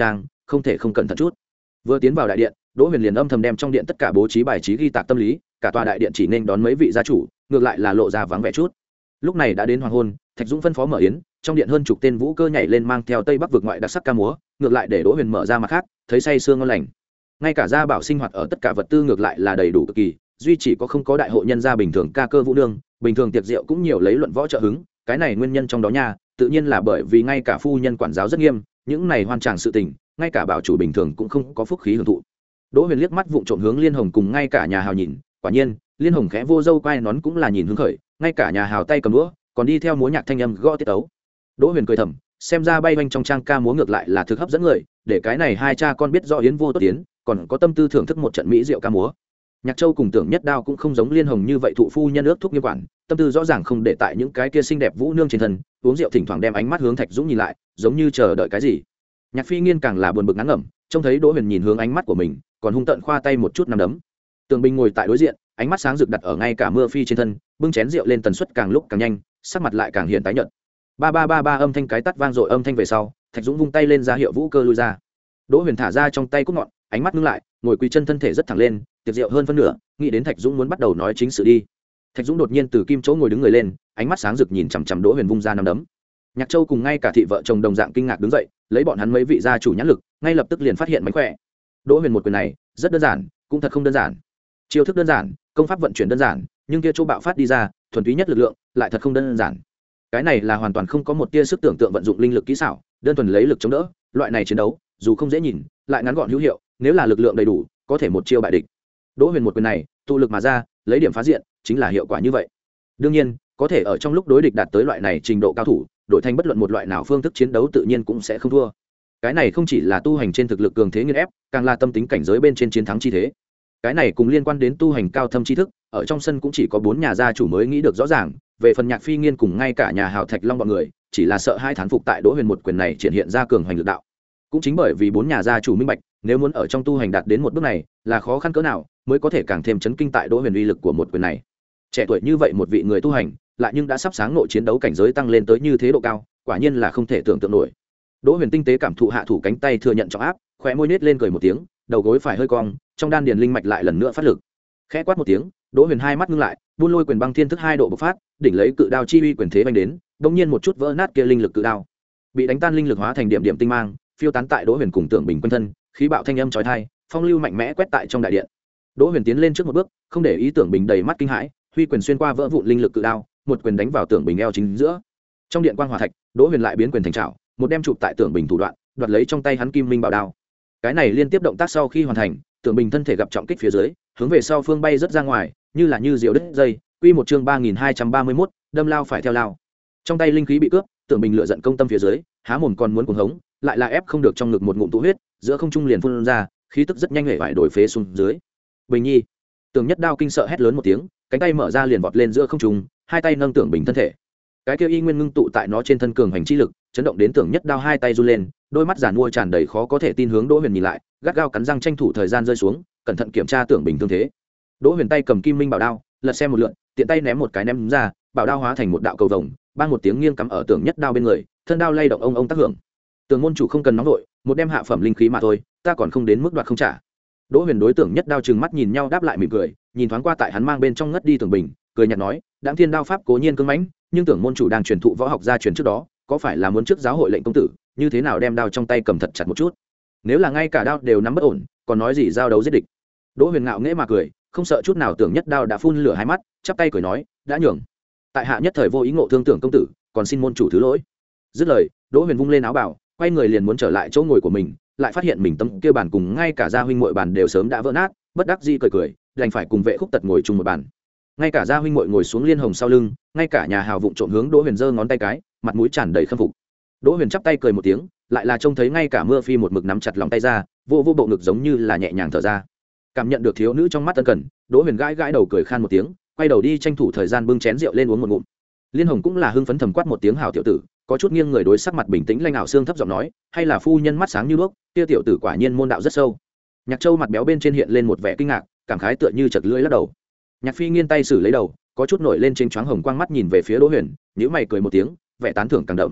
không thể không cẩn thận chút. Vừa tiến vào đại điện, Đỗ Huyền liền âm thầm đem trong điện tất cả bố trí bài trí ghi tạc tâm lý, cả tòa đại điện chỉ nên đón mấy vị gia chủ, ngược lại là lộ ra vắng vẻ chút. Lúc này đã đến hoàng hôn, Thạch Dũng phân phó mở yến, trong điện hơn chục tên vũ cơ nhảy lên mang theo Tây Bắc vực ngoại đặc sắc ca múa, ngược lại để Đỗ Huyền mở ra mặt khác, thấy say sương ngon lành. Ngay cả gia bảo sinh hoạt ở tất cả vật tư ngược lại là đầy đủ cực kỳ, duy chỉ có không có đại hội nhân gia bình thường ca cơ vũ nương, bình thường tiệc rượu cũng nhiều lấy luận võ trợ hứng, cái này nguyên nhân trong đó nha, tự nhiên là bởi vì ngay cả phu nhân quản giáo rất nghiêm, những này hoan tràng sự tình, ngay cả bảo chủ bình thường cũng không có phúc khí hưởng thụ. Đỗ Huyền liếc mắt vụng trộm hướng Liên Hồng cùng ngay cả nhà hào nhìn, quả nhiên, Liên Hồng khẽ vô dâu quai nón cũng là nhìn hứng khởi, ngay cả nhà hào tay cầm đũa, còn đi theo múa nhạc thanh âm gõ tiết tấu. Đỗ Huyền cười thầm, xem ra bay quanh trong trang ca múa ngược lại là thực hấp dẫn người, để cái này hai cha con biết rõ yến vô tốt tiến, còn có tâm tư thưởng thức một trận mỹ diệu ca múa. Nhạc Châu cùng Tưởng Nhất Đao cũng không giống Liên Hồng như vậy thụ phu nhân ước thúc nghiêm quản, tâm tư rõ ràng không để tại những cái kia xinh đẹp vũ nương trên thân, uống rượu thỉnh thoảng đem ánh mắt hướng Thạch Dũng nhìn lại, giống như chờ đợi cái gì. Nhạc Phi Nghiên càng là buồn bực ngán ngẩm, trông thấy Đỗ Huyền nhìn hướng ánh mắt của mình, còn hung tợn khoa tay một chút nắm đấm. Tường Bình ngồi tại đối diện, ánh mắt sáng rực đặt ở ngay cả Mưa Phi trên thân, bưng chén rượu lên tần suất càng lúc càng nhanh, sắc mặt lại càng hiện tái nhợt. Ba ba ba ba âm thanh cái tắt vang dội âm thanh về sau, Thạch Dũng vung tay lên ra hiệu vũ cơ lui ra. Đỗ Huyền thả ra trong tay cúc ngọn, ánh mắt ngưng lại, ngồi quỳ chân thân thể rất thẳng lên, tiệc rượu hơn phân nửa, nghĩ đến Thạch Dũng muốn bắt đầu nói chính sự đi. Thạch Dũng đột nhiên từ kim chỗ ngồi đứng người lên, ánh mắt sáng rực nhìn chằm chằm Đỗ Huyền vung ra năm đấm. Nhạc Châu cùng ngay cả thị vợ chồng đồng dạng kinh ngạc đứng dậy, lấy bọn hắn mấy vị gia chủ nhãn lực, ngay lập tức liền phát hiện mánh khỏe. Đỗ Huyền một quyền này, rất đơn giản, cũng thật không đơn giản. Chiêu thức đơn giản, công pháp vận chuyển đơn giản, nhưng kia chỗ bạo phát đi ra, thuần túy nhất lực lượng, lại thật không đơn giản. Cái này là hoàn toàn không có một tia sức tưởng tượng vận dụng linh lực kỹ xảo, đơn thuần lấy lực chống đỡ, loại này chiến đấu, dù không dễ nhìn, lại ngắn gọn hữu hiệu, nếu là lực lượng đầy đủ, có thể một chiêu bại địch. Đỗ Huyền một quyền này, tụ lực mà ra, lấy điểm phá diện, chính là hiệu quả như vậy. Đương nhiên, có thể ở trong lúc đối địch đạt tới loại này trình độ cao thủ, đổi thành bất luận một loại nào phương thức chiến đấu tự nhiên cũng sẽ không thua. Cái này không chỉ là tu hành trên thực lực cường thế nghiền ép, càng là tâm tính cảnh giới bên trên chiến thắng chi thế. Cái này cùng liên quan đến tu hành cao thâm tri thức, ở trong sân cũng chỉ có bốn nhà gia chủ mới nghĩ được rõ ràng. Về phần Nhạc Phi Nghiên cùng ngay cả nhà Hào Thạch Long bọn người, chỉ là sợ hai thán phục tại Đỗ Huyền một quyền này triển hiện ra cường hành lực đạo. Cũng chính bởi vì bốn nhà gia chủ minh bạch, nếu muốn ở trong tu hành đạt đến một bước này, là khó khăn cỡ nào, mới có thể càng thêm chấn kinh tại Đỗ Huyền uy lực của một quyền này. Trẻ tuổi như vậy một vị người tu hành, lại nhưng đã sắp sáng nội chiến đấu cảnh giới tăng lên tới như thế độ cao, quả nhiên là không thể tưởng tượng nổi. Đỗ Huyền tinh tế cảm thụ hạ thủ cánh tay thừa nhận trọng áp, khóe môi nhếch lên cười một tiếng, đầu gối phải hơi cong, trong đan điền linh mạch lại lần nữa phát lực. Khẽ quát một tiếng, Đỗ Huyền hai mắt ngưng lại, buôn lôi quyền băng thiên thức hai độ bộc phát, đỉnh lấy cự đao chi uy quyền thế vành đến, đột nhiên một chút vỡ nát kia linh lực cự đao. Bị đánh tan linh lực hóa thành điểm điểm tinh mang, phiêu tán tại Đỗ Huyền cùng Tưởng Bình quanh thân, khí bạo thanh âm chói tai, phong lưu mạnh mẽ quét tại trong đại điện. Đỗ Huyền tiến lên trước một bước, không để ý Tưởng Bình đầy mắt kinh hãi, huy quyền xuyên qua vỡ vụn linh lực cự đao, một quyền đánh vào Tưởng Bình eo chính giữa. Trong điện quang hỏa thạch, Đỗ Huyền lại biến quyền thành trảo, một đem chụp tại Tưởng Bình thủ đoạn, đoạt lấy trong tay hắn kim minh bảo đao. Cái này liên tiếp động tác sau khi hoàn thành, Tưởng Bình thân thể gặp trọng kích phía dưới, hướng về sau phương bay rất ra ngoài, như là như diều đứt dây. Quy một chương ba nghìn hai trăm ba mươi mốt, đâm lao phải theo lao. Trong tay linh khí bị cướp, Tưởng Bình lựa giận công tâm phía dưới, há mồm còn muốn cuồng hống, lại là ép không được trong ngực một ngụm tụ huyết, giữa không trung liền phun ra, khí tức rất nhanh hể vải đổi phế xuống dưới. Bình Nhi, Tưởng Nhất Đao kinh sợ hét lớn một tiếng, cánh tay mở ra liền vọt lên giữa không trung, hai tay nâng Tưởng Bình thân thể. Cái kia y nguyên ngưng tụ tại nó trên thân cường hành chi lực, chấn động đến Tưởng Nhất Đao hai tay run lên, đôi mắt giàn mua tràn đầy khó có thể tin hướng Đỗ Huyền nhìn lại, gắt gao cắn răng tranh thủ thời gian rơi xuống, cẩn thận kiểm tra Tưởng Bình thương thế. Đỗ Huyền tay cầm kim minh bảo đao, lật xem một lượt, tiện tay ném một cái ném ra, bảo đao hóa thành một đạo cầu vồng, bang một tiếng nghiêng cắm ở Tưởng Nhất Đao bên người, thân đao lay động ông ông tác hưởng. Tưởng môn chủ không cần nóng vội, một đem hạ phẩm linh khí mà thôi, ta còn không đến mức đoạt không trả. Đỗ Huyền đối Tưởng Nhất Đao trừng mắt nhìn nhau đáp lại mỉm cười, nhìn thoáng qua tại hắn mang bên trong ngất đi Tưởng Bình, cười nhạt nói, Đãng Thiên đao pháp cố nhiên cứng mãnh, nhưng Tưởng môn chủ đang truyền thụ võ học gia truyền trước đó, có phải là muốn trước giáo hội lệnh công tử, như thế nào đem đao trong tay cầm thật chặt một chút. Nếu là ngay cả đao đều nắm bất ổn, còn nói gì giao đấu giết địch. Đỗ Huyền ngạo nghễ mà cười, không sợ chút nào. Tưởng Nhất Đao đã phun lửa hai mắt, chắp tay cười nói, đã nhường, tại hạ nhất thời vô ý ngộ thương Tưởng công tử, còn xin môn chủ thứ lỗi. Dứt lời, Đỗ Huyền vung lên áo bào, quay người liền muốn trở lại chỗ ngồi của mình, lại phát hiện mình tấm kia bàn cùng ngay cả gia huynh muội bàn đều sớm đã vỡ nát, bất đắc dĩ cười cười, đành phải cùng Vệ Khúc Tật ngồi chung một bàn. Ngay cả gia huynh muội ngồi xuống Liên Hồng sau lưng, ngay cả nhà Hào vụng trộm hướng Đỗ Huyền giơ ngón tay cái, mặt mũi tràn đầy khâm phục. Đỗ Huyền chắp tay cười một tiếng, lại là trông thấy ngay cả Mưa Phi một mực nắm chặt lòng tay ra, vô vô bộ ngực giống như là nhẹ nhàng thở ra. Cảm nhận được thiếu nữ trong mắt ân cần, Đỗ Huyền gãi gãi đầu cười khan một tiếng, quay đầu đi tranh thủ thời gian bưng chén rượu lên uống một ngụm. Liên Hồng cũng là hưng phấn thầm quát một tiếng hảo tiểu tử, có chút nghiêng người đối sắc mặt bình tĩnh lanh ảo xương thấp giọng nói, hay là phu nhân mắt sáng như đuốc, kia tiểu tử quả nhiên môn đạo rất sâu. Nhạc Châu mặt béo bên trên hiện lên một vẻ kinh ngạc, cảm khái tựa như chật lưỡi lắc đầu. Nhạc Phi nghiêng tay xử lấy đầu, có chút nổi lên trên choáng hồng quang mắt nhìn về phía Đỗ Huyền, nhíu mày cười một tiếng, vẻ tán thưởng càng đậm.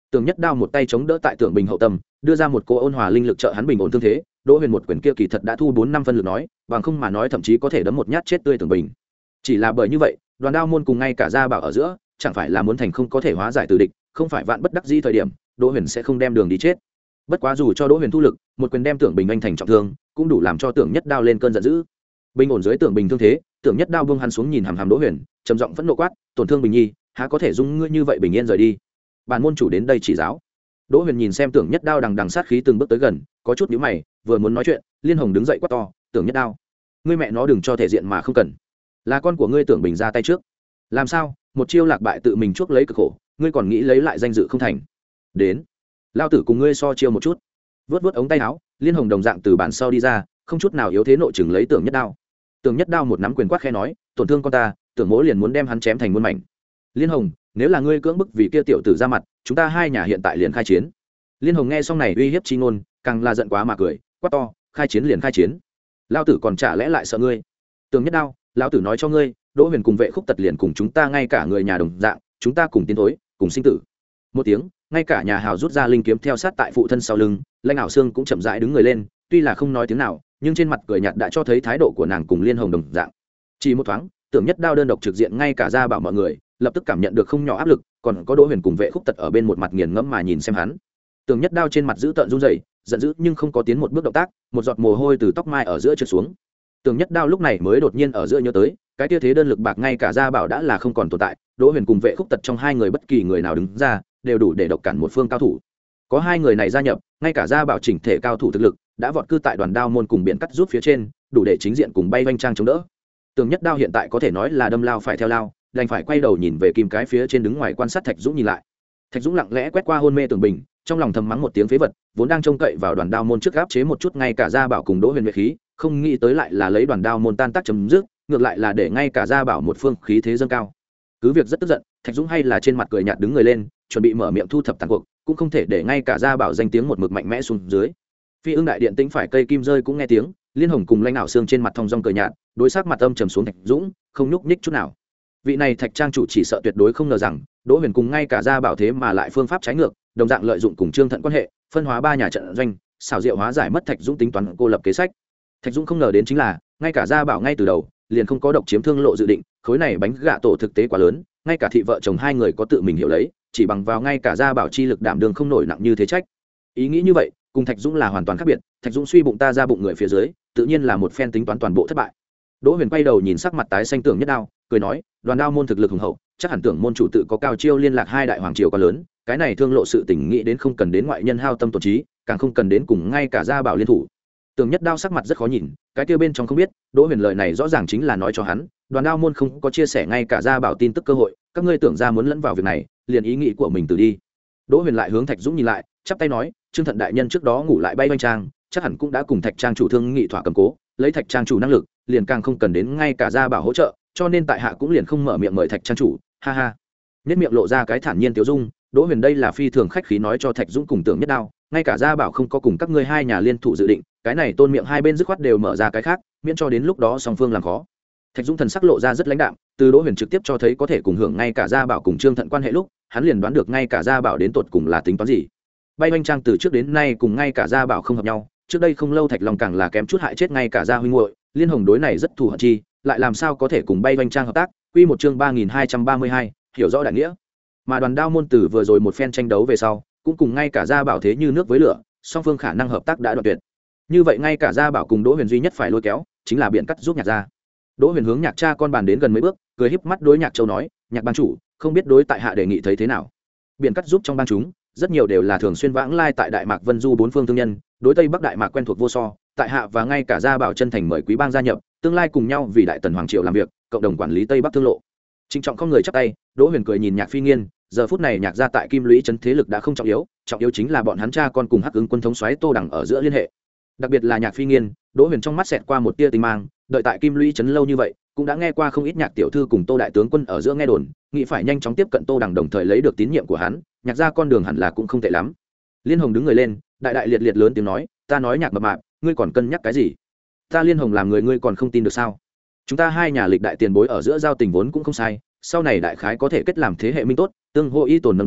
Tưởng Nhất Đao một tay chống đỡ tại Tưởng Bình hậu tâm, đưa ra một cô ôn hòa linh lực trợ hắn bình ổn thương thế. Đỗ Huyền một quyền kia kỳ thật đã thu bốn năm phân lực nói, bằng không mà nói thậm chí có thể đấm một nhát chết tươi Tưởng Bình. Chỉ là bởi như vậy, Đoàn Đao môn cùng ngay cả Gia Bảo ở giữa, chẳng phải là muốn thành không có thể hóa giải từ địch, không phải vạn bất đắc dĩ thời điểm, Đỗ Huyền sẽ không đem đường đi chết. Bất quá dù cho Đỗ Huyền thu lực, một quyền đem Tưởng Bình anh thành trọng thương, cũng đủ làm cho Tưởng Nhất Đao lên cơn giận dữ. Bình ổn dưới Tưởng Bình thương thế, Tưởng Nhất Đao buông hắn xuống nhìn hàm hàm Đỗ Huyền, trầm giọng phẫn nộ quát, tổn thương Bình Nhi, há có thể dung ngươi như vậy bình yên rời đi. Bản môn chủ đến đây chỉ giáo. Đỗ Huyền nhìn xem Tưởng Nhất Đao đằng đằng sát khí từng bước tới gần, có chút nhíu mày, vừa muốn nói chuyện, Liên Hồng đứng dậy quát to, Tưởng Nhất Đao, ngươi mẹ nó đừng cho thể diện mà không cần. Là con của ngươi Tưởng Bình ra tay trước. Làm sao? Một chiêu lạc bại tự mình chuốc lấy cực khổ, ngươi còn nghĩ lấy lại danh dự không thành? Đến, lao tử cùng ngươi so chiêu một chút. Vớt vớt ống tay áo, Liên Hồng đồng dạng từ bản sau đi ra, không chút nào yếu thế nội chừng lấy Tưởng Nhất Đao. Tưởng Nhất Đao một nắm quyền quát khẽ nói, tổn thương con ta, Tưởng Mỗ liền muốn đem hắn chém thành muôn mảnh. Liên Hồng, nếu là ngươi cưỡng bức vì kia tiểu tử ra mặt, chúng ta hai nhà hiện tại liền khai chiến. Liên Hồng nghe xong này uy hiếp chi ngôn, càng là giận quá mà cười, quát to, khai chiến liền khai chiến. Lão tử còn chả lẽ lại sợ ngươi? Tưởng Nhất Đao, lão tử nói cho ngươi, Đỗ Huyền cùng Vệ Khúc Tật liền cùng chúng ta ngay cả người nhà đồng dạng, chúng ta cùng tiến thối, cùng sinh tử. Một tiếng, ngay cả nhà hào rút ra linh kiếm theo sát tại phụ thân sau lưng, Lãnh Ảo Xương cũng chậm rãi đứng người lên, tuy là không nói tiếng nào, nhưng trên mặt cười nhạt đã cho thấy thái độ của nàng cùng Liên Hồng đồng dạng. Chỉ một thoáng, Tưởng Nhất Đao đơn độc trực diện ngay cả Gia Bảo mọi người, lập tức cảm nhận được không nhỏ áp lực, còn có Đỗ Huyền cùng Vệ Khúc Tật ở bên một mặt nghiền ngẫm mà nhìn xem hắn. Tưởng Nhất Đao trên mặt giữ tợn run rẩy, giận dữ nhưng không có tiến một bước động tác, một giọt mồ hôi từ tóc mai ở giữa trượt xuống. Tưởng Nhất Đao lúc này mới đột nhiên ở giữa nhớ tới, cái tia thế đơn lực bạc ngay cả Gia Bảo đã là không còn tồn tại, Đỗ Huyền cùng Vệ Khúc Tật trong hai người bất kỳ người nào đứng ra, đều đủ để độc cản một phương cao thủ. Có hai người này gia nhập, ngay cả Gia Bảo chỉnh thể cao thủ thực lực đã vọt cư tại Đoàn Đao môn cùng biển cắt rút phía trên, đủ để chính diện cùng bay vanh trang chống đỡ. Tưởng Nhất Đao hiện tại có thể nói là đâm lao phải theo lao, đành phải quay đầu nhìn về kim cái phía trên đứng ngoài quan sát Thạch Dũng nhìn lại. Thạch Dũng lặng lẽ quét qua hôn mê Tưởng Bình, trong lòng thầm mắng một tiếng phế vật, vốn đang trông cậy vào Đoàn Đao môn trước áp chế một chút ngay cả Gia Bảo cùng Đỗ Huyền vệ khí, không nghĩ tới lại là lấy Đoàn Đao môn tan tác chấm dứt, ngược lại là để ngay cả Gia Bảo một phương khí thế dâng cao. Cứ việc rất tức giận, Thạch Dũng hay là trên mặt cười nhạt đứng người lên, chuẩn bị mở miệng thu thập tàn cuộc, cũng không thể để ngay cả Gia Bảo danh tiếng một mực mạnh mẽ xuống dưới. Phi Ưng đại điện tĩnh phải cây kim rơi cũng nghe tiếng, Liên Hồng cùng Lãnh Ảo Xương trên mặt thông dong cười nhạt, đối sắc mặt âm trầm xuống Thạch Dũng, không nhúc nhích chút nào. Vị này Thạch trang chủ chỉ sợ tuyệt đối không ngờ rằng, Đỗ Huyền cùng ngay cả Gia Bảo thế mà lại phương pháp trái ngược, đồng dạng lợi dụng cùng Trương Thận quan hệ, phân hóa ba nhà trận doanh, xảo diệu hóa giải mất Thạch Dũng tính toán cô lập kế sách. Thạch Dũng không ngờ đến chính là, ngay cả Gia Bảo ngay từ đầu liền không có độc chiếm thương lộ dự định, khối này bánh gạ tổ thực tế quá lớn, ngay cả thị vợ chồng hai người có tự mình hiểu lấy, chỉ bằng vào ngay cả Gia Bảo chi lực đảm đương không nổi nặng như thế trách. Ý nghĩ như vậy, cùng Thạch Dũng là hoàn toàn khác biệt, Thạch Dũng suy bụng ta ra bụng người phía dưới, tự nhiên là một phen tính toán toàn bộ thất bại. Đỗ Huyền quay đầu nhìn sắc mặt tái xanh Tưởng Nhất Đao, cười nói, Đoàn Đao môn thực lực hùng hậu, chắc hẳn Tưởng môn chủ tự có cao chiêu liên lạc hai đại hoàng triều quá lớn, cái này thương lộ sự tình nghĩ đến không cần đến ngoại nhân hao tâm tổn trí, càng không cần đến cùng ngay cả Gia Bảo liên thủ. Tưởng Nhất Đao sắc mặt rất khó nhìn, cái kia bên trong không biết, Đỗ Huyền lời này rõ ràng chính là nói cho hắn, Đoàn Đao môn không có chia sẻ ngay cả Gia Bảo tin tức cơ hội, các ngươi tưởng ra muốn lẫn vào việc này, liền ý nghĩ của mình từ đi. Đỗ Huyền lại hướng Thạch Dũng nhìn lại, chắp tay nói, Trương Thận đại nhân trước đó ngủ lại bay oanh trang, chắc hẳn cũng đã cùng Thạch trang chủ thương nghị thỏa cầm cố, lấy Thạch trang chủ năng lực, liền càng không cần đến ngay cả Gia Bảo hỗ trợ, cho nên tại hạ cũng liền không mở miệng mời Thạch trang chủ, ha ha. Nhất miệng lộ ra cái thản nhiên tiêu dung, Đỗ Huyền đây là phi thường khách khí nói cho Thạch Dũng cùng Tưởng Nhất Đao, ngay cả Gia Bảo không có cùng các ngươi hai nhà liên thủ dự định, cái này tôn miệng hai bên dứt khoát đều mở ra cái khác, miễn cho đến lúc đó song phương làm khó. Thạch Dũng thần sắc lộ ra rất lãnh đạm, từ Đỗ Huyền trực tiếp cho thấy có thể cùng hưởng ngay cả Gia Bảo cùng Trương Thận quan hệ lúc, hắn liền đoán được ngay cả Gia Bảo đến tột cùng là tính toán gì. Bay oanh trang từ trước đến nay cùng ngay cả Gia Bảo không hợp nhau, trước đây không lâu Thạch Long càng là kém chút hại chết ngay cả Gia huynh muội, Liên Hồng đối này rất thù hận chi, lại làm sao có thể cùng Bay oanh trang hợp tác. Quy một chương ba nghìn hai trăm ba mươi hai, hiểu rõ đại nghĩa. Mà Đoàn Đao môn tử vừa rồi một phen tranh đấu về sau, cũng cùng ngay cả Gia Bảo thế như nước với lửa, song phương khả năng hợp tác đã đoạn tuyệt. Như vậy ngay cả Gia Bảo cùng Đỗ Huyền duy nhất phải lôi kéo, chính là biện cắt giúp Nhạc gia. Đỗ Huyền hướng Nhạc cha con bàn đến gần mấy bước, cười híp mắt đối Nhạc Châu nói, Nhạc bang chủ, không biết đối tại hạ đề nghị thấy thế nào. Biện cắt giúp trong bang chúng, rất nhiều đều là thường xuyên vãng lai tại Đại Mạc Vân Du bốn phương thương nhân, đối Tây Bắc Đại Mạc quen thuộc vô so, tại hạ và ngay cả Gia Bảo chân thành mời quý bang gia nhập, tương lai cùng nhau vì Đại Tần hoàng triều làm việc, cộng đồng quản lý Tây Bắc thương lộ. Trịnh trọng không người chắp tay, Đỗ Huyền cười nhìn Nhạc Phi Nghiên, giờ phút này Nhạc gia tại Kim Lũy trấn thế lực đã không trọng yếu, trọng yếu chính là bọn hắn cha con cùng Hắc Ứng quân thống soái Tô Đằng ở giữa liên hệ. Đặc biệt là Nhạc Phi Nghiên, Đỗ Huyền trong mắt xẹt qua một tia tinh mang, đợi tại Kim Lũy trấn lâu như vậy, cũng đã nghe qua không ít Nhạc tiểu thư cùng Tô đại tướng quân ở giữa nghe đồn, nghĩ phải nhanh chóng tiếp cận Tô Đằng đồng thời lấy được tín nhiệm của hắn, Nhạc gia con đường hẳn là cũng không tệ lắm. Liên Hồng đứng người lên, đại đại liệt liệt lớn tiếng nói, ta nói Nhạc mập mạp, ngươi còn cân nhắc cái gì? Ta Liên Hồng làm người ngươi còn không tin được sao? Chúng ta hai nhà lịch đại tiền bối ở giữa giao tình vốn cũng không sai, sau này đại khái có thể kết làm thế hệ minh tốt, tương hô y tồn nâng đỡ,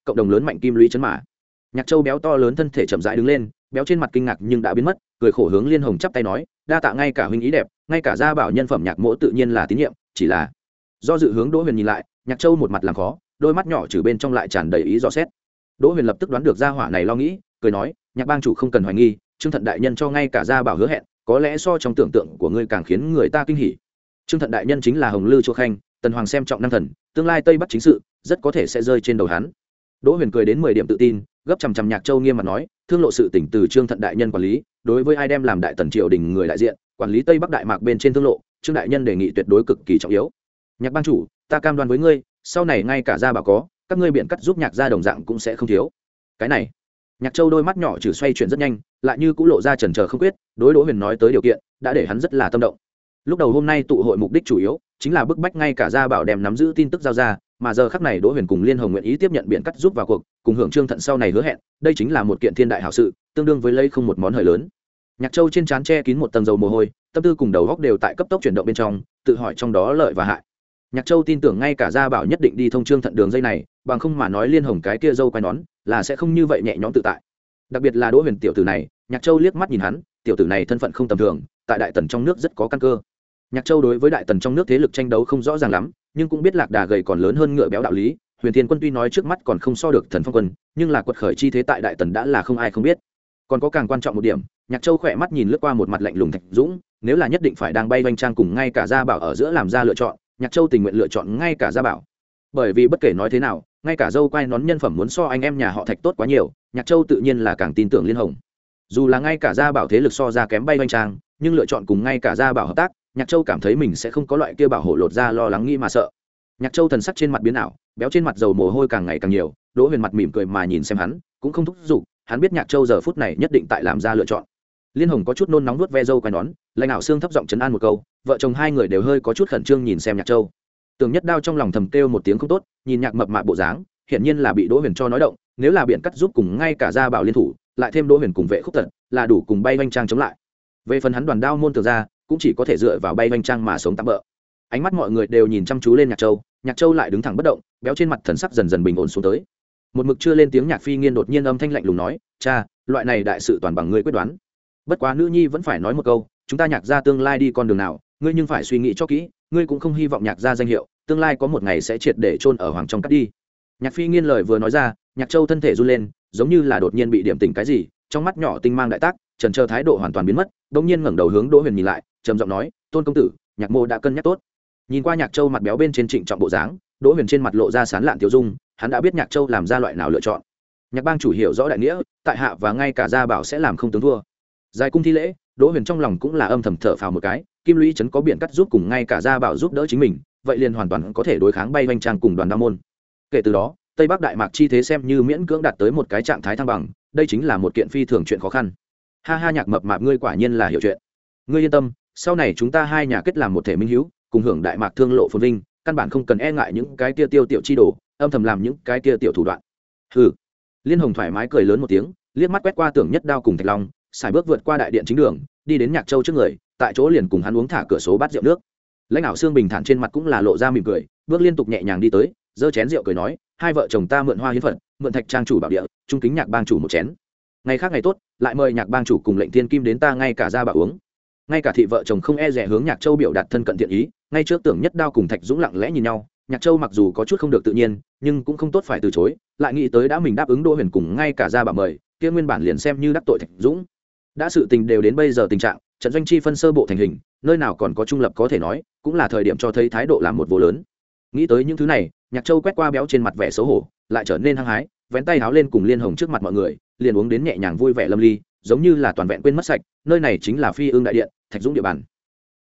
cộng đồng lớn mạnh kim lũy chấn mã. Nhạc Châu béo to lớn thân thể chậm rãi đứng lên, béo trên mặt kinh ngạc nhưng đã biến mất, cười khổ hướng Liên Hồng chắp tay nói, đa tạ ngay cả huynh ý đẹp, ngay cả gia bảo nhân phẩm Nhạc mỗ tự nhiên là tín nhiệm, chỉ là do dự hướng Đỗ Huyền nhìn lại, Nhạc Châu một mặt làm khó, đôi mắt nhỏ trừ bên trong lại tràn đầy ý dò xét. Đỗ Huyền lập tức đoán được gia hỏa này lo nghĩ, cười nói, Nhạc bang chủ không cần hoài nghi, Trương Thận đại nhân cho ngay cả gia bảo hứa hẹn, có lẽ so trong tưởng tượng của ngươi càng khiến người ta kinh hỉ. Trương Thận đại nhân chính là Hồng Lư Chúa Khanh, Tần Hoàng xem trọng năng thần, tương lai Tây Bắc chính sự rất có thể sẽ rơi trên đầu hắn. Đỗ Huyền cười đến mười điểm tự tin, gấp chằm chằm Nhạc Châu nghiêm mặt nói, thương lộ sự tỉnh từ Trương Thận đại nhân quản lý, đối với ai đem làm đại tần triều đình người đại diện, quản lý Tây Bắc đại mạc bên trên thương lộ, Trương đại nhân đề nghị tuyệt đối cực kỳ trọng yếu. Nhạc bang chủ, ta cam đoan với ngươi, sau này ngay cả gia bảo có, các ngươi biện cắt giúp Nhạc gia đồng dạng cũng sẽ không thiếu. Cái này, Nhạc Châu đôi mắt nhỏ trừ xoay chuyển rất nhanh, lại như cũng lộ ra chần chờ không quyết, đối Đỗ Huyền nói tới điều kiện, đã để hắn rất là tâm động. Lúc đầu hôm nay tụ hội mục đích chủ yếu chính là bức bách ngay cả gia bảo đem nắm giữ tin tức giao ra, mà giờ khắc này Đỗ Huyền cùng Liên Hồng nguyện ý tiếp nhận biện cắt giúp vào cuộc, cùng hưởng Trương Thận sau này hứa hẹn, đây chính là một kiện thiên đại hảo sự, tương đương với lấy không một món hời lớn. Nhạc Châu trên trán che kín một tầng dầu mồ hôi, tâm tư cùng đầu góc đều tại cấp tốc chuyển động bên trong, tự hỏi trong đó lợi và hại. Nhạc Châu tin tưởng ngay cả gia bảo nhất định đi thông Trương Thận đường dây này, bằng không mà nói Liên Hồng cái kia dâu quai nón là sẽ không như vậy nhẹ nhõm tự tại. Đặc biệt là Đỗ Huyền tiểu tử này, Nhạc Châu liếc mắt nhìn hắn, tiểu tử này thân phận không tầm thường, tại đại tần trong nước rất có căn cơ. Nhạc Châu đối với đại tần trong nước thế lực tranh đấu không rõ ràng lắm, nhưng cũng biết lạc đà gầy còn lớn hơn ngựa béo đạo lý. Huyền Thiên Quân tuy nói trước mắt còn không so được Thần Phong Quân, nhưng là quật khởi chi thế tại đại tần đã là không ai không biết. Còn có càng quan trọng một điểm, Nhạc Châu khỏe mắt nhìn lướt qua một mặt lạnh lùng Thạch Dũng, nếu là nhất định phải đang bay vanh trang cùng ngay cả gia bảo ở giữa làm ra lựa chọn, Nhạc Châu tình nguyện lựa chọn ngay cả gia bảo. Bởi vì bất kể nói thế nào, ngay cả dâu quai nón nhân phẩm muốn so anh em nhà họ Thạch tốt quá nhiều, Nhạc Châu tự nhiên là càng tin tưởng Liên Hồng. Dù là ngay cả gia bảo thế lực so ra kém bay vanh trang, nhưng lựa chọn cùng ngay cả gia bảo hợp tác, Nhạc Châu cảm thấy mình sẽ không có loại kia bảo hộ lột ra lo lắng nghĩ mà sợ. Nhạc Châu thần sắc trên mặt biến ảo, béo trên mặt dầu mồ hôi càng ngày càng nhiều, Đỗ Huyền mặt mỉm cười mà nhìn xem hắn, cũng không thúc giục, hắn biết Nhạc Châu giờ phút này nhất định tại làm ra lựa chọn. Liên Hồng có chút nôn nóng nuốt ve dâu quai nón, lãnh ảo xương thấp giọng trấn an một câu, vợ chồng hai người đều hơi có chút khẩn trương nhìn xem Nhạc Châu. Tưởng Nhất Đao trong lòng thầm kêu một tiếng không tốt, nhìn Nhạc Mập Mạp bộ dáng, hiển nhiên là bị Đỗ Huyền cho nói động, nếu là biện cắt giúp cùng ngay cả gia bảo liên thủ, lại thêm Đỗ Huyền cùng vệ khúc tận, là đủ cùng bay vanh trang chống lại. Về phần hắn Đoàn Đao môn Tưởng ra, cũng chỉ có thể dựa vào bay vanh trang mà sống tạm bỡ. Ánh mắt mọi người đều nhìn chăm chú lên Nhạc Châu, Nhạc Châu lại đứng thẳng bất động, béo trên mặt thần sắc dần dần bình ổn xuống tới. Một mực chưa lên tiếng Nhạc Phi Nghiên đột nhiên âm thanh lạnh lùng nói, cha, loại này đại sự toàn bằng ngươi quyết đoán. Bất quá nữ nhi vẫn phải nói một câu, chúng ta Nhạc gia tương lai đi con đường nào, ngươi nhưng phải suy nghĩ cho kỹ, ngươi cũng không hy vọng Nhạc gia danh hiệu tương lai có một ngày sẽ triệt để chôn ở hoàng trong cắt đi. Nhạc Phi Nghiên lời vừa nói ra, Nhạc Châu thân thể run lên, giống như là đột nhiên bị điểm tỉnh cái gì, trong mắt nhỏ tinh mang đại tác, trần trơ thái độ hoàn toàn biến mất, đống nhiên ngẩng đầu hướng Đỗ Huyền nhìn lại, trầm giọng nói, tôn công tử, Nhạc mô đã cân nhắc tốt. Nhìn qua Nhạc Châu mặt béo bên trên trịnh trọng bộ dáng, Đỗ Huyền trên mặt lộ ra sán lạn tiêu dung, hắn đã biết Nhạc Châu làm ra loại nào lựa chọn. Nhạc bang chủ hiểu rõ đại nghĩa, tại hạ và ngay cả gia bảo sẽ làm không tướng thua. Dài cung thi lễ, Đỗ Huyền trong lòng cũng là âm thầm thở phào một cái, kim lũy trấn có biện cắt giúp cùng ngay cả gia bảo giúp đỡ chính mình, vậy liền hoàn toàn có thể đối kháng bay vanh trang cùng Đoàn Đao môn. Kể từ đó, Tây Bắc đại mạc chi thế xem như miễn cưỡng đạt tới một cái trạng thái thăng bằng, đây chính là một kiện phi thường chuyện khó khăn. Ha ha, Nhạc Mập Mạp ngươi quả nhiên là hiểu chuyện. Ngươi yên tâm, sau này chúng ta hai nhà kết làm một thể minh hữu, cùng hưởng đại mạc thương lộ phồn vinh, căn bản không cần e ngại những cái kia tiêu tiểu chi đồ, âm thầm làm những cái kia tiểu thủ đoạn. Hừ. Liên Hồng thoải mái cười lớn một tiếng, liếc mắt quét qua Tưởng Nhất Đao cùng Thạch Long, xài bước vượt qua đại điện chính đường, đi đến Nhạc Châu trước người, tại chỗ liền cùng hắn uống thả cửa số bát rượu nước. Lãnh ảo xương bình thản trên mặt cũng là lộ ra mỉm cười, bước liên tục nhẹ nhàng đi tới, giơ chén rượu cười nói, hai vợ chồng ta mượn hoa hiến phật, mượn Thạch trang chủ bảo địa, trung kính Nhạc bang chủ một chén. Ngày khác ngày tốt, lại mời Nhạc bang chủ cùng lệnh thiên kim đến ta ngay cả ra bảo uống. Ngay cả thị vợ chồng không e dè hướng Nhạc Châu biểu đạt thân cận thiện ý, ngay trước Tưởng Nhất Đao cùng Thạch Dũng lặng lẽ nhìn nhau, Nhạc Châu mặc dù có chút không được tự nhiên, nhưng cũng không tốt phải từ chối, lại nghĩ tới đã mình đáp ứng Đỗ Huyền cùng ngay cả ra bảo mời, kia nguyên bản liền xem như đắc tội Thạch Dũng. Đã sự tình đều đến bây giờ tình trạng, trận doanh chi phân sơ bộ thành hình, nơi nào còn có trung lập có thể nói, cũng là thời điểm cho thấy thái độ làm một vô lớn. Nghĩ tới những thứ này, Nhạc Châu quét qua béo trên mặt vẻ xấu hổ, lại trở nên hăng hái, vén tay háo lên cùng Liên Hồng trước mặt mọi người, liền uống đến nhẹ nhàng vui vẻ lâm ly, giống như là toàn vẹn quên mất sạch, nơi này chính là Phi Ương đại điện, Thạch Dũng địa bàn.